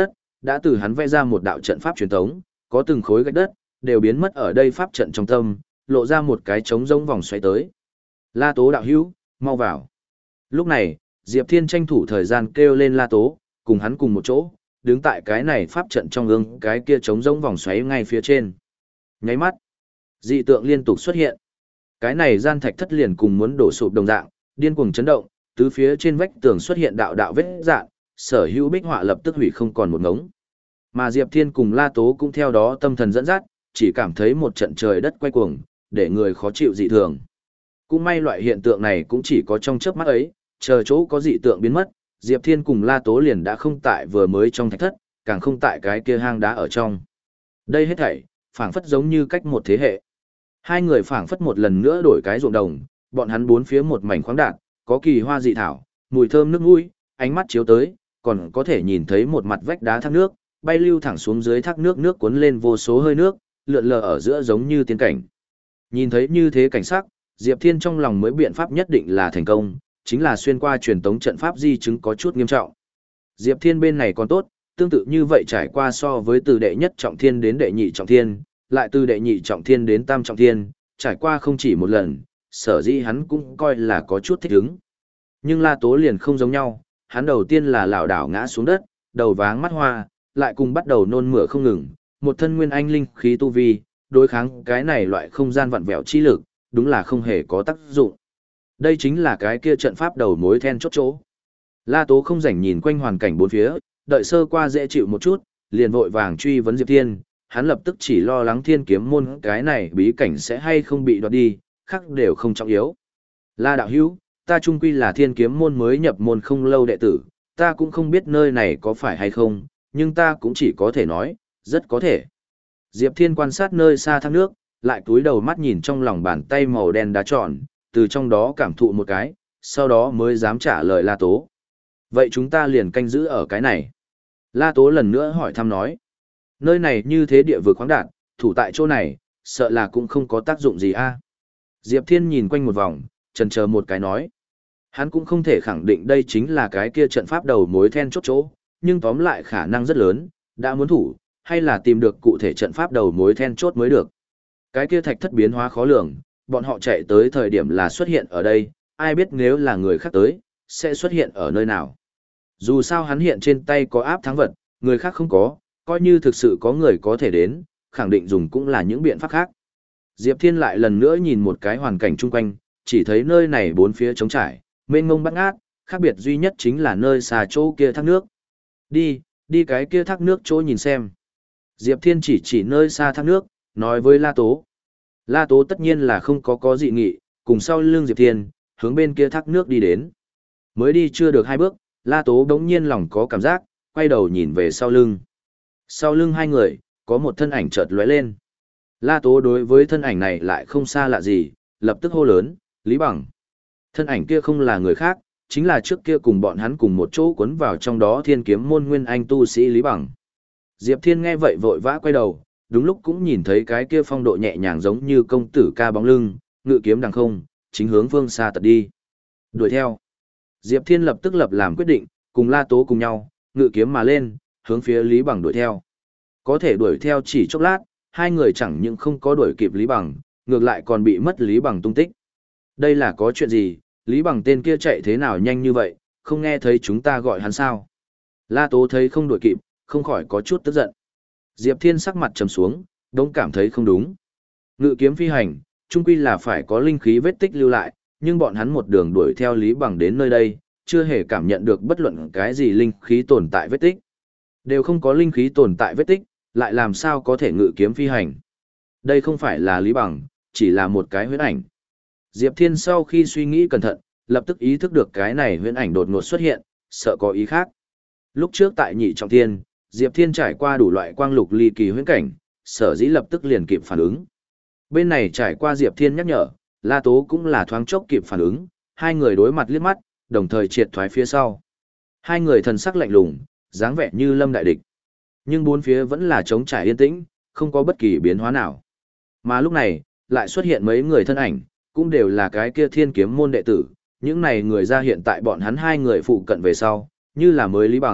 Đã từ hắn vẽ ra một đạo trận pháp truyền thống, có từng khối gạch đất, đều biến mất ở đây pháp trận trong tâm, lộ ra một cái trống rỗng vòng xoáy tới. La Tố đạo hữu, mau vào. Lúc này, Diệp Thiên tranh thủ thời gian kêu lên La Tố, cùng hắn cùng một chỗ, đứng tại cái này pháp trận trong ương, cái kia trống rỗng vòng xoáy ngay phía trên. Nháy mắt, dị tượng liên tục xuất hiện. Cái này gian thạch thất liền cùng muốn đổ sụp đồng dạng, điên cuồng chấn động, tứ phía trên vách tường xuất hiện đạo đạo vết rạn, sở hữu bích họa lập tức hủy không còn một ngống. Mà Diệp Thiên cùng La Tố cũng theo đó tâm thần dẫn dắt, chỉ cảm thấy một trận trời đất quay cuồng, để người khó chịu dị thường. Cũng may loại hiện tượng này cũng chỉ có trong chớp mắt ấy, chờ chỗ có dị tượng biến mất, Diệp Thiên cùng La Tố liền đã không tại vừa mới trong thạch thất, càng không tại cái kia hang đá ở trong. Đây hết thảy, phảng phất giống như cách một thế hệ. Hai người phảng phất một lần nữa đổi cái ruộng đồng, bọn hắn bốn phía một mảnh khoáng đạt, có kỳ hoa dị thảo, mùi thơm nước mũi, ánh mắt chiếu tới, còn có thể nhìn thấy một mặt vách đá thác nước, bay lưu thẳng xuống dưới thác nước, nước cuốn lên vô số hơi nước, lượn lờ ở giữa giống như tiên cảnh. Nhìn thấy như thế cảnh sắc, Diệp Thiên trong lòng mới biện pháp nhất định là thành công, chính là xuyên qua truyền tống trận pháp di chứng có chút nghiêm trọng. Diệp Thiên bên này còn tốt, tương tự như vậy trải qua so với từ đệ nhất trọng thiên đến đệ nhị trọng thiên, lại từ đệ nhị trọng thiên đến tam trọng thiên, trải qua không chỉ một lần, sở dĩ hắn cũng coi là có chút thích ứng. Nhưng La Tố liền không giống nhau, hắn đầu tiên là lảo đảo ngã xuống đất, đầu váng mắt hoa, lại cùng bắt đầu nôn mửa không ngừng, một thân nguyên anh linh khí tu vi, đối kháng cái này loại không gian vặn vẹo chi lực, đúng là không hề có tác dụng. Đây chính là cái kia trận pháp đầu mối then chốt chỗ. La Tố không rảnh nhìn quanh hoàn cảnh bốn phía, đợi sơ qua dễ chịu một chút, liền vội vàng truy vấn Diệp Thiên, hắn lập tức chỉ lo lắng Thiên Kiếm môn cái này bí cảnh sẽ hay không bị đoạt đi, khác đều không trọng yếu. La đạo hữu, ta trung quy là Thiên Kiếm môn mới nhập môn không lâu đệ tử, ta cũng không biết nơi này có phải hay không, nhưng ta cũng chỉ có thể nói, rất có thể. Diệp Thiên quan sát nơi xa thác nước, lại cúi đầu mắt nhìn trong lòng bàn tay màu đen đá tròn, từ trong đó cảm thụ một cái, sau đó mới dám trả lời La Tố. Vậy chúng ta liền canh giữ ở cái này. La Tố lần nữa hỏi thăm nói. Nơi này như thế địa vực khoáng đạt, thủ tại chỗ này, sợ là cũng không có tác dụng gì a. Diệp Thiên nhìn quanh một vòng, chần chờ một cái nói. Hắn cũng không thể khẳng định đây chính là cái kia trận pháp đầu mối then chốt chỗ, nhưng tóm lại khả năng rất lớn, đã muốn thủ, hay là tìm được cụ thể trận pháp đầu mối then chốt mới được. Cái kia thạch thất biến hóa khó lường, bọn họ chạy tới thời điểm là xuất hiện ở đây, ai biết nếu là người khác tới, sẽ xuất hiện ở nơi nào. Dù sao hắn hiện trên tay có áp thắng vật, người khác không có, coi như thực sự có người có thể đến, khẳng định dùng cũng là những biện pháp khác. Diệp Thiên lại lần nữa nhìn một cái hoàn cảnh chung quanh, chỉ thấy nơi này bốn phía trống trải, mênh mông bát ngát, khác biệt duy nhất chính là nơi xà chỗ kia thác nước. Đi, đi cái kia thác nước chỗ nhìn xem. Diệp Thiên chỉ chỉ nơi xa thác nước, nói với La Tố. La Tố tất nhiên là không có có dị nghị, cùng sau lưng Diệp Thiên, hướng bên kia thác nước đi đến. Mới đi chưa được hai bước, La Tố đống nhiên lòng có cảm giác, quay đầu nhìn về sau lưng. Sau lưng hai người, có một thân ảnh chợt lóe lên. La Tố đối với thân ảnh này lại không xa lạ gì, lập tức hô lớn, Lý Bằng. Thân ảnh kia không là người khác, chính là trước kia cùng bọn hắn cùng một chỗ cuốn vào trong đó Thiên Kiếm môn nguyên anh tu sĩ Lý Bằng. Diệp Thiên nghe vậy vội vã quay đầu, đúng lúc cũng nhìn thấy cái kia phong độ nhẹ nhàng giống như công tử ca bóng lưng, ngự kiếm đằng không, chính hướng phương xa tật đi. Đuổi theo. Diệp Thiên lập tức lập làm quyết định, cùng La Tố cùng nhau, ngự kiếm mà lên, hướng phía Lý Bằng đuổi theo. Có thể đuổi theo chỉ chốc lát, hai người chẳng những không có đuổi kịp Lý Bằng, ngược lại còn bị mất Lý Bằng tung tích. Đây là có chuyện gì, Lý Bằng tên kia chạy thế nào nhanh như vậy, không nghe thấy chúng ta gọi hắn sao? La Tố thấy không đuổi kịp, không khỏi có chút tức giận. Diệp Thiên sắc mặt trầm xuống, đống cảm thấy không đúng. Ngự kiếm phi hành, chung quy là phải có linh khí vết tích lưu lại, nhưng bọn hắn một đường đuổi theo Lý Bằng đến nơi đây, chưa hề cảm nhận được bất luận cái gì linh khí tồn tại vết tích. Đều không có linh khí tồn tại vết tích, lại làm sao có thể ngự kiếm phi hành. Đây không phải là Lý Bằng, chỉ là một cái huyễn ảnh. Diệp Thiên sau khi suy nghĩ cẩn thận, lập tức ý thức được cái này huyễn ảnh đột ngột xuất hiện, sợ có ý khác. Lúc trước tại nhị trọng thiên, Diệp Thiên trải qua đủ loại quang lục ly kỳ huyễn cảnh, sở dĩ lập tức liền kịp phản ứng. Bên này trải qua Diệp Thiên nhắc nhở, La Tố cũng là thoáng chốc kịp phản ứng, hai người đối mặt liếc mắt, đồng thời triệt thoái phía sau. Hai người thần sắc lạnh lùng, dáng vẻ như lâm đại địch. Nhưng bốn phía vẫn là trống trải yên tĩnh, không có bất kỳ biến hóa nào. Mà lúc này, lại xuất hiện mấy người thân ảnh, cũng đều là cái kia Thiên Kiếm môn đệ tử, những này người ra hiện tại bọn hắn hai người phụ cận về sau, như là mới Lý Bằng,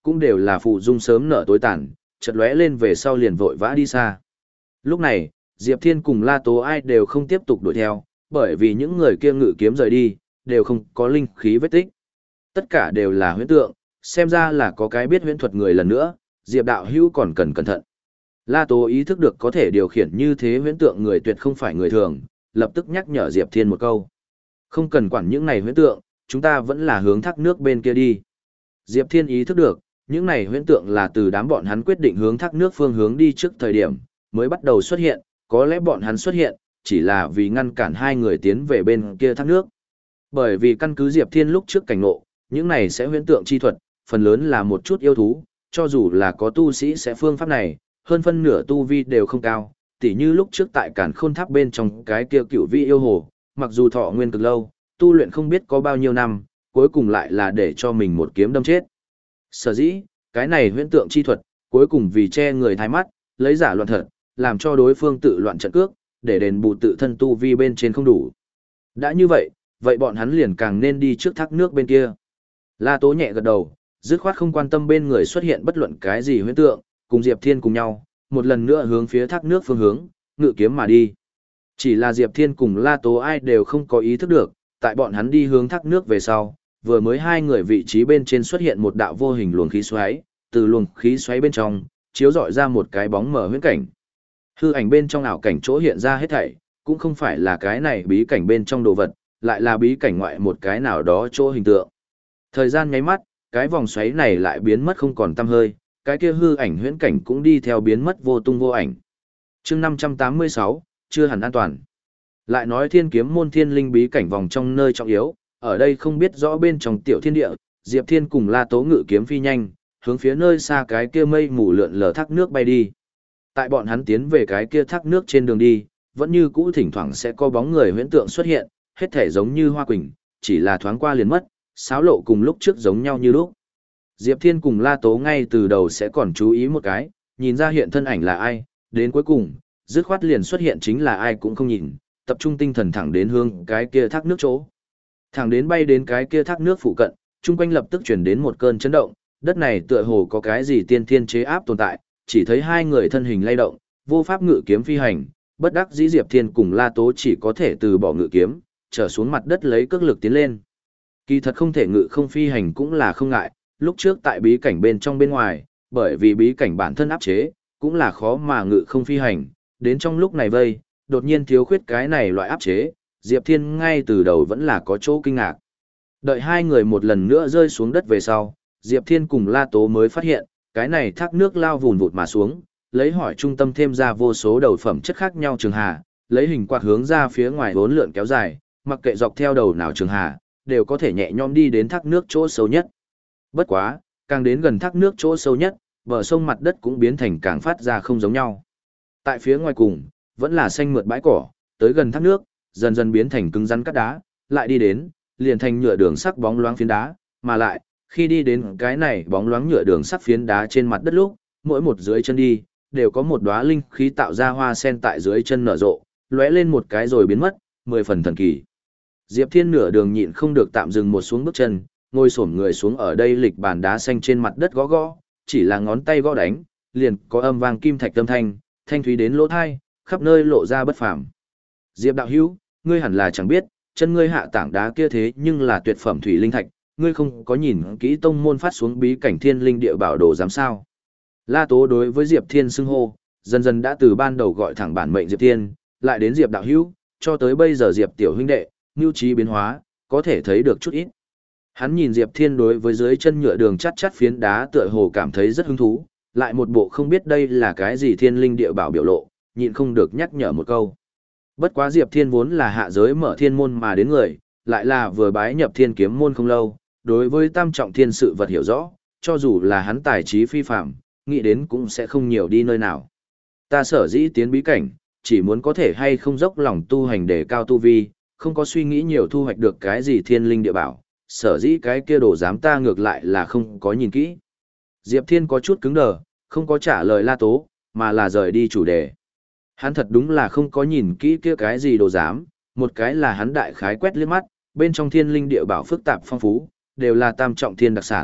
cũng đều là phụ dung sớm nở tối tàn, chợt lóe lên về sau liền vội vã đi xa. Lúc này, Diệp Thiên cùng La Tố ai đều không tiếp tục đuổi theo, bởi vì những người kia ngự kiếm rời đi, đều không có linh khí vết tích. Tất cả đều là huyễn tượng, xem ra là có cái biết huyễn thuật người lần nữa, Diệp đạo hữu còn cần cẩn thận. La Tố ý thức được có thể điều khiển như thế huyễn tượng người tuyệt không phải người thường, lập tức nhắc nhở Diệp Thiên một câu. Không cần quản những này huyễn tượng, chúng ta vẫn là hướng thác nước bên kia đi. Diệp Thiên ý thức được, những này huyễn tượng là từ đám bọn hắn quyết định hướng thác nước phương hướng đi trước thời điểm, mới bắt đầu xuất hiện, có lẽ bọn hắn xuất hiện, chỉ là vì ngăn cản hai người tiến về bên kia thác nước. Bởi vì căn cứ Diệp Thiên lúc trước cảnh ngộ, những này sẽ huyễn tượng chi thuật, phần lớn là một chút yêu thú, cho dù là có tu sĩ sẽ phương pháp này, hơn phân nửa tu vi đều không cao, tỉ như lúc trước tại Càn Khôn Tháp bên trong cái kia cựu vi yêu hồ, mặc dù thọ nguyên cực lâu, tu luyện không biết có bao nhiêu năm, cuối cùng lại là để cho mình một kiếm đâm chết. Sở dĩ, cái này huyễn tượng chi thuật, cuối cùng vì che người thái mắt, lấy giả loạn thật, làm cho đối phương tự loạn trận cước, để đền bù tự thân tu vi bên trên không đủ. Đã như vậy, vậy bọn hắn liền càng nên đi trước thác nước bên kia. La Tố nhẹ gật đầu, dứt khoát không quan tâm bên người xuất hiện bất luận cái gì huyễn tượng, cùng Diệp Thiên cùng nhau, một lần nữa hướng phía thác nước phương hướng, ngự kiếm mà đi. Chỉ là Diệp Thiên cùng La Tố ai đều không có ý thức được, tại bọn hắn đi hướng thác nước về sau, vừa mới hai người vị trí bên trên xuất hiện một đạo vô hình luồng khí xoáy, từ luồng khí xoáy bên trong, chiếu rọi ra một cái bóng mờ huyễn cảnh. Hư ảnh bên trong ảo cảnh chỗ hiện ra hết thảy, cũng không phải là cái này bí cảnh bên trong đồ vật, lại là bí cảnh ngoại một cái nào đó chỗ hình tượng. Thời gian nháy mắt, cái vòng xoáy này lại biến mất không còn tăm hơi, cái kia hư ảnh huyễn cảnh cũng đi theo biến mất vô tung vô ảnh. Chương năm trăm tám mươi sáu, chưa hẳn an toàn. Lại nói Thiên Kiếm môn thiên linh bí cảnh vòng trong nơi trọng yếu, ở đây không biết rõ bên trong tiểu thiên địa, Diệp Thiên cùng La Tố ngự kiếm phi nhanh, hướng phía nơi xa cái kia mây mù lượn lờ thác nước bay đi. Tại bọn hắn tiến về cái kia thác nước trên đường đi, vẫn như cũ thỉnh thoảng sẽ có bóng người huyễn tượng xuất hiện, hết thể giống như hoa quỳnh, chỉ là thoáng qua liền mất, xáo lộ cùng lúc trước giống nhau như lúc. Diệp Thiên cùng La Tố ngay từ đầu sẽ còn chú ý một cái, nhìn ra hiện thân ảnh là ai, đến cuối cùng, dứt khoát liền xuất hiện chính là ai cũng không nhìn, tập trung tinh thần thẳng đến hướng cái kia thác nước chỗ. Thẳng đến bay đến cái kia thác nước phụ cận, chung quanh lập tức chuyển đến một cơn chấn động, đất này tựa hồ có cái gì tiên thiên chế áp tồn tại, chỉ thấy hai người thân hình lay động, vô pháp ngự kiếm phi hành, bất đắc dĩ Diệp Thiên cùng La Tố chỉ có thể từ bỏ ngự kiếm, trở xuống mặt đất lấy cước lực tiến lên. Kỳ thật không thể ngự không phi hành cũng là không ngại, lúc trước tại bí cảnh bên trong bên ngoài, bởi vì bí cảnh bản thân áp chế, cũng là khó mà ngự không phi hành, đến trong lúc này vây, đột nhiên thiếu khuyết cái này loại áp chế, Diệp Thiên ngay từ đầu vẫn là có chỗ kinh ngạc. Đợi hai người một lần nữa rơi xuống đất về sau, Diệp Thiên cùng La Tố mới phát hiện, cái này thác nước lao vùn vụt mà xuống, lấy hỏi trung tâm thêm ra vô số đầu phẩm chất khác nhau trường hà, lấy hình quạt hướng ra phía ngoài vốn lượn kéo dài, mặc kệ dọc theo đầu nào trường hà, đều có thể nhẹ nhõm đi đến thác nước chỗ sâu nhất. Bất quá, càng đến gần thác nước chỗ sâu nhất, bờ sông mặt đất cũng biến thành càng phát ra không giống nhau. Tại phía ngoài cùng, vẫn là xanh mượt bãi cỏ, tới gần thác nước, dần dần biến thành cứng rắn cát đá, lại đi đến, liền thành nhựa đường sắc bóng loáng phiến đá, mà lại, khi đi đến cái này bóng loáng nhựa đường sắc phiến đá trên mặt đất lúc, mỗi một dưới chân đi, đều có một đóa linh khí tạo ra hoa sen tại dưới chân nở rộ, lóe lên một cái rồi biến mất, mười phần thần kỳ. Diệp Thiên nửa đường nhịn không được tạm dừng một xuống bước chân, ngồi xổm người xuống ở đây lịch bàn đá xanh trên mặt đất gõ gõ, chỉ là ngón tay gõ đánh, liền có âm vang kim thạch âm thanh, thanh thúy đến lỗ tai, khắp nơi lộ ra bất phàm. Diệp đạo hữu, ngươi hẳn là chẳng biết, chân ngươi hạ tảng đá kia thế nhưng là tuyệt phẩm thủy linh thạch, ngươi không có nhìn kỹ tông môn phát xuống bí cảnh thiên linh địa bảo đồ giám sao? La Tố đối với Diệp Thiên xưng hô, dần dần đã từ ban đầu gọi thẳng bản mệnh Diệp Thiên, lại đến Diệp đạo hữu, cho tới bây giờ Diệp tiểu huynh đệ, nưu trí biến hóa, có thể thấy được chút ít. Hắn nhìn Diệp Thiên đối với dưới chân nhựa đường chắt chắt phiến đá tựa hồ cảm thấy rất hứng thú, lại một bộ không biết đây là cái gì thiên linh địa bảo biểu lộ, nhịn không được nhắc nhở một câu. Bất quá Diệp Thiên vốn là hạ giới mở thiên môn mà đến người, lại là vừa bái nhập thiên kiếm môn không lâu, đối với tam trọng thiên sự vật hiểu rõ, cho dù là hắn tài trí phi phạm, nghĩ đến cũng sẽ không nhiều đi nơi nào. Ta sở dĩ tiến bí cảnh, chỉ muốn có thể hay không dốc lòng tu hành để cao tu vi, không có suy nghĩ nhiều thu hoạch được cái gì thiên linh địa bảo, sở dĩ cái kia đồ dám ta ngược lại là không có nhìn kỹ. Diệp Thiên có chút cứng đờ, không có trả lời La Tố, mà là rời đi chủ đề. Hắn thật đúng là không có nhìn kỹ kia cái gì đồ dám, một cái là hắn đại khái quét liếc mắt, bên trong thiên linh địa bảo phức tạp phong phú, đều là tam trọng thiên đặc sản,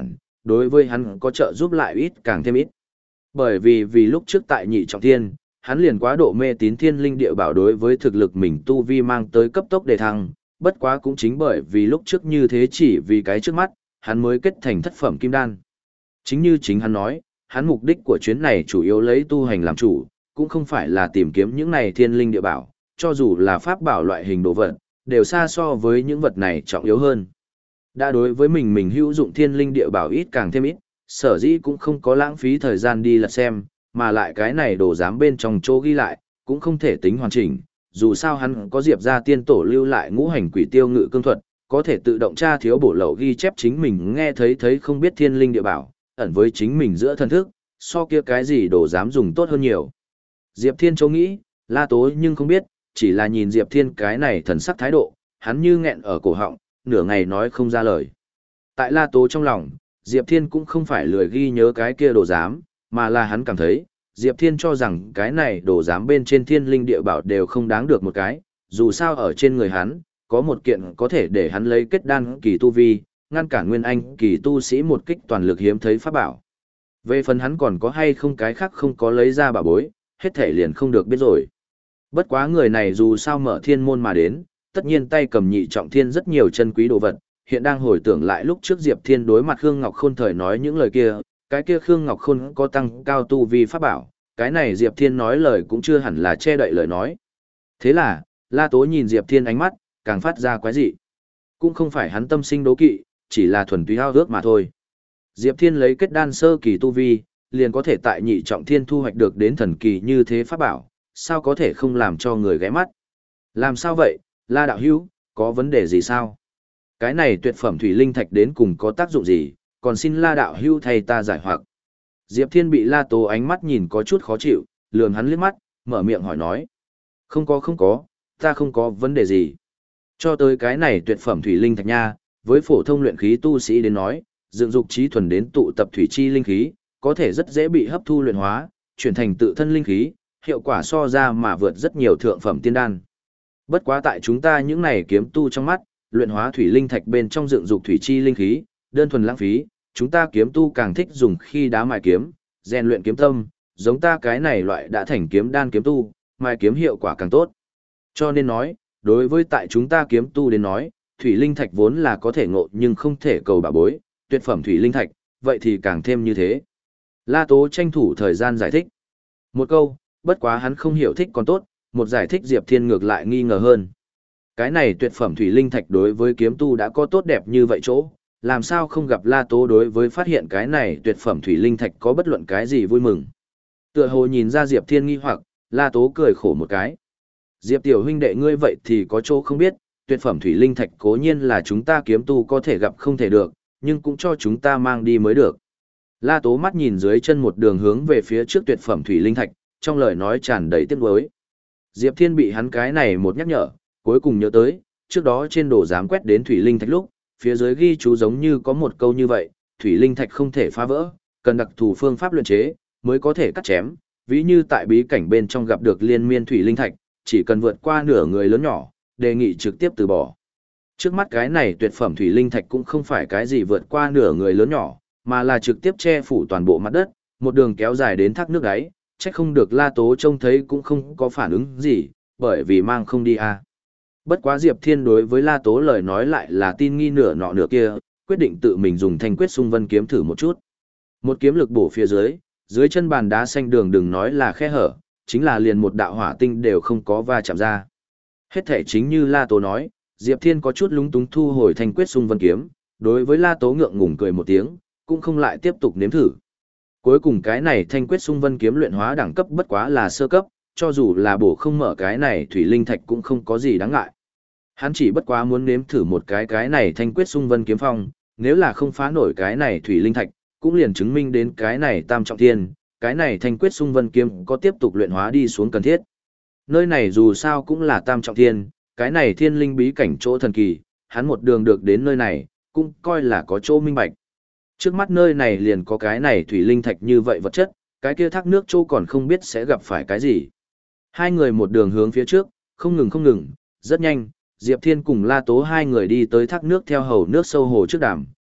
đối với hắn có trợ giúp lại ít càng thêm ít. Bởi vì vì lúc trước tại nhị trọng thiên, hắn liền quá độ mê tín thiên linh địa bảo đối với thực lực mình tu vi mang tới cấp tốc đề thăng, bất quá cũng chính bởi vì lúc trước như thế chỉ vì cái trước mắt, hắn mới kết thành thất phẩm kim đan. Chính như chính hắn nói, hắn mục đích của chuyến này chủ yếu lấy tu hành làm chủ, cũng không phải là tìm kiếm những này thiên linh địa bảo, cho dù là pháp bảo loại hình đồ vật, đều xa so với những vật này trọng yếu hơn. Đã đối với mình mình hữu dụng thiên linh địa bảo ít càng thêm ít, sở dĩ cũng không có lãng phí thời gian đi lật xem, mà lại cái này đồ giám bên trong chỗ ghi lại, cũng không thể tính hoàn chỉnh, dù sao hắn có Diệp gia tiên tổ lưu lại ngũ hành quỷ tiêu ngự cương thuật, có thể tự động tra thiếu bổ lậu ghi chép chính mình nghe thấy thấy không biết thiên linh địa bảo, ẩn với chính mình giữa thần thức, so kia cái gì đồ dám dùng tốt hơn nhiều. Diệp Thiên châu nghĩ, La Tố nhưng không biết, chỉ là nhìn Diệp Thiên cái này thần sắc thái độ, hắn như nghẹn ở cổ họng, nửa ngày nói không ra lời. Tại La Tố trong lòng, Diệp Thiên cũng không phải lười ghi nhớ cái kia đồ giám, mà là hắn cảm thấy, Diệp Thiên cho rằng cái này đồ giám bên trên thiên linh địa bảo đều không đáng được một cái, dù sao ở trên người hắn, có một kiện có thể để hắn lấy kết đan kỳ tu vi, ngăn cản nguyên anh kỳ tu sĩ một kích toàn lực hiếm thấy pháp bảo. Về phần hắn còn có hay không cái khác không có lấy ra bảo bối, hết thể liền không được biết rồi. Bất quá người này dù sao mở thiên môn mà đến, tất nhiên tay cầm nhị trọng thiên rất nhiều chân quý đồ vật, hiện đang hồi tưởng lại lúc trước Diệp Thiên đối mặt Khương Ngọc Khôn thời nói những lời kia, cái kia Khương Ngọc Khôn có tăng cao tu vi pháp bảo, cái này Diệp Thiên nói lời cũng chưa hẳn là che đậy lời nói. Thế là, La Tố nhìn Diệp Thiên ánh mắt, càng phát ra quái dị. Cũng không phải hắn tâm sinh đố kỵ, chỉ là thuần túy hao ước mà thôi. Diệp Thiên lấy kết đan sơ kỳ tu vi, liền có thể tại nhị trọng thiên thu hoạch được đến thần kỳ như thế pháp bảo, sao có thể không làm cho người ghé mắt. Làm sao vậy, La đạo hữu, có vấn đề gì sao? Cái này tuyệt phẩm thủy linh thạch đến cùng có tác dụng gì, còn xin La đạo hữu thay ta giải hoặc. Diệp Thiên bị La Tố ánh mắt nhìn có chút khó chịu, lườm hắn liếc mắt, mở miệng hỏi nói. Không có không có, ta không có vấn đề gì. Cho tới cái này tuyệt phẩm thủy linh thạch nha, với phổ thông luyện khí tu sĩ đến nói, dựng dục trí thuần đến tụ tập thủy chi linh khí, có thể rất dễ bị hấp thu luyện hóa, chuyển thành tự thân linh khí, hiệu quả so ra mà vượt rất nhiều thượng phẩm tiên đan. Bất quá tại chúng ta những này kiếm tu trong mắt, luyện hóa thủy linh thạch bên trong dựng dục thủy chi linh khí, đơn thuần lãng phí, chúng ta kiếm tu càng thích dùng khi đá mài kiếm, rèn luyện kiếm tâm, giống ta cái này loại đã thành kiếm đan kiếm tu, mài kiếm hiệu quả càng tốt. Cho nên nói, đối với tại chúng ta kiếm tu đến nói, thủy linh thạch vốn là có thể ngộ nhưng không thể cầu bảo bối, tuyệt phẩm thủy linh thạch, vậy thì càng thêm như thế. La Tố tranh thủ thời gian giải thích. Một câu, bất quá hắn không hiểu thích còn tốt, một giải thích Diệp Thiên ngược lại nghi ngờ hơn. Cái này tuyệt phẩm thủy linh thạch đối với kiếm tu đã có tốt đẹp như vậy chỗ, làm sao không gặp La Tố đối với phát hiện cái này tuyệt phẩm thủy linh thạch có bất luận cái gì vui mừng. Tựa hồ nhìn ra Diệp Thiên nghi hoặc, La Tố cười khổ một cái. Diệp tiểu huynh đệ ngươi vậy thì có chỗ không biết, tuyệt phẩm thủy linh thạch cố nhiên là chúng ta kiếm tu có thể gặp không thể được, nhưng cũng cho chúng ta mang đi mới được. La Tố mắt nhìn dưới chân một đường hướng về phía trước tuyệt phẩm thủy linh thạch, trong lời nói tràn đầy tiếc nuối. Diệp Thiên bị hắn cái này một nhắc nhở, cuối cùng nhớ tới, trước đó trên đồ giám quét đến thủy linh thạch lúc, phía dưới ghi chú giống như có một câu như vậy, thủy linh thạch không thể phá vỡ, cần đặc thù phương pháp luyện chế, mới có thể cắt chém, ví như tại bí cảnh bên trong gặp được liên miên thủy linh thạch, chỉ cần vượt qua nửa người lớn nhỏ, đề nghị trực tiếp từ bỏ. Trước mắt cái này tuyệt phẩm thủy linh thạch cũng không phải cái gì vượt qua nửa người lớn nhỏ, mà là trực tiếp che phủ toàn bộ mặt đất, một đường kéo dài đến thác nước đáy, chắc không được La Tố trông thấy cũng không có phản ứng gì, bởi vì mang không đi à. Bất quá Diệp Thiên đối với La Tố lời nói lại là tin nghi nửa nọ nửa kia, quyết định tự mình dùng thanh quyết xung vân kiếm thử một chút. Một kiếm lực bổ phía dưới, dưới chân bàn đá xanh đường đừng nói là khe hở, chính là liền một đạo hỏa tinh đều không có va chạm ra. Hết thể chính như La Tố nói, Diệp Thiên có chút lúng túng thu hồi thanh quyết xung vân kiếm, đối với La Tố ngượng ngùng cười một tiếng, cũng không lại tiếp tục nếm thử. Cuối cùng cái này thanh quyết xung vân kiếm luyện hóa đẳng cấp bất quá là sơ cấp, cho dù là bổ không mở cái này thủy linh thạch cũng không có gì đáng ngại. Hắn chỉ bất quá muốn nếm thử một cái cái này thanh quyết xung vân kiếm phong, nếu là không phá nổi cái này thủy linh thạch, cũng liền chứng minh đến cái này tam trọng thiên, cái này thanh quyết xung vân kiếm có tiếp tục luyện hóa đi xuống cần thiết. Nơi này dù sao cũng là tam trọng thiên, cái này thiên linh bí cảnh chỗ thần kỳ, hắn một đường được đến nơi này, cũng coi là có chỗ minh bạch. Trước mắt nơi này liền có cái này thủy linh thạch như vậy vật chất, cái kia thác nước chỗ còn không biết sẽ gặp phải cái gì. Hai người một đường hướng phía trước, không ngừng không ngừng, rất nhanh, Diệp Thiên cùng La Tố hai người đi tới thác nước theo hầu nước sâu hồ trước đàm,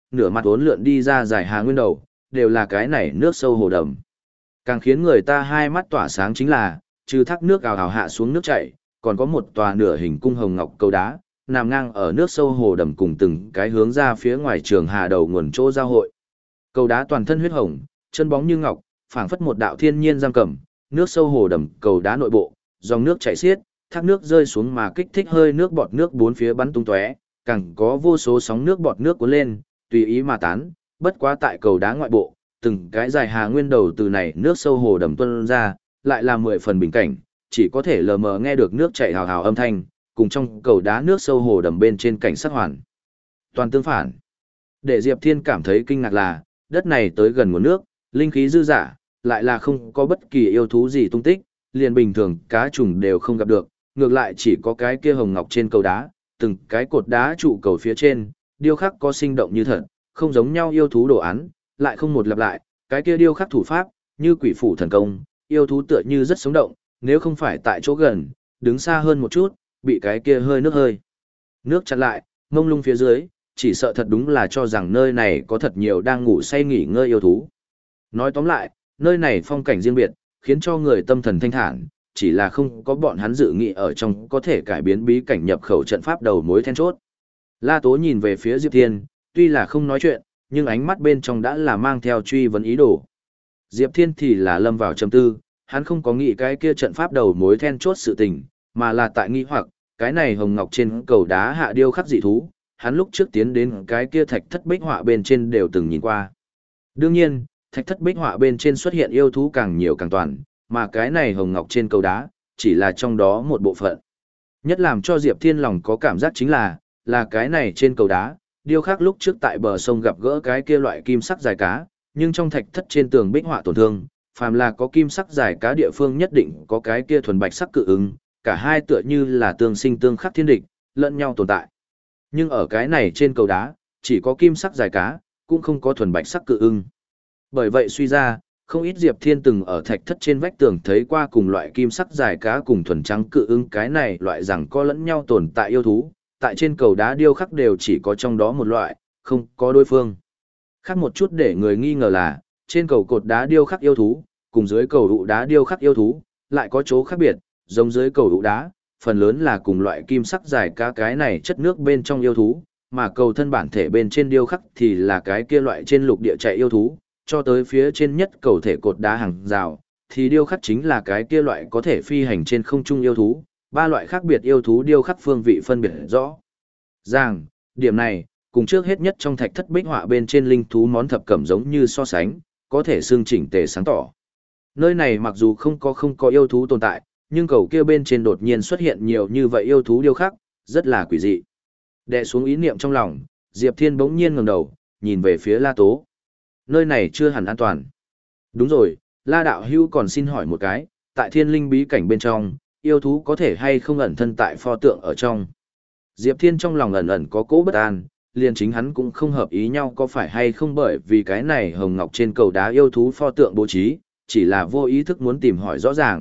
nửa mặt uốn lượn đi ra giải Hà Nguyên đầu, đều là cái này nước sâu hồ đầm. Càng khiến người ta hai mắt tỏa sáng chính là, trừ thác nước ào ào hạ xuống nước chảy, còn có một tòa nửa hình cung hồng ngọc cầu đá, nằm ngang ở nước sâu hồ đầm cùng từng cái hướng ra phía ngoài trường hà đầu nguồn chỗ giao hội. Cầu đá toàn thân huyết hồng, chân bóng như ngọc, phảng phất một đạo thiên nhiên giam cầm, nước sâu hồ đầm cầu đá nội bộ, dòng nước chảy xiết, thác nước rơi xuống mà kích thích hơi nước bọt nước bốn phía bắn tung tóe, càng có vô số sóng nước bọt nước cuốn lên, tùy ý mà tán, bất quá tại cầu đá ngoại bộ, từng cái dài Hà Nguyên đầu từ này nước sâu hồ đầm tuôn ra, lại là mười phần bình cảnh, chỉ có thể lờ mờ nghe được nước chảy hào hào âm thanh, cùng trong cầu đá nước sâu hồ đầm bên trên cảnh sắc hoàn toàn tương phản. Để Diệp Thiên cảm thấy kinh ngạc là, đất này tới gần nguồn nước, linh khí dư dả, lại là không có bất kỳ yêu thú gì tung tích, liền bình thường cá trùng đều không gặp được, ngược lại chỉ có cái kia hồng ngọc trên cầu đá, từng cái cột đá trụ cầu phía trên, điêu khắc có sinh động như thật, không giống nhau yêu thú đồ án, lại không một lặp lại, cái kia điêu khắc thủ pháp, như quỷ phủ thần công, yêu thú tựa như rất sống động, nếu không phải tại chỗ gần, đứng xa hơn một chút, bị cái kia hơi nước hơi. Nước chặn lại, mông lung phía dưới, chỉ sợ thật đúng là cho rằng nơi này có thật nhiều đang ngủ say nghỉ ngơi yêu thú. Nói tóm lại, nơi này phong cảnh riêng biệt, khiến cho người tâm thần thanh thản, chỉ là không có bọn hắn dự nghị ở trong có thể cải biến bí cảnh nhập khẩu trận pháp đầu mối then chốt. La Tố nhìn về phía Diệp Thiên, tuy là không nói chuyện, nhưng ánh mắt bên trong đã là mang theo truy vấn ý đồ. Diệp Thiên thì là lâm vào trầm tư, hắn không có nghĩ cái kia trận pháp đầu mối then chốt sự tình, mà là tại nghi hoặc, cái này hồng ngọc trên cầu đá hạ điêu khắc dị thú, hắn lúc trước tiến đến cái kia thạch thất bích họa bên trên đều từng nhìn qua. Đương nhiên, thạch thất bích họa bên trên xuất hiện yêu thú càng nhiều càng toàn, mà cái này hồng ngọc trên cầu đá, chỉ là trong đó một bộ phận. Nhất làm cho Diệp Thiên lòng có cảm giác chính là, là cái này trên cầu đá, điêu khắc lúc trước tại bờ sông gặp gỡ cái kia loại kim sắc dài cá, nhưng trong thạch thất trên tường bích họa tổn thương, phàm là có kim sắc dài cá địa phương nhất định có cái kia thuần bạch sắc cự ứng, cả hai tựa như là tương sinh tương khắc thiên địch, lẫn nhau tồn tại. Nhưng ở cái này trên cầu đá, chỉ có kim sắc dài cá, cũng không có thuần bạch sắc cự ưng. Bởi vậy suy ra, không ít Diệp Thiên từng ở thạch thất trên vách tường thấy qua cùng loại kim sắc dài cá cùng thuần trắng cự ưng cái này loại rằng có lẫn nhau tồn tại yêu thú, tại trên cầu đá điêu khắc đều chỉ có trong đó một loại, không có đối phương. Khác một chút để người nghi ngờ là, trên cầu cột đá điêu khắc yêu thú, cùng dưới cầu ụ đá điêu khắc yêu thú, lại có chỗ khác biệt, giống dưới cầu ụ đá, phần lớn là cùng loại kim sắc dài cá cái này chất nước bên trong yêu thú, mà cầu thân bản thể bên trên điêu khắc thì là cái kia loại trên lục địa chạy yêu thú, cho tới phía trên nhất cầu thể cột đá hàng rào, thì điêu khắc chính là cái kia loại có thể phi hành trên không trung yêu thú, ba loại khác biệt yêu thú điêu khắc phương vị phân biệt rõ. Ràng, điểm này, cùng trước hết nhất trong thạch thất bích họa bên trên linh thú món thập cẩm giống như so sánh, có thể xương chỉnh tề sáng tỏ. Nơi này mặc dù không có không có yêu thú tồn tại, nhưng cầu kia bên trên đột nhiên xuất hiện nhiều như vậy yêu thú điêu khắc, rất là quỷ dị. Đè xuống ý niệm trong lòng, Diệp Thiên bỗng nhiên ngẩng đầu, nhìn về phía La Tố. Nơi này chưa hẳn an toàn. Đúng rồi, La Đạo Hữu còn xin hỏi một cái, tại thiên linh bí cảnh bên trong, yêu thú có thể hay không ẩn thân tại pho tượng ở trong. Diệp Thiên trong lòng ẩn ẩn có cỗ bất an, liền chính hắn cũng không hợp ý nhau có phải hay không bởi vì cái này hồng ngọc trên cầu đá yêu thú pho tượng bố trí, chỉ là vô ý thức muốn tìm hỏi rõ ràng.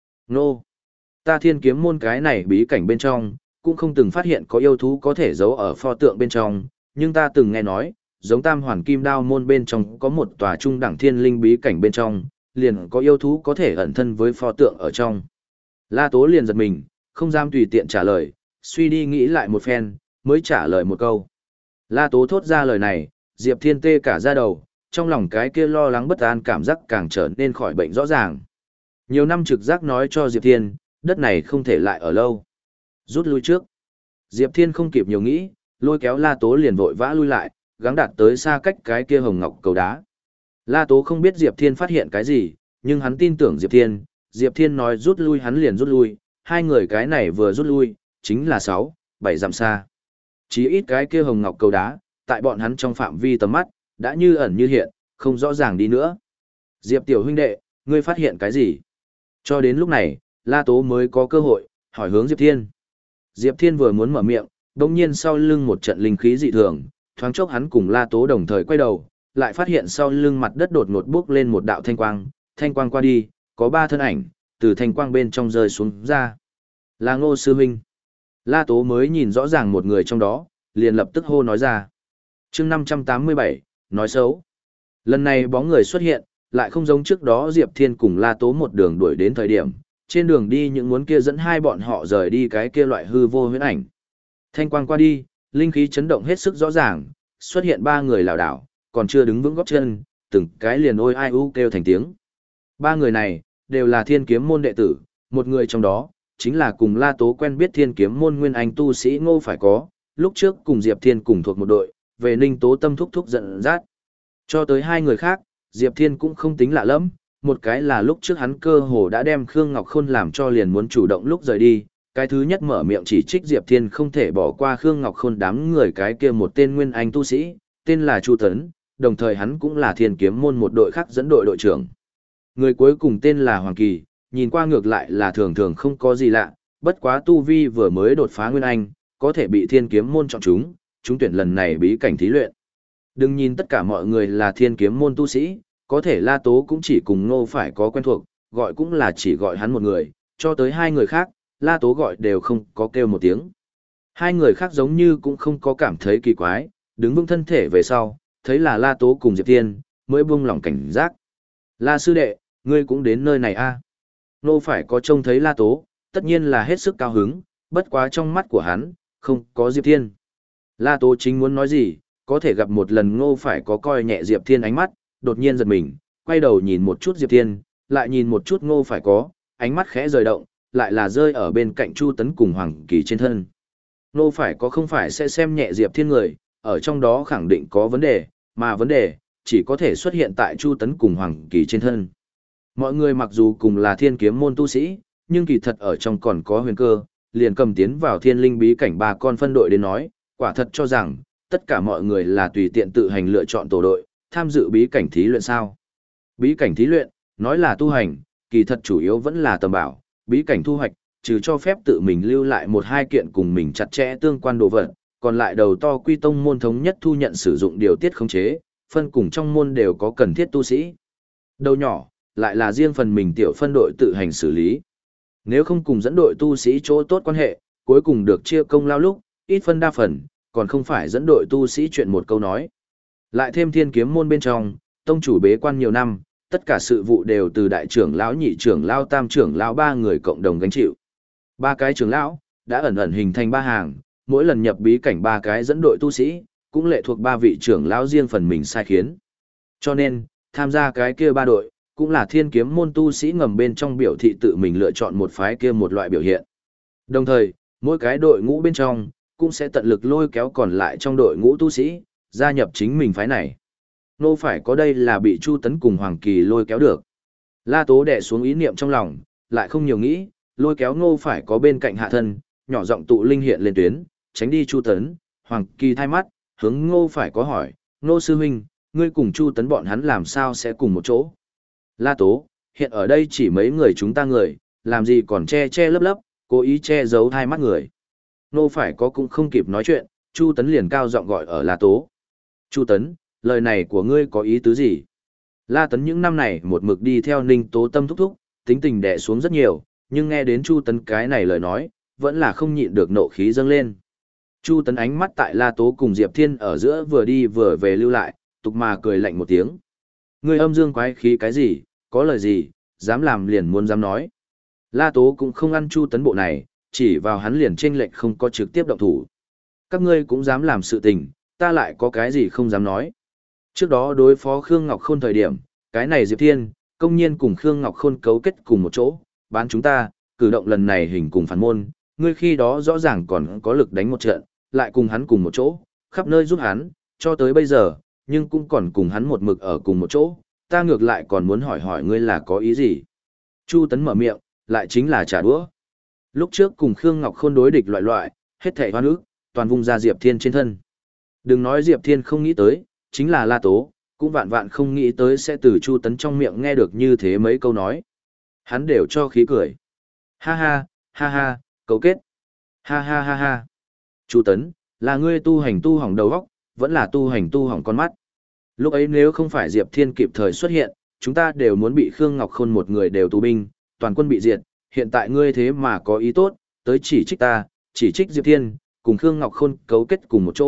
Nô! Ta thiên kiếm môn cái này bí cảnh bên trong, cũng không từng phát hiện có yêu thú có thể giấu ở pho tượng bên trong, nhưng ta từng nghe nói, giống tam hoàn kim đao môn bên trong có một tòa trung đẳng thiên linh bí cảnh bên trong, liền có yêu thú có thể ẩn thân với pho tượng ở trong. La Tố liền giật mình, không dám tùy tiện trả lời, suy đi nghĩ lại một phen, mới trả lời một câu. La Tố thốt ra lời này, Diệp Thiên tê cả da đầu, trong lòng cái kia lo lắng bất an cảm giác càng trở nên khỏi bệnh rõ ràng. Nhiều năm trực giác nói cho Diệp Thiên, đất này không thể lại ở lâu. Rút lui trước. Diệp Thiên không kịp nhiều nghĩ, lôi kéo La Tố liền vội vã lui lại, gắng đạt tới xa cách cái kia hồng ngọc cầu đá. La Tố không biết Diệp Thiên phát hiện cái gì, nhưng hắn tin tưởng Diệp Thiên, Diệp Thiên nói rút lui hắn liền rút lui, hai người cái này vừa rút lui, chính là sáu, bảy dặm xa. Chỉ ít cái kia hồng ngọc cầu đá, tại bọn hắn trong phạm vi tầm mắt, đã như ẩn như hiện, không rõ ràng đi nữa. Diệp tiểu huynh đệ, ngươi phát hiện cái gì? Cho đến lúc này, La Tố mới có cơ hội, hỏi hướng Diệp Thiên. Diệp Thiên vừa muốn mở miệng, đồng nhiên sau lưng một trận linh khí dị thường, thoáng chốc hắn cùng La Tố đồng thời quay đầu, lại phát hiện sau lưng mặt đất đột ngột bước lên một đạo thanh quang, thanh quang qua đi, có ba thân ảnh, từ thanh quang bên trong rơi xuống ra. Là Ngô Sư Minh. La Tố mới nhìn rõ ràng một người trong đó, liền lập tức hô nói ra. chương năm trăm tám mươi bảy, nói xấu. Lần này bóng người xuất hiện, lại không giống trước đó Diệp Thiên cùng La Tố một đường đuổi đến thời điểm, trên đường đi những muốn kia dẫn hai bọn họ rời đi cái kia loại hư vô huyễn ảnh. Thanh quang qua đi, linh khí chấn động hết sức rõ ràng, xuất hiện ba người lảo đảo, còn chưa đứng vững gót chân, từng cái liền ôi ai u kêu thành tiếng. Ba người này, đều là thiên kiếm môn đệ tử, một người trong đó, chính là cùng La Tố quen biết thiên kiếm môn nguyên anh tu sĩ Ngô Phải Có, lúc trước cùng Diệp Thiên cùng thuộc một đội, về Ninh Tố Tâm thúc thúc giận dắt. Cho tới hai người khác, Diệp Thiên cũng không tính lạ lắm, một cái là lúc trước hắn cơ hồ đã đem Khương Ngọc Khôn làm cho liền muốn chủ động lúc rời đi, cái thứ nhất mở miệng chỉ trích Diệp Thiên không thể bỏ qua Khương Ngọc Khôn đám người cái kia một tên nguyên anh tu sĩ, tên là Chu Tấn, đồng thời hắn cũng là thiên kiếm môn một đội khác dẫn đội đội trưởng. Người cuối cùng tên là Hoàng Kỳ, nhìn qua ngược lại là thường thường không có gì lạ, bất quá tu vi vừa mới đột phá nguyên anh, có thể bị thiên kiếm môn chọn chúng, chúng tuyển lần này bí cảnh thí luyện. Đừng nhìn tất cả mọi người là thiên kiếm môn tu sĩ, có thể La Tố cũng chỉ cùng Ngô Phải Có quen thuộc, gọi cũng là chỉ gọi hắn một người, cho tới hai người khác, La Tố gọi đều không có kêu một tiếng. Hai người khác giống như cũng không có cảm thấy kỳ quái, đứng vững thân thể về sau, thấy là La Tố cùng Diệp Thiên, mới buông lỏng cảnh giác. La sư đệ, ngươi cũng đến nơi này a? À? Ngô Phải Có trông thấy La Tố, tất nhiên là hết sức cao hứng, bất quá trong mắt của hắn, không có Diệp Thiên. La Tố chính muốn nói gì, có thể gặp một lần Ngô Phải Có coi nhẹ Diệp Thiên ánh mắt, đột nhiên giật mình, quay đầu nhìn một chút Diệp Thiên, lại nhìn một chút Ngô Phải Có, ánh mắt khẽ rời động, lại là rơi ở bên cạnh Chu Tấn cùng Hoàng Kỳ trên thân. Ngô Phải Có không phải sẽ xem nhẹ Diệp Thiên người, ở trong đó khẳng định có vấn đề, mà vấn đề chỉ có thể xuất hiện tại Chu Tấn cùng Hoàng Kỳ trên thân. Mọi người mặc dù cùng là thiên kiếm môn tu sĩ, nhưng kỳ thật ở trong còn có huyền cơ, liền cầm tiến vào thiên linh bí cảnh ba con phân đội đến nói, quả thật cho rằng, tất cả mọi người là tùy tiện tự hành lựa chọn tổ đội, tham dự bí cảnh thí luyện sao. Bí cảnh thí luyện, nói là tu hành, kỳ thật chủ yếu vẫn là tầm bảo, bí cảnh thu hoạch, trừ cho phép tự mình lưu lại một hai kiện cùng mình chặt chẽ tương quan đồ vật, còn lại đầu to quy tông môn thống nhất thu nhận sử dụng điều tiết khống chế, phân cùng trong môn đều có cần thiết tu sĩ. Đầu nhỏ, lại là riêng phần mình tiểu phân đội tự hành xử lý. Nếu không cùng dẫn đội tu sĩ chỗ tốt quan hệ, cuối cùng được chia công lao lúc, ít phân đa phần, còn không phải dẫn đội tu sĩ chuyện một câu nói. Lại thêm thiên kiếm môn bên trong, tông chủ bế quan nhiều năm, tất cả sự vụ đều từ đại trưởng lão nhị trưởng lão tam trưởng lão ba người cộng đồng gánh chịu. Ba cái trưởng lão, đã ẩn ẩn hình thành ba hàng, mỗi lần nhập bí cảnh ba cái dẫn đội tu sĩ, cũng lệ thuộc ba vị trưởng lão riêng phần mình sai khiến. Cho nên, tham gia cái kia ba đội, cũng là thiên kiếm môn tu sĩ ngầm bên trong biểu thị tự mình lựa chọn một phái kia một loại biểu hiện. Đồng thời, mỗi cái đội ngũ bên trong, cũng sẽ tận lực lôi kéo còn lại trong đội ngũ tu sĩ, gia nhập chính mình phái này. Nô Phải Có đây là bị Chu Tấn cùng Hoàng Kỳ lôi kéo được. La Tố đè xuống ý niệm trong lòng, lại không nhiều nghĩ, lôi kéo Ngô Phải Có bên cạnh hạ thân, nhỏ giọng tụ linh hiện lên tuyến, tránh đi Chu Tấn, Hoàng Kỳ thay mắt, hướng Ngô Phải Có hỏi, Ngô sư huynh, ngươi cùng Chu Tấn bọn hắn làm sao sẽ cùng một chỗ? La Tố, hiện ở đây chỉ mấy người chúng ta người, làm gì còn che che lấp lấp, cố ý che giấu hai mắt người. Ngô Phải Có cũng không kịp nói chuyện, Chu Tấn liền cao giọng gọi ở La Tố. Chu Tấn, lời này của ngươi có ý tứ gì? La Tấn những năm này một mực đi theo Ninh Tố Tâm thúc thúc, tính tình đè xuống rất nhiều, nhưng nghe đến Chu Tấn cái này lời nói, vẫn là không nhịn được nộ khí dâng lên. Chu Tấn ánh mắt tại La Tố cùng Diệp Thiên ở giữa vừa đi vừa về lưu lại, tục mà cười lạnh một tiếng. Ngươi âm dương quái khí cái gì, có lời gì, dám làm liền muốn dám nói. La Tố cũng không ăn Chu Tấn bộ này, chỉ vào hắn liền chênh lệch không có trực tiếp động thủ. Các ngươi cũng dám làm sự tình, ta lại có cái gì không dám nói. Trước đó đối phó Khương Ngọc Khôn thời điểm, cái này Diệp Thiên, công nhiên cùng Khương Ngọc Khôn cấu kết cùng một chỗ, bán chúng ta, cử động lần này hình cùng phản môn, ngươi khi đó rõ ràng còn có lực đánh một trận, lại cùng hắn cùng một chỗ, khắp nơi giúp hắn, cho tới bây giờ, nhưng cũng còn cùng hắn một mực ở cùng một chỗ, ta ngược lại còn muốn hỏi hỏi ngươi là có ý gì. Chu Tấn mở miệng, lại chính là trả đũa. Lúc trước cùng Khương Ngọc Khôn đối địch loại loại, hết thảy hoan ức, toàn vung ra Diệp Thiên trên thân. Đừng nói Diệp Thiên không nghĩ tới, chính là La Tố, cũng vạn vạn không nghĩ tới sẽ từ Chu Tấn trong miệng nghe được như thế mấy câu nói. Hắn đều cho khí cười. Ha ha, ha ha, cấu kết. Ha ha ha ha. Chu Tấn, là ngươi tu hành tu hỏng đầu óc, vẫn là tu hành tu hỏng con mắt. Lúc ấy nếu không phải Diệp Thiên kịp thời xuất hiện, chúng ta đều muốn bị Khương Ngọc Khôn một người đều tù binh, toàn quân bị diệt. Hiện tại ngươi thế mà có ý tốt, tới chỉ trích ta, chỉ trích Diệp Thiên, cùng Khương Ngọc Khôn cấu kết cùng một chỗ,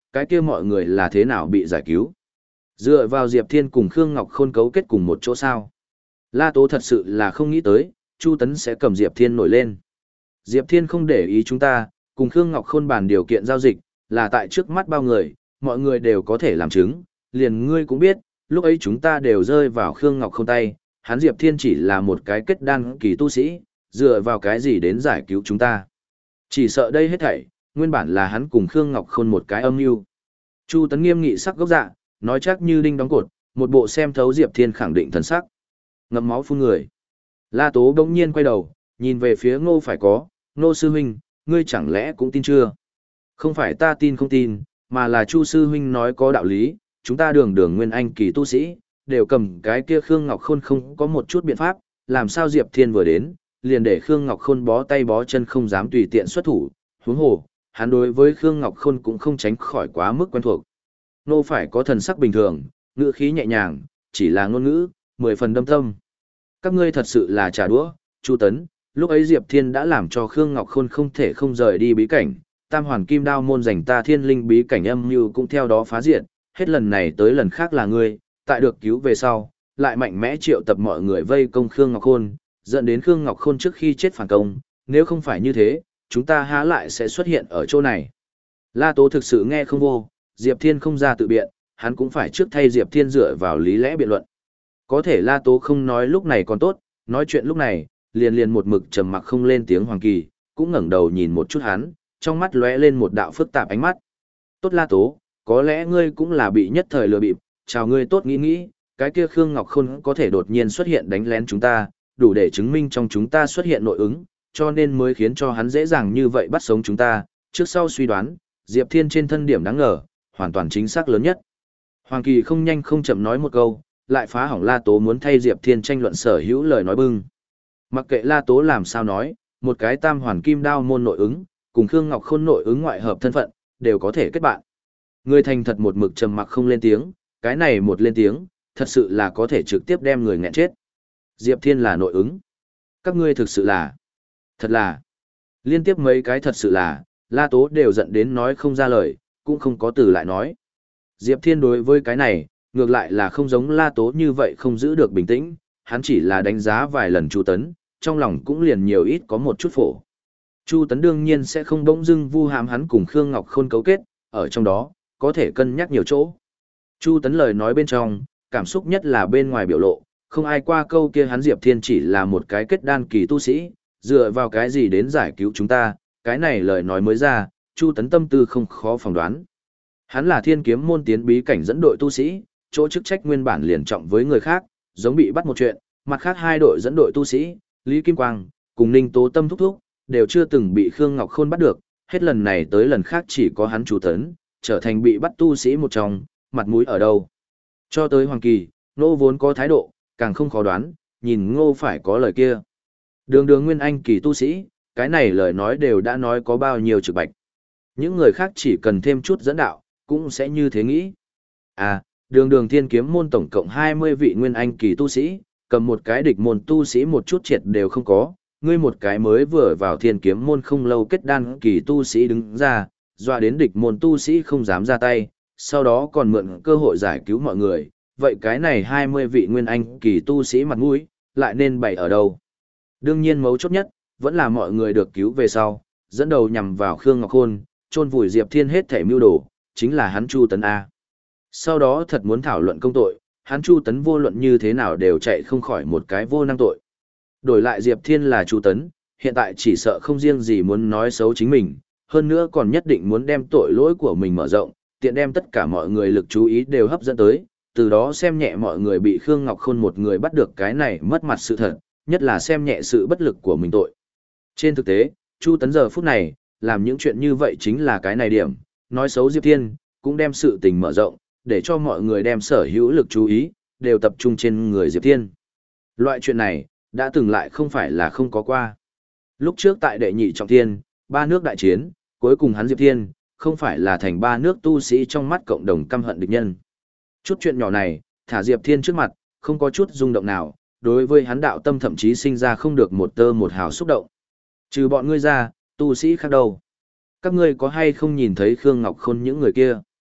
cái kia mọi người là thế nào bị giải cứu? Dựa vào Diệp Thiên cùng Khương Ngọc Khôn cấu kết cùng một chỗ sao? La Tố thật sự là không nghĩ tới, Chu Tấn sẽ cầm Diệp Thiên nổi lên. Diệp Thiên không để ý chúng ta, cùng Khương Ngọc Khôn bàn điều kiện giao dịch, là tại trước mắt bao người, mọi người đều có thể làm chứng, liền ngươi cũng biết, lúc ấy chúng ta đều rơi vào Khương Ngọc Khôn tay, hắn Diệp Thiên chỉ là một cái kết đan kỳ tu sĩ, dựa vào cái gì đến giải cứu chúng ta. Chỉ sợ đây hết thảy, nguyên bản là hắn cùng Khương Ngọc Khôn một cái âm mưu. Chu Tấn nghiêm nghị sắc gốc dạ, nói chắc như đinh đóng cột, một bộ xem thấu Diệp Thiên khẳng định thần sắc. Ngậm máu phun người. La Tố bỗng nhiên quay đầu, nhìn về phía Ngô phải có, Ngô sư huynh, ngươi chẳng lẽ cũng tin chưa? Không phải ta tin không tin, mà là Chu sư huynh nói có đạo lý, chúng ta đường đường nguyên anh kỳ tu sĩ, đều cầm cái kia Khương Ngọc Khôn không có một chút biện pháp, làm sao Diệp Thiên vừa đến, liền để Khương Ngọc Khôn bó tay bó chân không dám tùy tiện xuất thủ, huống hồ, hắn đối với Khương Ngọc Khôn cũng không tránh khỏi quá mức quen thuộc. Nô phải có thần sắc bình thường, ngữ khí nhẹ nhàng, chỉ là ngôn ngữ, mười phần đâm tâm. Các ngươi thật sự là trả đũa, Chu Tấn, lúc ấy Diệp Thiên đã làm cho Khương Ngọc Khôn không thể không rời đi bí cảnh, Tam Hoàn Kim Đao môn dành ta thiên linh bí cảnh âm mưu cũng theo đó phá diệt, hết lần này tới lần khác là ngươi, tại được cứu về sau, lại mạnh mẽ triệu tập mọi người vây công Khương Ngọc Khôn, dẫn đến Khương Ngọc Khôn trước khi chết phản công, nếu không phải như thế, chúng ta há lại sẽ xuất hiện ở chỗ này. La Tố thực sự nghe không vô, Diệp Thiên không ra tự biện, hắn cũng phải trước thay Diệp Thiên dựa vào lý lẽ biện luận. Có thể La Tố không nói lúc này còn tốt, nói chuyện lúc này, liền liền một mực trầm mặc không lên tiếng Hoàng Kỳ, cũng ngẩng đầu nhìn một chút hắn, trong mắt lóe lên một đạo phức tạp ánh mắt. Tốt La Tố, có lẽ ngươi cũng là bị nhất thời lừa bịp, chào ngươi tốt nghĩ nghĩ, cái kia Khương Ngọc Khôn có thể đột nhiên xuất hiện đánh lén chúng ta, đủ để chứng minh trong chúng ta xuất hiện nội ứng, cho nên mới khiến cho hắn dễ dàng như vậy bắt sống chúng ta, trước sau suy đoán, Diệp Thiên trên thân điểm đáng ngờ, hoàn toàn chính xác lớn nhất. Hoàng Kỳ không nhanh không chậm nói một câu, lại phá hỏng La Tố muốn thay Diệp Thiên tranh luận sở hữu lời nói bưng. Mặc kệ La Tố làm sao nói, một cái Tam Hoàn Kim Đao môn nội ứng, cùng Khương Ngọc Khôn nội ứng ngoại hợp thân phận, đều có thể kết bạn. Người thành thật một mực trầm mặc không lên tiếng, cái này một lên tiếng, thật sự là có thể trực tiếp đem người nghẹn chết. Diệp Thiên là nội ứng. Các ngươi thực sự là... Thật là... Liên tiếp mấy cái thật sự là, La Tố đều giận đến nói không ra lời, cũng không có từ lại nói. Diệp Thiên đối với cái này, ngược lại là không giống La Tố như vậy không giữ được bình tĩnh, hắn chỉ là đánh giá vài lần Chu Tấn, trong lòng cũng liền nhiều ít có một chút phổ. Chu Tấn đương nhiên sẽ không bỗng dưng vu hãm hắn cùng Khương Ngọc Khôn cấu kết, ở trong đó, có thể cân nhắc nhiều chỗ. Chu Tấn lời nói bên trong, cảm xúc nhất là bên ngoài biểu lộ, không ai qua câu kia hắn Diệp Thiên chỉ là một cái kết đan kỳ tu sĩ, dựa vào cái gì đến giải cứu chúng ta, cái này lời nói mới ra, Chu Tấn tâm tư không khó phỏng đoán. Hắn là Thiên Kiếm môn tiến bí cảnh dẫn đội tu sĩ, chỗ chức trách nguyên bản liền trọng với người khác, giống bị bắt một chuyện, mặt khác hai đội dẫn đội tu sĩ, Lý Kim Quang, cùng Ninh Tố Tâm thúc thúc, đều chưa từng bị Khương Ngọc Khôn bắt được, hết lần này tới lần khác chỉ có hắn Chu Tấn, trở thành bị bắt tu sĩ một trong, mặt mũi ở đâu. Cho tới Hoàng Kỳ, Ngô vốn có thái độ, càng không khó đoán, nhìn Ngô phải có lời kia. Đường đường nguyên anh kỳ tu sĩ, cái này lời nói đều đã nói có bao nhiêu trực bạch. Những người khác chỉ cần thêm chút dẫn đạo, cũng sẽ như thế nghĩ. À, đường đường Thiên Kiếm môn tổng cộng hai mươi vị nguyên anh kỳ tu sĩ, cầm một cái địch môn tu sĩ một chút triệt đều không có, ngươi một cái mới vừa vào Thiên Kiếm môn không lâu kết đan kỳ tu sĩ đứng ra, dọa đến địch môn tu sĩ không dám ra tay, sau đó còn mượn cơ hội giải cứu mọi người, vậy cái này hai mươi vị nguyên anh kỳ tu sĩ mặt mũi, lại nên bày ở đâu? Đương nhiên mấu chốt nhất, vẫn là mọi người được cứu về sau, dẫn đầu nhằm vào Khương Ngọc Khôn, chôn vùi Diệp Thiên hết thể mưu đồ, chính là hắn Chu Tấn A. Sau đó thật muốn thảo luận công tội, hắn Chu Tấn vô luận như thế nào đều chạy không khỏi một cái vô năng tội. Đổi lại Diệp Thiên là Chu Tấn, hiện tại chỉ sợ không riêng gì muốn nói xấu chính mình, hơn nữa còn nhất định muốn đem tội lỗi của mình mở rộng, tiện đem tất cả mọi người lực chú ý đều hấp dẫn tới, từ đó xem nhẹ mọi người bị Khương Ngọc Khôn một người bắt được cái này mất mặt sự thật, nhất là xem nhẹ sự bất lực của mình tội. Trên thực tế, Chu Tấn giờ phút này, làm những chuyện như vậy chính là cái này điểm, nói xấu Diệp Thiên, cũng đem sự tình mở rộng, để cho mọi người đem sở hữu lực chú ý, đều tập trung trên người Diệp Thiên. Loại chuyện này, đã từng lại không phải là không có qua. Lúc trước tại đệ nhị trọng thiên, ba nước đại chiến, cuối cùng hắn Diệp Thiên, không phải là thành ba nước tu sĩ trong mắt cộng đồng căm hận địch nhân. Chút chuyện nhỏ này, thả Diệp Thiên trước mặt, không có chút rung động nào, đối với hắn đạo tâm thậm chí sinh ra không được một tơ một hào xúc động. Trừ bọn ngươi ra, tu sĩ khác đâu? Các ngươi có hay không nhìn thấy Khương Ngọc Khôn những người kia?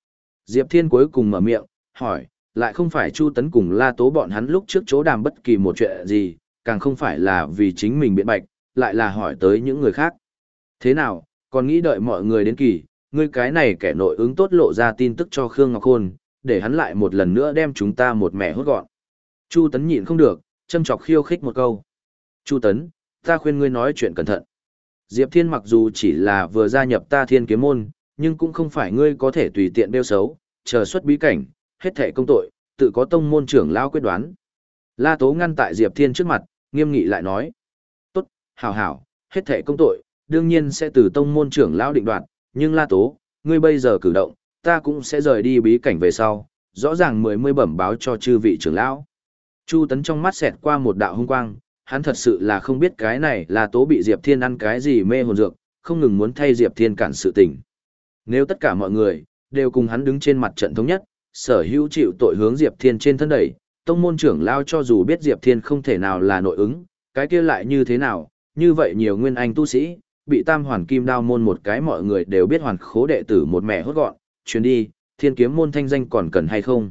Diệp Thiên cuối cùng mở miệng, hỏi, lại không phải Chu Tấn cùng La Tố bọn hắn lúc trước chỗ đàm bất kỳ một chuyện gì, càng không phải là vì chính mình biện bạch, lại là hỏi tới những người khác. Thế nào, còn nghĩ đợi mọi người đến kỳ, ngươi cái này kẻ nội ứng tốt lộ ra tin tức cho Khương Ngọc Khôn, để hắn lại một lần nữa đem chúng ta một mẻ hốt gọn. Chu Tấn nhịn không được, châm chọc khiêu khích một câu. Chu Tấn, ta khuyên ngươi nói chuyện cẩn thận. Diệp Thiên mặc dù chỉ là vừa gia nhập ta Thiên Kiếm môn, nhưng cũng không phải ngươi có thể tùy tiện đeo xấu, chờ xuất bí cảnh, hết thảy công tội, tự có tông môn trưởng lão quyết đoán. La Tố ngăn tại Diệp Thiên trước mặt, nghiêm nghị lại nói. Tốt, hảo hảo, hết thảy công tội, đương nhiên sẽ từ tông môn trưởng lão định đoạt, nhưng La Tố, ngươi bây giờ cử động, ta cũng sẽ rời đi bí cảnh về sau, rõ ràng mười mươi bẩm báo cho chư vị trưởng lão. Chu Tấn trong mắt xẹt qua một đạo hung quang, hắn thật sự là không biết cái này La Tố bị Diệp Thiên ăn cái gì mê hồn dược, không ngừng muốn thay Diệp Thiên cản sự tình. Nếu tất cả mọi người đều cùng hắn đứng trên mặt trận thống nhất, sở hữu chịu tội hướng Diệp Thiên trên thân đẩy, tông môn trưởng lão cho dù biết Diệp Thiên không thể nào là nội ứng, cái kia lại như thế nào, như vậy nhiều nguyên anh tu sĩ, bị Tam Hoàn Kim Đao môn một cái mọi người đều biết hoàn khố đệ tử một mẹ hốt gọn, chuyến đi, Thiên Kiếm môn thanh danh còn cần hay không?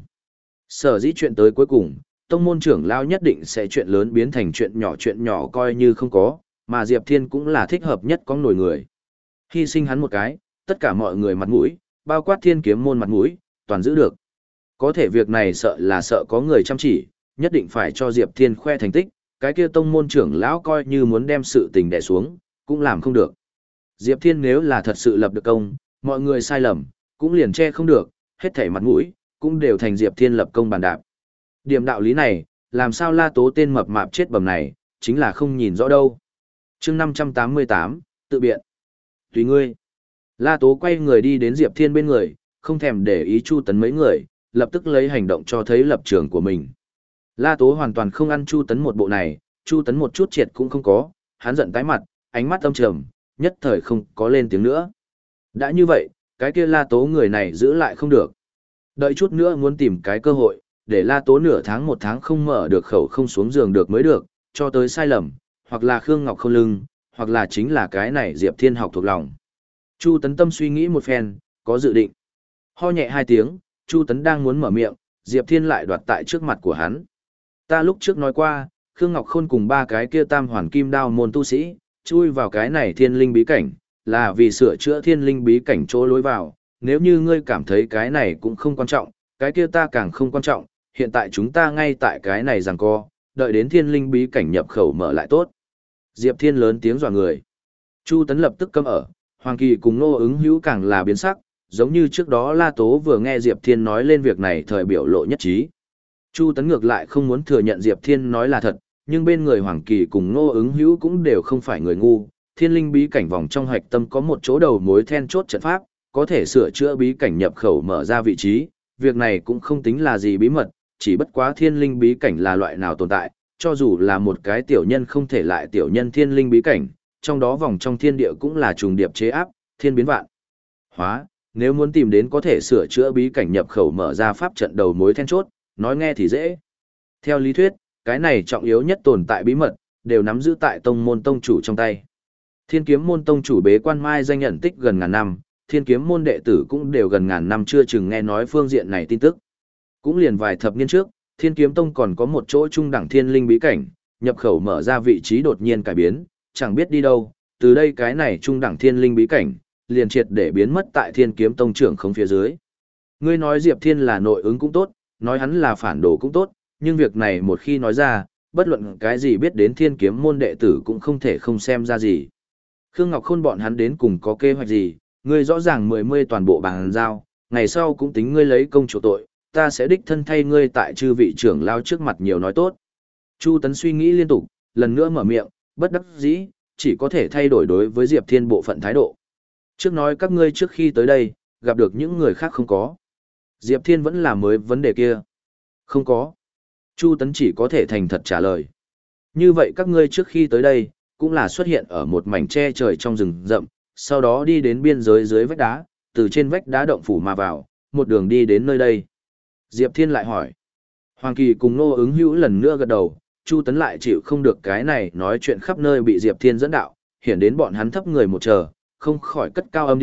Sở dĩ chuyện tới cuối cùng, tông môn trưởng lão nhất định sẽ chuyện lớn biến thành chuyện nhỏ chuyện nhỏ coi như không có, mà Diệp Thiên cũng là thích hợp nhất có nổi người. Hy sinh hắn một cái, tất cả mọi người mặt mũi, bao quát Thiên Kiếm môn mặt mũi, toàn giữ được. Có thể việc này sợ là sợ có người chăm chỉ, nhất định phải cho Diệp Thiên khoe thành tích, cái kia tông môn trưởng lão coi như muốn đem sự tình đè xuống, cũng làm không được. Diệp Thiên nếu là thật sự lập được công, mọi người sai lầm, cũng liền che không được, hết thảy mặt mũi, cũng đều thành Diệp Thiên lập công bàn đạp. Điểm đạo lý này, làm sao La Tố tên mập mạp chết bầm này, chính là không nhìn rõ đâu. chương năm trăm tám mươi tám, tự biện. Tùy ngươi. La Tố quay người đi đến Diệp Thiên bên người, không thèm để ý Chu Tấn mấy người, lập tức lấy hành động cho thấy lập trường của mình. La Tố hoàn toàn không ăn Chu Tấn một bộ này, Chu Tấn một chút triệt cũng không có, hắn giận tái mặt, ánh mắt âm trầm, nhất thời không có lên tiếng nữa. Đã như vậy, cái kia La Tố người này giữ lại không được. Đợi chút nữa muốn tìm cái cơ hội, để La Tố nửa tháng một tháng không mở được khẩu không xuống giường được mới được, cho tới sai lầm, hoặc là Khương Ngọc không lưng, hoặc là chính là cái này Diệp Thiên học thuộc lòng. Chu Tấn tâm suy nghĩ một phen, có dự định. Ho nhẹ hai tiếng, Chu Tấn đang muốn mở miệng, Diệp Thiên lại đoạt tại trước mặt của hắn. Ta lúc trước nói qua, Khương Ngọc Khôn cùng ba cái kia Tam Hoàn Kim Đao môn tu sĩ, chui vào cái này thiên linh bí cảnh, là vì sửa chữa thiên linh bí cảnh chỗ lối vào. Nếu như ngươi cảm thấy cái này cũng không quan trọng, cái kia ta càng không quan trọng, hiện tại chúng ta ngay tại cái này giằng co, đợi đến thiên linh bí cảnh nhập khẩu mở lại tốt. Diệp Thiên lớn tiếng dọa người. Chu Tấn lập tức câm ở, Hoàng Kỳ cùng Nô Ứng Hữu càng là biến sắc, giống như trước đó La Tố vừa nghe Diệp Thiên nói lên việc này thời biểu lộ nhất trí. Chu Tấn ngược lại không muốn thừa nhận Diệp Thiên nói là thật, nhưng bên người Hoàng Kỳ cùng Nô Ứng Hữu cũng đều không phải người ngu, thiên linh bí cảnh vòng trong hạch tâm có một chỗ đầu mối then chốt trận pháp, có thể sửa chữa bí cảnh nhập khẩu mở ra vị trí, việc này cũng không tính là gì bí mật, chỉ bất quá thiên linh bí cảnh là loại nào tồn tại, cho dù là một cái tiểu nhân không thể lại tiểu nhân thiên linh bí cảnh, trong đó vòng trong thiên địa cũng là trùng điệp chế áp, thiên biến vạn hóa, nếu muốn tìm đến có thể sửa chữa bí cảnh nhập khẩu mở ra pháp trận đầu mối then chốt, nói nghe thì dễ. Theo lý thuyết, cái này trọng yếu nhất tồn tại bí mật, đều nắm giữ tại tông môn tông chủ trong tay. Thiên kiếm môn tông chủ bế quan mai danh nhận tích gần ngàn năm, thiên kiếm môn đệ tử cũng đều gần ngàn năm chưa chừng nghe nói phương diện này tin tức. Cũng liền vài thập niên trước, thiên kiếm tông còn có một chỗ trung đẳng thiên linh bí cảnh, nhập khẩu mở ra vị trí đột nhiên cải biến, chẳng biết đi đâu, từ đây cái này trung đẳng thiên linh bí cảnh, liền triệt để biến mất tại thiên kiếm tông trưởng không phía dưới. Ngươi nói Diệp Thiên là nội ứng cũng tốt, nói hắn là phản đồ cũng tốt, nhưng việc này một khi nói ra, bất luận cái gì biết đến thiên kiếm môn đệ tử cũng không thể không xem ra gì. Khương Ngọc Khôn bọn hắn đến cùng có kế hoạch gì, ngươi rõ ràng mười mươi toàn bộ bàn giao, ngày sau cũng tính ngươi lấy công chủ tội, ta sẽ đích thân thay ngươi tại chư vị trưởng lao trước mặt nhiều nói tốt. Chu Tấn suy nghĩ liên tục, lần nữa mở miệng, bất đắc dĩ, chỉ có thể thay đổi đối với Diệp Thiên bộ phận thái độ. Trước nói các ngươi trước khi tới đây, gặp được những người khác không có. Diệp Thiên vẫn là mới vấn đề kia. Không có. Chu Tấn chỉ có thể thành thật trả lời. Như vậy các ngươi trước khi tới đây, cũng là xuất hiện ở một mảnh tre trời trong rừng rậm, sau đó đi đến biên giới dưới vách đá, từ trên vách đá động phủ mà vào, một đường đi đến nơi đây. Diệp Thiên lại hỏi. Hoàng Kỳ cùng Nô Ứng Hữu lần nữa gật đầu, Chu Tấn lại chịu không được cái này nói chuyện khắp nơi bị Diệp Thiên dẫn đạo, hiển đến bọn hắn thấp người một chờ, không khỏi cất cao âm điệu,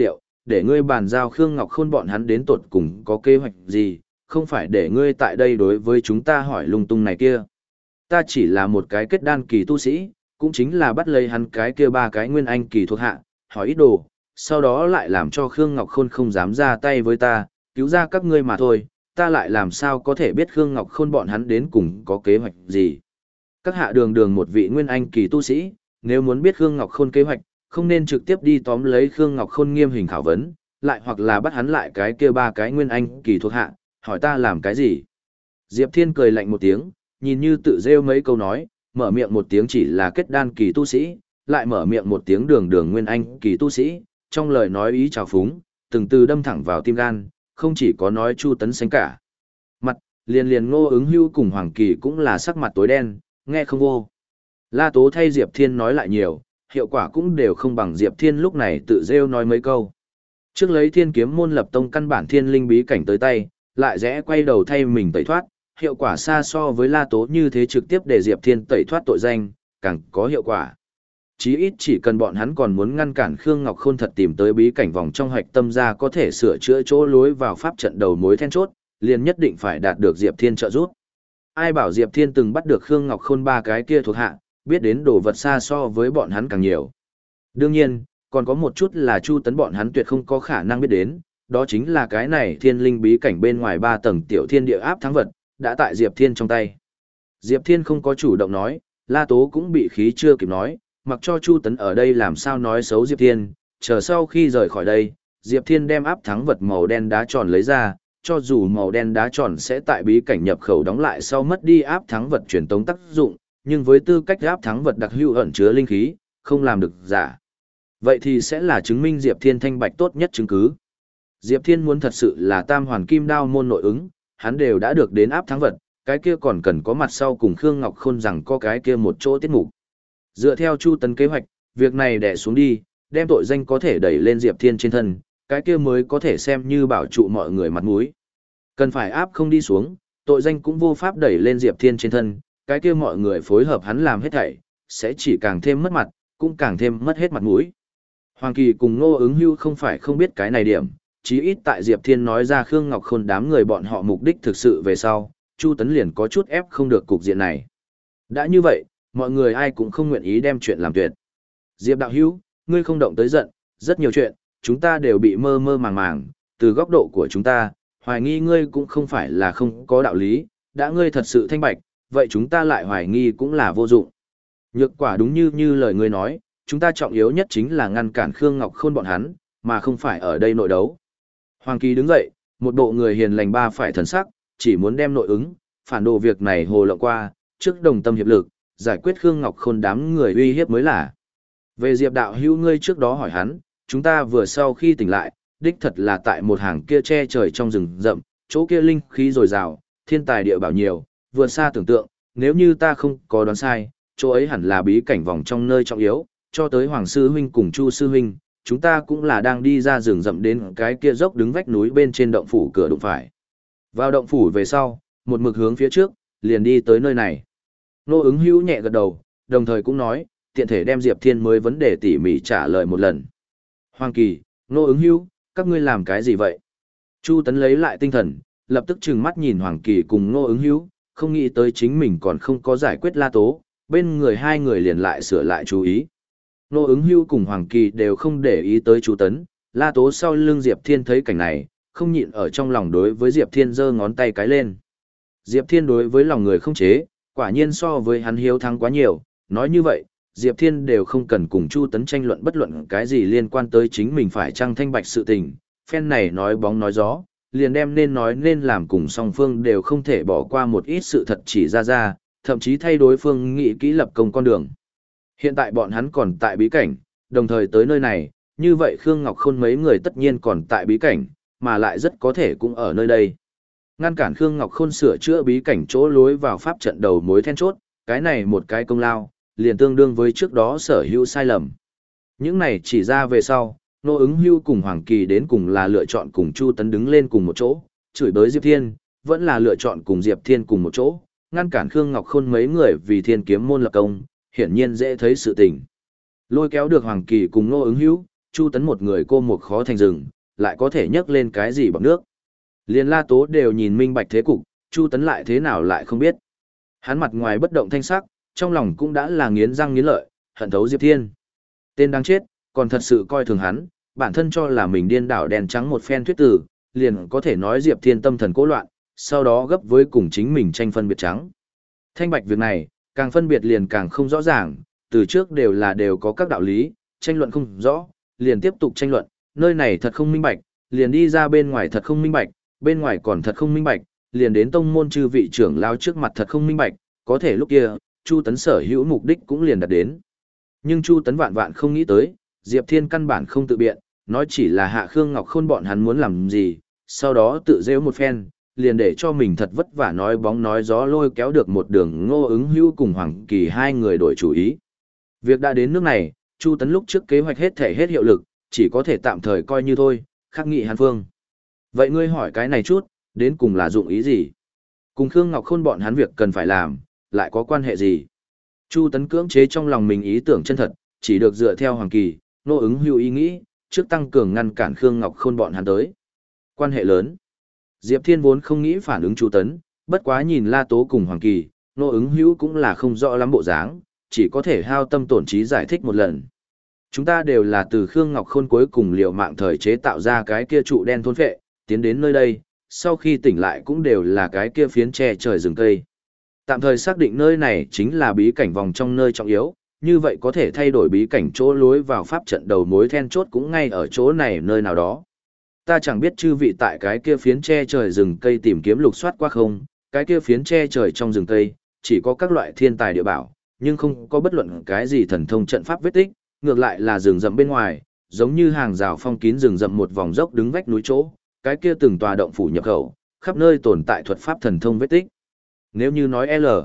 để ngươi bàn giao Khương Ngọc Khôn bọn hắn đến tột cùng có kế hoạch gì, không phải để ngươi tại đây đối với chúng ta hỏi lung tung này kia. Ta chỉ là một cái kết đan kỳ tu sĩ, cũng chính là bắt lấy hắn cái kia ba cái nguyên anh kỳ thuộc hạ, hỏi ít đồ, sau đó lại làm cho Khương Ngọc Khôn không dám ra tay với ta, cứu ra các ngươi mà thôi, ta lại làm sao có thể biết Khương Ngọc Khôn bọn hắn đến cùng có kế hoạch gì. Các hạ đường đường một vị nguyên anh kỳ tu sĩ, nếu muốn biết Khương Ngọc Khôn kế hoạch, không nên trực tiếp đi tóm lấy Khương Ngọc Khôn nghiêm hình khảo vấn, lại hoặc là bắt hắn lại cái kia ba cái nguyên anh kỳ thuộc hạ, hỏi ta làm cái gì. Diệp Thiên cười lạnh một tiếng, nhìn như tự rêu mấy câu nói, mở miệng một tiếng chỉ là kết đan kỳ tu sĩ, lại mở miệng một tiếng đường đường nguyên anh kỳ tu sĩ, trong lời nói ý trào phúng, từng từ đâm thẳng vào tim gan, không chỉ có nói Chu Tấn Sánh cả. Mặt, liền liền Ngô Ứng Hưu cùng Hoàng Kỳ cũng là sắc mặt tối đen, nghe không vô. La Tố thay Diệp Thiên nói lại nhiều, hiệu quả cũng đều không bằng Diệp Thiên lúc này tự rêu nói mấy câu. Trước lấy Thiên Kiếm môn lập tông căn bản thiên linh bí cảnh tới tay, lại rẽ quay đầu thay mình tẩy thoát, hiệu quả xa so với La Tố như thế trực tiếp để Diệp Thiên tẩy thoát tội danh, càng có hiệu quả. Chí ít chỉ cần bọn hắn còn muốn ngăn cản Khương Ngọc Khôn thật tìm tới bí cảnh vòng trong hạch tâm ra có thể sửa chữa chỗ lối vào pháp trận đầu mối then chốt, liền nhất định phải đạt được Diệp Thiên trợ giúp. Ai bảo Diệp Thiên từng bắt được Khương Ngọc Khôn ba cái kia thuộc hạ, biết đến đồ vật xa so với bọn hắn càng nhiều. Đương nhiên, còn có một chút là Chu Tấn bọn hắn tuyệt không có khả năng biết đến, đó chính là cái này thiên linh bí cảnh bên ngoài ba tầng tiểu thiên địa áp thắng vật, đã tại Diệp Thiên trong tay. Diệp Thiên không có chủ động nói, La Tố cũng bị khí chưa kịp nói, mặc cho Chu Tấn ở đây làm sao nói xấu Diệp Thiên, chờ sau khi rời khỏi đây, Diệp Thiên đem áp thắng vật màu đen đá tròn lấy ra, cho dù màu đen đá tròn sẽ tại bí cảnh nhập khẩu đóng lại sau mất đi áp thắng vật truyền tống tác dụng, nhưng với tư cách áp thắng vật đặc hữu ẩn chứa linh khí, không làm được giả. Vậy thì sẽ là chứng minh Diệp Thiên thanh bạch tốt nhất chứng cứ. Diệp Thiên muốn thật sự là tam hoàn kim đao môn nội ứng, hắn đều đã được đến áp thắng vật, cái kia còn cần có mặt sau cùng Khương Ngọc Khôn rằng có cái kia một chỗ tiết mục. Dựa theo Chu Tấn kế hoạch, việc này đè xuống đi, đem tội danh có thể đẩy lên Diệp Thiên trên thân, cái kia mới có thể xem như bảo trụ mọi người mặt mũi. Cần phải áp không đi xuống, tội danh cũng vô pháp đẩy lên Diệp Thiên trên thân, cái kia mọi người phối hợp hắn làm hết thảy, sẽ chỉ càng thêm mất mặt, cũng càng thêm mất hết mặt mũi. Hoàng Kỳ cùng Ngô Ứng Hưu không phải không biết cái này điểm, chí ít tại Diệp Thiên nói ra Khương Ngọc Khôn đám người bọn họ mục đích thực sự về sau, Chu Tấn liền có chút ép không được cục diện này. Đã như vậy, mọi người ai cũng không nguyện ý đem chuyện làm tuyệt. Diệp đạo hữu, ngươi không động tới giận, rất nhiều chuyện, chúng ta đều bị mơ mơ màng màng, từ góc độ của chúng ta, hoài nghi ngươi cũng không phải là không có đạo lý, đã ngươi thật sự thanh bạch, vậy chúng ta lại hoài nghi cũng là vô dụng. Nhược quả đúng như như lời ngươi nói, chúng ta trọng yếu nhất chính là ngăn cản Khương Ngọc Khôn bọn hắn, mà không phải ở đây nội đấu. Hoàng Kỳ đứng dậy, một bộ người hiền lành ba phải thần sắc, chỉ muốn đem nội ứng, phản đồ việc này hồ lộng qua, trước đồng tâm hiệp lực, giải quyết Khương Ngọc Khôn đám người uy hiếp mới là. Về Diệp đạo hữu ngươi trước đó hỏi hắn, chúng ta vừa sau khi tỉnh lại, đích thật là tại một hàng kia che trời trong rừng rậm, chỗ kia linh khí dồi dào, thiên tài địa bảo nhiều, vượt xa tưởng tượng, nếu như ta không có đoán sai, chỗ ấy hẳn là bí cảnh vòng trong nơi trọng yếu, cho tới Hoàng sư huynh cùng Chu sư huynh, chúng ta cũng là đang đi ra rừng rậm đến cái kia dốc đứng vách núi bên trên động phủ cửa đụng phải. Vào động phủ về sau, một mực hướng phía trước, liền đi tới nơi này. Nô Ứng Hữu nhẹ gật đầu, đồng thời cũng nói, tiện thể đem Diệp Thiên mới vấn đề tỉ mỉ trả lời một lần. Hoàng Kỳ, Nô Ứng Hữu, các ngươi làm cái gì vậy? Chu Tấn lấy lại tinh thần, lập tức trừng mắt nhìn Hoàng Kỳ cùng Nô Ứng Hữu, không nghĩ tới chính mình còn không có giải quyết La Tố, bên người hai người liền lại sửa lại chú ý. Nô Ứng Hữu cùng Hoàng Kỳ đều không để ý tới Chu Tấn, La Tố sau lưng Diệp Thiên thấy cảnh này, không nhịn ở trong lòng đối với Diệp Thiên giơ ngón tay cái lên. Diệp Thiên đối với lòng người không chế, quả nhiên so với hắn hiếu thắng quá nhiều, nói như vậy, Diệp Thiên đều không cần cùng Chu Tấn tranh luận bất luận cái gì liên quan tới chính mình phải chăng thanh bạch sự tình, phen này nói bóng nói gió, liền đem nên nói nên làm cùng song phương đều không thể bỏ qua một ít sự thật chỉ ra ra, thậm chí thay đối phương nghĩ kỹ lập công con đường. Hiện tại bọn hắn còn tại bí cảnh, đồng thời tới nơi này, như vậy Khương Ngọc Khôn mấy người tất nhiên còn tại bí cảnh, mà lại rất có thể cũng ở nơi đây. Ngăn cản Khương Ngọc Khôn sửa chữa bí cảnh chỗ lối vào pháp trận đầu mối then chốt, cái này một cái công lao, liền tương đương với trước đó sở hữu sai lầm. Những này chỉ ra về sau, Nô Ứng Hưu cùng Hoàng Kỳ đến cùng là lựa chọn cùng Chu Tấn đứng lên cùng một chỗ, chửi bới Diệp Thiên, vẫn là lựa chọn cùng Diệp Thiên cùng một chỗ, ngăn cản Khương Ngọc Khôn mấy người vì Thiên Kiếm môn lập công, hiển nhiên dễ thấy sự tình. Lôi kéo được Hoàng Kỳ cùng Nô Ứng Hưu, Chu Tấn một người cô một khó thành rừng, lại có thể nhấc lên cái gì bằng nước. Liên La Tố đều nhìn minh bạch thế cục, Chu Tấn lại thế nào lại không biết. Hắn mặt ngoài bất động thanh sắc, trong lòng cũng đã là nghiến răng nghiến lợi, hận thấu Diệp Thiên. Tên đáng chết, còn thật sự coi thường hắn, bản thân cho là mình điên đảo đèn trắng một phen thuyết tử, liền có thể nói Diệp Thiên tâm thần cố loạn, sau đó gấp với cùng chính mình tranh phân biệt trắng. Thanh bạch việc này, càng phân biệt liền càng không rõ ràng, từ trước đều là đều có các đạo lý, tranh luận không rõ, liền tiếp tục tranh luận, nơi này thật không minh bạch, liền đi ra bên ngoài thật không minh bạch, bên ngoài còn thật không minh bạch, liền đến tông môn chư vị trưởng lao trước mặt thật không minh bạch, có thể lúc kia, Chu Tấn sở hữu mục đích cũng liền đạt đến. Nhưng Chu Tấn vạn vạn không nghĩ tới, Diệp Thiên căn bản không tự biện, nói chỉ là Hạ Khương Ngọc Khôn bọn hắn muốn làm gì, sau đó tự rêu một phen, liền để cho mình thật vất vả nói bóng nói gió lôi kéo được một đường Ngô Ứng Hữu cùng Hoàng Kỳ hai người đổi chủ ý. Việc đã đến nước này, Chu Tấn lúc trước kế hoạch hết thể hết hiệu lực, chỉ có thể tạm thời coi như thôi, khắc nghị Hàn Phương. Vậy ngươi hỏi cái này chút, đến cùng là dụng ý gì? Cùng Khương Ngọc Khôn bọn hắn việc cần phải làm, lại có quan hệ gì? Chu Tấn cưỡng chế trong lòng mình ý tưởng chân thật, chỉ được dựa theo Hoàng Kỳ, Ngô Ứng Hữu ý nghĩ, trước tăng cường ngăn cản Khương Ngọc Khôn bọn hắn tới. Quan hệ lớn. Diệp Thiên vốn không nghĩ phản ứng Chu Tấn, bất quá nhìn La Tố cùng Hoàng Kỳ, Ngô Ứng Hữu cũng là không rõ lắm bộ dáng, chỉ có thể hao tâm tổn trí giải thích một lần. Chúng ta đều là từ Khương Ngọc Khôn cuối cùng liều mạng thời chế tạo ra cái kia trụ đen thôn phệ, tiến đến nơi đây, sau khi tỉnh lại cũng đều là cái kia phiến tre trời rừng cây. Tạm thời xác định nơi này chính là bí cảnh vòng trong nơi trọng yếu, như vậy có thể thay đổi bí cảnh chỗ lối vào pháp trận đầu mối then chốt cũng ngay ở chỗ này nơi nào đó. Ta chẳng biết chư vị tại cái kia phiến tre trời rừng cây tìm kiếm lục soát qua không, cái kia phiến tre trời trong rừng cây, chỉ có các loại thiên tài địa bảo, nhưng không có bất luận cái gì thần thông trận pháp vết tích, ngược lại là rừng rậm bên ngoài, giống như hàng rào phong kín rừng rậm một vòng dốc đứng vách núi chỗ, cái kia từng tòa động phủ nhập khẩu, khắp nơi tồn tại thuật pháp thần thông vết tích. Nếu như nói L,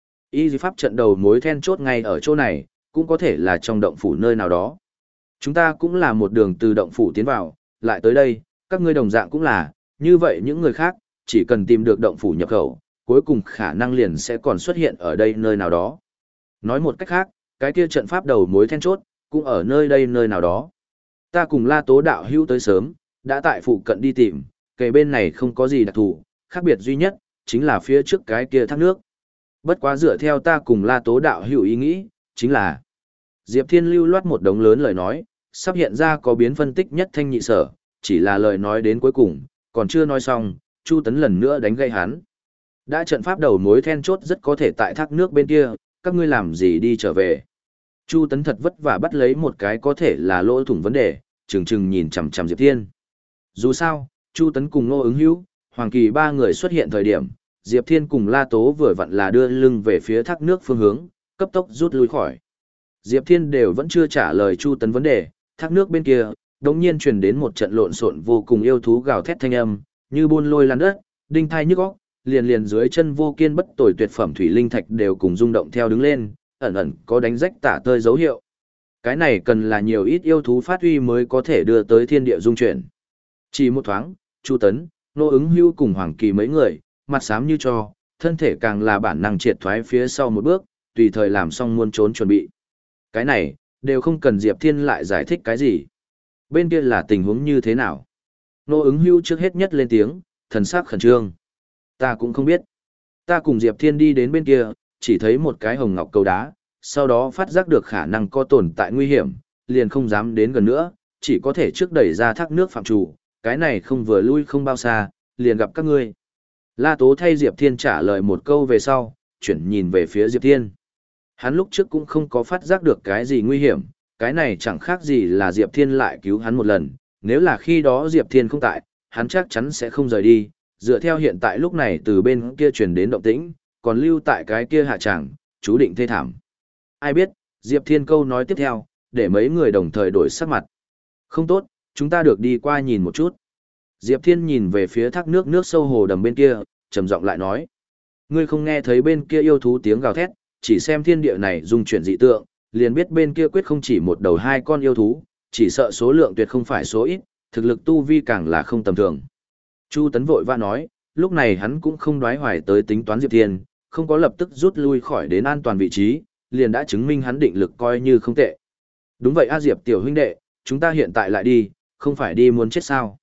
y pháp trận đầu mối then chốt ngay ở chỗ này, cũng có thể là trong động phủ nơi nào đó. Chúng ta cũng là một đường từ động phủ tiến vào, lại tới đây, các ngươi đồng dạng cũng là, như vậy những người khác, chỉ cần tìm được động phủ nhập khẩu, cuối cùng khả năng liền sẽ còn xuất hiện ở đây nơi nào đó. Nói một cách khác, cái kia trận pháp đầu mối then chốt, cũng ở nơi đây nơi nào đó. Ta cùng La Tố đạo hữu tới sớm, đã tại phụ cận đi tìm, kề bên này không có gì đặc thù, khác biệt duy nhất, chính là phía trước cái kia thác nước. Bất quá dựa theo ta cùng La Tố đạo hữu ý nghĩ, chính là Diệp Thiên lưu loát một đống lớn lời nói, sắp hiện ra có biến phân tích nhất thanh nhị sở, chỉ là lời nói đến cuối cùng, còn chưa nói xong, Chu Tấn lần nữa đánh gây hắn. Đã trận pháp đầu mối then chốt rất có thể tại thác nước bên kia, các ngươi làm gì đi trở về. Chu Tấn thật vất vả bắt lấy một cái có thể là lỗ thủng vấn đề, chừng chừng nhìn chằm chằm Diệp Thiên. Dù sao, Chu Tấn cùng Ngô Ứng Hữu, Hoàng Kỳ ba người xuất hiện thời điểm, Diệp Thiên cùng La Tố vừa vặn là đưa lưng về phía thác nước phương hướng, cấp tốc rút lui khỏi. Diệp Thiên đều vẫn chưa trả lời Chu Tấn vấn đề, thác nước bên kia, đột nhiên truyền đến một trận lộn xộn vô cùng yêu thú gào thét thanh âm, như buôn lôi lan đất, đinh thai nhức óc, liền liền dưới chân vô kiên bất tồi tuyệt phẩm thủy linh thạch đều cùng rung động theo đứng lên, ẩn ẩn có đánh rách tả tơi dấu hiệu. Cái này cần là nhiều ít yêu thú phát huy mới có thể đưa tới thiên địa dung chuyển. Chỉ một thoáng, Chu Tấn, Ngô Ứng Hữu cùng Hoàng Kỳ mấy người, mặt xám như tro, thân thể càng là bản năng triệt thoái phía sau một bước, tùy thời làm xong muôn trốn chuẩn bị. Cái này, đều không cần Diệp Thiên lại giải thích cái gì. Bên kia là tình huống như thế nào? Ngô Ứng Hữu trước hết nhất lên tiếng, thần sắc khẩn trương. Ta cũng không biết. Ta cùng Diệp Thiên đi đến bên kia, chỉ thấy một cái hồng ngọc cầu đá, sau đó phát giác được khả năng có tồn tại nguy hiểm, liền không dám đến gần nữa, chỉ có thể trước đẩy ra thác nước phạm chủ, cái này không vừa lui không bao xa, liền gặp các ngươi. La Tố thay Diệp Thiên trả lời một câu về sau, chuyển nhìn về phía Diệp Thiên. Hắn lúc trước cũng không có phát giác được cái gì nguy hiểm, cái này chẳng khác gì là Diệp Thiên lại cứu hắn một lần, nếu là khi đó Diệp Thiên không tại, hắn chắc chắn sẽ không rời đi, dựa theo hiện tại lúc này từ bên kia truyền đến động tĩnh, còn lưu tại cái kia hạ tràng, chú định thê thảm. Ai biết, Diệp Thiên câu nói tiếp theo, để mấy người đồng thời đổi sắc mặt. Không tốt, chúng ta được đi qua nhìn một chút. Diệp Thiên nhìn về phía thác nước nước sâu hồ đầm bên kia, trầm giọng lại nói. Ngươi không nghe thấy bên kia yêu thú tiếng gào thét, chỉ xem thiên địa này dung chuyển dị tượng, liền biết bên kia quyết không chỉ một đầu hai con yêu thú, chỉ sợ số lượng tuyệt không phải số ít, thực lực tu vi càng là không tầm thường. Chu Tấn vội vã nói, lúc này hắn cũng không đoái hoài tới tính toán Diệp Thiên, không có lập tức rút lui khỏi đến an toàn vị trí, liền đã chứng minh hắn định lực coi như không tệ. Đúng vậy A Diệp tiểu huynh đệ, chúng ta hiện tại lại đi, không phải đi muốn chết sao?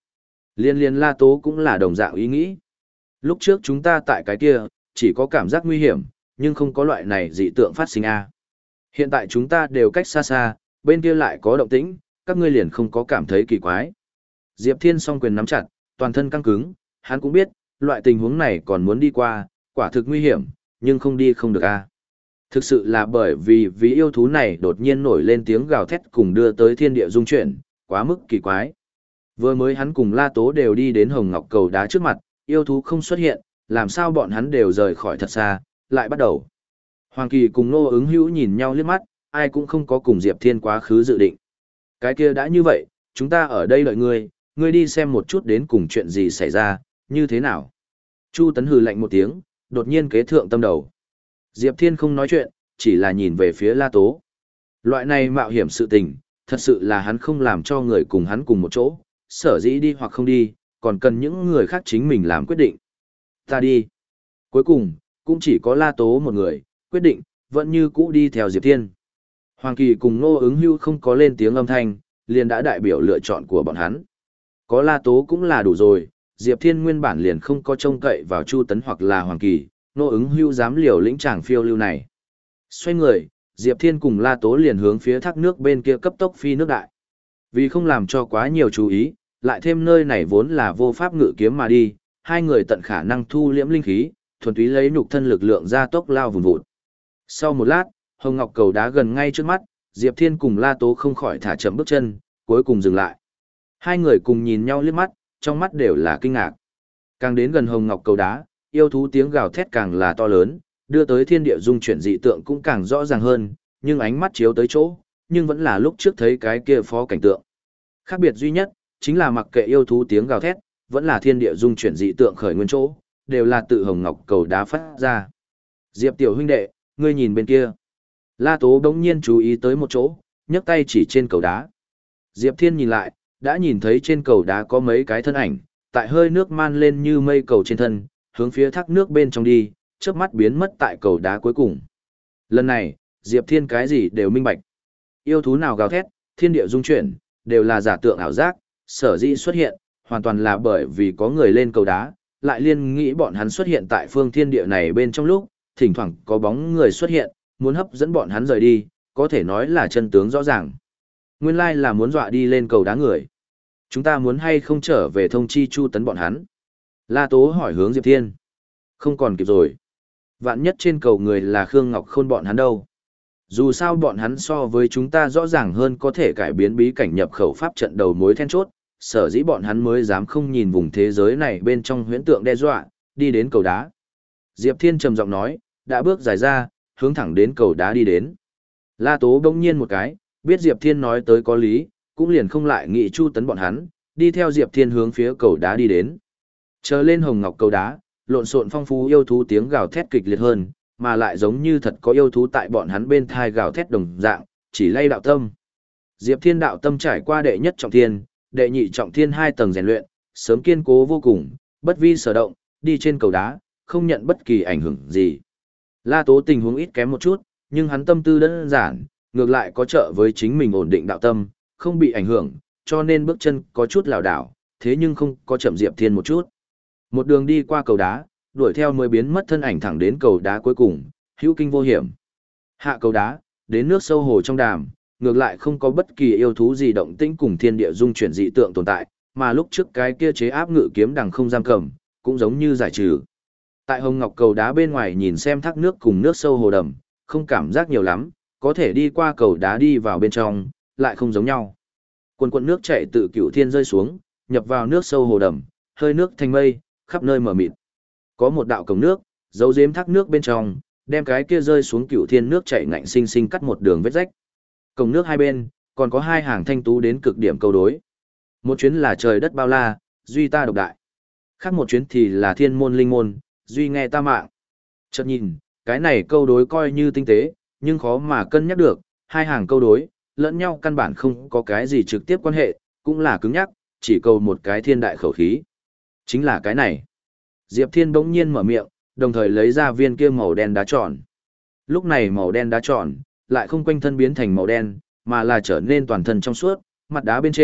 Liên liên La Tố cũng là đồng dạng ý nghĩ. Lúc trước chúng ta tại cái kia, chỉ có cảm giác nguy hiểm, nhưng không có loại này dị tượng phát sinh a. Hiện tại chúng ta đều cách xa xa, bên kia lại có động tĩnh, các ngươi liền không có cảm thấy kỳ quái. Diệp Thiên song quyền nắm chặt, toàn thân căng cứng, hắn cũng biết, loại tình huống này còn muốn đi qua, quả thực nguy hiểm, nhưng không đi không được a. Thực sự là bởi vì vì yêu thú này đột nhiên nổi lên tiếng gào thét cùng đưa tới thiên địa dung chuyển, quá mức kỳ quái. Vừa mới hắn cùng La Tố đều đi đến Hồng Ngọc cầu đá trước mặt, yêu thú không xuất hiện, làm sao bọn hắn đều rời khỏi thật xa, lại bắt đầu. Hoàng Kỳ cùng Nô Ứng Hữu nhìn nhau liếc mắt, ai cũng không có cùng Diệp Thiên quá khứ dự định. Cái kia đã như vậy, chúng ta ở đây đợi ngươi, ngươi đi xem một chút đến cùng chuyện gì xảy ra, như thế nào. Chu Tấn hừ lạnh một tiếng, đột nhiên kế thượng tâm đầu. Diệp Thiên không nói chuyện, chỉ là nhìn về phía La Tố. Loại này mạo hiểm sự tình, thật sự là hắn không làm cho người cùng hắn cùng một chỗ, sở dĩ đi hoặc không đi, còn cần những người khác chính mình làm quyết định. Ta đi. Cuối cùng, cũng chỉ có La Tố một người, quyết định, vẫn như cũ đi theo Diệp Thiên. Hoàng Kỳ cùng Nô Ứng Hưu không có lên tiếng âm thanh, liền đã đại biểu lựa chọn của bọn hắn. Có La Tố cũng là đủ rồi, Diệp Thiên nguyên bản liền không có trông cậy vào Chu Tấn hoặc là Hoàng Kỳ, Nô Ứng Hưu dám liều lĩnh chàng phiêu lưu này. Xoay người, Diệp Thiên cùng La Tố liền hướng phía thác nước bên kia cấp tốc phi nước đại. Vì không làm cho quá nhiều chú ý, lại thêm nơi này vốn là vô pháp ngự kiếm mà đi, hai người tận khả năng thu liễm linh khí, thuần túy lấy nhục thân lực lượng ra tốc lao vùn vụt. Sau một lát, Hồng Ngọc cầu đá gần ngay trước mắt, Diệp Thiên cùng La Tố không khỏi thả chậm bước chân, cuối cùng dừng lại. Hai người cùng nhìn nhau liếc mắt, trong mắt đều là kinh ngạc. Càng đến gần Hồng Ngọc cầu đá, yêu thú tiếng gào thét càng là to lớn, đưa tới thiên địa dung chuyển dị tượng cũng càng rõ ràng hơn, nhưng ánh mắt chiếu tới chỗ, nhưng vẫn là lúc trước thấy cái kia phó cảnh tượng. Khác biệt duy nhất, chính là mặc kệ yêu thú tiếng gào thét, vẫn là thiên địa dung chuyển dị tượng khởi nguyên chỗ, đều là tự Hồng Ngọc cầu đá phát ra. Diệp tiểu huynh đệ, ngươi nhìn bên kia. La Tố đống nhiên chú ý tới một chỗ, nhấc tay chỉ trên cầu đá. Diệp Thiên nhìn lại, đã nhìn thấy trên cầu đá có mấy cái thân ảnh, tại hơi nước man lên như mây cầu trên thân, hướng phía thác nước bên trong đi, chớp mắt biến mất tại cầu đá cuối cùng. Lần này, Diệp Thiên cái gì đều minh bạch. Yêu thú nào gào thét, thiên địa dung chuyển, đều là giả tượng ảo giác, sở dĩ xuất hiện, hoàn toàn là bởi vì có người lên cầu đá, lại liên nghĩ bọn hắn xuất hiện tại phương thiên địa này bên trong lúc, thỉnh thoảng có bóng người xuất hiện, muốn hấp dẫn bọn hắn rời đi, có thể nói là chân tướng rõ ràng. Nguyên lai là muốn dọa đi lên cầu đá người. Chúng ta muốn hay không trở về thông chi Chu Tấn bọn hắn? La Tố hỏi hướng Diệp Thiên. Không còn kịp rồi. Vạn nhất trên cầu người là Khương Ngọc Khôn bọn hắn đâu. Dù sao bọn hắn so với chúng ta rõ ràng hơn có thể cải biến bí cảnh nhập khẩu pháp trận đầu mối then chốt, sở dĩ bọn hắn mới dám không nhìn vùng thế giới này bên trong huyễn tượng đe dọa, đi đến cầu đá. Diệp Thiên trầm giọng nói, đã bước dài ra, hướng thẳng đến cầu đá đi đến. La Tố bỗng nhiên một cái, biết Diệp Thiên nói tới có lý, cũng liền không lại nghĩ Chu Tấn bọn hắn, đi theo Diệp Thiên hướng phía cầu đá đi đến. Chờ lên Hồng Ngọc cầu đá, lộn xộn phong phú yêu thú tiếng gào thét kịch liệt hơn, mà lại giống như thật có yêu thú tại bọn hắn bên thai gào thét đồng dạng, chỉ lay đạo tâm. Diệp Thiên đạo tâm trải qua đệ nhất trọng thiên, đệ nhị trọng thiên hai tầng rèn luyện, sớm kiên cố vô cùng, bất vi sở động, đi trên cầu đá, không nhận bất kỳ ảnh hưởng gì. La Tố tình huống ít kém một chút, nhưng hắn tâm tư đơn giản, ngược lại có trợ với chính mình ổn định đạo tâm, không bị ảnh hưởng, cho nên bước chân có chút lảo đảo, thế nhưng không có chậm Diệp Thiên một chút. Một đường đi qua cầu đá, đuổi theo mới biến mất thân ảnh thẳng đến cầu đá cuối cùng, hữu kinh vô hiểm. Hạ cầu đá, đến nước sâu hồ trong đàm, ngược lại không có bất kỳ yêu thú gì động tĩnh cùng thiên địa dung chuyển dị tượng tồn tại, mà lúc trước cái kia chế áp ngự kiếm đằng không giam cầm, cũng giống như giải trừ. Tại Hồng Ngọc cầu đá bên ngoài nhìn xem thác nước cùng nước sâu hồ đầm, không cảm giác nhiều lắm, có thể đi qua cầu đá đi vào bên trong, lại không giống nhau. Quần quần nước chảy tự cửu thiên rơi xuống, nhập vào nước sâu hồ đầm, hơi nước thành mây, khắp nơi mở mịt. Có một đạo cổng nước, giấu giếm thác nước bên trong, đem cái kia rơi xuống cửu thiên nước chảy ngạnh sinh sinh cắt một đường vết rách. Cổng nước hai bên, còn có hai hàng thanh tú đến cực điểm câu đối. Một chuyến là trời đất bao la, duy ta độc đại. Khác một chuyến thì là thiên môn linh môn, duy nghe ta mạng. Chợt nhìn, cái này câu đối coi như tinh tế, nhưng khó mà cân nhắc được, hai hàng câu đối, lẫn nhau căn bản không có cái gì trực tiếp quan hệ, cũng là cứng nhắc, chỉ cầu một cái thiên đại khẩu khí. Chính là cái này. Diệp Thiên bỗng nhiên mở miệng, đồng thời lấy ra viên kia màu đen đá tròn. Lúc này màu đen đá tròn, lại không quanh thân biến thành màu đen, mà là trở nên toàn thân trong suốt, mặt đá bên trên,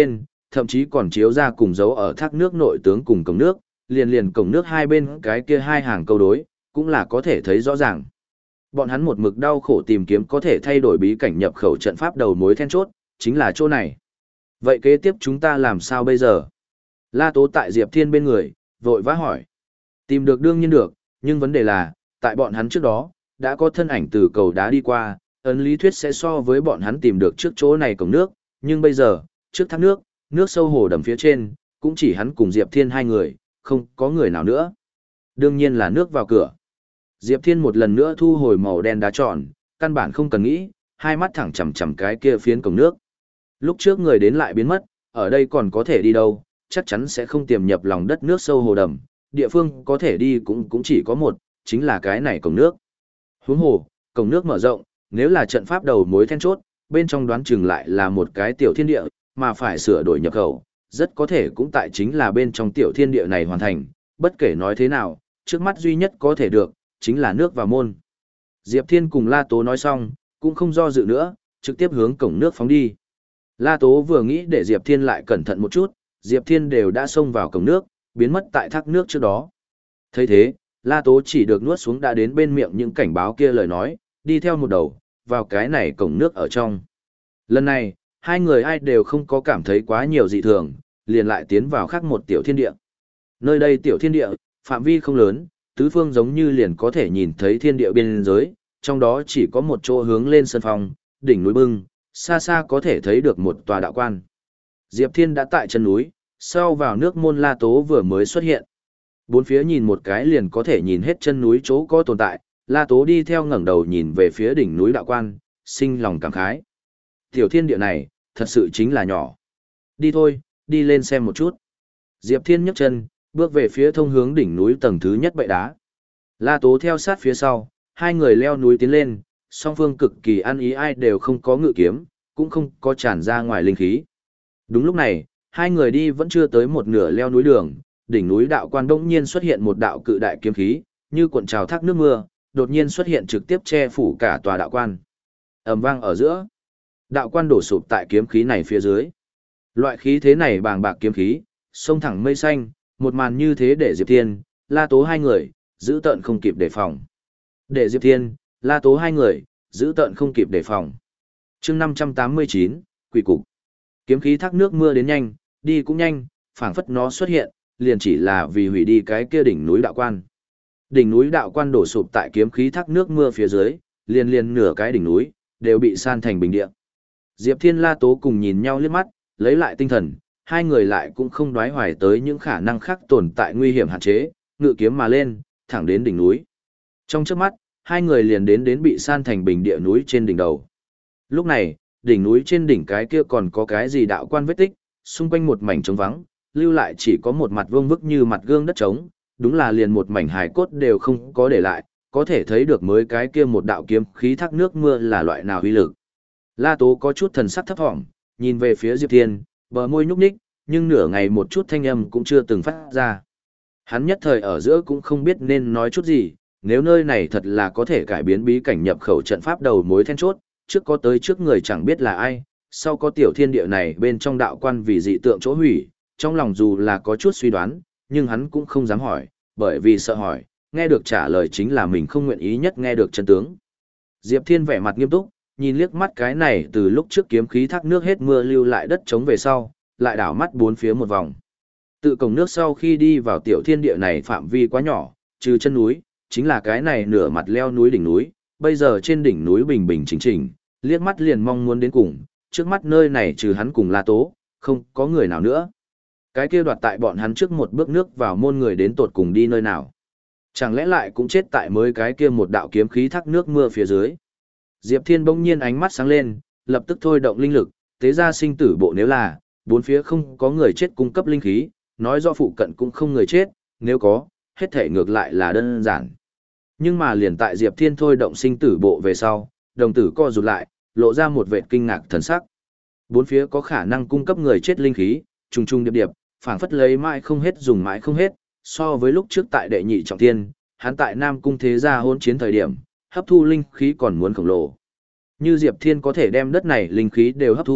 thậm chí còn chiếu ra cùng dấu ở thác nước nội tướng cùng cổng nước, liền liền cổng nước hai bên cái kia hai hàng câu đối, cũng là có thể thấy rõ ràng. Bọn hắn một mực đau khổ tìm kiếm có thể thay đổi bí cảnh nhập khẩu trận pháp đầu mối then chốt, chính là chỗ này. Vậy kế tiếp chúng ta làm sao bây giờ? La Tố tại Diệp Thiên bên người, vội vã hỏi. Tìm được đương nhiên được, nhưng vấn đề là, tại bọn hắn trước đó, đã có thân ảnh từ cầu đá đi qua, ấn lý thuyết sẽ so với bọn hắn tìm được trước chỗ này cổng nước, nhưng bây giờ, trước thác nước, nước sâu hồ đầm phía trên, cũng chỉ hắn cùng Diệp Thiên hai người, không có người nào nữa. Đương nhiên là nước vào cửa. Diệp Thiên một lần nữa thu hồi màu đen đá tròn, căn bản không cần nghĩ, hai mắt thẳng chằm chằm cái kia phiến cổng nước. Lúc trước người đến lại biến mất, ở đây còn có thể đi đâu, chắc chắn sẽ không tiềm nhập lòng đất nước sâu hồ đầm, địa phương có thể đi cũng cũng chỉ có một, chính là cái này cổng nước. Huống hồ, cổng nước mở rộng, nếu là trận pháp đầu mối then chốt, bên trong đoán chừng lại là một cái tiểu thiên địa, mà phải sửa đổi nhập khẩu, rất có thể cũng tại chính là bên trong tiểu thiên địa này hoàn thành, bất kể nói thế nào, trước mắt duy nhất có thể được, chính là nước vào môn. Diệp Thiên cùng La Tố nói xong, cũng không do dự nữa, trực tiếp hướng cổng nước phóng đi. La Tố vừa nghĩ để Diệp Thiên lại cẩn thận một chút, Diệp Thiên đều đã xông vào cổng nước, biến mất tại thác nước trước đó. Thấy thế, La Tố chỉ được nuốt xuống đã đến bên miệng những cảnh báo kia lời nói, đi theo một đầu, vào cái này cổng nước ở trong. Lần này, hai người ai đều không có cảm thấy quá nhiều dị thường, liền lại tiến vào khác một tiểu thiên địa. Nơi đây tiểu thiên địa, phạm vi không lớn, tứ phương giống như liền có thể nhìn thấy thiên địa biên giới, trong đó chỉ có một chỗ hướng lên sân phong, đỉnh núi bưng, xa xa có thể thấy được một tòa đạo quan. Diệp Thiên đã tại chân núi, sau vào nước môn La Tố vừa mới xuất hiện. Bốn phía nhìn một cái liền có thể nhìn hết chân núi chỗ có tồn tại, La Tố đi theo ngẩng đầu nhìn về phía đỉnh núi đạo quan, sinh lòng cảm khái. Tiểu thiên địa này, thật sự chính là nhỏ. Đi thôi, đi lên xem một chút. Diệp Thiên nhấc chân, bước về phía thông hướng đỉnh núi tầng thứ nhất bệ đá. La Tố theo sát phía sau, hai người leo núi tiến lên, song phương cực kỳ ăn ý, ai đều không có ngự kiếm, cũng không có tràn ra ngoài linh khí. Đúng lúc này, hai người đi vẫn chưa tới một nửa leo núi đường, đỉnh núi đạo quan bỗng nhiên xuất hiện một đạo cự đại kiếm khí, như cuộn trào thác nước mưa, đột nhiên xuất hiện trực tiếp che phủ cả tòa đạo quan. Ầm vang ở giữa, đạo quan đổ sụp tại kiếm khí này phía dưới. Loại khí thế này bàng bạc kiếm khí, xông thẳng mây xanh, một màn như thế để Diệp Thiên, La Tố hai người, giữ tợn không kịp đề phòng. Để Diệp Thiên, La Tố hai người, giữ tợn không kịp đề phòng. Chương năm trăm tám mươi chín, Quỷ cục. Kiếm khí thác nước mưa đến nhanh, đi cũng nhanh, phảng phất nó xuất hiện, liền chỉ là vì hủy đi cái kia đỉnh núi đạo quan. Đỉnh núi đạo quan đổ sụp tại kiếm khí thác nước mưa phía dưới, liền liền nửa cái đỉnh núi đều bị san thành bình địa. Diệp Thiên, La Tố cùng nhìn nhau liếc mắt, lấy lại tinh thần, hai người lại cũng không đoái hoài tới những khả năng khác tồn tại nguy hiểm hạn chế, ngự kiếm mà lên, thẳng đến đỉnh núi. Trong chớp mắt, hai người liền đến đến bị san thành bình địa núi trên đỉnh đầu. Lúc này, đỉnh núi trên đỉnh cái kia còn có cái gì đạo quan vết tích, xung quanh một mảnh trống vắng, lưu lại chỉ có một mặt vuông vức như mặt gương đất trống, đúng là liền một mảnh hài cốt đều không có để lại, có thể thấy được mới cái kia một đạo kiếm khí thác nước mưa là loại nào uy lực. La Tố có chút thần sắc thấp thỏm, nhìn về phía Diệp Thiên, bờ môi nhúc nhích, nhưng nửa ngày một chút thanh âm cũng chưa từng phát ra. Hắn nhất thời ở giữa cũng không biết nên nói chút gì, nếu nơi này thật là có thể cải biến bí cảnh nhập khẩu trận pháp đầu mối then chốt, trước có tới trước người chẳng biết là ai, sau có tiểu thiên địa này bên trong đạo quan vì dị tượng chỗ hủy, trong lòng dù là có chút suy đoán, nhưng hắn cũng không dám hỏi, bởi vì sợ hỏi, nghe được trả lời chính là mình không nguyện ý nhất nghe được chân tướng. Diệp Thiên vẻ mặt nghiêm túc, nhìn liếc mắt cái này từ lúc trước kiếm khí thác nước hết mưa lưu lại đất trống về sau, lại đảo mắt bốn phía một vòng. Tự cổng nước sau khi đi vào tiểu thiên địa này phạm vi quá nhỏ, trừ chân núi, chính là cái này nửa mặt leo núi đỉnh núi, bây giờ trên đỉnh núi bình bình chỉnh chỉnh, liếc mắt liền mong muốn đến cùng, trước mắt nơi này trừ hắn cùng La Tố, không có người nào nữa. Cái kia đoạt tại bọn hắn trước một bước nước vào môn người đến tột cùng đi nơi nào. Chẳng lẽ lại cũng chết tại mới cái kia một đạo kiếm khí thác nước mưa phía dưới. Diệp Thiên bỗng nhiên ánh mắt sáng lên, lập tức thôi động linh lực, tế ra sinh tử bộ, nếu là bốn phía không có người chết cung cấp linh khí, nói rõ phụ cận cũng không người chết, nếu có, hết thể ngược lại là đơn giản. Nhưng mà liền tại Diệp Thiên thôi động sinh tử bộ về sau, đồng tử co rụt lại, lộ ra một vệt kinh ngạc thần sắc. Bốn phía có khả năng cung cấp người chết linh khí, trùng trùng điệp điệp, phảng phất lấy mãi không hết dùng mãi không hết, so với lúc trước tại đệ nhị trọng thiên, hắn tại Nam cung thế gia hôn chiến thời điểm, hấp thu linh khí còn muốn khổng lồ. Như Diệp Thiên có thể đem đất này linh khí đều hấp thu,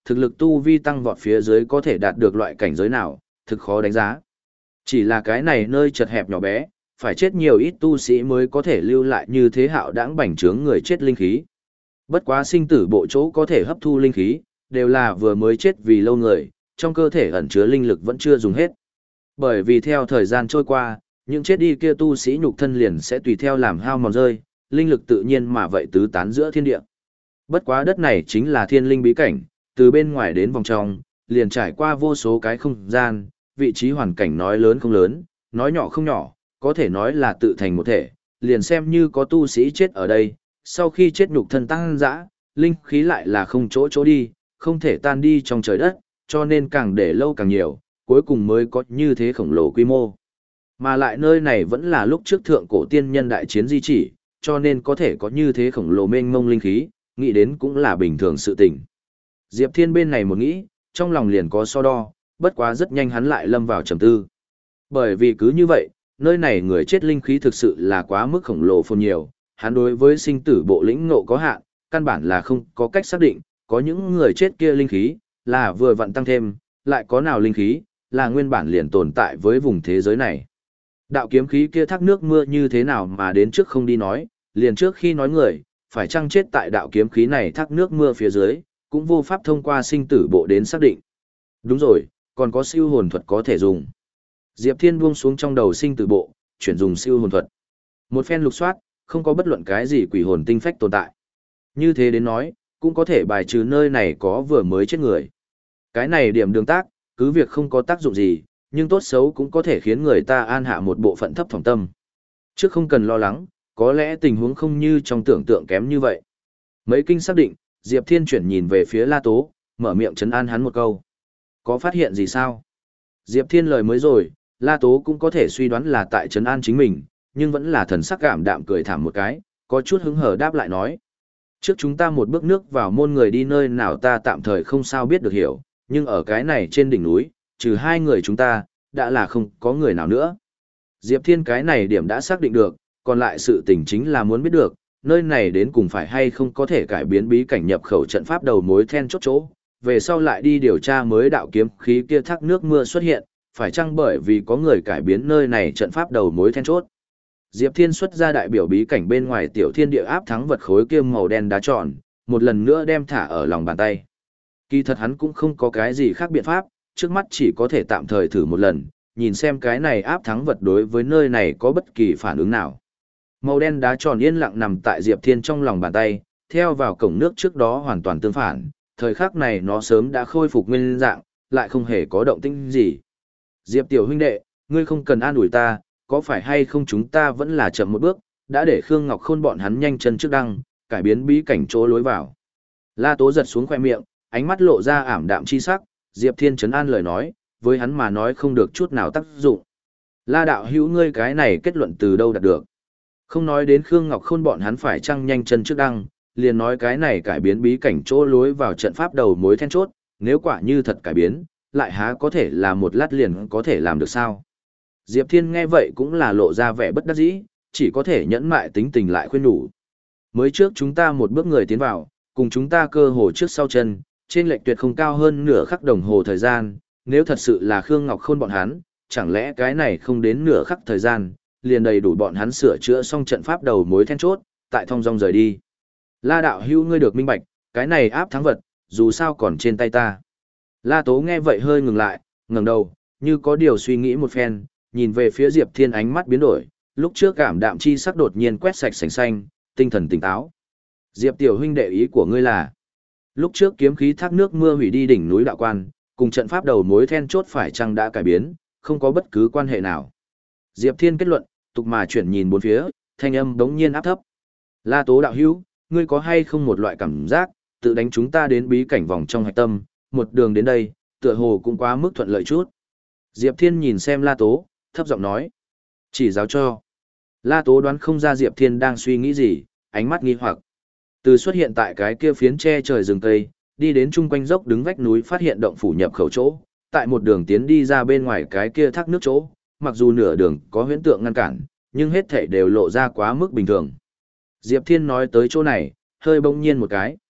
thực lực tu vi tăng vọt phía dưới có thể đạt được loại cảnh giới nào, thực khó đánh giá. Chỉ là cái này nơi chật hẹp nhỏ bé, phải chết nhiều ít tu sĩ mới có thể lưu lại như thế hạo đãng bành trướng người chết linh khí. Bất quá sinh tử bộ chỗ có thể hấp thu linh khí, đều là vừa mới chết vì lâu người, trong cơ thể ẩn chứa linh lực vẫn chưa dùng hết. Bởi vì theo thời gian trôi qua, những chết đi kia tu sĩ nhục thân liền sẽ tùy theo làm hao mòn rơi, linh lực tự nhiên mà vậy tứ tán giữa thiên địa. Bất quá đất này chính là thiên linh bí cảnh, từ bên ngoài đến vòng trong, liền trải qua vô số cái không gian, vị trí hoàn cảnh nói lớn không lớn, nói nhỏ không nhỏ, có thể nói là tự thành một thể, liền xem như có tu sĩ chết ở đây, sau khi chết nhục thân tăng dã, linh khí lại là không chỗ chỗ đi, không thể tan đi trong trời đất, cho nên càng để lâu càng nhiều, cuối cùng mới có như thế khổng lồ quy mô. Mà lại nơi này vẫn là lúc trước thượng cổ tiên nhân đại chiến di chỉ, cho nên có thể có như thế khổng lồ mênh mông linh khí, nghĩ đến cũng là bình thường sự tình. Diệp Thiên bên này một nghĩ, trong lòng liền có so đo, bất quá rất nhanh hắn lại lâm vào trầm tư. Bởi vì cứ như vậy, nơi này người chết linh khí thực sự là quá mức khổng lồ phồn nhiều, hắn đối với sinh tử bộ lĩnh ngộ có hạn, căn bản là không có cách xác định, có những người chết kia linh khí, là vừa vặn tăng thêm, lại có nào linh khí, là nguyên bản liền tồn tại với vùng thế giới này. Đạo kiếm khí kia thác nước mưa như thế nào mà đến trước không đi nói, liền trước khi nói người, phải chăng chết tại đạo kiếm khí này thác nước mưa phía dưới, cũng vô pháp thông qua sinh tử bộ đến xác định. Đúng rồi, còn có siêu hồn thuật có thể dùng. Diệp Thiên buông xuống trong đầu sinh tử bộ, chuyển dùng siêu hồn thuật. Một phen lục soát, không có bất luận cái gì quỷ hồn tinh phách tồn tại. Như thế đến nói, cũng có thể bài trừ nơi này có vừa mới chết người. Cái này điểm đường tác, cứ việc không có tác dụng gì, nhưng tốt xấu cũng có thể khiến người ta an hạ một bộ phận thấp thỏm tâm. Trước không cần lo lắng, có lẽ tình huống không như trong tưởng tượng kém như vậy. Mấy kinh xác định, Diệp Thiên chuyển nhìn về phía La Tố, mở miệng trấn an hắn một câu. Có phát hiện gì sao? Diệp Thiên lời mới rồi, La Tố cũng có thể suy đoán là tại trấn an chính mình, nhưng vẫn là thần sắc cảm đạm cười thảm một cái, có chút hứng hở đáp lại nói. Trước chúng ta một bước nước vào môn người đi nơi nào ta tạm thời không sao biết được hiểu, nhưng ở cái này trên đỉnh núi, trừ hai người chúng ta, đã là không có người nào nữa. Diệp Thiên cái này điểm đã xác định được, còn lại sự tình chính là muốn biết được, nơi này đến cùng phải hay không có thể cải biến bí cảnh nhập khẩu trận pháp đầu mối then chốt chỗ, về sau lại đi điều tra mới đạo kiếm khí kia thác nước mưa xuất hiện, phải chăng bởi vì có người cải biến nơi này trận pháp đầu mối then chốt. Diệp Thiên xuất ra đại biểu bí cảnh bên ngoài tiểu thiên địa áp thắng vật khối kia màu đen đá tròn, một lần nữa đem thả ở lòng bàn tay. Kỳ thật hắn cũng không có cái gì khác biện pháp, trước mắt chỉ có thể tạm thời thử một lần, nhìn xem cái này áp thắng vật đối với nơi này có bất kỳ phản ứng nào. Màu đen đá tròn yên lặng nằm tại Diệp Thiên trong lòng bàn tay, theo vào cổng nước trước đó hoàn toàn tương phản, thời khắc này nó sớm đã khôi phục nguyên dạng, lại không hề có động tĩnh gì. Diệp tiểu huynh đệ, ngươi không cần an ủi ta, có phải hay không chúng ta vẫn là chậm một bước, đã để Khương Ngọc Khôn bọn hắn nhanh chân trước đăng, cải biến bí cảnh chỗ lối vào. La Tố giật xuống khoe miệng, ánh mắt lộ ra ảm đạm chi sắc, Diệp Thiên trấn an lời nói, với hắn mà nói không được chút nào tác dụng. La đạo hữu ngươi cái này kết luận từ đâu đạt được? Không nói đến Khương Ngọc Khôn bọn hắn phải chăng nhanh chân trước đăng, liền nói cái này cải biến bí cảnh chỗ lối vào trận pháp đầu mối then chốt, nếu quả như thật cải biến, lại há có thể là một lát liền có thể làm được sao? Diệp Thiên nghe vậy cũng là lộ ra vẻ bất đắc dĩ, chỉ có thể nhẫn mại tính tình lại khuyên nhủ. Mới trước chúng ta một bước người tiến vào, cùng chúng ta cơ hồ trước sau chân, trên lệch tuyệt không cao hơn nửa khắc đồng hồ thời gian, nếu thật sự là Khương Ngọc Khôn bọn hắn, chẳng lẽ cái này không đến nửa khắc thời gian, liền đầy đủ bọn hắn sửa chữa xong trận pháp đầu mối then chốt, tại thong dong rời đi. La đạo hữu ngươi được minh bạch, cái này áp thắng vật, dù sao còn trên tay ta. La Tố nghe vậy hơi ngừng lại, ngẩng đầu, như có điều suy nghĩ một phen, nhìn về phía Diệp Thiên ánh mắt biến đổi, lúc trước cảm đạm chi sắc đột nhiên quét sạch sành xanh, tinh thần tỉnh táo. Diệp tiểu huynh đệ ý của ngươi là, lúc trước kiếm khí thác nước mưa hủy đi đỉnh núi đạo quan, cùng trận pháp đầu mối then chốt phải chăng đã cải biến, không có bất cứ quan hệ nào. Diệp Thiên kết luận, tục mà chuyển nhìn bốn phía, thanh âm đống nhiên áp thấp. La Tố đạo hữu, ngươi có hay không một loại cảm giác, tự đánh chúng ta đến bí cảnh vòng trong hạch tâm, một đường đến đây, tựa hồ cũng quá mức thuận lợi chút. Diệp Thiên nhìn xem La Tố, thấp giọng nói. Chỉ giáo cho. La Tố đoán không ra Diệp Thiên đang suy nghĩ gì, ánh mắt nghi hoặc. Từ xuất hiện tại cái kia phiến che trời rừng cây, đi đến chung quanh dốc đứng vách núi phát hiện động phủ nhập khẩu chỗ, tại một đường tiến đi ra bên ngoài cái kia thác nước chỗ, mặc dù nửa đường có huyễn tượng ngăn cản, nhưng hết thảy đều lộ ra quá mức bình thường. Diệp Thiên nói tới chỗ này, hơi bỗng nhiên một cái.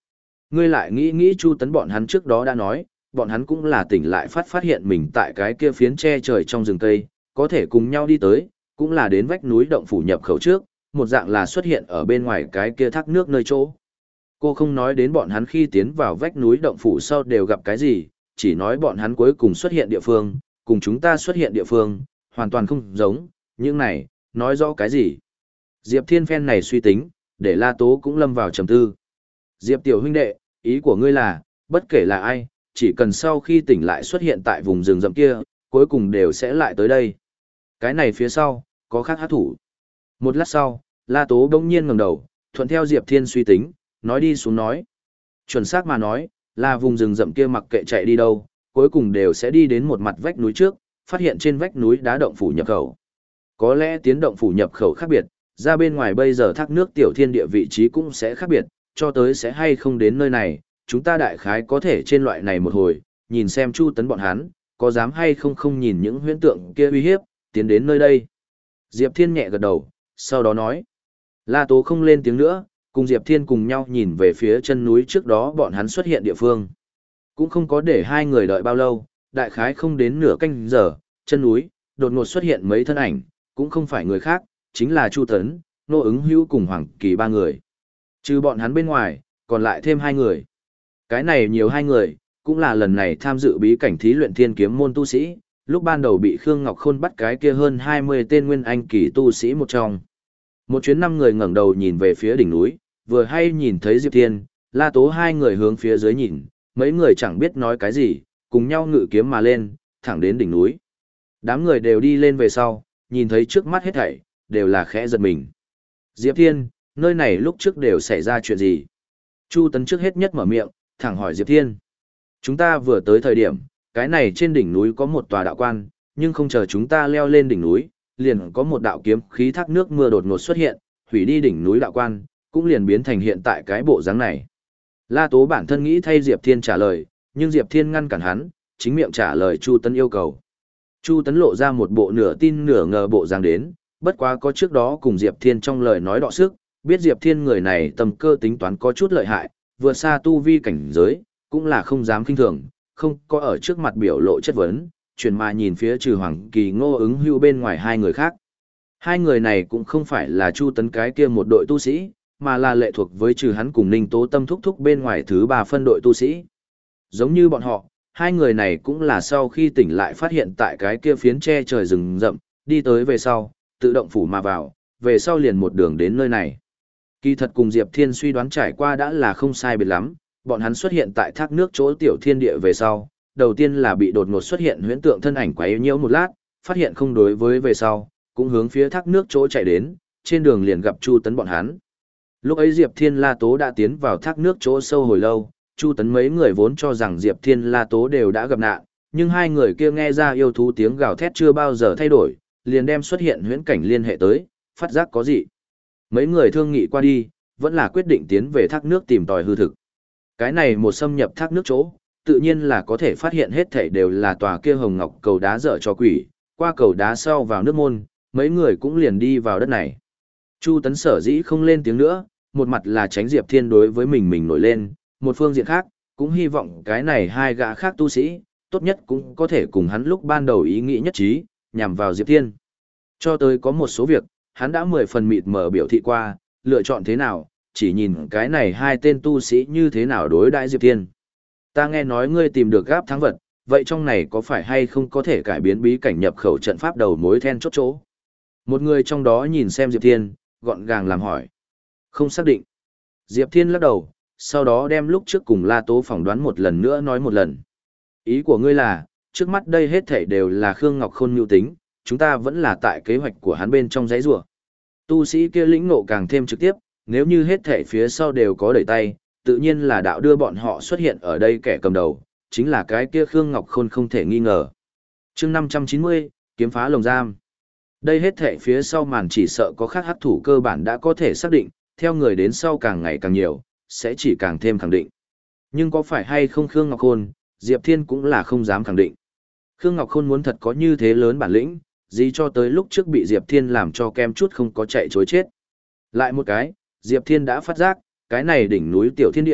Ngươi lại nghĩ nghĩ Chu Tấn bọn hắn trước đó đã nói, bọn hắn cũng là tỉnh lại phát phát hiện mình tại cái kia phiến che trời trong rừng cây, có thể cùng nhau đi tới, cũng là đến vách núi động phủ nhập khẩu trước, một dạng là xuất hiện ở bên ngoài cái kia thác nước nơi chỗ. Cô không nói đến bọn hắn khi tiến vào vách núi động phủ sau đều gặp cái gì, chỉ nói bọn hắn cuối cùng xuất hiện địa phương, cùng chúng ta xuất hiện địa phương, hoàn toàn không giống, những này, nói rõ cái gì. Diệp Thiên phen này suy tính, để La Tố cũng lâm vào trầm tư. Diệp tiểu huynh đệ, ý của ngươi là, bất kể là ai, chỉ cần sau khi tỉnh lại xuất hiện tại vùng rừng rậm kia, cuối cùng đều sẽ lại tới đây. Cái này phía sau, có khác hát thủ. Một lát sau, La Tố bỗng nhiên ngẩng đầu, thuận theo Diệp Thiên suy tính, nói đi xuống nói. Chuẩn xác mà nói, là vùng rừng rậm kia mặc kệ chạy đi đâu, cuối cùng đều sẽ đi đến một mặt vách núi trước, phát hiện trên vách núi đá động phủ nhập khẩu. Có lẽ tiến động phủ nhập khẩu khác biệt, ra bên ngoài bây giờ thác nước tiểu thiên địa vị trí cũng sẽ khác biệt, cho tới sẽ hay không đến nơi này, chúng ta đại khái có thể trên loại này một hồi, nhìn xem Chu Tấn bọn hắn, có dám hay không không nhìn những huyễn tượng kia uy hiếp, tiến đến nơi đây. Diệp Thiên nhẹ gật đầu, sau đó nói. La Tố không lên tiếng nữa, cùng Diệp Thiên cùng nhau nhìn về phía chân núi trước đó bọn hắn xuất hiện địa phương. Cũng không có để hai người đợi bao lâu, đại khái không đến nửa canh giờ, chân núi, đột ngột xuất hiện mấy thân ảnh, cũng không phải người khác, chính là Chu Tấn, Nô Ứng Hữu cùng Hoàng Kỳ ba người. Trừ bọn hắn bên ngoài, còn lại thêm hai người. Cái này nhiều hai người, cũng là lần này tham dự bí cảnh thí luyện thiên kiếm môn tu sĩ, lúc ban đầu bị Khương Ngọc Khôn bắt cái kia hơn hai mươi tên nguyên anh kỳ tu sĩ một trong. Một chuyến năm người ngẩng đầu nhìn về phía đỉnh núi, vừa hay nhìn thấy Diệp Thiên, La Tố hai người hướng phía dưới nhìn, mấy người chẳng biết nói cái gì, cùng nhau ngự kiếm mà lên, thẳng đến đỉnh núi. Đám người đều đi lên về sau, nhìn thấy trước mắt hết thảy, đều là khẽ giật mình. Diệp Thiên, nơi này lúc trước đều xảy ra chuyện gì? Chu Tấn trước hết nhất mở miệng, thẳng hỏi Diệp Thiên. Chúng ta vừa tới thời điểm, cái này trên đỉnh núi có một tòa đạo quan, nhưng không chờ chúng ta leo lên đỉnh núi, liền có một đạo kiếm khí thác nước mưa đột ngột xuất hiện, hủy đi đỉnh núi đạo quan, cũng liền biến thành hiện tại cái bộ dáng này. La Tố bản thân nghĩ thay Diệp Thiên trả lời, nhưng Diệp Thiên ngăn cản hắn, chính miệng trả lời Chu Tấn yêu cầu. Chu Tấn lộ ra một bộ nửa tin nửa ngờ bộ dáng đến, bất quá có trước đó cùng Diệp Thiên trong lời nói đọ sức, biết Diệp Thiên người này tầm cơ tính toán có chút lợi hại, vượt xa tu vi cảnh giới, cũng là không dám khinh thường, không có ở trước mặt biểu lộ chất vấn, chuyển mà nhìn phía trừ Hoàng Kỳ Ngô Ứng Hữu bên ngoài hai người khác. Hai người này cũng không phải là Chu Tấn cái kia một đội tu sĩ, mà là lệ thuộc với trừ hắn cùng Ninh Tố Tâm thúc thúc bên ngoài thứ ba phân đội tu sĩ. Giống như bọn họ, hai người này cũng là sau khi tỉnh lại phát hiện tại cái kia phiến che trời rừng rậm, đi tới về sau, tự động phủ mà vào, về sau liền một đường đến nơi này. Kỳ thật cùng Diệp Thiên suy đoán trải qua đã là không sai biệt lắm, bọn hắn xuất hiện tại thác nước chỗ tiểu thiên địa về sau, đầu tiên là bị đột ngột xuất hiện huyễn tượng thân ảnh quấy nhiễu một lát, phát hiện không đối với về sau, cũng hướng phía thác nước chỗ chạy đến, trên đường liền gặp Chu Tấn bọn hắn. Lúc ấy Diệp Thiên La Tố đã tiến vào thác nước chỗ sâu hồi lâu, Chu Tấn mấy người vốn cho rằng Diệp Thiên La Tố đều đã gặp nạn, nhưng hai người kia nghe ra yêu thú tiếng gào thét chưa bao giờ thay đổi, liền đem xuất hiện huyễn cảnh liên hệ tới, phát giác có gì. Mấy người thương nghị qua đi, vẫn là quyết định tiến về thác nước tìm tòi hư thực. Cái này một xâm nhập thác nước chỗ, tự nhiên là có thể phát hiện hết thảy đều là tòa kia hồng ngọc cầu đá dở cho quỷ, qua cầu đá sau vào nước môn, mấy người cũng liền đi vào đất này. Chu Tấn sở dĩ không lên tiếng nữa, một mặt là tránh Diệp Thiên đối với mình mình nổi lên, một phương diện khác, cũng hy vọng cái này hai gã khác tu sĩ, tốt nhất cũng có thể cùng hắn lúc ban đầu ý nghĩ nhất trí, nhằm vào Diệp Thiên. Cho tới có một số việc, hắn đã mười phần mịt mờ biểu thị qua, lựa chọn thế nào, chỉ nhìn cái này hai tên tu sĩ như thế nào đối đãi Diệp Thiên. Ta nghe nói ngươi tìm được gáp thắng vật, vậy trong này có phải hay không có thể cải biến bí cảnh nhập khẩu trận pháp đầu mối then chốt chỗ? Một người trong đó nhìn xem Diệp Thiên, gọn gàng làm hỏi. Không xác định. Diệp Thiên lắc đầu, sau đó đem lúc trước cùng La Tố phỏng đoán một lần nữa nói một lần. Ý của ngươi là, trước mắt đây hết thảy đều là Khương Ngọc Khôn mưu tính, chúng ta vẫn là tại kế hoạch của hắn bên trong giấy rùa. Tu sĩ kia lĩnh ngộ càng thêm trực tiếp, nếu như hết thảy phía sau đều có đẩy tay, tự nhiên là đạo đưa bọn họ xuất hiện ở đây kẻ cầm đầu, chính là cái kia Khương Ngọc Khôn không thể nghi ngờ. Chương năm trăm chín mươi, kiếm phá lồng giam. Đây hết thảy phía sau màn chỉ sợ có khác hắc thủ cơ bản đã có thể xác định, theo người đến sau càng ngày càng nhiều, sẽ chỉ càng thêm khẳng định. Nhưng có phải hay không Khương Ngọc Khôn, Diệp Thiên cũng là không dám khẳng định. Khương Ngọc Khôn muốn thật có như thế lớn bản lĩnh, gì cho tới lúc trước bị Diệp Thiên làm cho kem chút không có chạy chối chết. Lại một cái, Diệp Thiên đã phát giác, cái này đỉnh núi tiểu thiên địa,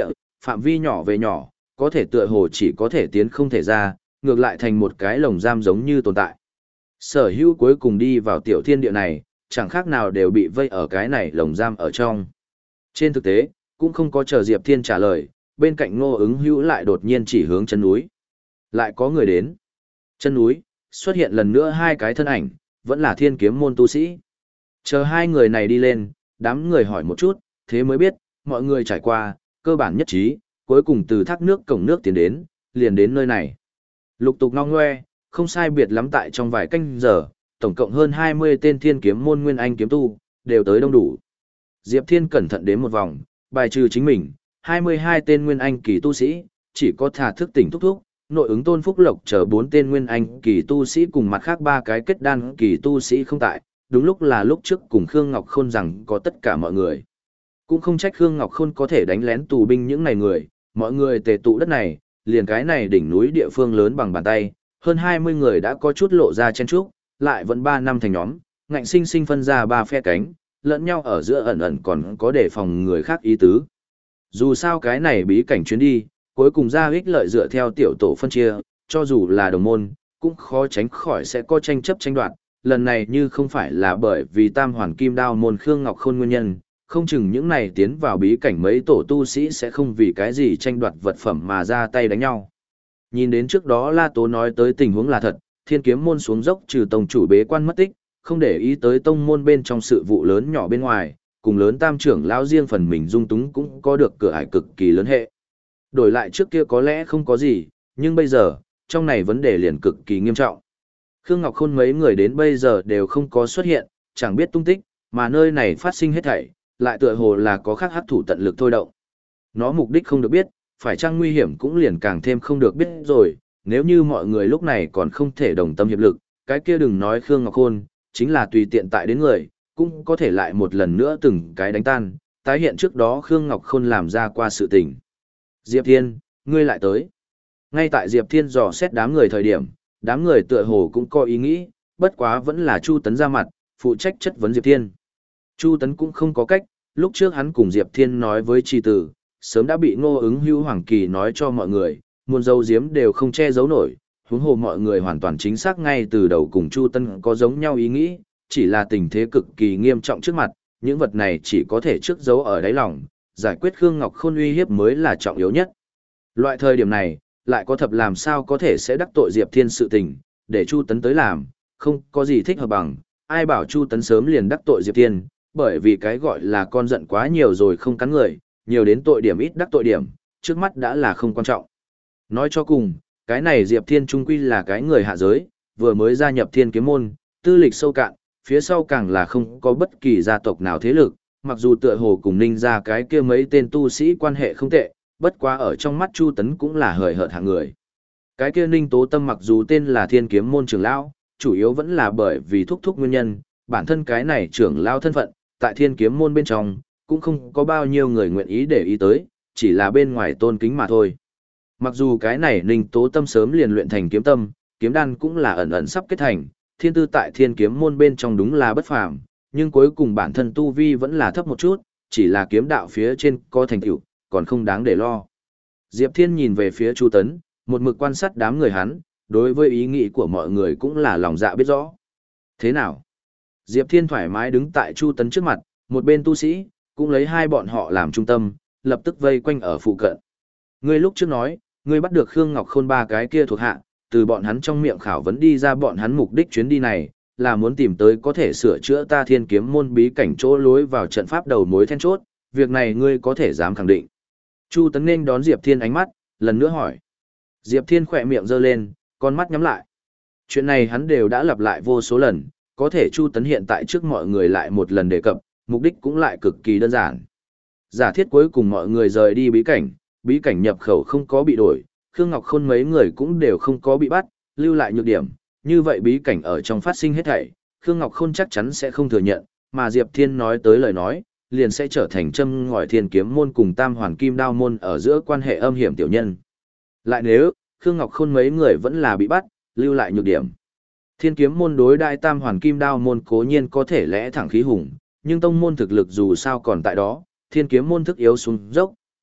phạm vi nhỏ về nhỏ, có thể tựa hồ chỉ có thể tiến không thể ra, ngược lại thành một cái lồng giam giống như tồn tại. Sở hữu cuối cùng đi vào tiểu thiên địa này, chẳng khác nào đều bị vây ở cái này lồng giam ở trong. Trên thực tế, cũng không có chờ Diệp Thiên trả lời, bên cạnh Ngô Ứng Hữu lại đột nhiên chỉ hướng chân núi. Lại có người đến. Chân núi, xuất hiện lần nữa hai cái thân ảnh, vẫn là thiên kiếm môn tu sĩ. Chờ hai người này đi lên, đám người hỏi một chút, thế mới biết, mọi người trải qua, cơ bản nhất trí, cuối cùng từ thác nước cổng nước tiến đến, liền đến nơi này. Lục tục ngong ngoe, không sai biệt lắm tại trong vài canh giờ, tổng cộng hơn hai mươi tên thiên kiếm môn nguyên anh kiếm tu, đều tới đông đủ. Diệp Thiên cẩn thận đến một vòng, bài trừ chính mình, hai mươi hai tên nguyên anh kỳ tu sĩ, chỉ có thả thức tỉnh thúc thúc, nội ứng Tôn Phúc Lộc chờ bốn tên nguyên anh kỳ tu sĩ cùng mặt khác ba cái kết đan kỳ tu sĩ không tại, đúng lúc là lúc trước cùng Khương Ngọc Khôn rằng có tất cả mọi người. Cũng không trách Khương Ngọc Khôn có thể đánh lén tù binh những này người, mọi người tề tụ đất này, liền cái này đỉnh núi địa phương lớn bằng bàn tay, hơn hai mươi người đã có chút lộ ra chen trúc, lại vẫn ba năm thành nhóm, ngạnh sinh sinh phân ra ba phe cánh, lẫn nhau ở giữa ẩn ẩn còn có đề phòng người khác ý tứ. Dù sao cái này bí cảnh chuyến đi, cuối cùng ra ích lợi dựa theo tiểu tổ phân chia, cho dù là đồng môn, cũng khó tránh khỏi sẽ có tranh chấp tranh đoạt, lần này như không phải là bởi vì tam hoàn kim đao môn Khương Ngọc Khôn nguyên nhân, không chừng những này tiến vào bí cảnh mấy tổ tu sĩ sẽ không vì cái gì tranh đoạt vật phẩm mà ra tay đánh nhau. Nhìn đến trước đó La Tố nói tới tình huống là thật, thiên kiếm môn xuống dốc trừ tông chủ bế quan mất tích, không để ý tới tông môn bên trong sự vụ lớn nhỏ bên ngoài, cùng lớn tam trưởng lão riêng phần mình dung túng cũng có được cửa ải cực kỳ lớn hệ. Đổi lại trước kia có lẽ không có gì, nhưng bây giờ, trong này vấn đề liền cực kỳ nghiêm trọng. Khương Ngọc Khôn mấy người đến bây giờ đều không có xuất hiện, chẳng biết tung tích, mà nơi này phát sinh hết thảy, lại tựa hồ là có khác hắc thủ tận lực thôi động. Nó mục đích không được biết, phải chăng nguy hiểm cũng liền càng thêm không được biết rồi, nếu như mọi người lúc này còn không thể đồng tâm hiệp lực, cái kia đừng nói Khương Ngọc Khôn, chính là tùy tiện tại đến người, cũng có thể lại một lần nữa từng cái đánh tan, tái hiện trước đó Khương Ngọc Khôn làm ra qua sự tình. Diệp Thiên, ngươi lại tới. Ngay tại Diệp Thiên dò xét đám người thời điểm, đám người tựa hồ cũng có ý nghĩ, bất quá vẫn là Chu Tấn ra mặt, phụ trách chất vấn Diệp Thiên. Chu Tấn cũng không có cách, lúc trước hắn cùng Diệp Thiên nói với Tri Tử, sớm đã bị Ngô Ứng Hữu Hoàng Kỳ nói cho mọi người, muôn dấu diếm đều không che giấu nổi, huống hồ mọi người hoàn toàn chính xác ngay từ đầu cùng Chu Tấn có giống nhau ý nghĩ, chỉ là tình thế cực kỳ nghiêm trọng trước mặt, những vật này chỉ có thể trước giấu ở đáy lòng, giải quyết Khương Ngọc Khôn uy hiếp mới là trọng yếu nhất. Loại thời điểm này, lại có thập làm sao có thể sẽ đắc tội Diệp Thiên sự tình, để Chu Tấn tới làm, không có gì thích hợp bằng, ai bảo Chu Tấn sớm liền đắc tội Diệp Thiên, bởi vì cái gọi là con giận quá nhiều rồi không cắn người, nhiều đến tội điểm ít đắc tội điểm, trước mắt đã là không quan trọng. Nói cho cùng, cái này Diệp Thiên trung quy là cái người hạ giới, vừa mới gia nhập Thiên Kiếm môn, tư lịch sâu cạn, phía sau càng là không có bất kỳ gia tộc nào thế lực, mặc dù tựa hồ cùng Ninh ra cái kia mấy tên tu sĩ quan hệ không tệ, bất quá ở trong mắt Chu Tấn cũng là hời hợt hạng người. Cái kia Ninh Tố Tâm mặc dù tên là Thiên Kiếm môn trưởng lão, chủ yếu vẫn là bởi vì thúc thúc nguyên nhân, bản thân cái này trưởng lão thân phận, tại Thiên Kiếm môn bên trong, cũng không có bao nhiêu người nguyện ý để ý tới, chỉ là bên ngoài tôn kính mà thôi. Mặc dù cái này Ninh Tố Tâm sớm liền luyện thành kiếm tâm, kiếm đan cũng là ẩn ẩn sắp kết thành, thiên tư tại Thiên Kiếm môn bên trong đúng là bất phàm, nhưng cuối cùng bản thân tu vi vẫn là thấp một chút, chỉ là kiếm đạo phía trên có thành tựu, còn không đáng để lo. Diệp Thiên nhìn về phía Chu Tấn, một mực quan sát đám người hắn, đối với ý nghĩ của mọi người cũng là lòng dạ biết rõ. Thế nào? Diệp Thiên thoải mái đứng tại Chu Tấn trước mặt, một bên tu sĩ, cũng lấy hai bọn họ làm trung tâm, lập tức vây quanh ở phụ cận. Ngươi lúc trước nói, ngươi bắt được Khương Ngọc Khôn ba cái kia thuộc hạ, từ bọn hắn trong miệng khảo vấn đi ra bọn hắn mục đích chuyến đi này, là muốn tìm tới có thể sửa chữa ta Thiên Kiếm môn bí cảnh chỗ lối vào trận pháp đầu mối then chốt, việc này ngươi có thể dám khẳng định. Chu Tấn nên đón Diệp Thiên ánh mắt, lần nữa hỏi. Diệp Thiên khỏe miệng giơ lên, con mắt nhắm lại. Chuyện này hắn đều đã lặp lại vô số lần, có thể Chu Tấn hiện tại trước mọi người lại một lần đề cập, mục đích cũng lại cực kỳ đơn giản. Giả thiết cuối cùng mọi người rời đi bí cảnh, bí cảnh nhập khẩu không có bị đổi, Khương Ngọc Khôn mấy người cũng đều không có bị bắt, lưu lại nhược điểm, như vậy bí cảnh ở trong phát sinh hết thảy, Khương Ngọc Khôn chắc chắn sẽ không thừa nhận, mà Diệp Thiên nói tới lời nói, liền sẽ trở thành châm ngòi Thiên Kiếm môn cùng Tam Hoàn Kim Đao môn ở giữa quan hệ âm hiểm tiểu nhân. Lại nếu, Khương Ngọc Khôn mấy người vẫn là bị bắt, lưu lại nhược điểm. Thiên Kiếm môn đối đại Tam Hoàn Kim Đao môn cố nhiên có thể lẽ thẳng khí hùng, nhưng tông môn thực lực dù sao còn tại đó, Thiên Kiếm môn thức yếu xuống dốc,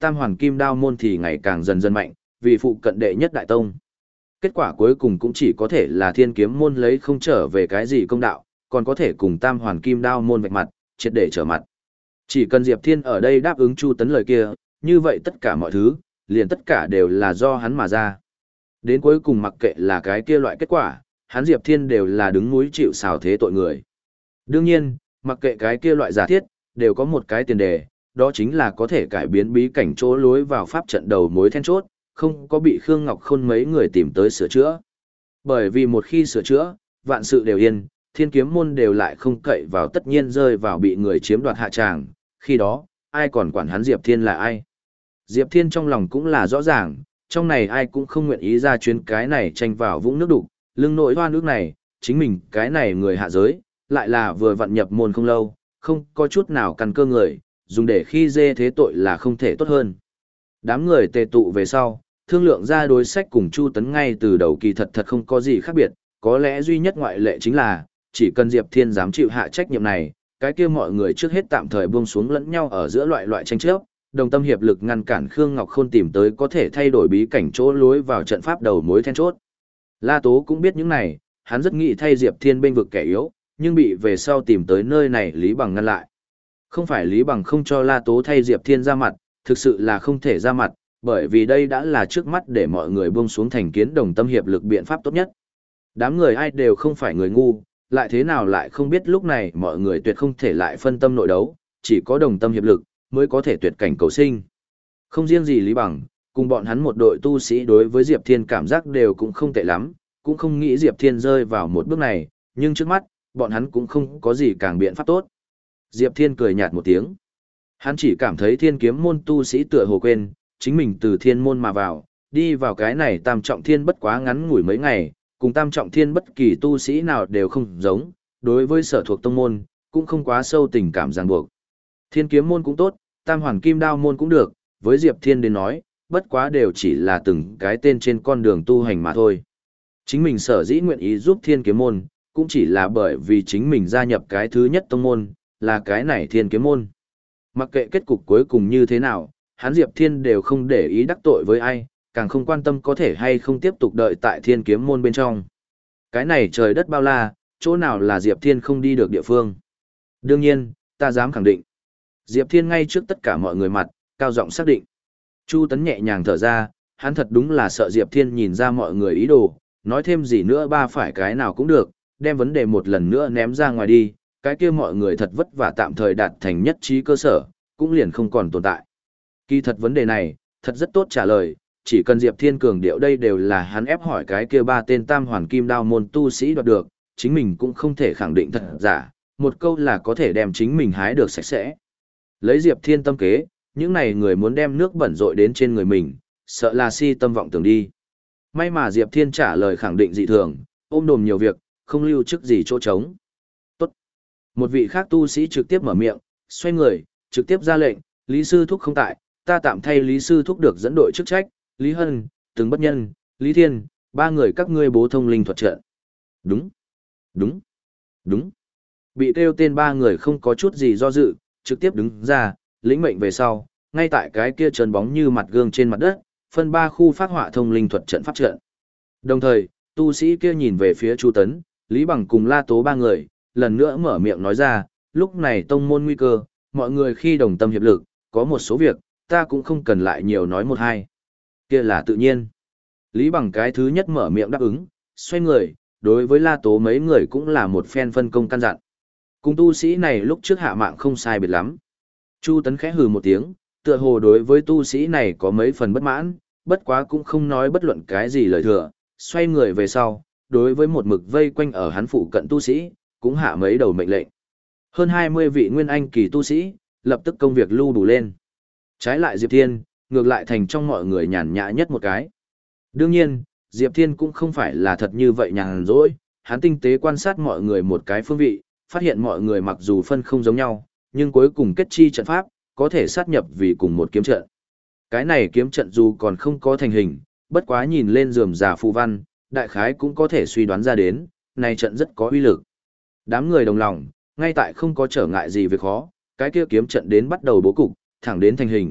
Tam Hoàn Kim Đao môn thì ngày càng dần dần mạnh, vì phụ cận đệ nhất đại tông. Kết quả cuối cùng cũng chỉ có thể là Thiên Kiếm môn lấy không trở về cái gì công đạo, còn có thể cùng Tam Hoàn Kim Đao môn vạch mặt, triệt để trở mặt. Chỉ cần Diệp Thiên ở đây đáp ứng Chu Tấn lời kia, như vậy tất cả mọi thứ, liền tất cả đều là do hắn mà ra. Đến cuối cùng mặc kệ là cái kia loại kết quả, hắn Diệp Thiên đều là đứng núi chịu sào thế tội người. Đương nhiên, mặc kệ cái kia loại giả thiết, đều có một cái tiền đề, đó chính là có thể cải biến bí cảnh chỗ lối vào pháp trận đầu mối then chốt, không có bị Khương Ngọc Khôn mấy người tìm tới sửa chữa. Bởi vì một khi sửa chữa, vạn sự đều yên, Thiên Kiếm môn đều lại không cậy vào tất nhiên rơi vào bị người chiếm đoạt hạ tràng, khi đó, ai còn quản hắn Diệp Thiên là ai. Diệp Thiên trong lòng cũng là rõ ràng, trong này ai cũng không nguyện ý ra chuyến cái này tranh vào vũng nước đục, lưng nỗi hoa nước này, chính mình cái này người hạ giới, lại là vừa vặn nhập môn không lâu, không có chút nào căn cơ người, dùng để khi dê thế tội là không thể tốt hơn. Đám người tề tụ về sau, thương lượng ra đối sách cùng Chu Tấn ngay từ đầu kỳ thật thật không có gì khác biệt, có lẽ duy nhất ngoại lệ chính là, chỉ cần Diệp Thiên dám chịu hạ trách nhiệm này, cái kia mọi người trước hết tạm thời buông xuống lẫn nhau ở giữa loại loại tranh chấp, đồng tâm hiệp lực ngăn cản Khương Ngọc Khôn tìm tới có thể thay đổi bí cảnh chỗ lối vào trận pháp đầu mối then chốt. La Tố cũng biết những này, hắn rất nghĩ thay Diệp Thiên bên vực kẻ yếu, nhưng bị về sau tìm tới nơi này Lý Bằng ngăn lại. Không phải Lý Bằng không cho La Tố thay Diệp Thiên ra mặt, thực sự là không thể ra mặt, bởi vì đây đã là trước mắt để mọi người buông xuống thành kiến đồng tâm hiệp lực biện pháp tốt nhất. Đám người ai đều không phải người ngu, lại thế nào lại không biết lúc này mọi người tuyệt không thể lại phân tâm nội đấu, chỉ có đồng tâm hiệp lực mới có thể tuyệt cảnh cầu sinh. Không riêng gì Lý Bằng, cùng bọn hắn một đội tu sĩ đối với Diệp Thiên cảm giác đều cũng không tệ lắm, cũng không nghĩ Diệp Thiên rơi vào một bước này, nhưng trước mắt, bọn hắn cũng không có gì càng biện pháp tốt. Diệp Thiên cười nhạt một tiếng. Hắn chỉ cảm thấy Thiên Kiếm môn tu sĩ tựa hồ quên, chính mình từ thiên môn mà vào, đi vào cái này tam trọng thiên bất quá ngắn ngủi mấy ngày, cùng tam trọng thiên bất kỳ tu sĩ nào đều không giống, đối với sở thuộc tông môn, cũng không quá sâu tình cảm ràng buộc. Thiên Kiếm môn cũng tốt, Tam Hoàn Kim Đao môn cũng được, với Diệp Thiên đến nói, bất quá đều chỉ là từng cái tên trên con đường tu hành mà thôi. Chính mình sở dĩ nguyện ý giúp Thiên Kiếm môn, cũng chỉ là bởi vì chính mình gia nhập cái thứ nhất tông môn, là cái này Thiên Kiếm môn. Mặc kệ kết cục cuối cùng như thế nào, hắn Diệp Thiên đều không để ý đắc tội với ai, càng không quan tâm có thể hay không tiếp tục đợi tại Thiên Kiếm môn bên trong. Cái này trời đất bao la, chỗ nào là Diệp Thiên không đi được địa phương. Đương nhiên, ta dám khẳng định. Diệp Thiên ngay trước tất cả mọi người mặt, cao giọng xác định. Chu Tấn nhẹ nhàng thở ra, hắn thật đúng là sợ Diệp Thiên nhìn ra mọi người ý đồ, nói thêm gì nữa ba phải cái nào cũng được, đem vấn đề một lần nữa ném ra ngoài đi, cái kia mọi người thật vất vả tạm thời đạt thành nhất trí cơ sở, cũng liền không còn tồn tại. Kỳ thật vấn đề này, thật rất tốt trả lời, chỉ cần Diệp Thiên cường điệu đây đều là hắn ép hỏi cái kia ba tên Tam Hoàn Kim Đao môn tu sĩ đoạt được, chính mình cũng không thể khẳng định thật giả, một câu là có thể đem chính mình hái được sạch sẽ. Lấy Diệp Thiên tâm kế, những này người muốn đem nước bẩn rội đến trên người mình, sợ là si tâm vọng tưởng đi. May mà Diệp Thiên trả lời khẳng định dị thường, ôm đồm nhiều việc, không lưu chức gì chỗ trống. Tốt. Một vị khác tu sĩ trực tiếp mở miệng, xoay người, trực tiếp ra lệnh, Lý Sư Thúc không tại, ta tạm thay Lý Sư Thúc được dẫn đội chức trách, Lý Hân, Từng Bất Nhân, Lý Thiên, ba người các ngươi bố thông linh thuật trận. Đúng, đúng, đúng. Bị kêu tên ba người không có chút gì do dự, trực tiếp đứng ra, lĩnh mệnh về sau, ngay tại cái kia trơn bóng như mặt gương trên mặt đất, phân ba khu phát họa thông linh thuật trận pháp trận. Đồng thời, tu sĩ kia nhìn về phía Chu Tấn, Lý Bằng cùng La Tố ba người, lần nữa mở miệng nói ra, lúc này tông môn nguy cơ, mọi người khi đồng tâm hiệp lực, có một số việc, ta cũng không cần lại nhiều nói một hai. Kia là tự nhiên. Lý Bằng cái thứ nhất mở miệng đáp ứng, xoay người, đối với La Tố mấy người cũng là một phen phân công căn dặn. Cùng tu sĩ này lúc trước hạ mạng không sai biệt lắm. Chu Tấn khẽ hừ một tiếng, tựa hồ đối với tu sĩ này có mấy phần bất mãn, bất quá cũng không nói bất luận cái gì lời thừa, xoay người về sau, đối với một mực vây quanh ở hắn phụ cận tu sĩ, cũng hạ mấy đầu mệnh lệnh. Hơn hai mươi vị nguyên anh kỳ tu sĩ, lập tức công việc lưu đủ lên. Trái lại Diệp Thiên, ngược lại thành trong mọi người nhàn nhã nhất một cái. Đương nhiên, Diệp Thiên cũng không phải là thật như vậy nhàn rỗi, hắn tinh tế quan sát mọi người một cái phương vị, phát hiện mọi người mặc dù phân không giống nhau, nhưng cuối cùng kết chi trận pháp, có thể sát nhập vì cùng một kiếm trận. Cái này kiếm trận dù còn không có thành hình, bất quá nhìn lên rườm rà phù văn, đại khái cũng có thể suy đoán ra đến, này trận rất có uy lực. Đám người đồng lòng, ngay tại không có trở ngại gì về khó, cái kia kiếm trận đến bắt đầu bố cục, thẳng đến thành hình,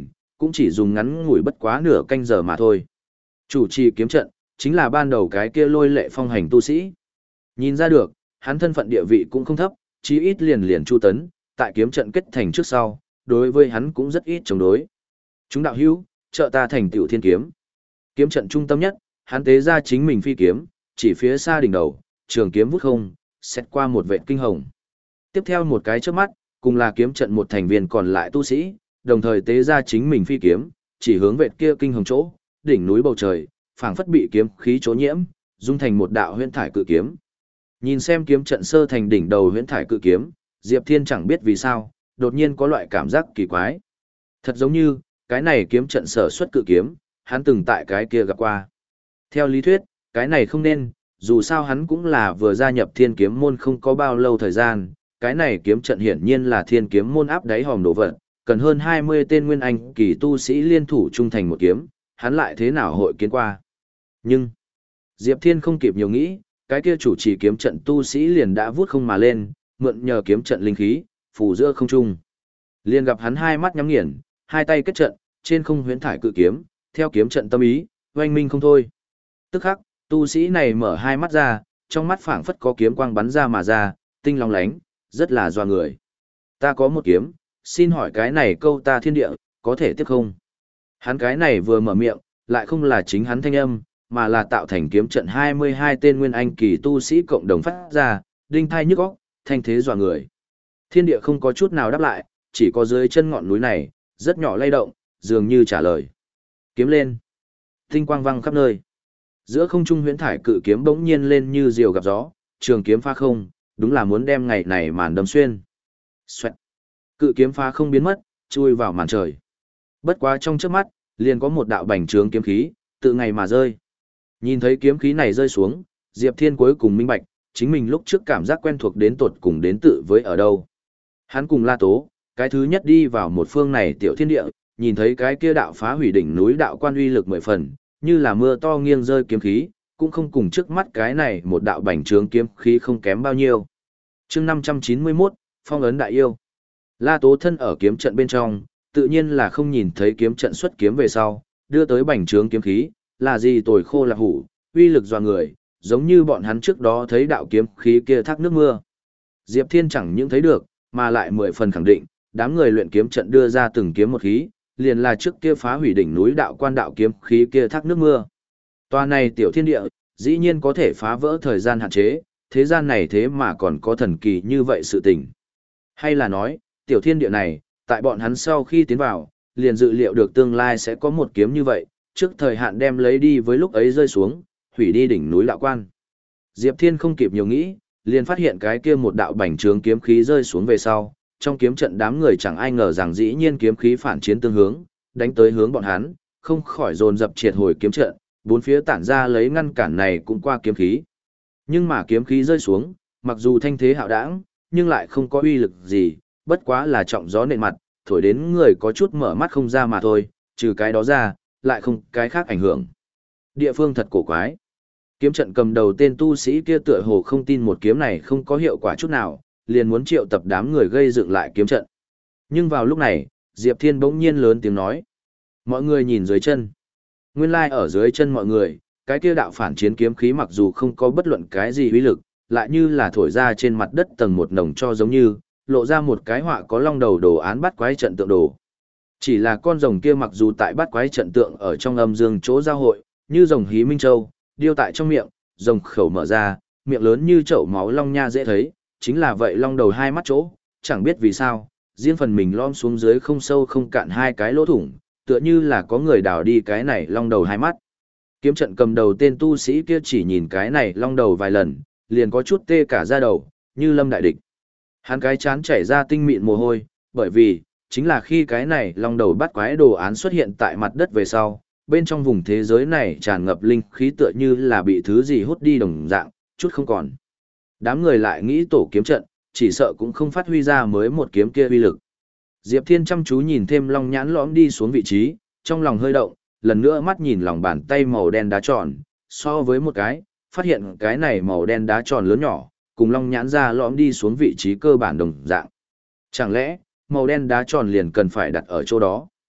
cũng chỉ dùng ngắn ngủi bất quá nửa canh giờ mà thôi. Chủ trì kiếm trận, chính là ban đầu cái kia lôi lệ phong hành tu sĩ. Nhìn ra được, hắn thân phận địa vị cũng không thấp, chí ít liền liền Chu Tấn, tại kiếm trận kết thành trước sau, đối với hắn cũng rất ít chống đối. Chúng đạo hữu, trợ ta thành tiểu thiên kiếm. Kiếm trận trung tâm nhất, hắn tế ra chính mình phi kiếm, chỉ phía xa đỉnh đầu, trường kiếm vút không, xét qua một vệt kinh hồng. Tiếp theo một cái chớp mắt, cùng là kiếm trận một thành viên còn lại tu sĩ, đồng thời tế ra chính mình phi kiếm, chỉ hướng vệt kia kinh hồng chỗ, đỉnh núi bầu trời, phảng phất bị kiếm khí chỗ nhiễm, dung thành một đạo huyễn thải cự kiếm. Nhìn xem kiếm trận sơ thành đỉnh đầu huyễn thải cự kiếm, Diệp Thiên chẳng biết vì sao, đột nhiên có loại cảm giác kỳ quái. Thật giống như, cái này kiếm trận sở xuất cự kiếm, hắn từng tại cái kia gặp qua. Theo lý thuyết, cái này không nên, dù sao hắn cũng là vừa gia nhập thiên kiếm môn không có bao lâu thời gian, cái này kiếm trận hiển nhiên là thiên kiếm môn áp đáy hòm đồ vật, cần hơn hai mươi tên nguyên anh kỳ tu sĩ liên thủ trung thành một kiếm, hắn lại thế nào hội kiến qua. Nhưng, Diệp Thiên không kịp nhiều nghĩ, cái kia chủ trì kiếm trận tu sĩ liền đã vút không mà lên, mượn nhờ kiếm trận linh khí, phủ giữa không trung. Liền gặp hắn hai mắt nhắm nghiền, hai tay kết trận, trên không huyễn thải cự kiếm, theo kiếm trận tâm ý, oanh minh không thôi. Tức khắc, tu sĩ này mở hai mắt ra, trong mắt phảng phất có kiếm quang bắn ra mà ra, tinh long lánh, rất là doa người. Ta có một kiếm, xin hỏi cái này câu ta thiên địa, có thể tiếp không? Hắn cái này vừa mở miệng, lại không là chính hắn thanh âm, mà là tạo thành kiếm trận hai mươi hai tên nguyên anh kỳ tu sĩ cộng đồng phát ra, đinh thai nhức óc, thanh thế dọa người. Thiên địa không có chút nào đáp lại, chỉ có dưới chân ngọn núi này, rất nhỏ lay động, dường như trả lời. Kiếm lên. Tinh quang văng khắp nơi. Giữa không trung huyễn thải cự kiếm bỗng nhiên lên như diều gặp gió, trường kiếm pha không, đúng là muốn đem ngày này màn đâm xuyên. Xoẹt. Cự kiếm pha không biến mất, chui vào màn trời. Bất quá trong trước mắt, liền có một đạo bành trướng kiếm khí, tự ngày mà rơi. Nhìn thấy kiếm khí này rơi xuống, Diệp Thiên cuối cùng minh bạch, chính mình lúc trước cảm giác quen thuộc đến tột cùng đến tự với ở đâu. Hắn cùng La Tố, cái thứ nhất đi vào một phương này tiểu thiên địa, nhìn thấy cái kia đạo phá hủy đỉnh núi đạo quan uy lực mười phần, như là mưa to nghiêng rơi kiếm khí, cũng không cùng trước mắt cái này một đạo bành trướng kiếm khí không kém bao nhiêu. Chương năm trăm chín mươi mốt, Phong ấn đại yêu. La Tố thân ở kiếm trận bên trong, tự nhiên là không nhìn thấy kiếm trận xuất kiếm về sau, đưa tới bành trướng kiếm khí, là gì tồi khô là hủ, uy lực dọa người, giống như bọn hắn trước đó thấy đạo kiếm khí kia thác nước mưa. Diệp Thiên chẳng những thấy được, mà lại mười phần khẳng định, đám người luyện kiếm trận đưa ra từng kiếm một khí, liền là trước kia phá hủy đỉnh núi đạo quan đạo kiếm khí kia thác nước mưa. Toa này tiểu thiên địa, dĩ nhiên có thể phá vỡ thời gian hạn chế, thế gian này thế mà còn có thần kỳ như vậy sự tình. Hay là nói, tiểu thiên địa này, tại bọn hắn sau khi tiến vào, liền dự liệu được tương lai sẽ có một kiếm như vậy, trước thời hạn đem lấy đi với lúc ấy rơi xuống, hủy đi đỉnh núi đạo quan. Diệp Thiên không kịp nhiều nghĩ, liền phát hiện cái kia một đạo bành trướng kiếm khí rơi xuống về sau, trong kiếm trận đám người chẳng ai ngờ rằng dĩ nhiên kiếm khí phản chiến tương hướng, đánh tới hướng bọn hắn, không khỏi dồn dập triệt hồi kiếm trận, bốn phía tản ra lấy ngăn cản này cũng qua kiếm khí. Nhưng mà kiếm khí rơi xuống, mặc dù thanh thế hạo đãng, nhưng lại không có uy lực gì, bất quá là trọng gió nện mặt, thổi đến người có chút mở mắt không ra mà thôi, trừ cái đó ra, lại không cái khác ảnh hưởng. Địa phương thật cổ quái. Kiếm trận cầm đầu tên tu sĩ kia tựa hồ không tin một kiếm này không có hiệu quả chút nào, liền muốn triệu tập đám người gây dựng lại kiếm trận. Nhưng vào lúc này, Diệp Thiên bỗng nhiên lớn tiếng nói. Mọi người nhìn dưới chân. Nguyên lai ở dưới chân mọi người, cái kia đạo phản chiến kiếm khí mặc dù không có bất luận cái gì uy lực, lại như là thổi ra trên mặt đất tầng một nồng cho giống như, lộ ra một cái họa có long đầu đồ án bắt quái trận tượng đồ. Chỉ là con rồng kia mặc dù tại bắt quái trận tượng ở trong âm dương chỗ giao hội, như rồng hí minh châu, điêu tại trong miệng, rồng khẩu mở ra, miệng lớn như chậu máu long nha dễ thấy, chính là vậy long đầu hai mắt chỗ, chẳng biết vì sao, riêng phần mình lom xuống dưới không sâu không cạn hai cái lỗ thủng, tựa như là có người đào đi cái này long đầu hai mắt. Kiếm trận cầm đầu tên tu sĩ kia chỉ nhìn cái này long đầu vài lần, liền có chút tê cả da đầu, như lâm đại địch. Hắn cái chán chảy ra tinh mịn mồ hôi, bởi vì, chính là khi cái này long đầu bắt quái đồ án xuất hiện tại mặt đất về sau, bên trong vùng thế giới này tràn ngập linh khí tựa như là bị thứ gì hút đi đồng dạng, chút không còn. Đám người lại nghĩ tổ kiếm trận, chỉ sợ cũng không phát huy ra mới một kiếm kia uy lực. Diệp Thiên chăm chú nhìn thêm long nhãn lõm đi xuống vị trí, trong lòng hơi động, lần nữa mắt nhìn lòng bàn tay màu đen đá tròn, so với một cái, phát hiện cái này màu đen đá tròn lớn nhỏ, cùng long nhãn ra lõm đi xuống vị trí cơ bản đồng dạng. Chẳng lẽ, màu đen đá tròn liền cần phải đặt ở chỗ đó?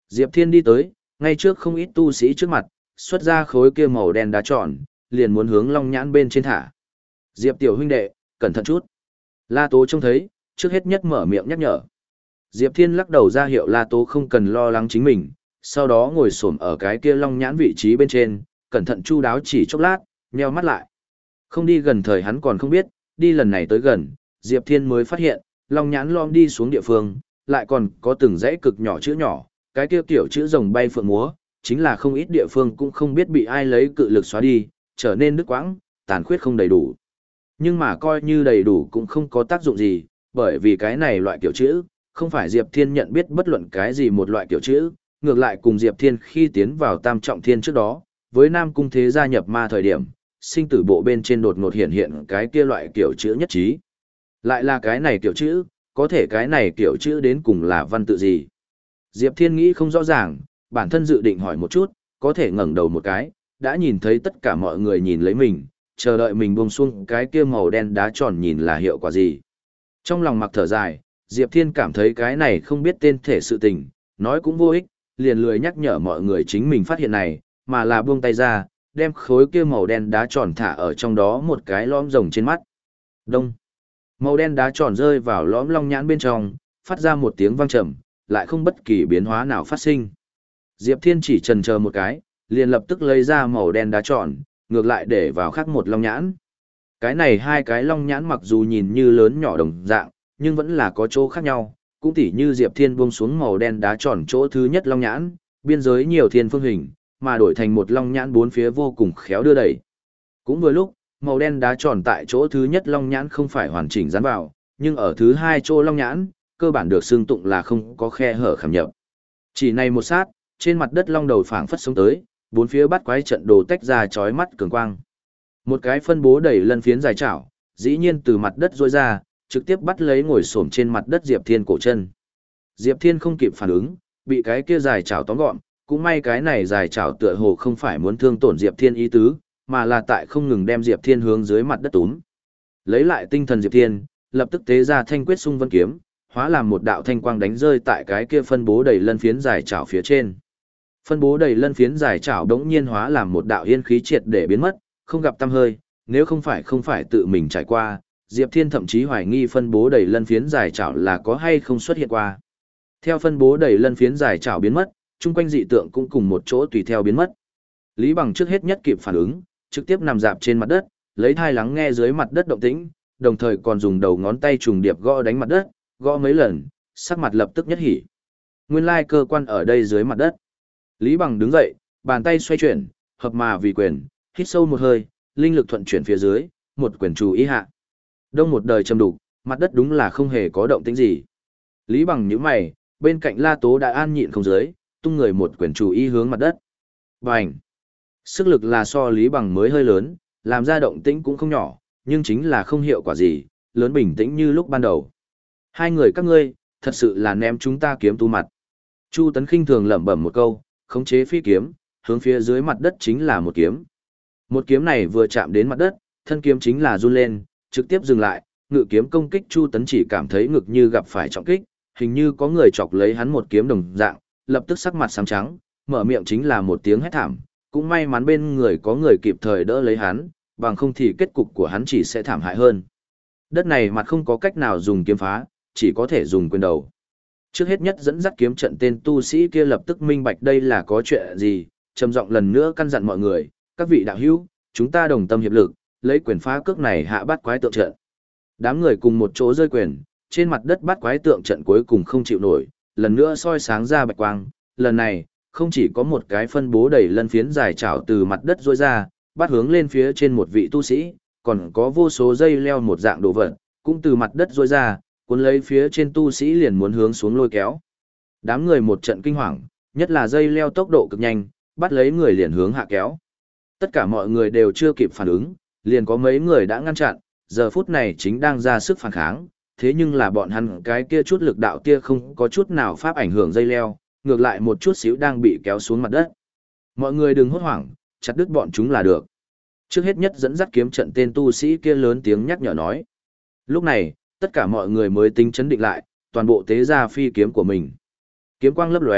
Diệp Thiên đi tới, ngay trước không ít tu sĩ trước mặt, xuất ra khối kia màu đen đá tròn, liền muốn hướng long nhãn bên trên thả. Diệp tiểu huynh đệ, cẩn thận chút. La Tố trông thấy, trước hết nhất mở miệng nhắc nhở. Diệp Thiên lắc đầu ra hiệu La Tố không cần lo lắng chính mình, sau đó ngồi xổm ở cái kia long nhãn vị trí bên trên, cẩn thận chu đáo chỉ chốc lát, nheo mắt lại. Không đi gần thời hắn còn không biết, đi lần này tới gần, Diệp Thiên mới phát hiện, long nhãn lom đi xuống địa phương, lại còn có từng dãy cực nhỏ chữ nhỏ, cái kia kiểu chữ rồng bay phượng múa, chính là không ít địa phương cũng không biết bị ai lấy cự lực xóa đi, trở nên đứt quãng, tàn khuyết không đầy đủ. Nhưng mà coi như đầy đủ cũng không có tác dụng gì, bởi vì cái này loại kiểu chữ, không phải Diệp Thiên nhận biết bất luận cái gì một loại kiểu chữ, ngược lại cùng Diệp Thiên khi tiến vào Tam Trọng Thiên trước đó, với Nam Cung Thế gia nhập ma thời điểm, sinh tử bộ bên trên đột ngột hiện hiện cái kia loại kiểu chữ nhất trí. Lại là cái này kiểu chữ, có thể cái này kiểu chữ đến cùng là văn tự gì? Diệp Thiên nghĩ không rõ ràng, bản thân dự định hỏi một chút, có thể ngẩng đầu một cái, đã nhìn thấy tất cả mọi người nhìn lấy mình, chờ đợi mình buông xuống cái kia màu đen đá tròn nhìn là hiệu quả gì. Trong lòng mặc thở dài, Diệp Thiên cảm thấy cái này không biết tên thể sự tình, nói cũng vô ích, liền lười nhắc nhở mọi người chính mình phát hiện này, mà là buông tay ra, đem khối kia màu đen đá tròn thả ở trong đó một cái lõm rồng trên mắt. Đông. Màu đen đá tròn rơi vào lõm long nhãn bên trong, phát ra một tiếng vang trầm, lại không bất kỳ biến hóa nào phát sinh. Diệp Thiên chỉ chần chờ một cái, liền lập tức lấy ra màu đen đá tròn, ngược lại để vào khác một long nhãn. Cái này hai cái long nhãn mặc dù nhìn như lớn nhỏ đồng dạng, nhưng vẫn là có chỗ khác nhau, cũng tỉ như Diệp Thiên buông xuống màu đen đá tròn chỗ thứ nhất long nhãn, biên giới nhiều thiên phương hình, mà đổi thành một long nhãn bốn phía vô cùng khéo đưa đẩy. Cũng vừa lúc, màu đen đá tròn tại chỗ thứ nhất long nhãn không phải hoàn chỉnh dán vào, nhưng ở thứ hai chỗ long nhãn, cơ bản được xương tụng là không có khe hở khảm nhập. Chỉ này một sát, trên mặt đất long đầu phảng phất sống tới, bốn phía bắt quái trận đồ tách ra chói mắt cường quang. Một cái phân bố đầy lân phiến dài chảo, dĩ nhiên từ mặt đất rôi ra, trực tiếp bắt lấy ngồi xổm trên mặt đất Diệp Thiên cổ chân. Diệp Thiên không kịp phản ứng, bị cái kia dài chảo tóm gọn, cũng may cái này dài chảo tựa hồ không phải muốn thương tổn Diệp Thiên ý tứ, mà là tại không ngừng đem Diệp Thiên hướng dưới mặt đất túm. Lấy lại tinh thần Diệp Thiên, lập tức tế ra thanh quyết xung vân kiếm, hóa làm một đạo thanh quang đánh rơi tại cái kia phân bố đầy lân phiến dài chảo phía trên. Phân bố đầy lân phiến dài chảo đống nhiên hóa làm một đạo yên khí triệt để biến mất, không gặp tăm hơi, nếu không phải không phải tự mình trải qua, Diệp Thiên thậm chí hoài nghi phân bố đầy lân phiến dài chảo là có hay không xuất hiện qua. Theo phân bố đầy lân phiến dài chảo biến mất, chung quanh dị tượng cũng cùng một chỗ tùy theo biến mất. Lý Bằng trước hết nhất kịp phản ứng, trực tiếp nằm dạp trên mặt đất, lấy thai lắng nghe dưới mặt đất động tĩnh, đồng thời còn dùng đầu ngón tay trùng điệp gõ đánh mặt đất, gõ mấy lần, sắc mặt lập tức nhất hỉ. Nguyên lai cơ quan ở đây dưới mặt đất. Lý Bằng đứng dậy, bàn tay xoay chuyển, hợp mà vì quyền, hít sâu một hơi, linh lực thuận chuyển phía dưới, một quyền chủ ý hạ. Đông một đời trầm đục, mặt đất đúng là không hề có động tĩnh gì. Lý Bằng nhíu mày, bên cạnh La Tố đã an nhịn không dưới, tung người một quyền chủ ý hướng mặt đất. Bành! Sức lực là so Lý Bằng mới hơi lớn, làm ra động tĩnh cũng không nhỏ, nhưng chính là không hiệu quả gì, lớn bình tĩnh như lúc ban đầu. Hai người các ngươi, thật sự là ném chúng ta kiếm tu mặt. Chu Tấn khinh thường lẩm bẩm một câu, khống chế phi kiếm, hướng phía dưới mặt đất chính là một kiếm. Một kiếm này vừa chạm đến mặt đất, thân kiếm chính là run lên, trực tiếp dừng lại, ngự kiếm công kích Chu Tấn chỉ cảm thấy ngực như gặp phải trọng kích, hình như có người chọc lấy hắn một kiếm đồng dạng, lập tức sắc mặt xám trắng, mở miệng chính là một tiếng hét thảm, cũng may mắn bên người có người kịp thời đỡ lấy hắn, bằng không thì kết cục của hắn chỉ sẽ thảm hại hơn. Đất này mặt không có cách nào dùng kiếm phá, chỉ có thể dùng quyền đầu. Trước hết nhất dẫn dắt kiếm trận tên tu sĩ kia lập tức minh bạch đây là có chuyện gì, trầm giọng lần nữa căn dặn mọi người, các vị đạo hữu, chúng ta đồng tâm hiệp lực, lấy quyền phá cước này hạ bắt quái tượng trận. Đám người cùng một chỗ rơi quyền, trên mặt đất bắt quái tượng trận cuối cùng không chịu nổi, lần nữa soi sáng ra bạch quang, lần này, không chỉ có một cái phân bố đầy lân phiến dài chảo từ mặt đất rôi ra, bắt hướng lên phía trên một vị tu sĩ, còn có vô số dây leo một dạng đồ vật, cũng từ mặt đất rôi ra, cuốn lấy phía trên tu sĩ liền muốn hướng xuống lôi kéo. Đám người một trận kinh hoàng, nhất là dây leo tốc độ cực nhanh, bắt lấy người liền hướng hạ kéo. Tất cả mọi người đều chưa kịp phản ứng, liền có mấy người đã ngăn chặn, giờ phút này chính đang ra sức phản kháng, thế nhưng là bọn hắn cái kia chút lực đạo kia không có chút nào pháp ảnh hưởng dây leo, ngược lại một chút xíu đang bị kéo xuống mặt đất. Mọi người đừng hốt hoảng, chặt đứt bọn chúng là được. Trước hết nhất dẫn dắt kiếm trận tên tu sĩ kia lớn tiếng nhắc nhở nói. Lúc này, tất cả mọi người mới tính chấn định lại, toàn bộ tế ra phi kiếm của mình. Kiếm quang lấp lóe,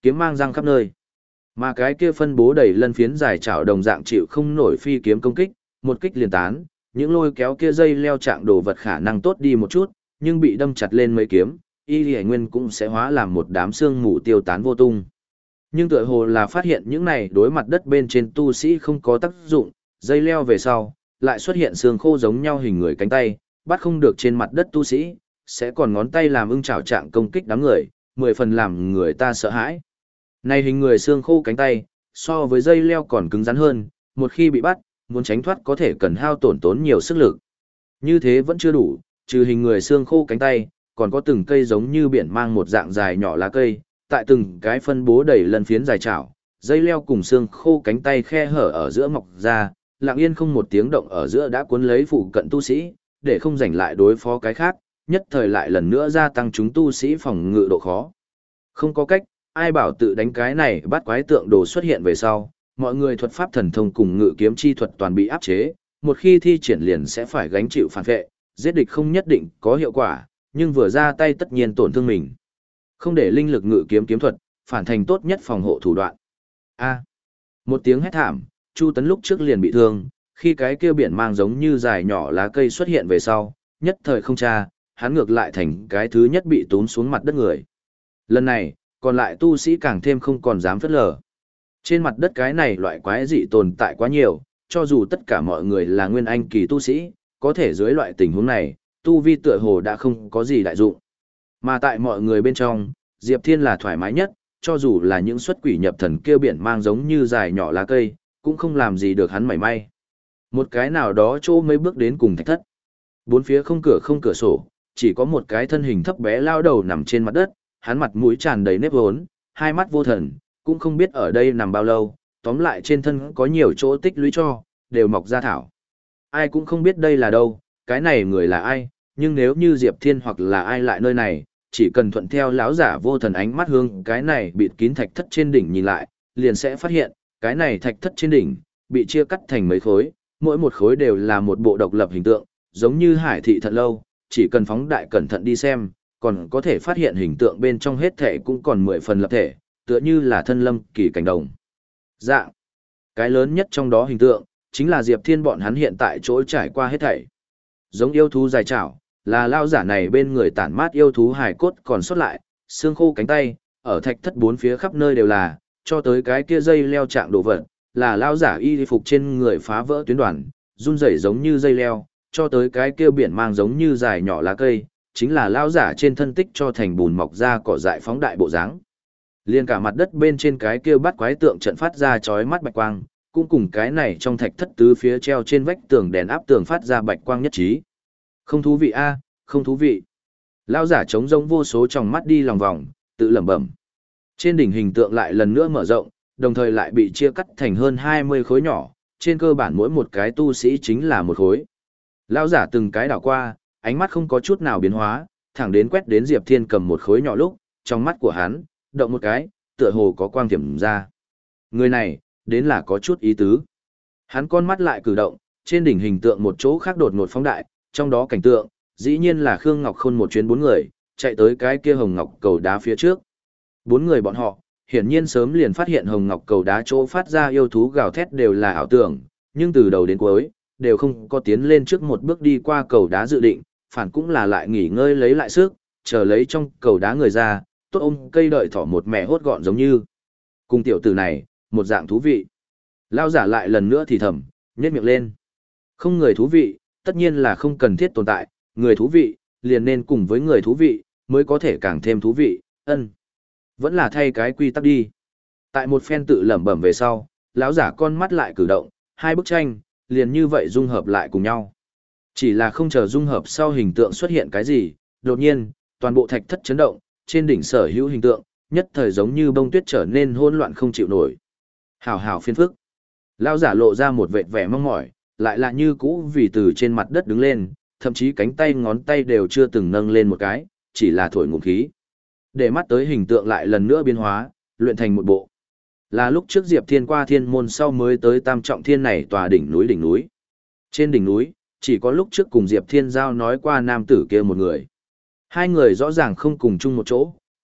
kiếm mang răng khắp nơi. Mà cái kia phân bố đầy lân phiến dài chảo đồng dạng chịu không nổi phi kiếm công kích, một kích liền tán, những lôi kéo kia dây leo trạng đồ vật khả năng tốt đi một chút, nhưng bị đâm chặt lên mấy kiếm, y lì nguyên cũng sẽ hóa làm một đám xương mù tiêu tán vô tung. Nhưng tựa hồ là phát hiện những này đối mặt đất bên trên tu sĩ không có tác dụng, dây leo về sau, lại xuất hiện xương khô giống nhau hình người cánh tay, bắt không được trên mặt đất tu sĩ, sẽ còn ngón tay làm ưng chảo trạng công kích đám người, mười phần làm người ta sợ hãi. Này hình người xương khô cánh tay, so với dây leo còn cứng rắn hơn, một khi bị bắt, muốn tránh thoát có thể cần hao tổn tốn nhiều sức lực. Như thế vẫn chưa đủ, trừ hình người xương khô cánh tay, còn có từng cây giống như biển mang một dạng dài nhỏ lá cây, tại từng cái phân bố đầy lần phiến dài chảo, dây leo cùng xương khô cánh tay khe hở ở giữa mọc ra, lặng yên không một tiếng động ở giữa đã cuốn lấy phụ cận tu sĩ, để không giành lại đối phó cái khác, nhất thời lại lần nữa gia tăng chúng tu sĩ phòng ngự độ khó. Không có cách, ai bảo tự đánh cái này bắt quái tượng đồ xuất hiện về sau, mọi người thuật pháp thần thông cùng ngự kiếm chi thuật toàn bị áp chế, một khi thi triển liền sẽ phải gánh chịu phản vệ, giết địch không nhất định có hiệu quả, nhưng vừa ra tay tất nhiên tổn thương mình. Không để linh lực ngự kiếm kiếm thuật, phản thành tốt nhất phòng hộ thủ đoạn. A. Một tiếng hét thảm, Chu Tấn lúc trước liền bị thương, khi cái kia biển mang giống như dài nhỏ lá cây xuất hiện về sau, nhất thời không tra, hắn ngược lại thành cái thứ nhất bị tốn xuống mặt đất người. Lần này, còn lại tu sĩ càng thêm không còn dám phất lờ. Trên mặt đất cái này loại quái dị tồn tại quá nhiều, cho dù tất cả mọi người là nguyên anh kỳ tu sĩ, có thể dưới loại tình huống này, tu vi tựa hồ đã không có gì đại dụng. Mà tại mọi người bên trong, Diệp Thiên là thoải mái nhất, cho dù là những xuất quỷ nhập thần kia biển mang giống như dài nhỏ lá cây, cũng không làm gì được hắn mảy may. Một cái nào đó chỗ mấy bước đến cùng thạch thất. Bốn phía không cửa không cửa sổ, chỉ có một cái thân hình thấp bé lao đầu nằm trên mặt đất, hắn mặt mũi tràn đầy nếp hốn, hai mắt vô thần, cũng không biết ở đây nằm bao lâu, tóm lại trên thân có nhiều chỗ tích lũy cho, đều mọc ra thảo. Ai cũng không biết đây là đâu, cái này người là ai, nhưng nếu như Diệp Thiên hoặc là ai lại nơi này, chỉ cần thuận theo lão giả vô thần ánh mắt hướng cái này bịt kín thạch thất trên đỉnh nhìn lại, liền sẽ phát hiện, cái này thạch thất trên đỉnh, bị chia cắt thành mấy khối, mỗi một khối đều là một bộ độc lập hình tượng, giống như hải thị thật lâu, chỉ cần phóng đại cẩn thận đi xem, còn có thể phát hiện hình tượng bên trong hết thể cũng còn mười phần lập thể, tựa như là thân lâm kỳ cảnh đồng. Dạng. Cái lớn nhất trong đó hình tượng, chính là Diệp Thiên bọn hắn hiện tại chỗ trải qua hết thảy. Giống yêu thú dài chảo, là lao giả này bên người tản mát yêu thú hài cốt còn sót lại, xương khô cánh tay, ở thạch thất bốn phía khắp nơi đều là, cho tới cái kia dây leo trạng đồ vật, là lao giả y phục trên người phá vỡ tuyến đoàn, run rẩy giống như dây leo, cho tới cái kia biển mang giống như dài nhỏ lá cây, chính là lao giả trên thân tích cho thành bùn mọc ra cỏ dại phóng đại bộ dáng. Liên cả mặt đất bên trên cái kia bắt quái tượng trận phát ra chói mắt bạch quang, cũng cùng cái này trong thạch thất tứ phía treo trên vách tường đèn áp tường phát ra bạch quang nhất trí. Không thú vị a, không thú vị. Lao giả trống rỗng vô số tròng mắt đi lòng vòng, tự lẩm bẩm. Trên đỉnh hình tượng lại lần nữa mở rộng, đồng thời lại bị chia cắt thành hơn hai mươi khối nhỏ, trên cơ bản mỗi một cái tu sĩ chính là một khối. Lao giả từng cái đảo qua, ánh mắt không có chút nào biến hóa, thẳng đến quét đến Diệp Thiên cầm một khối nhỏ lúc, trong mắt của hắn, động một cái, tựa hồ có quang tiềm ra. Người này, đến là có chút ý tứ. Hắn con mắt lại cử động, trên đỉnh hình tượng một chỗ khác đột ngột phóng đại, trong đó cảnh tượng, dĩ nhiên là Khương Ngọc Khôn một chuyến bốn người, chạy tới cái kia hồng ngọc cầu đá phía trước. Bốn người bọn họ, hiển nhiên sớm liền phát hiện hồng ngọc cầu đá chỗ phát ra yêu thú gào thét đều là ảo tưởng, nhưng từ đầu đến cuối, đều không có tiến lên trước một bước đi qua cầu đá dự định, phản cũng là lại nghỉ ngơi lấy lại sức, chờ lấy trong cầu đá người ra, tốt ôm cây đợi thỏ một mẹ hốt gọn giống như. Cùng tiểu tử này, một dạng thú vị. Lao giả lại lần nữa thì thầm, nhếch miệng lên. Không người thú vị, tất nhiên là không cần thiết tồn tại, người thú vị, liền nên cùng với người thú vị, mới có thể càng thêm thú vị, ân. Vẫn là thay cái quy tắc đi. Tại một phen tự lẩm bẩm về sau, lão giả con mắt lại cử động, hai bức tranh, liền như vậy dung hợp lại cùng nhau. Chỉ là không chờ dung hợp sau hình tượng xuất hiện cái gì, đột nhiên, toàn bộ thạch thất chấn động, trên đỉnh sở hữu hình tượng, nhất thời giống như bông tuyết trở nên hỗn loạn không chịu nổi. Hào hào phiền phức. Lão giả lộ ra một vệt vẻ mong mỏi, lại là như cũ vì từ trên mặt đất đứng lên, thậm chí cánh tay ngón tay đều chưa từng nâng lên một cái, chỉ là thổi ngụm khí. Để mắt tới hình tượng lại lần nữa biến hóa, luyện thành một bộ. Là lúc trước Diệp Thiên qua thiên môn sau mới tới Tam Trọng Thiên này tòa đỉnh núi đỉnh núi. Trên đỉnh núi, chỉ có lúc trước cùng Diệp Thiên giao nói qua nam tử kia một người. Hai người rõ ràng không cùng chung một chỗ,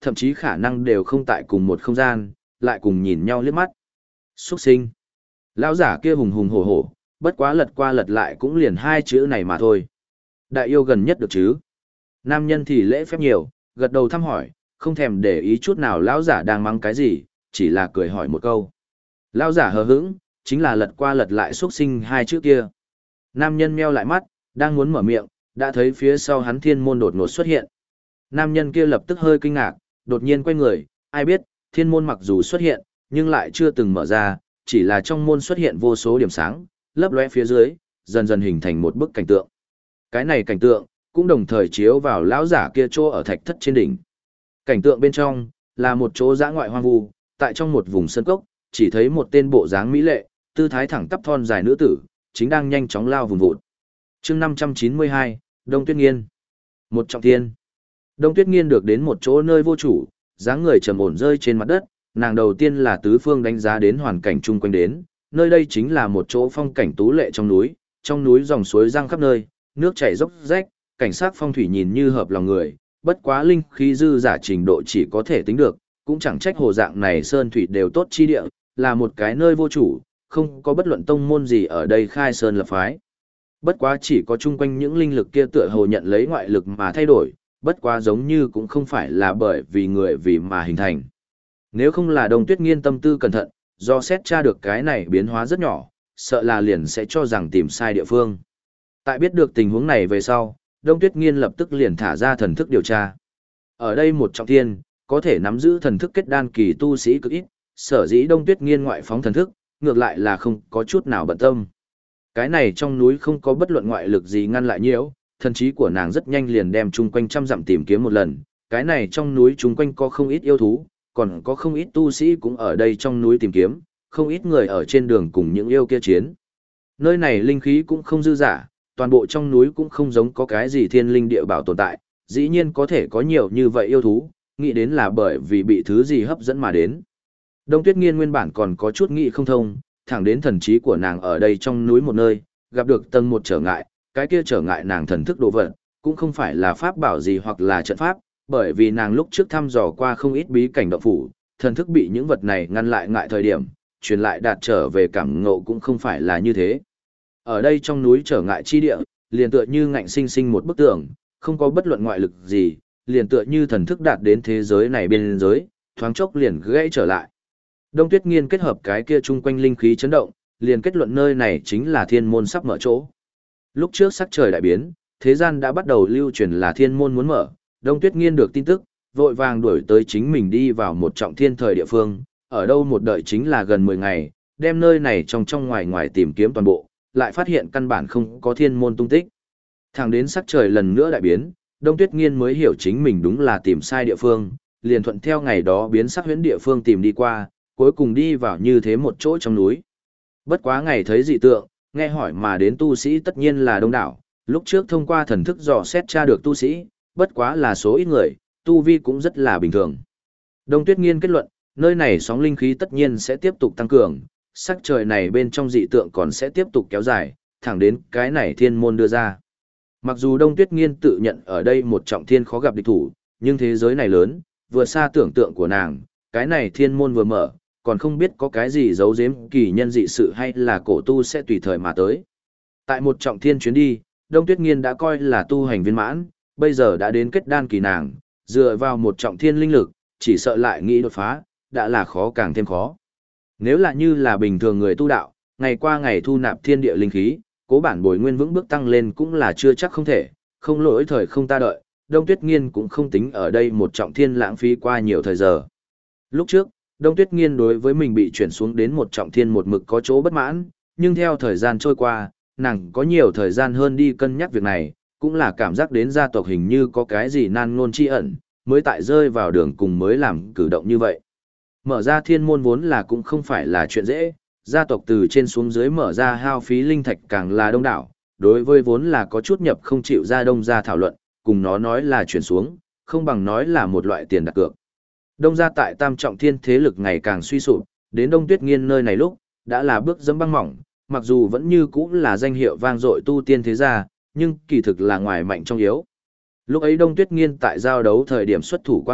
thậm chí khả năng đều không tại cùng một không gian, lại cùng nhìn nhau liếc mắt. Xuất sinh. Lão giả kia hùng hùng hổ hổ, bất quá lật qua lật lại cũng liền hai chữ này mà thôi. Đại yêu gần nhất được chứ? Nam nhân thì lễ phép nhiều, gật đầu thăm hỏi, không thèm để ý chút nào lão giả đang mắng cái gì, chỉ là cười hỏi một câu. Lão giả hờ hững, chính là lật qua lật lại xuất sinh hai chữ kia. Nam nhân meo lại mắt, đang muốn mở miệng, đã thấy phía sau hắn thiên môn đột ngột xuất hiện. Nam nhân kia lập tức hơi kinh ngạc, đột nhiên quay người, ai biết, thiên môn mặc dù xuất hiện, nhưng lại chưa từng mở ra, chỉ là trong môn xuất hiện vô số điểm sáng, lấp lóe phía dưới, dần dần hình thành một bức cảnh tượng. Cái này cảnh tượng, cũng đồng thời chiếu vào lão giả kia chỗ ở thạch thất trên đỉnh. Cảnh tượng bên trong, là một chỗ dã ngoại hoang vu, tại trong một vùng sơn cốc, chỉ thấy một tên bộ dáng mỹ lệ, tư thái thẳng tắp thon dài nữ tử, chính đang nhanh chóng lao vùng vụt. Chương năm trăm chín mươi hai, Đông Tuyết Nghiên. Một trọng thiên. Đông Tuyết Nghiên được đến một chỗ nơi vô chủ, dáng người trầm ổn rơi trên mặt đất, nàng đầu tiên là tứ phương đánh giá đến hoàn cảnh chung quanh đến, nơi đây chính là một chỗ phong cảnh tú lệ trong núi, trong núi dòng suối giăng khắp nơi, nước chảy dốc rách, cảnh sát phong thủy nhìn như hợp lòng người, bất quá linh khí dư giả trình độ chỉ có thể tính được, cũng chẳng trách hồ dạng này sơn thủy đều tốt chi địa, là một cái nơi vô chủ, không có bất luận tông môn gì ở đây khai sơn lập phái. Bất quá chỉ có chung quanh những linh lực kia tựa hồ nhận lấy ngoại lực mà thay đổi, bất quá giống như cũng không phải là bởi vì người vì mà hình thành. Nếu không là Đông Tuyết Nghiên tâm tư cẩn thận, do xét tra được cái này biến hóa rất nhỏ, sợ là liền sẽ cho rằng tìm sai địa phương. Tại biết được tình huống này về sau, Đông Tuyết Nghiên lập tức liền thả ra thần thức điều tra. Ở đây một trọng thiên, có thể nắm giữ thần thức kết đan kỳ tu sĩ cực ít, sở dĩ Đông Tuyết Nghiên ngoại phóng thần thức, ngược lại là không có chút nào bận tâm. Cái này trong núi không có bất luận ngoại lực gì ngăn lại nhiễu, thần trí của nàng rất nhanh liền đem chung quanh trăm dặm tìm kiếm một lần. Cái này trong núi chung quanh có không ít yêu thú, còn có không ít tu sĩ cũng ở đây trong núi tìm kiếm, không ít người ở trên đường cùng những yêu kia chiến. Nơi này linh khí cũng không dư dả, toàn bộ trong núi cũng không giống có cái gì thiên linh địa bảo tồn tại, dĩ nhiên có thể có nhiều như vậy yêu thú, nghĩ đến là bởi vì bị thứ gì hấp dẫn mà đến. Đông Tuyết Nghiên nguyên bản còn có chút nghĩ không thông, thẳng đến thần trí của nàng ở đây trong núi một nơi, gặp được tầng một trở ngại, cái kia trở ngại nàng thần thức độ vật, cũng không phải là pháp bảo gì hoặc là trận pháp, bởi vì nàng lúc trước thăm dò qua không ít bí cảnh động phủ, thần thức bị những vật này ngăn lại ngại thời điểm, truyền lại đạt trở về cảm ngộ cũng không phải là như thế. Ở đây trong núi trở ngại chi địa, liền tựa như ngạnh sinh sinh một bức tường, không có bất luận ngoại lực gì, liền tựa như thần thức đạt đến thế giới này bên giới, thoáng chốc liền gãy trở lại. Đông Tuyết Nghiên kết hợp cái kia chung quanh linh khí chấn động, liền kết luận nơi này chính là thiên môn sắp mở chỗ. Lúc trước sắc trời đại biến, thế gian đã bắt đầu lưu truyền là thiên môn muốn mở, Đông Tuyết Nghiên được tin tức, vội vàng đuổi tới chính mình đi vào một trọng thiên thời địa phương, ở đâu một đợi chính là gần mười ngày, đem nơi này trong trong ngoài ngoài tìm kiếm toàn bộ, lại phát hiện căn bản không có thiên môn tung tích. Thẳng đến sắc trời lần nữa đại biến, Đông Tuyết Nghiên mới hiểu chính mình đúng là tìm sai địa phương, liền thuận theo ngày đó biến sắc huyễn địa phương tìm đi qua, cuối cùng đi vào như thế một chỗ trong núi. Bất quá ngày thấy dị tượng, nghe hỏi mà đến tu sĩ tất nhiên là đông đảo, lúc trước thông qua thần thức dò xét tra được tu sĩ, bất quá là số ít người, tu vi cũng rất là bình thường. Đông Tuyết Nghiên kết luận, nơi này sóng linh khí tất nhiên sẽ tiếp tục tăng cường, sắc trời này bên trong dị tượng còn sẽ tiếp tục kéo dài, thẳng đến cái này thiên môn đưa ra. Mặc dù Đông Tuyết Nghiên tự nhận ở đây một trọng thiên khó gặp địch thủ, nhưng thế giới này lớn, vừa xa tưởng tượng của nàng, cái này thiên môn vừa mở, còn không biết có cái gì giấu giếm kỳ nhân dị sự hay là cổ tu sẽ tùy thời mà tới. Tại một trọng thiên chuyến đi, Đông Tuyết Nghiên đã coi là tu hành viên mãn, bây giờ đã đến kết đan kỳ nàng, dựa vào một trọng thiên linh lực, chỉ sợ lại nghĩ đột phá, đã là khó càng thêm khó. Nếu là như là bình thường người tu đạo, ngày qua ngày thu nạp thiên địa linh khí, cố bản bồi nguyên vững bước tăng lên cũng là chưa chắc không thể, không lỗi thời không ta đợi, Đông Tuyết Nghiên cũng không tính ở đây một trọng thiên lãng phí qua nhiều thời giờ. Lúc trước, Đông Tuyết Nghiên đối với mình bị chuyển xuống đến một trọng thiên một mực có chỗ bất mãn, nhưng theo thời gian trôi qua, nàng có nhiều thời gian hơn đi cân nhắc việc này, cũng là cảm giác đến gia tộc hình như có cái gì nan ngôn chi ẩn, mới tại rơi vào đường cùng mới làm cử động như vậy. Mở ra thiên môn vốn là cũng không phải là chuyện dễ, gia tộc từ trên xuống dưới mở ra hao phí linh thạch càng là đông đảo, đối với vốn là có chút nhập không chịu ra đông ra thảo luận, cùng nó nói là chuyển xuống, không bằng nói là một loại tiền đặt cược. Đông gia tại tam trọng thiên thế lực ngày càng suy sụp, đến Đông Tuyết Nghiên nơi này lúc, đã là bước dẫm băng mỏng, mặc dù vẫn như cũ là danh hiệu vang dội tu tiên thế gia, nhưng kỳ thực là ngoài mạnh trong yếu. Lúc ấy Đông Tuyết Nghiên tại giao đấu thời điểm xuất thủ quá nặng,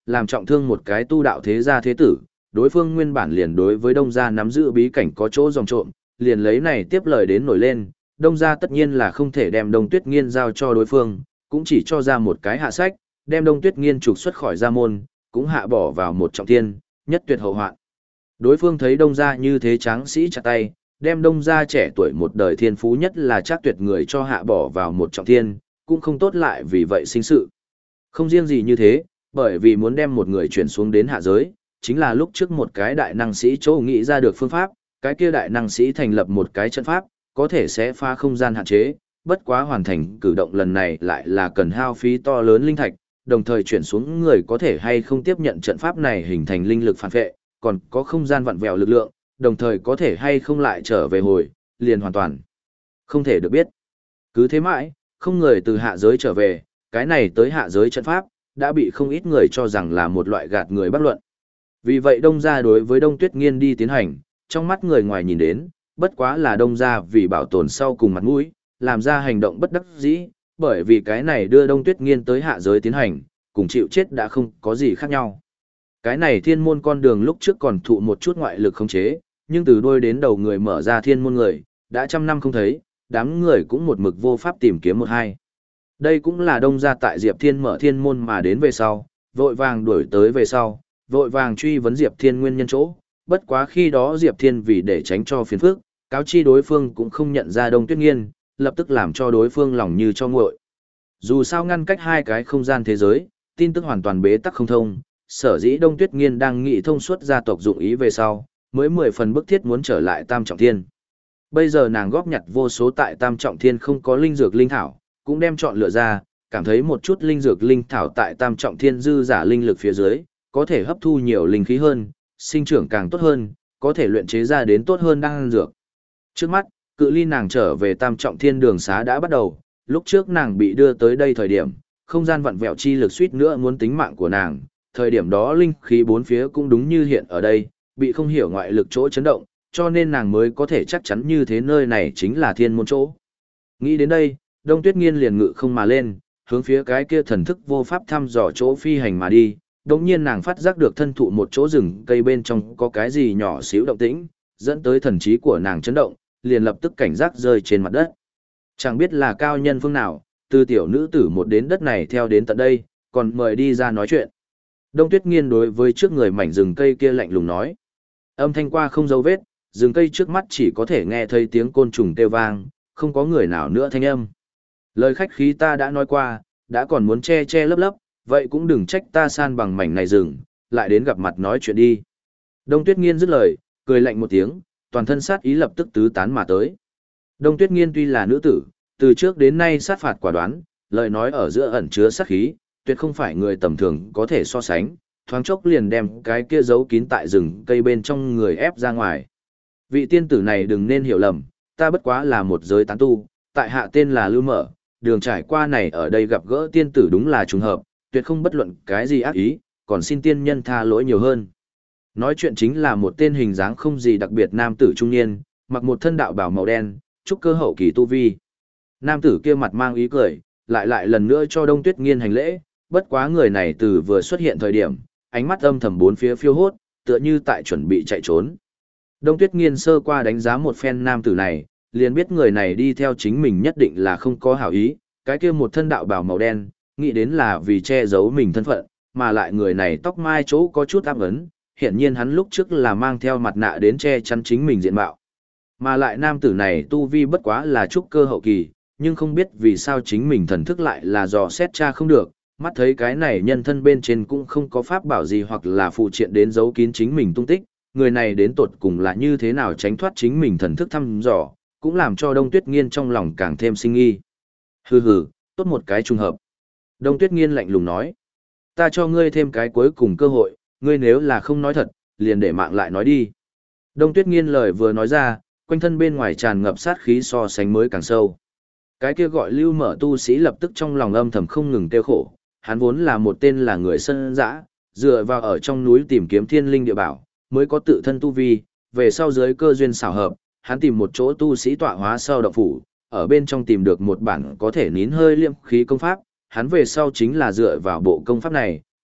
làm trọng thương một cái tu đạo thế gia thế tử, đối phương nguyên bản liền đối với Đông gia nắm giữ bí cảnh có chỗ dòng trộm, liền lấy này tiếp lời đến nổi lên, Đông gia tất nhiên là không thể đem Đông Tuyết Nghiên giao cho đối phương, cũng chỉ cho ra một cái hạ sách, đem Đông Tuyết Nghiên trục xuất khỏi gia môn, cũng hạ bỏ vào một trọng thiên, nhất tuyệt hậu hoạn. Đối phương thấy Đông gia như thế tráng sĩ chặt tay, đem Đông gia trẻ tuổi một đời thiên phú nhất là chắc tuyệt người cho hạ bỏ vào một trọng thiên, cũng không tốt lại vì vậy sinh sự. Không riêng gì như thế, bởi vì muốn đem một người chuyển xuống đến hạ giới, chính là lúc trước một cái đại năng sĩ chỗ nghĩ ra được phương pháp, cái kia đại năng sĩ thành lập một cái trận pháp, có thể sẽ phá không gian hạn chế, bất quá hoàn thành cử động lần này lại là cần hao phí to lớn linh thạch, đồng thời chuyển xuống người có thể hay không tiếp nhận trận pháp này hình thành linh lực phản vệ, còn có không gian vặn vẹo lực lượng, đồng thời có thể hay không lại trở về hồi, liền hoàn toàn không thể được biết. Cứ thế mãi, không người từ hạ giới trở về, cái này tới hạ giới trận pháp, đã bị không ít người cho rằng là một loại gạt người bất luận. Vì vậy Đông gia đối với Đông Tuyết Nghiên đi tiến hành, trong mắt người ngoài nhìn đến, bất quá là Đông gia vì bảo tồn sau cùng mặt mũi, làm ra hành động bất đắc dĩ, bởi vì cái này đưa Đông Tuyết Nghiên tới hạ giới tiến hành, cùng chịu chết đã không có gì khác nhau. Cái này thiên môn con đường lúc trước còn thụ một chút ngoại lực khống chế, nhưng từ đôi đến đầu người mở ra thiên môn người, đã trăm năm không thấy, đám người cũng một mực vô pháp tìm kiếm một hai. Đây cũng là Đông gia tại Diệp Thiên mở thiên môn mà đến về sau, vội vàng đuổi tới về sau, vội vàng truy vấn Diệp Thiên nguyên nhân chỗ, bất quá khi đó Diệp Thiên vì để tránh cho phiền phức, cáo chi đối phương cũng không nhận ra Đông Tuyết Nghiên, lập tức làm cho đối phương lòng như cho nguội. Dù sao ngăn cách hai cái không gian thế giới, tin tức hoàn toàn bế tắc không thông, sở dĩ Đông Tuyết Nghiên đang nghị thông suốt gia tộc dụng ý về sau, mới mười phần bức thiết muốn trở lại Tam Trọng Thiên. Bây giờ nàng góp nhặt vô số tại Tam Trọng Thiên không có linh dược linh thảo, cũng đem chọn lựa ra, cảm thấy một chút linh dược linh thảo tại Tam Trọng Thiên dư giả linh lực phía dưới, có thể hấp thu nhiều linh khí hơn, sinh trưởng càng tốt hơn, có thể luyện chế ra đến tốt hơn đan dược. Trước mắt, cự ly nàng trở về Tam Trọng Thiên đường xá đã bắt đầu, lúc trước nàng bị đưa tới đây thời điểm, không gian vặn vẹo chi lực suýt nữa muốn tính mạng của nàng, thời điểm đó linh khí bốn phía cũng đúng như hiện ở đây, bị không hiểu ngoại lực chỗ chấn động, cho nên nàng mới có thể chắc chắn như thế nơi này chính là thiên môn chỗ. Nghĩ đến đây, Đông Tuyết Nghiên liền ngự không mà lên, hướng phía cái kia thần thức vô pháp thăm dò chỗ phi hành mà đi. Đột nhiên nàng phát giác được thân thụ một chỗ rừng cây bên trong có cái gì nhỏ xíu động tĩnh, dẫn tới thần trí của nàng chấn động, liền lập tức cảnh giác rơi trên mặt đất. Chẳng biết là cao nhân phương nào, từ tiểu nữ tử một đến đất này theo đến tận đây, còn mời đi ra nói chuyện. Đông Tuyết Nghiên đối với trước người mảnh rừng cây kia lạnh lùng nói. Âm thanh qua không dấu vết, rừng cây trước mắt chỉ có thể nghe thấy tiếng côn trùng kêu vang, không có người nào nữa thanh âm. Lời khách khí ta đã nói qua, đã còn muốn che che lấp lấp, vậy cũng đừng trách ta san bằng mảnh này rừng, lại đến gặp mặt nói chuyện đi. Đông Tuyết Nghiên dứt lời, cười lạnh một tiếng, toàn thân sát ý lập tức tứ tán mà tới. Đông Tuyết Nghiên tuy là nữ tử, từ trước đến nay sát phạt quả đoán, lời nói ở giữa ẩn chứa sát khí, tuyệt không phải người tầm thường có thể so sánh, thoáng chốc liền đem cái kia giấu kín tại rừng cây bên trong người ép ra ngoài. Vị tiên tử này đừng nên hiểu lầm, ta bất quá là một giới tán tu, tại hạ tên là Lưu Mở, đường trải qua này ở đây gặp gỡ tiên tử đúng là trùng hợp, tuyệt không bất luận cái gì ác ý, còn xin tiên nhân tha lỗi nhiều hơn. Nói chuyện chính là một tên hình dáng không gì đặc biệt nam tử trung niên, mặc một thân đạo bào màu đen, trúc cơ hậu kỳ tu vi. Nam tử kia mặt mang ý cười, lại lại lần nữa cho Đông Tuyết Nghiên hành lễ, bất quá người này từ vừa xuất hiện thời điểm, ánh mắt âm thầm bốn phía phiêu hốt, tựa như tại chuẩn bị chạy trốn. Đông Tuyết Nghiên sơ qua đánh giá một phen nam tử này, liền biết người này đi theo chính mình nhất định là không có hảo ý, cái kia một thân đạo bào màu đen, nghĩ đến là vì che giấu mình thân phận, mà lại người này tóc mai chỗ có chút áp ấn, hiển nhiên hắn lúc trước là mang theo mặt nạ đến che chắn chính mình diện mạo. Mà lại nam tử này tu vi bất quá là trúc cơ hậu kỳ, nhưng không biết vì sao chính mình thần thức lại là dò xét tra không được, mắt thấy cái này nhân thân bên trên cũng không có pháp bảo gì hoặc là phụ triện đến giấu kín chính mình tung tích, người này đến tột cùng là như thế nào tránh thoát chính mình thần thức thăm dò, cũng làm cho Đông Tuyết Nghiên trong lòng càng thêm sinh nghi. Hừ hừ, tốt một cái trùng hợp. Đông Tuyết Nghiên lạnh lùng nói, ta cho ngươi thêm cái cuối cùng cơ hội, ngươi nếu là không nói thật, liền để mạng lại nói đi. Đông Tuyết Nghiên lời vừa nói ra, quanh thân bên ngoài tràn ngập sát khí so sánh mới càng sâu. Cái kia gọi Lưu Mở tu sĩ lập tức trong lòng âm thầm không ngừng tiêu khổ, hắn vốn là một tên là người sân dã, dựa vào ở trong núi tìm kiếm thiên linh địa bảo, mới có tự thân tu vi, về sau dưới cơ duyên xảo hợp, hắn tìm một chỗ tu sĩ tọa hóa sau động phủ, ở bên trong tìm được một bản có thể nín hơi liêm khí công pháp, hắn về sau chính là dựa vào bộ công pháp này,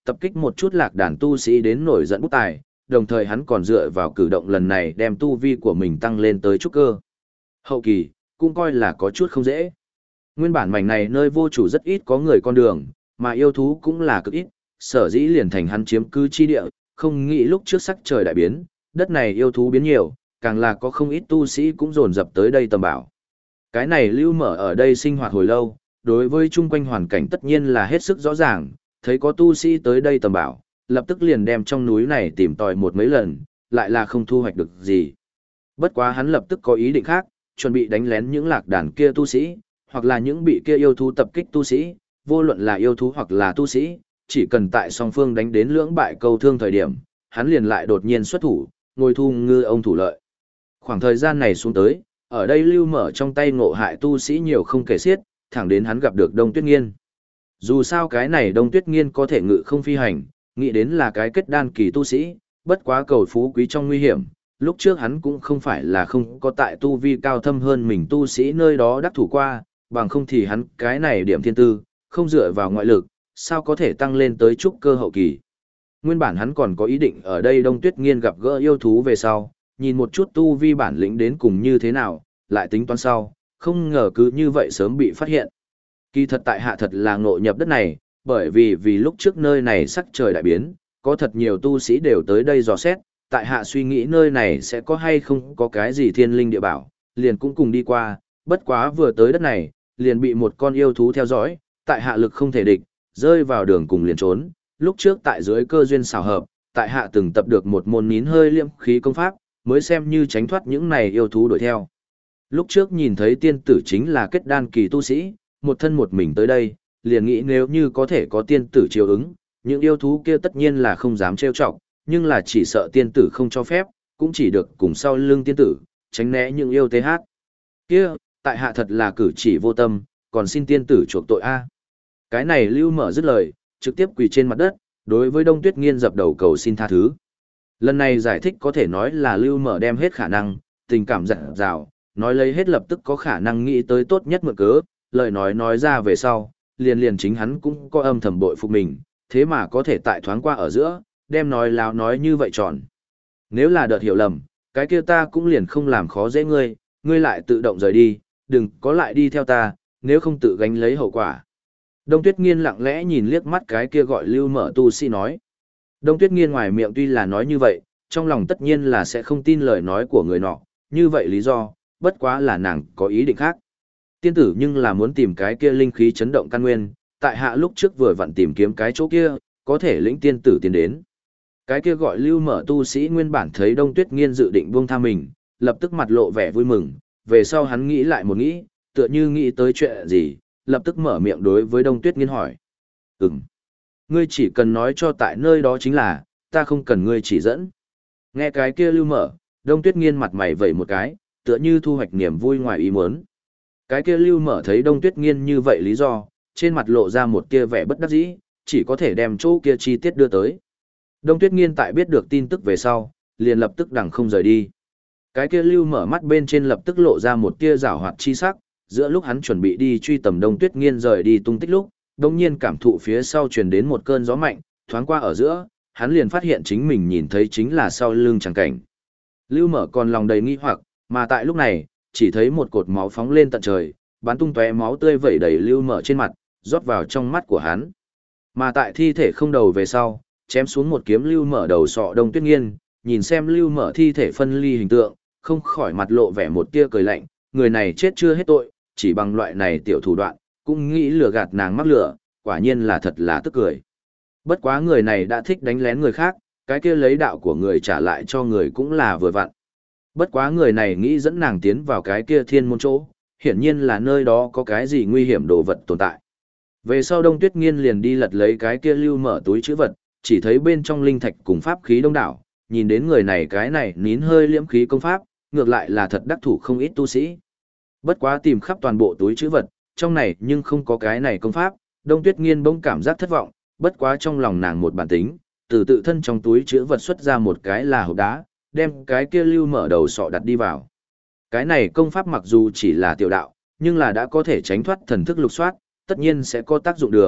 tập kích một chút lạc đàn tu sĩ đến nổi giận bút tài, đồng thời hắn còn dựa vào cử động lần này đem tu vi của mình tăng lên tới trúc cơ. Hậu kỳ, cũng coi là có chút không dễ. Nguyên bản mảnh này nơi vô chủ rất ít có người con đường, mà yêu thú cũng là cực ít, sở dĩ liền thành hắn chiếm cư chi địa, không nghĩ lúc trước sắc trời đại biến, đất này yêu thú biến nhiều, càng là có không ít tu sĩ cũng dồn dập tới đây tầm bảo. Cái này Lưu Mở ở đây sinh hoạt hồi lâu, đối với chung quanh hoàn cảnh tất nhiên là hết sức rõ ràng, thấy có tu sĩ tới đây tầm bảo, lập tức liền đem trong núi này tìm tòi một mấy lần, lại là không thu hoạch được gì. Bất quá hắn lập tức có ý định khác, chuẩn bị đánh lén những lạc đàn kia tu sĩ, hoặc là những bị kia yêu thú tập kích tu sĩ, vô luận là yêu thú hoặc là tu sĩ, chỉ cần tại song phương đánh đến lưỡng bại câu thương thời điểm, hắn liền lại đột nhiên xuất thủ, ngồi thu ngư ông thủ lợi. Khoảng thời gian này xuống tới, ở đây Lưu Mở trong tay ngộ hại tu sĩ nhiều không kể xiết, thẳng đến hắn gặp được Đông Tuyết Nghiên. Dù sao cái này Đông Tuyết Nghiên có thể ngự không phi hành, nghĩ đến là cái kết đan kỳ tu sĩ, bất quá cầu phú quý trong nguy hiểm, lúc trước hắn cũng không phải là không có tại tu vi cao thâm hơn mình tu sĩ nơi đó đắc thủ qua, bằng không thì hắn cái này điểm thiên tư, không dựa vào ngoại lực, sao có thể tăng lên tới trúc cơ hậu kỳ. Nguyên bản hắn còn có ý định ở đây Đông Tuyết Nghiên gặp gỡ yêu thú về sau, nhìn một chút tu vi bản lĩnh đến cùng như thế nào, lại tính toán sau, không ngờ cứ như vậy sớm bị phát hiện. Kỳ thật tại hạ thật là ngộ nhập đất này, bởi vì vì lúc trước nơi này sắc trời đại biến, có thật nhiều tu sĩ đều tới đây dò xét, tại hạ suy nghĩ nơi này sẽ có hay không có cái gì thiên linh địa bảo, liền cũng cùng đi qua, bất quá vừa tới đất này, liền bị một con yêu thú theo dõi, tại hạ lực không thể địch, rơi vào đường cùng liền trốn, lúc trước tại dưới cơ duyên xảo hợp, tại hạ từng tập được một môn nín hơi liêm khí công pháp, mới xem như tránh thoát những này yêu thú đuổi theo. Lúc trước nhìn thấy tiên tử chính là kết đan kỳ tu sĩ, một thân một mình tới đây, liền nghĩ nếu như có thể có tiên tử chiều ứng, những yêu thú kia tất nhiên là không dám trêu chọc, nhưng là chỉ sợ tiên tử không cho phép, cũng chỉ được cùng sau lưng tiên tử, tránh né những yêu tế hát. Kia, tại hạ thật là cử chỉ vô tâm, còn xin tiên tử chuộc tội a. Cái này Lưu Mở dứt lời, trực tiếp quỳ trên mặt đất, đối với Đông Tuyết Nghiên dập đầu cầu xin tha thứ. Lần này giải thích có thể nói là Lưu Mở đem hết khả năng, tình cảm dặn dào, nói lấy hết lập tức có khả năng nghĩ tới tốt nhất mượn cớ, lời nói nói ra về sau, liền liền chính hắn cũng có âm thầm bội phục mình, thế mà có thể tại thoáng qua ở giữa, đem nói láo nói như vậy tròn. Nếu là đợt hiểu lầm, cái kia ta cũng liền không làm khó dễ ngươi, ngươi lại tự động rời đi, đừng có lại đi theo ta, nếu không tự gánh lấy hậu quả. Đông Tuyết Nghiên lặng lẽ nhìn liếc mắt cái kia gọi Lưu Mở tu sĩ nói. Đông Tuyết Nghiên ngoài miệng tuy là nói như vậy, trong lòng tất nhiên là sẽ không tin lời nói của người nọ, như vậy lý do, bất quá là nàng có ý định khác. Tiên tử nhưng là muốn tìm cái kia linh khí chấn động căn nguyên, tại hạ lúc trước vừa vặn tìm kiếm cái chỗ kia, có thể lĩnh tiên tử tiến đến. Cái kia gọi Lưu Mở tu sĩ nguyên bản thấy Đông Tuyết Nghiên dự định buông tha mình, lập tức mặt lộ vẻ vui mừng, về sau hắn nghĩ lại một nghĩ, tựa như nghĩ tới chuyện gì, lập tức mở miệng đối với Đông Tuyết Nghiên hỏi. Ừm, ngươi chỉ cần nói cho tại nơi đó chính là, ta không cần ngươi chỉ dẫn. Nghe cái kia Lưu Mở, Đông Tuyết Nghiên mặt mày vẩy một cái, tựa như thu hoạch niềm vui ngoài ý muốn. Cái kia Lưu Mở thấy Đông Tuyết Nghiên như vậy lý do, trên mặt lộ ra một kia vẻ bất đắc dĩ, chỉ có thể đem chỗ kia chi tiết đưa tới. Đông Tuyết Nghiên tại biết được tin tức về sau, liền lập tức đằng không rời đi. Cái kia Lưu Mở mắt bên trên lập tức lộ ra một tia giảo hoạt chi sắc, giữa lúc hắn chuẩn bị đi truy tầm Đông Tuyết Nghiên rời đi tung tích lúc, đột nhiên cảm thụ phía sau truyền đến một cơn gió mạnh, thoáng qua ở giữa, hắn liền phát hiện chính mình nhìn thấy chính là sau lưng chẳng cảnh. Lưu Mở còn lòng đầy nghi hoặc, mà tại lúc này, chỉ thấy một cột máu phóng lên tận trời, bắn tung tóe máu tươi vẩy đầy Lưu Mở trên mặt, rót vào trong mắt của hắn. Mà tại thi thể không đầu về sau, chém xuống một kiếm Lưu Mở đầu sọ Đông Tuyết Nghiên, nhìn xem Lưu Mở thi thể phân ly hình tượng, không khỏi mặt lộ vẻ một tia cười lạnh, người này chết chưa hết tội, chỉ bằng loại này tiểu thủ đoạn, cũng nghĩ lừa gạt nàng mắc lửa, quả nhiên là thật là tức cười. Bất quá người này đã thích đánh lén người khác, cái kia lấy đạo của người trả lại cho người cũng là vừa vặn. Bất quá người này nghĩ dẫn nàng tiến vào cái kia thiên môn chỗ, hiển nhiên là nơi đó có cái gì nguy hiểm đồ vật tồn tại. Về sau Đông Tuyết Nghiên liền đi lật lấy cái kia Lưu Mở túi trữ vật, chỉ thấy bên trong linh thạch cùng pháp khí đông đảo, nhìn đến người này cái này nín hơi liễm khí công pháp, ngược lại là thật đắc thủ không ít tu sĩ. Bất quá tìm khắp toàn bộ túi trữ vật, trong này nhưng không có cái này công pháp, Đông Tuyết Nghiên bỗng cảm giác thất vọng, bất quá trong lòng nàng một bản tính, từ tự thân trong túi trữ vật xuất ra một cái là hộp đá, đem cái kia Lưu Mở đầu sọ đặt đi vào. Cái này công pháp mặc dù chỉ là tiểu đạo, nhưng là đã có thể tránh thoát thần thức lục soát, tất nhiên sẽ có tác dụng đường,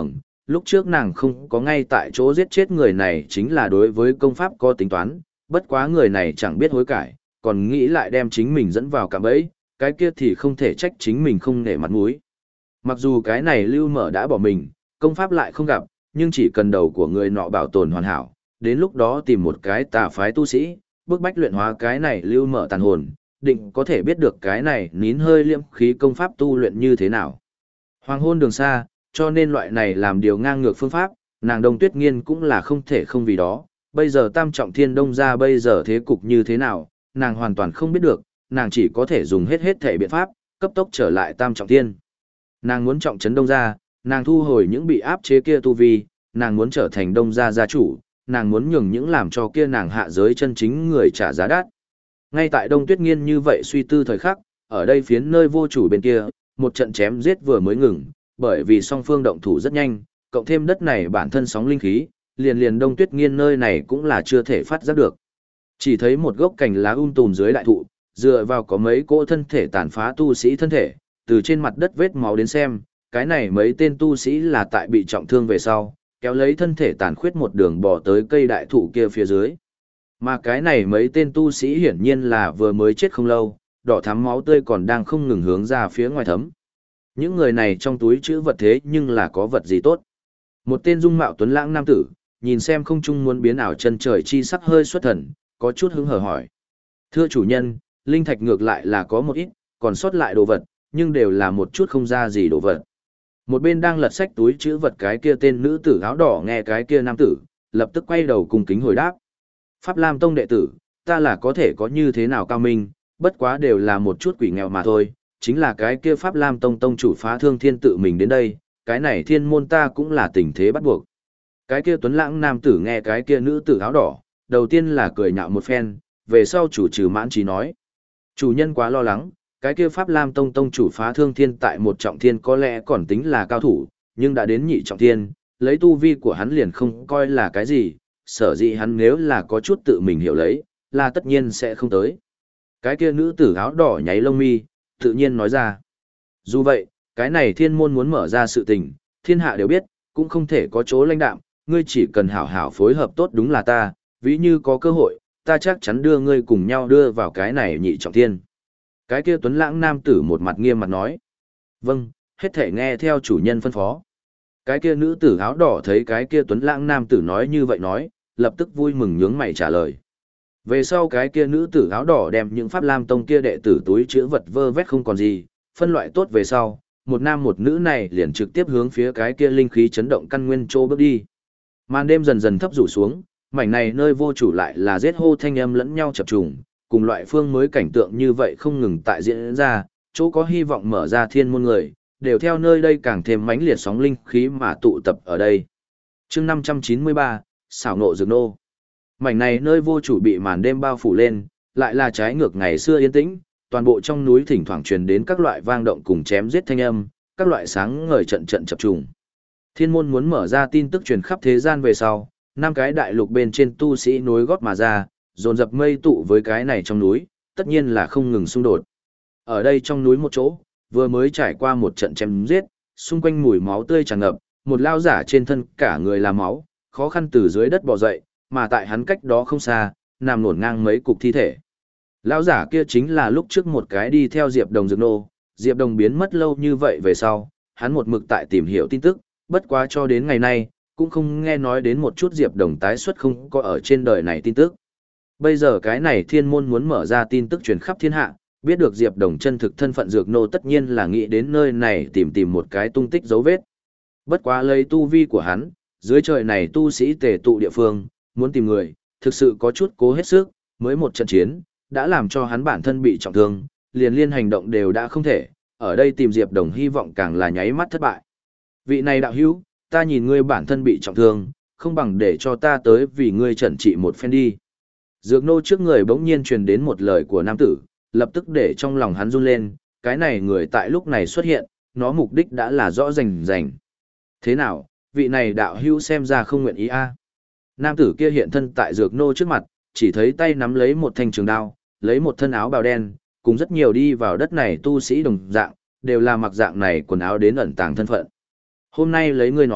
lúc trước nàng không có ngay tại chỗ giết chết người này chính là đối với công pháp có tính toán, bất quá người này chẳng biết hối cải, còn nghĩ lại đem chính mình dẫn vào cạm bẫy, cái kia thì không thể trách chính mình không nể mặt mũi. Mặc dù cái này Lưu Mở đã bỏ mình, công pháp lại không gặp, nhưng chỉ cần đầu của người nọ bảo tồn hoàn hảo, đến lúc đó tìm một cái tà phái tu sĩ, bước bách luyện hóa cái này Lưu Mở tàn hồn, định có thể biết được cái này nín hơi liêm khí công pháp tu luyện như thế nào. Hoàng hôn đường xa, cho nên loại này làm điều ngang ngược phương pháp, nàng Đông Tuyết Nghiên cũng là không thể không vì đó. Bây giờ Tam Trọng Thiên Đông ra bây giờ thế cục như thế nào, nàng hoàn toàn không biết được, nàng chỉ có thể dùng hết hết thể biện pháp, cấp tốc trở lại Tam Trọng Thiên. Nàng muốn trọng trấn Đông gia, nàng thu hồi những bị áp chế kia tu vi, nàng muốn trở thành Đông gia gia chủ, nàng muốn nhường những làm cho kia nàng hạ giới chân chính người trả giá đắt. Ngay tại Đông Tuyết Nghiên như vậy suy tư thời khắc, ở đây phiến nơi vô chủ bên kia, một trận chém giết vừa mới ngừng, bởi vì song phương động thủ rất nhanh, cộng thêm đất này bản thân sóng linh khí, liền liền Đông Tuyết Nghiên nơi này cũng là chưa thể phát giác được. Chỉ thấy một gốc cành lá um tùm dưới đại thụ, dựa vào có mấy cỗ thân thể tàn phá tu sĩ thân thể, từ trên mặt đất vết máu đến xem, cái này mấy tên tu sĩ là tại bị trọng thương về sau, kéo lấy thân thể tàn khuyết một đường bò tới cây đại thụ kia phía dưới. Mà cái này mấy tên tu sĩ hiển nhiên là vừa mới chết không lâu, đỏ thắm máu tươi còn đang không ngừng hướng ra phía ngoài thấm. Những người này trong túi chữ vật thế nhưng là có vật gì tốt. Một tên dung mạo tuấn lãng nam tử, nhìn xem không trung muốn biến ảo chân trời chi sắc hơi xuất thần, có chút hứng hở hỏi. Thưa chủ nhân, linh thạch ngược lại là có một ít, còn sót lại đồ vật, nhưng đều là một chút không ra gì đồ vật. Một bên đang lật sách túi chữ vật cái kia tên nữ tử áo đỏ nghe cái kia nam tử, lập tức quay đầu cùng kính hồi đáp. Pháp Lam Tông đệ tử, ta là có thể có như thế nào cao minh, bất quá đều là một chút quỷ nghèo mà thôi, chính là cái kia Pháp Lam Tông tông chủ Phá Thương Thiên tự mình đến đây, cái này thiên môn ta cũng là tình thế bắt buộc. Cái kia tuấn lãng nam tử nghe cái kia nữ tử áo đỏ, đầu tiên là cười nhạo một phen, về sau chủ trừ mãn trí nói. Chủ nhân quá lo lắng, cái kia Pháp Lam Tông tông chủ Phá Thương Thiên tại một trọng thiên có lẽ còn tính là cao thủ, nhưng đã đến nhị trọng thiên, lấy tu vi của hắn liền không coi là cái gì, sở dĩ hắn nếu là có chút tự mình hiểu lấy, là tất nhiên sẽ không tới. Cái kia nữ tử áo đỏ nháy lông mi, tự nhiên nói ra. Dù vậy, cái này thiên môn muốn mở ra sự tình, thiên hạ đều biết, cũng không thể có chỗ lãnh đạm, ngươi chỉ cần hảo hảo phối hợp tốt đúng là ta, ví như có cơ hội, ta chắc chắn đưa ngươi cùng nhau đưa vào cái này nhị trọng thiên. Cái kia tuấn lãng nam tử một mặt nghiêm mặt nói. Vâng, hết thể nghe theo chủ nhân phân phó. Cái kia nữ tử áo đỏ thấy cái kia tuấn lãng nam tử nói như vậy nói, lập tức vui mừng nhướng mày trả lời. Về sau cái kia nữ tử áo đỏ đem những Pháp Lam Tông kia đệ tử túi chứa vật vơ vét không còn gì, phân loại tốt về sau, một nam một nữ này liền trực tiếp hướng phía cái kia linh khí chấn động căn nguyên trô bước đi. Màn đêm dần dần thấp rủ xuống, mảnh này nơi vô chủ lại là giết hô thanh âm lẫn nhau chập trùng, cùng loại phương mới cảnh tượng như vậy không ngừng tại diễn ra, chỗ có hy vọng mở ra thiên môn người, đều theo nơi đây càng thêm mãnh liệt sóng linh khí mà tụ tập ở đây. Chương năm trăm chín mươi ba, xảo nộ dược nô. Mảnh này nơi vô chủ bị màn đêm bao phủ lên, lại là trái ngược ngày xưa yên tĩnh, toàn bộ trong núi thỉnh thoảng truyền đến các loại vang động cùng chém giết thanh âm, các loại sáng ngời trận trận chập trùng. Thiên môn muốn mở ra tin tức truyền khắp thế gian về sau, năm cái đại lục bên trên tu sĩ nối gót mà ra, dồn dập mây tụ với cái này trong núi, tất nhiên là không ngừng xung đột. Ở đây trong núi một chỗ, vừa mới trải qua một trận chém giết, xung quanh mùi máu tươi tràn ngập, một lao giả trên thân cả người là máu, khó khăn từ dưới đất bò dậy, mà tại hắn cách đó không xa, nằm nổn ngang mấy cục thi thể. Lão giả kia chính là lúc trước một cái đi theo Diệp Đồng dược nô, Diệp Đồng biến mất lâu như vậy về sau, hắn một mực tại tìm hiểu tin tức, bất quá cho đến ngày nay, cũng không nghe nói đến một chút Diệp Đồng tái xuất không có ở trên đời này tin tức. Bây giờ cái này thiên môn muốn mở ra tin tức truyền khắp thiên hạ, biết được Diệp Đồng chân thực thân phận dược nô tất nhiên là nghĩ đến nơi này tìm tìm một cái tung tích dấu vết. Bất quá lấy tu vi của hắn, dưới trời này tu sĩ tề tụ địa phương, muốn tìm người, thực sự có chút cố hết sức, mới một trận chiến, đã làm cho hắn bản thân bị trọng thương, liền liên hành động đều đã không thể, ở đây tìm Diệp Đồng hy vọng càng là nháy mắt thất bại. Vị này đạo hữu, ta nhìn ngươi bản thân bị trọng thương, không bằng để cho ta tới vì ngươi chẩn trị một phen đi. Dược nô trước người bỗng nhiên truyền đến một lời của nam tử, lập tức để trong lòng hắn run lên, cái này người tại lúc này xuất hiện, nó mục đích đã là rõ rành rành. Thế nào, vị này đạo hữu xem ra không nguyện ý a? Nam tử kia hiện thân tại dược nô trước mặt, chỉ thấy tay nắm lấy một thanh trường đao, lấy một thân áo bào đen, cùng rất nhiều đi vào đất này tu sĩ đồng dạng, đều là mặc dạng này quần áo đến ẩn tàng thân phận. Hôm nay lấy ngươi nói,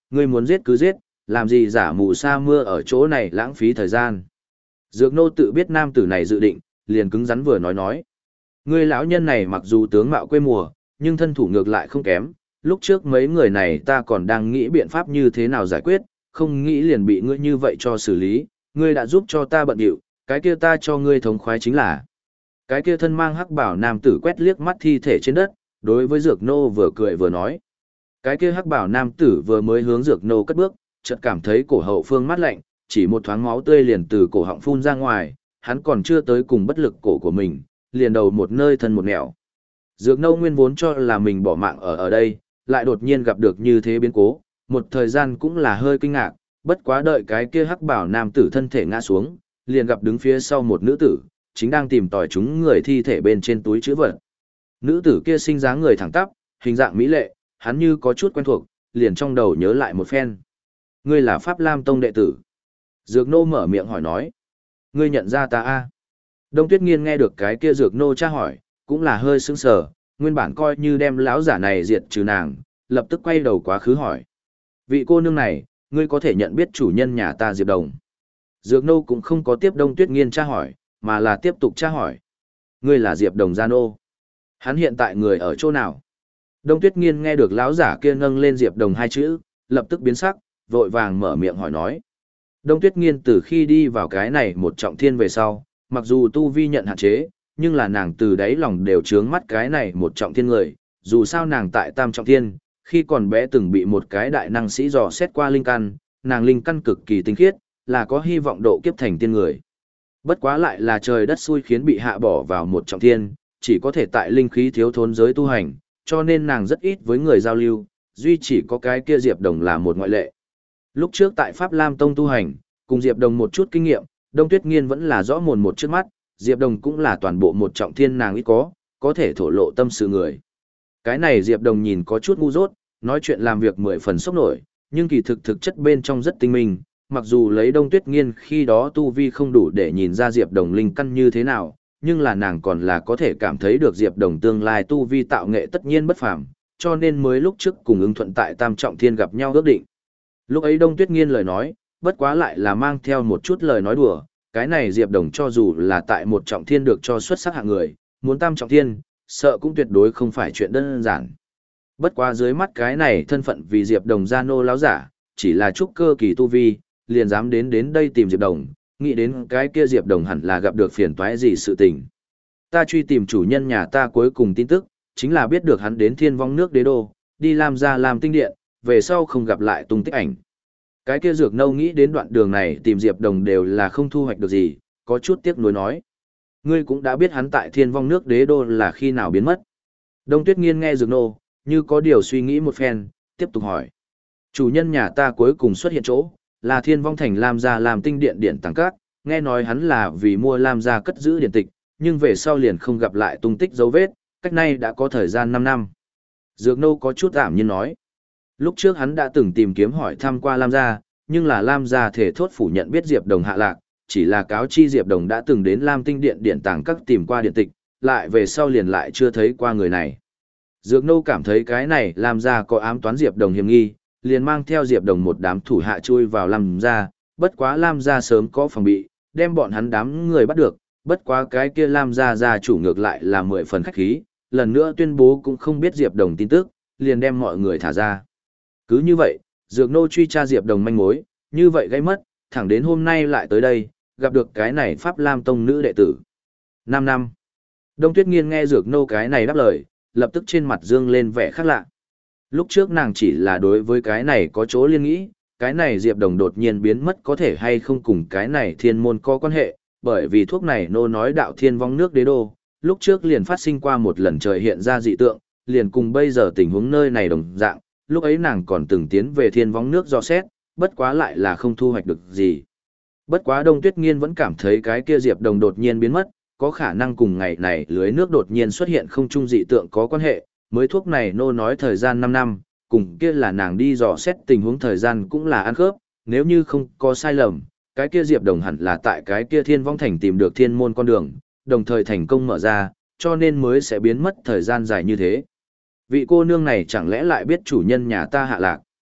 Ngươi muốn giết cứ giết, làm gì giả mù sa mưa ở chỗ này lãng phí thời gian. Dược nô tự biết nam tử này dự định, liền cứng rắn vừa nói nói. Ngươi lão nhân này mặc dù tướng mạo quê mùa, nhưng thân thủ ngược lại không kém, lúc trước mấy người này ta còn đang nghĩ biện pháp như thế nào giải quyết, không nghĩ liền bị ngươi như vậy cho xử lý, ngươi đã giúp cho ta bận điệu, cái kia ta cho ngươi thống khoái chính là. Cái kia thân mang hắc bảo nam tử quét liếc mắt thi thể trên đất, đối với dược nô vừa cười vừa nói. Cái kia hắc bảo nam tử vừa mới hướng dược nô cất bước, chợt cảm thấy cổ hậu phương mát lạnh, chỉ một thoáng máu tươi liền từ cổ họng phun ra ngoài, hắn còn chưa tới cùng bất lực cổ của mình, liền đầu một nơi thân một nẻo. Dược nô nguyên vốn cho là mình bỏ mạng ở ở đây, lại đột nhiên gặp được như thế biến cố, một thời gian cũng là hơi kinh ngạc, bất quá đợi cái kia hắc bảo nam tử thân thể ngã xuống, liền gặp đứng phía sau một nữ tử, chính đang tìm tòi chúng người thi thể bên trên túi chữ vật. Nữ tử kia sinh dáng người thẳng tắp, hình dạng mỹ lệ, hắn như có chút quen thuộc, liền trong đầu nhớ lại một phen. Ngươi là Pháp Lam Tông đệ tử. Dược nô mở miệng hỏi nói. Ngươi nhận ra ta a? Đông Tuyết Nghiên nghe được cái kia dược nô tra hỏi, cũng là hơi sững sờ, nguyên bản coi như đem lão giả này diệt trừ nàng, lập tức quay đầu quá khứ hỏi. Vị cô nương này, ngươi có thể nhận biết chủ nhân nhà ta Diệp Đồng. Dược nô cũng không có tiếp Đông Tuyết Nghiên tra hỏi, mà là tiếp tục tra hỏi. Ngươi là Diệp Đồng gia nô. Hắn hiện tại người ở chỗ nào? Đông Tuyết Nghiên nghe được lão giả kia nâng lên Diệp Đồng hai chữ, lập tức biến sắc, vội vàng mở miệng hỏi nói. Đông Tuyết Nghiên từ khi đi vào cái này một trọng thiên về sau, mặc dù tu vi nhận hạn chế, nhưng là nàng từ đáy lòng đều trướng mắt cái này một trọng thiên người, dù sao nàng tại tam trọng thiên, khi còn bé từng bị một cái đại năng sĩ dò xét qua linh căn, nàng linh căn cực kỳ tinh khiết, là có hy vọng độ kiếp thành tiên người. Bất quá lại là trời đất xui khiến bị hạ bỏ vào một trọng thiên, chỉ có thể tại linh khí thiếu thốn giới tu hành, cho nên nàng rất ít với người giao lưu, duy chỉ có cái kia Diệp Đồng là một ngoại lệ. Lúc trước tại Pháp Lam Tông tu hành, cùng Diệp Đồng một chút kinh nghiệm, Đông Tuyết Nghiên vẫn là rõ mồn một trước mắt, Diệp Đồng cũng là toàn bộ một trọng thiên nàng ít có, có thể thổ lộ tâm sự người. Cái này Diệp Đồng nhìn có chút ngu dốt, nói chuyện làm việc mười phần sốc nổi, nhưng kỳ thực thực chất bên trong rất tinh minh, mặc dù lấy Đông Tuyết Nghiên khi đó tu vi không đủ để nhìn ra Diệp Đồng linh căn như thế nào, nhưng là nàng còn là có thể cảm thấy được Diệp Đồng tương lai tu vi tạo nghệ tất nhiên bất phàm, cho nên mới lúc trước cùng ứng thuận tại Tam Trọng Thiên gặp nhau ước định. Lúc ấy Đông Tuyết Nghiên lời nói, bất quá lại là mang theo một chút lời nói đùa, cái này Diệp Đồng cho dù là tại một trọng thiên được cho xuất sắc hạng người, muốn Tam Trọng Thiên, sợ cũng tuyệt đối không phải chuyện đơn giản. Bất quá dưới mắt cái này thân phận vì Diệp Đồng gia nô láo giả, chỉ là trúc cơ kỳ tu vi, liền dám đến đến đây tìm Diệp Đồng, nghĩ đến cái kia Diệp Đồng hẳn là gặp được phiền toái gì sự tình. Ta truy tìm chủ nhân nhà ta cuối cùng tin tức, chính là biết được hắn đến Thiên Vong nước Đế đô, đi làm ra làm tinh điện, về sau không gặp lại tung tích ảnh. Cái kia Dược Nâu nghĩ đến đoạn đường này tìm Diệp Đồng đều là không thu hoạch được gì, có chút tiếc nuối nói. Ngươi cũng đã biết hắn tại Thiên Vong nước Đế đô là khi nào biến mất. Đông Tuyết Nghiên nghe Dược Nô, như có điều suy nghĩ một phen, tiếp tục hỏi. Chủ nhân nhà ta cuối cùng xuất hiện chỗ, là Thiên Vong thành Lam gia làm tinh điện điện tăng các, nghe nói hắn là vì mua Lam gia cất giữ điện tịch, nhưng về sau liền không gặp lại tung tích dấu vết, cách nay đã có thời gian năm năm. Dược Nô có chút ảm nhiên nói. Lúc trước hắn đã từng tìm kiếm hỏi thăm qua Lam gia, nhưng là Lam gia thể thốt phủ nhận biết Diệp Đồng hạ lạc, chỉ là cáo chi Diệp Đồng đã từng đến Lam tinh điện điện tàng các tìm qua điện tịch, lại về sau liền lại chưa thấy qua người này. Dược Nô cảm thấy cái này Lam gia có ám toán Diệp Đồng hiểm nghi, liền mang theo Diệp Đồng một đám thủ hạ chui vào Lam gia, bất quá Lam gia sớm có phòng bị, đem bọn hắn đám người bắt được, bất quá cái kia Lam gia gia chủ ngược lại là mười phần khách khí, lần nữa tuyên bố cũng không biết Diệp Đồng tin tức, liền đem mọi người thả ra. Cứ như vậy, Dược Nô truy tra Diệp Đồng manh mối, như vậy gây mất, thẳng đến hôm nay lại tới đây, gặp được cái này Pháp Lam Tông nữ đệ tử. Năm năm. Đông Tuyết Nghiên nghe Dược Nô cái này đáp lời, lập tức trên mặt dương lên vẻ khác lạ. Lúc trước nàng chỉ là đối với cái này có chỗ liên nghĩ, cái này Diệp Đồng đột nhiên biến mất có thể hay không cùng cái này thiên môn có quan hệ, bởi vì thuốc này nô nói đạo Thiên Vong nước Đế đô, lúc trước liền phát sinh qua một lần trời hiện ra dị tượng, liền cùng bây giờ tình huống nơi này đồng dạng, lúc ấy nàng còn từng tiến về Thiên Vong nước do xét, bất quá lại là không thu hoạch được gì. Bất quá Đông Tuyết Nghiên vẫn cảm thấy cái kia Diệp Đồng đột nhiên biến mất, có khả năng cùng ngày này lưới nước đột nhiên xuất hiện không trung dị tượng có quan hệ, mới thuốc này nô nói thời gian năm năm, cùng kia là nàng đi dò xét tình huống thời gian cũng là ăn khớp, nếu như không có sai lầm, cái kia Diệp Đồng hẳn là tại cái kia Thiên Vong thành tìm được thiên môn con đường, đồng thời thành công mở ra, cho nên mới sẽ biến mất thời gian dài như thế. Vị cô nương này chẳng lẽ lại biết chủ nhân nhà ta hạ lạc?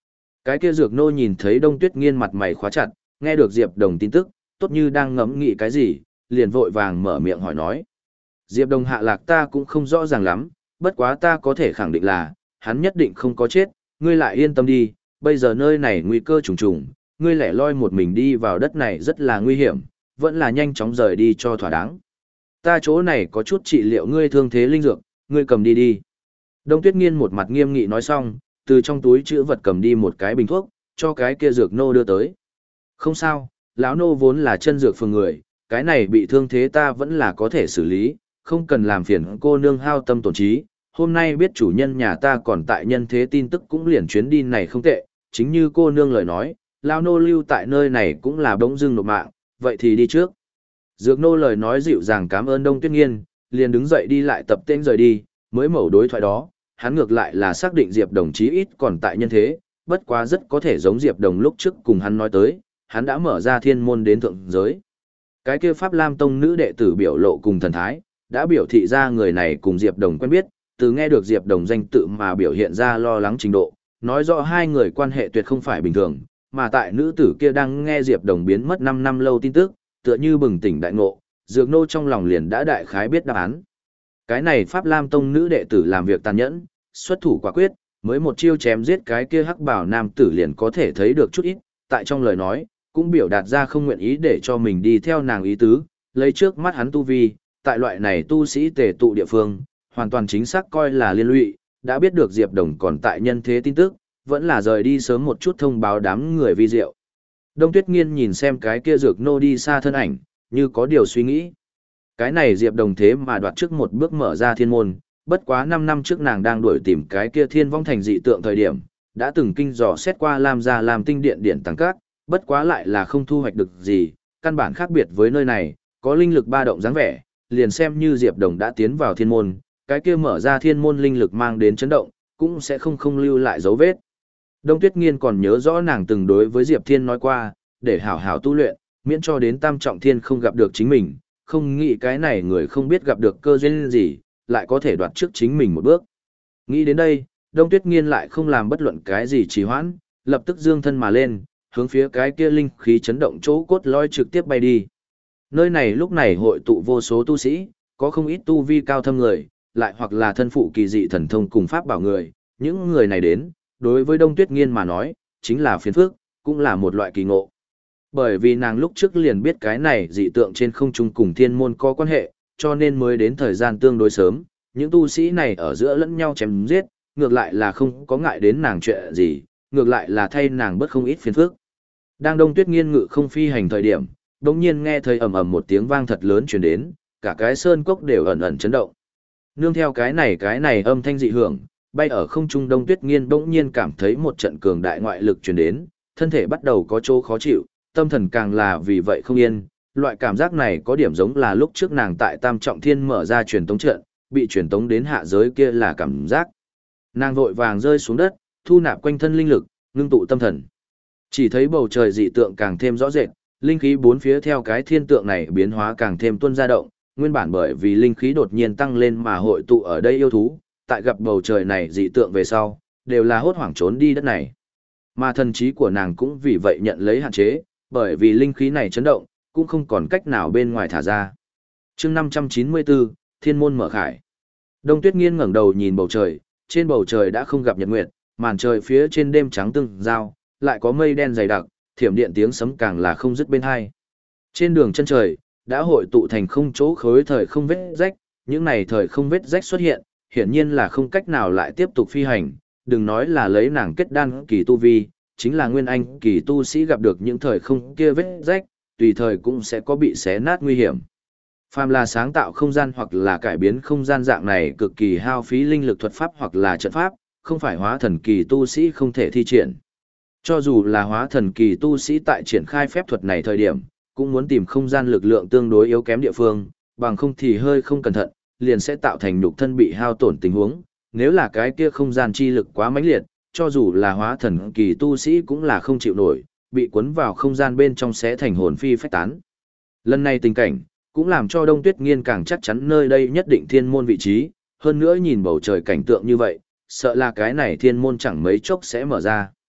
Cái kia Dược Nô nhìn thấy Đông Tuyết Nghiên mặt mày khóa chặt, nghe được Diệp Đồng tin tức, tốt như đang ngẫm nghĩ cái gì, liền vội vàng mở miệng hỏi nói. Diệp Đồng hạ lạc ta cũng không rõ ràng lắm, bất quá ta có thể khẳng định là, hắn nhất định không có chết, ngươi lại yên tâm đi, bây giờ nơi này nguy cơ trùng trùng, ngươi lẻ loi một mình đi vào đất này rất là nguy hiểm, vẫn là nhanh chóng rời đi cho thỏa đáng. Ta chỗ này có chút trị liệu ngươi thương thế linh dược, ngươi cầm đi đi. Đông Tuyết Nghiên một mặt nghiêm nghị nói xong, từ trong túi chữ vật cầm đi một cái bình thuốc, cho cái kia Dược Nô đưa tới. Không sao, lão nô vốn là chân dược phường người, cái này bị thương thế ta vẫn là có thể xử lý, không cần làm phiền cô nương hao tâm tổn trí. Hôm nay biết chủ nhân nhà ta còn tại nhân thế tin tức cũng liền chuyến đi này không tệ, chính như cô nương lời nói, lão nô lưu tại nơi này cũng là bỗng dưng nộp mạng, vậy thì đi trước. Dược Nô lời nói dịu dàng cảm ơn Đông Tuyết Nghiên, liền đứng dậy đi lại tập tên rời đi, mới mẩu đối thoại đó, hắn ngược lại là xác định Diệp Đồng chí ít còn tại nhân thế, bất quá rất có thể giống Diệp Đồng lúc trước cùng hắn nói tới, hắn đã mở ra thiên môn đến thượng giới. Cái kia Pháp Lam Tông nữ đệ tử biểu lộ cùng thần thái, đã biểu thị ra người này cùng Diệp Đồng quen biết, từ nghe được Diệp Đồng danh tự mà biểu hiện ra lo lắng trình độ, nói rõ hai người quan hệ tuyệt không phải bình thường, mà tại nữ tử kia đang nghe Diệp Đồng biến mất năm năm lâu tin tức, tựa như bừng tỉnh đại ngộ, Dược Nô trong lòng liền đã đại khái biết đáp án. Cái này Pháp Lam Tông nữ đệ tử làm việc tàn nhẫn, xuất thủ quả quyết, mới một chiêu chém giết cái kia hắc bảo nam tử liền có thể thấy được chút ít, tại trong lời nói, cũng biểu đạt ra không nguyện ý để cho mình đi theo nàng ý tứ, lấy trước mắt hắn tu vi, tại loại này tu sĩ tề tụ địa phương, hoàn toàn chính xác coi là liên lụy, đã biết được Diệp Đồng còn tại nhân thế tin tức, vẫn là rời đi sớm một chút thông báo đám người vi diệu. Đông Tuyết Nghiên nhìn xem cái kia Dược Nô đi xa thân ảnh, như có điều suy nghĩ. Cái này Diệp Đồng thế mà đoạt trước một bước mở ra thiên môn, bất quá năm năm trước nàng đang đuổi tìm cái kia Thiên Vong Thành dị tượng thời điểm, đã từng kinh dò xét qua Lam gia làm tinh điện điện tăng các, bất quá lại là không thu hoạch được gì, căn bản khác biệt với nơi này, có linh lực ba động dáng vẻ, liền xem như Diệp Đồng đã tiến vào thiên môn, cái kia mở ra thiên môn linh lực mang đến chấn động, cũng sẽ không không lưu lại dấu vết. Đông Tuyết Nghiên còn nhớ rõ nàng từng đối với Diệp Thiên nói qua, để hảo hảo tu luyện, miễn cho đến Tam Trọng Thiên không gặp được chính mình, không nghĩ cái này người không biết gặp được cơ duyên gì, lại có thể đoạt trước chính mình một bước. Nghĩ đến đây, Đông Tuyết Nghiên lại không làm bất luận cái gì trì hoãn, lập tức dương thân mà lên, hướng phía cái kia linh khí chấn động chỗ cốt lõi trực tiếp bay đi. Nơi này lúc này hội tụ vô số tu sĩ, có không ít tu vi cao thâm người, lại hoặc là thân phụ kỳ dị thần thông cùng pháp bảo người, những người này đến, đối với Đông Tuyết Nghiên mà nói, chính là phiền phức, cũng là một loại kỳ ngộ. Bởi vì nàng lúc trước liền biết cái này dị tượng trên không trung cùng thiên môn có quan hệ, cho nên mới đến thời gian tương đối sớm, những tu sĩ này ở giữa lẫn nhau chém giết, ngược lại là không có ngại đến nàng chuyện gì, ngược lại là thay nàng bớt không ít phiền phức. Đang Đông Tuyết Nghiên ngự không phi hành thời điểm, đột nhiên nghe thấy ầm ầm một tiếng vang thật lớn truyền đến, cả cái sơn cốc đều ẩn ẩn chấn động. Nương theo cái này cái này âm thanh dị hưởng, bay ở không trung Đông Tuyết Nghiên bỗng nhiên cảm thấy một trận cường đại ngoại lực truyền đến, thân thể bắt đầu có chỗ khó chịu, tâm thần càng là vì vậy không yên, loại cảm giác này có điểm giống là lúc trước nàng tại Tam Trọng Thiên mở ra truyền tống trận, bị truyền tống đến hạ giới kia là cảm giác. Nàng vội vàng rơi xuống đất, thu nạp quanh thân linh lực, ngưng tụ tâm thần. Chỉ thấy bầu trời dị tượng càng thêm rõ rệt, linh khí bốn phía theo cái thiên tượng này biến hóa càng thêm tuôn ra động, nguyên bản bởi vì linh khí đột nhiên tăng lên mà hội tụ ở đây yêu thú, tại gặp bầu trời này dị tượng về sau, đều là hốt hoảng trốn đi đất này. Mà thần trí của nàng cũng vì vậy nhận lấy hạn chế, bởi vì linh khí này chấn động, cũng không còn cách nào bên ngoài thả ra. Chương năm trăm chín mươi bốn, Thiên môn mở khải. Đông Tuyết Nghiên ngẩng đầu nhìn bầu trời, trên bầu trời đã không gặp nhật nguyệt, màn trời phía trên đêm trắng tương giao, lại có mây đen dày đặc, thiểm điện tiếng sấm càng là không dứt bên hai. Trên đường chân trời, đã hội tụ thành không chỗ khối thời không vết rách, những này thời không vết rách xuất hiện, hiển nhiên là không cách nào lại tiếp tục phi hành, đừng nói là lấy nàng kết đan kỳ tu vi, chính là nguyên anh kỳ tu sĩ gặp được những thời không kia vết rách, tùy thời cũng sẽ có bị xé nát nguy hiểm. Phàm là sáng tạo không gian hoặc là cải biến không gian dạng này cực kỳ hao phí linh lực thuật pháp hoặc là trận pháp, không phải hóa thần kỳ tu sĩ không thể thi triển. Cho dù là hóa thần kỳ tu sĩ tại triển khai phép thuật này thời điểm, cũng muốn tìm không gian lực lượng tương đối yếu kém địa phương, bằng không thì hơi không cẩn thận, liền sẽ tạo thành nhục thân bị hao tổn tình huống. Nếu là cái kia không gian chi lực quá mãnh liệt, cho dù là hóa thần kỳ tu sĩ cũng là không chịu nổi, bị cuốn vào không gian bên trong sẽ thành hồn phi phách tán. Lần này tình cảnh, cũng làm cho Đông Tuyết Nghiên càng chắc chắn nơi đây nhất định thiên môn vị trí, hơn nữa nhìn bầu trời cảnh tượng như vậy, sợ là cái này thiên môn chẳng mấy chốc sẽ mở ra.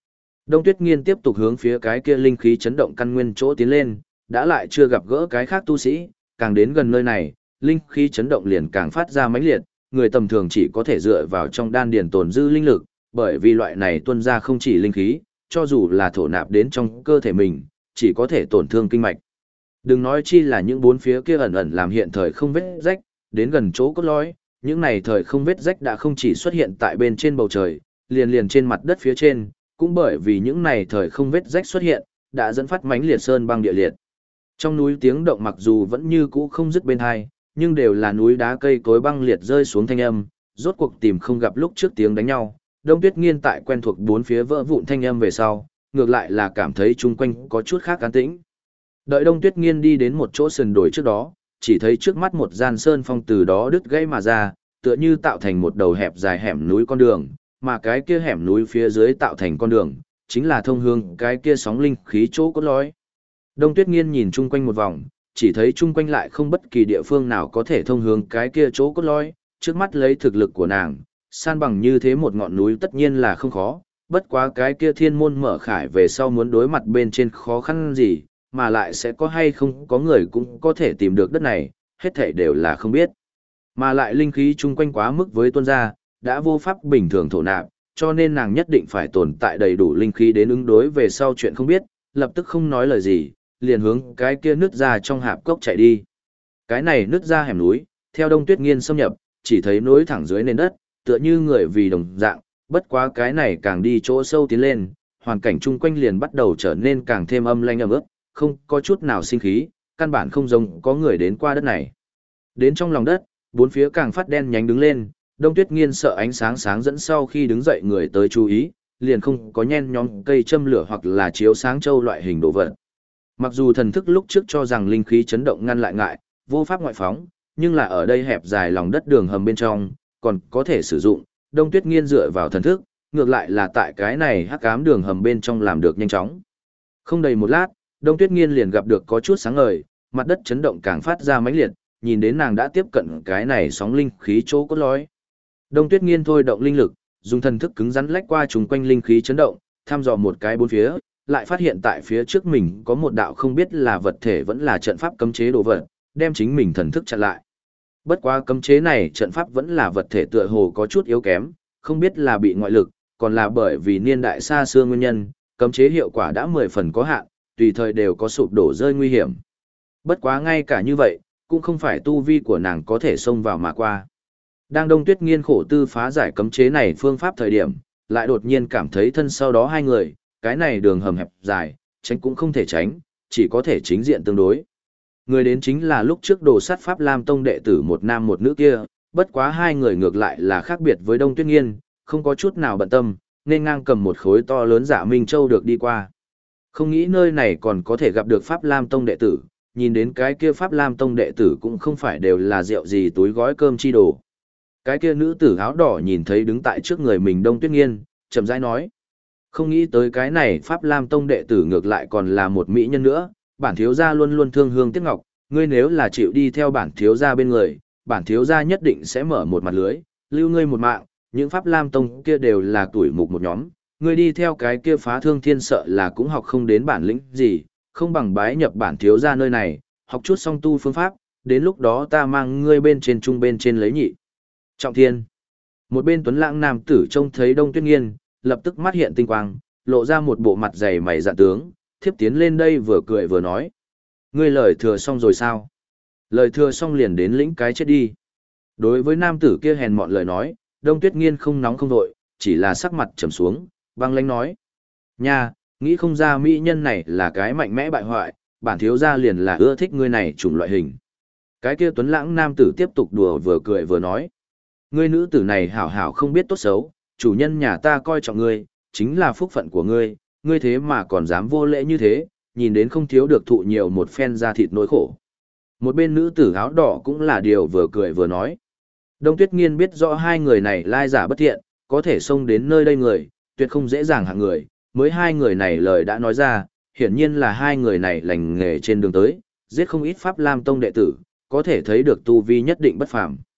Đông Tuyết Nghiên tiếp tục hướng phía cái kia linh khí chấn động căn nguyên chỗ tiến lên, đã lại chưa gặp gỡ cái khác tu sĩ, càng đến gần nơi này, linh khí chấn động liền càng phát ra mãnh liệt, người tầm thường chỉ có thể dựa vào trong đan điền tồn dư linh lực, bởi vì loại này tuôn ra không chỉ linh khí, cho dù là thổ nạp đến trong cơ thể mình, chỉ có thể tổn thương kinh mạch. Đừng nói chi là những bốn phía kia ẩn ẩn làm hiện thời không vết rách, đến gần chỗ cốt lõi, những này thời không vết rách đã không chỉ xuất hiện tại bên trên bầu trời, liền liền trên mặt đất phía trên, cũng bởi vì những này thời không vết rách xuất hiện, đã dẫn phát mãnh liệt sơn băng địa liệt. Trong núi tiếng động mặc dù vẫn như cũ không dứt bên hai, nhưng đều là núi đá cây cối băng liệt rơi xuống thanh âm, rốt cuộc tìm không gặp lúc trước tiếng đánh nhau. Đông Tuyết Nghiên tại quen thuộc bốn phía vỡ vụn thanh âm về sau, ngược lại là cảm thấy chung quanh có chút khác an tĩnh. Đợi Đông Tuyết Nghiên đi đến một chỗ sườn đồi trước đó, chỉ thấy trước mắt một gian sơn phong từ đó đứt gãy mà ra, tựa như tạo thành một đầu hẹp dài hẻm núi con đường, mà cái kia hẻm núi phía dưới tạo thành con đường, chính là thông hướng cái kia sóng linh khí chỗ cốt lõi. Đông Tuyết Nghiên nhìn chung quanh một vòng, chỉ thấy chung quanh lại không bất kỳ địa phương nào có thể thông hướng cái kia chỗ cốt lõi, trước mắt lấy thực lực của nàng, san bằng như thế một ngọn núi tất nhiên là không khó, bất quá cái kia thiên môn mở khải về sau muốn đối mặt bên trên khó khăn gì, mà lại sẽ có hay không có người cũng có thể tìm được đất này, hết thảy đều là không biết. Mà lại linh khí chung quanh quá mức với tuôn ra, đã vô pháp bình thường thổ nạp, cho nên nàng nhất định phải tồn tại đầy đủ linh khí đến ứng đối về sau chuyện không biết, lập tức không nói lời gì, liền hướng cái kia nứt ra trong hạp cốc chạy đi. Cái này nứt ra hẻm núi, theo Đông Tuyết Nghiên xâm nhập, chỉ thấy nối thẳng dưới nền đất, tựa như người vì đồng dạng, bất quá cái này càng đi chỗ sâu tiến lên, hoàn cảnh chung quanh liền bắt đầu trở nên càng thêm âm lanh ẩm ướt, không có chút nào sinh khí, căn bản không giống có người đến qua đất này. Đến trong lòng đất, bốn phía càng phát đen nhánh đứng lên, Đông Tuyết Nghiên sợ ánh sáng sáng dẫn sau khi đứng dậy người tới chú ý, liền không có nhen nhóm cây châm lửa hoặc là chiếu sáng châu loại hình đồ vật. Mặc dù thần thức lúc trước cho rằng linh khí chấn động ngăn lại ngại, vô pháp ngoại phóng, nhưng là ở đây hẹp dài lòng đất đường hầm bên trong, còn có thể sử dụng, Đông Tuyết Nghiên dựa vào thần thức, ngược lại là tại cái này hắc ám đường hầm bên trong làm được nhanh chóng. Không đầy một lát, Đông Tuyết Nghiên liền gặp được có chút sáng ngời, mặt đất chấn động càng phát ra mãnh liệt, nhìn đến nàng đã tiếp cận cái này sóng linh khí chỗ cốt lõi. Đông Tuyết Nghiên thôi động linh lực, dùng thần thức cứng rắn lách qua trùng quanh linh khí chấn động, thăm dò một cái bốn phía, lại phát hiện tại phía trước mình có một đạo không biết là vật thể vẫn là trận pháp cấm chế đồ vật, đem chính mình thần thức chặn lại. Bất quá cấm chế này trận pháp vẫn là vật thể tựa hồ có chút yếu kém, không biết là bị ngoại lực, còn là bởi vì niên đại xa xưa nguyên nhân, cấm chế hiệu quả đã mười phần có hạn, tùy thời đều có sụp đổ rơi nguy hiểm. Bất quá ngay cả như vậy, cũng không phải tu vi của nàng có thể xông vào mà qua. Đang Đông Tuyết Nghiên khổ tư phá giải cấm chế này phương pháp thời điểm, lại đột nhiên cảm thấy thân sau đó hai người, cái này đường hầm hẹp dài, tránh cũng không thể tránh, chỉ có thể chính diện tương đối. Người đến chính là lúc trước đồ sát Pháp Lam Tông đệ tử một nam một nữ kia, bất quá hai người ngược lại là khác biệt với Đông Tuyết Nghiên, không có chút nào bận tâm, nên ngang cầm một khối to lớn Dạ Minh Châu được đi qua. Không nghĩ nơi này còn có thể gặp được Pháp Lam Tông đệ tử, nhìn đến cái kia Pháp Lam Tông đệ tử cũng không phải đều là rượu gì túi gói cơm chi đồ. Cái kia nữ tử áo đỏ nhìn thấy đứng tại trước người mình Đông Tuyết Nghiên, chậm rãi nói. Không nghĩ tới cái này Pháp Lam Tông đệ tử ngược lại còn là một mỹ nhân nữa, bản thiếu gia luôn luôn thương hương tiếc ngọc, ngươi nếu là chịu đi theo bản thiếu gia bên người, bản thiếu gia nhất định sẽ mở một mặt lưới, lưu ngươi một mạng, những Pháp Lam Tông kia đều là tuổi mục một nhóm, ngươi đi theo cái kia phá thương thiên sợ là cũng học không đến bản lĩnh gì, không bằng bái nhập bản thiếu gia nơi này, học chút song tu phương pháp, đến lúc đó ta mang ngươi bên trên trung bên trên lấy nhị. Trọng thiên. Một bên tuấn lãng nam tử trông thấy Đông Tuyết Nghiên, lập tức mắt hiện tinh quang, lộ ra một bộ mặt dày mày dạn tướng, thiếp tiến lên đây vừa cười vừa nói. Ngươi lời thừa xong rồi sao? Lời thừa xong liền đến lĩnh cái chết đi. Đối với nam tử kia hèn mọn lời nói, Đông Tuyết Nghiên không nóng không vội, chỉ là sắc mặt trầm xuống, băng lãnh nói. Nha, nghĩ không ra mỹ nhân này là cái mạnh mẽ bại hoại, bản thiếu gia liền là ưa thích ngươi này chủng loại hình. Cái kia tuấn lãng nam tử tiếp tục đùa vừa cười vừa nói. Ngươi nữ tử này hảo hảo không biết tốt xấu, chủ nhân nhà ta coi trọng ngươi, chính là phúc phận của ngươi, ngươi thế mà còn dám vô lễ như thế, nhìn đến không thiếu được thụ nhiều một phen da thịt nỗi khổ. Một bên nữ tử áo đỏ cũng là điều vừa cười vừa nói. Đông Tuyết Nghiên biết rõ hai người này lai giả bất thiện, có thể xông đến nơi đây người, tuyệt không dễ dàng hạng người, mới hai người này lời đã nói ra, hiển nhiên là hai người này lành nghề trên đường tới, giết không ít Pháp Lam Tông đệ tử, có thể thấy được tu vi nhất định bất phàm.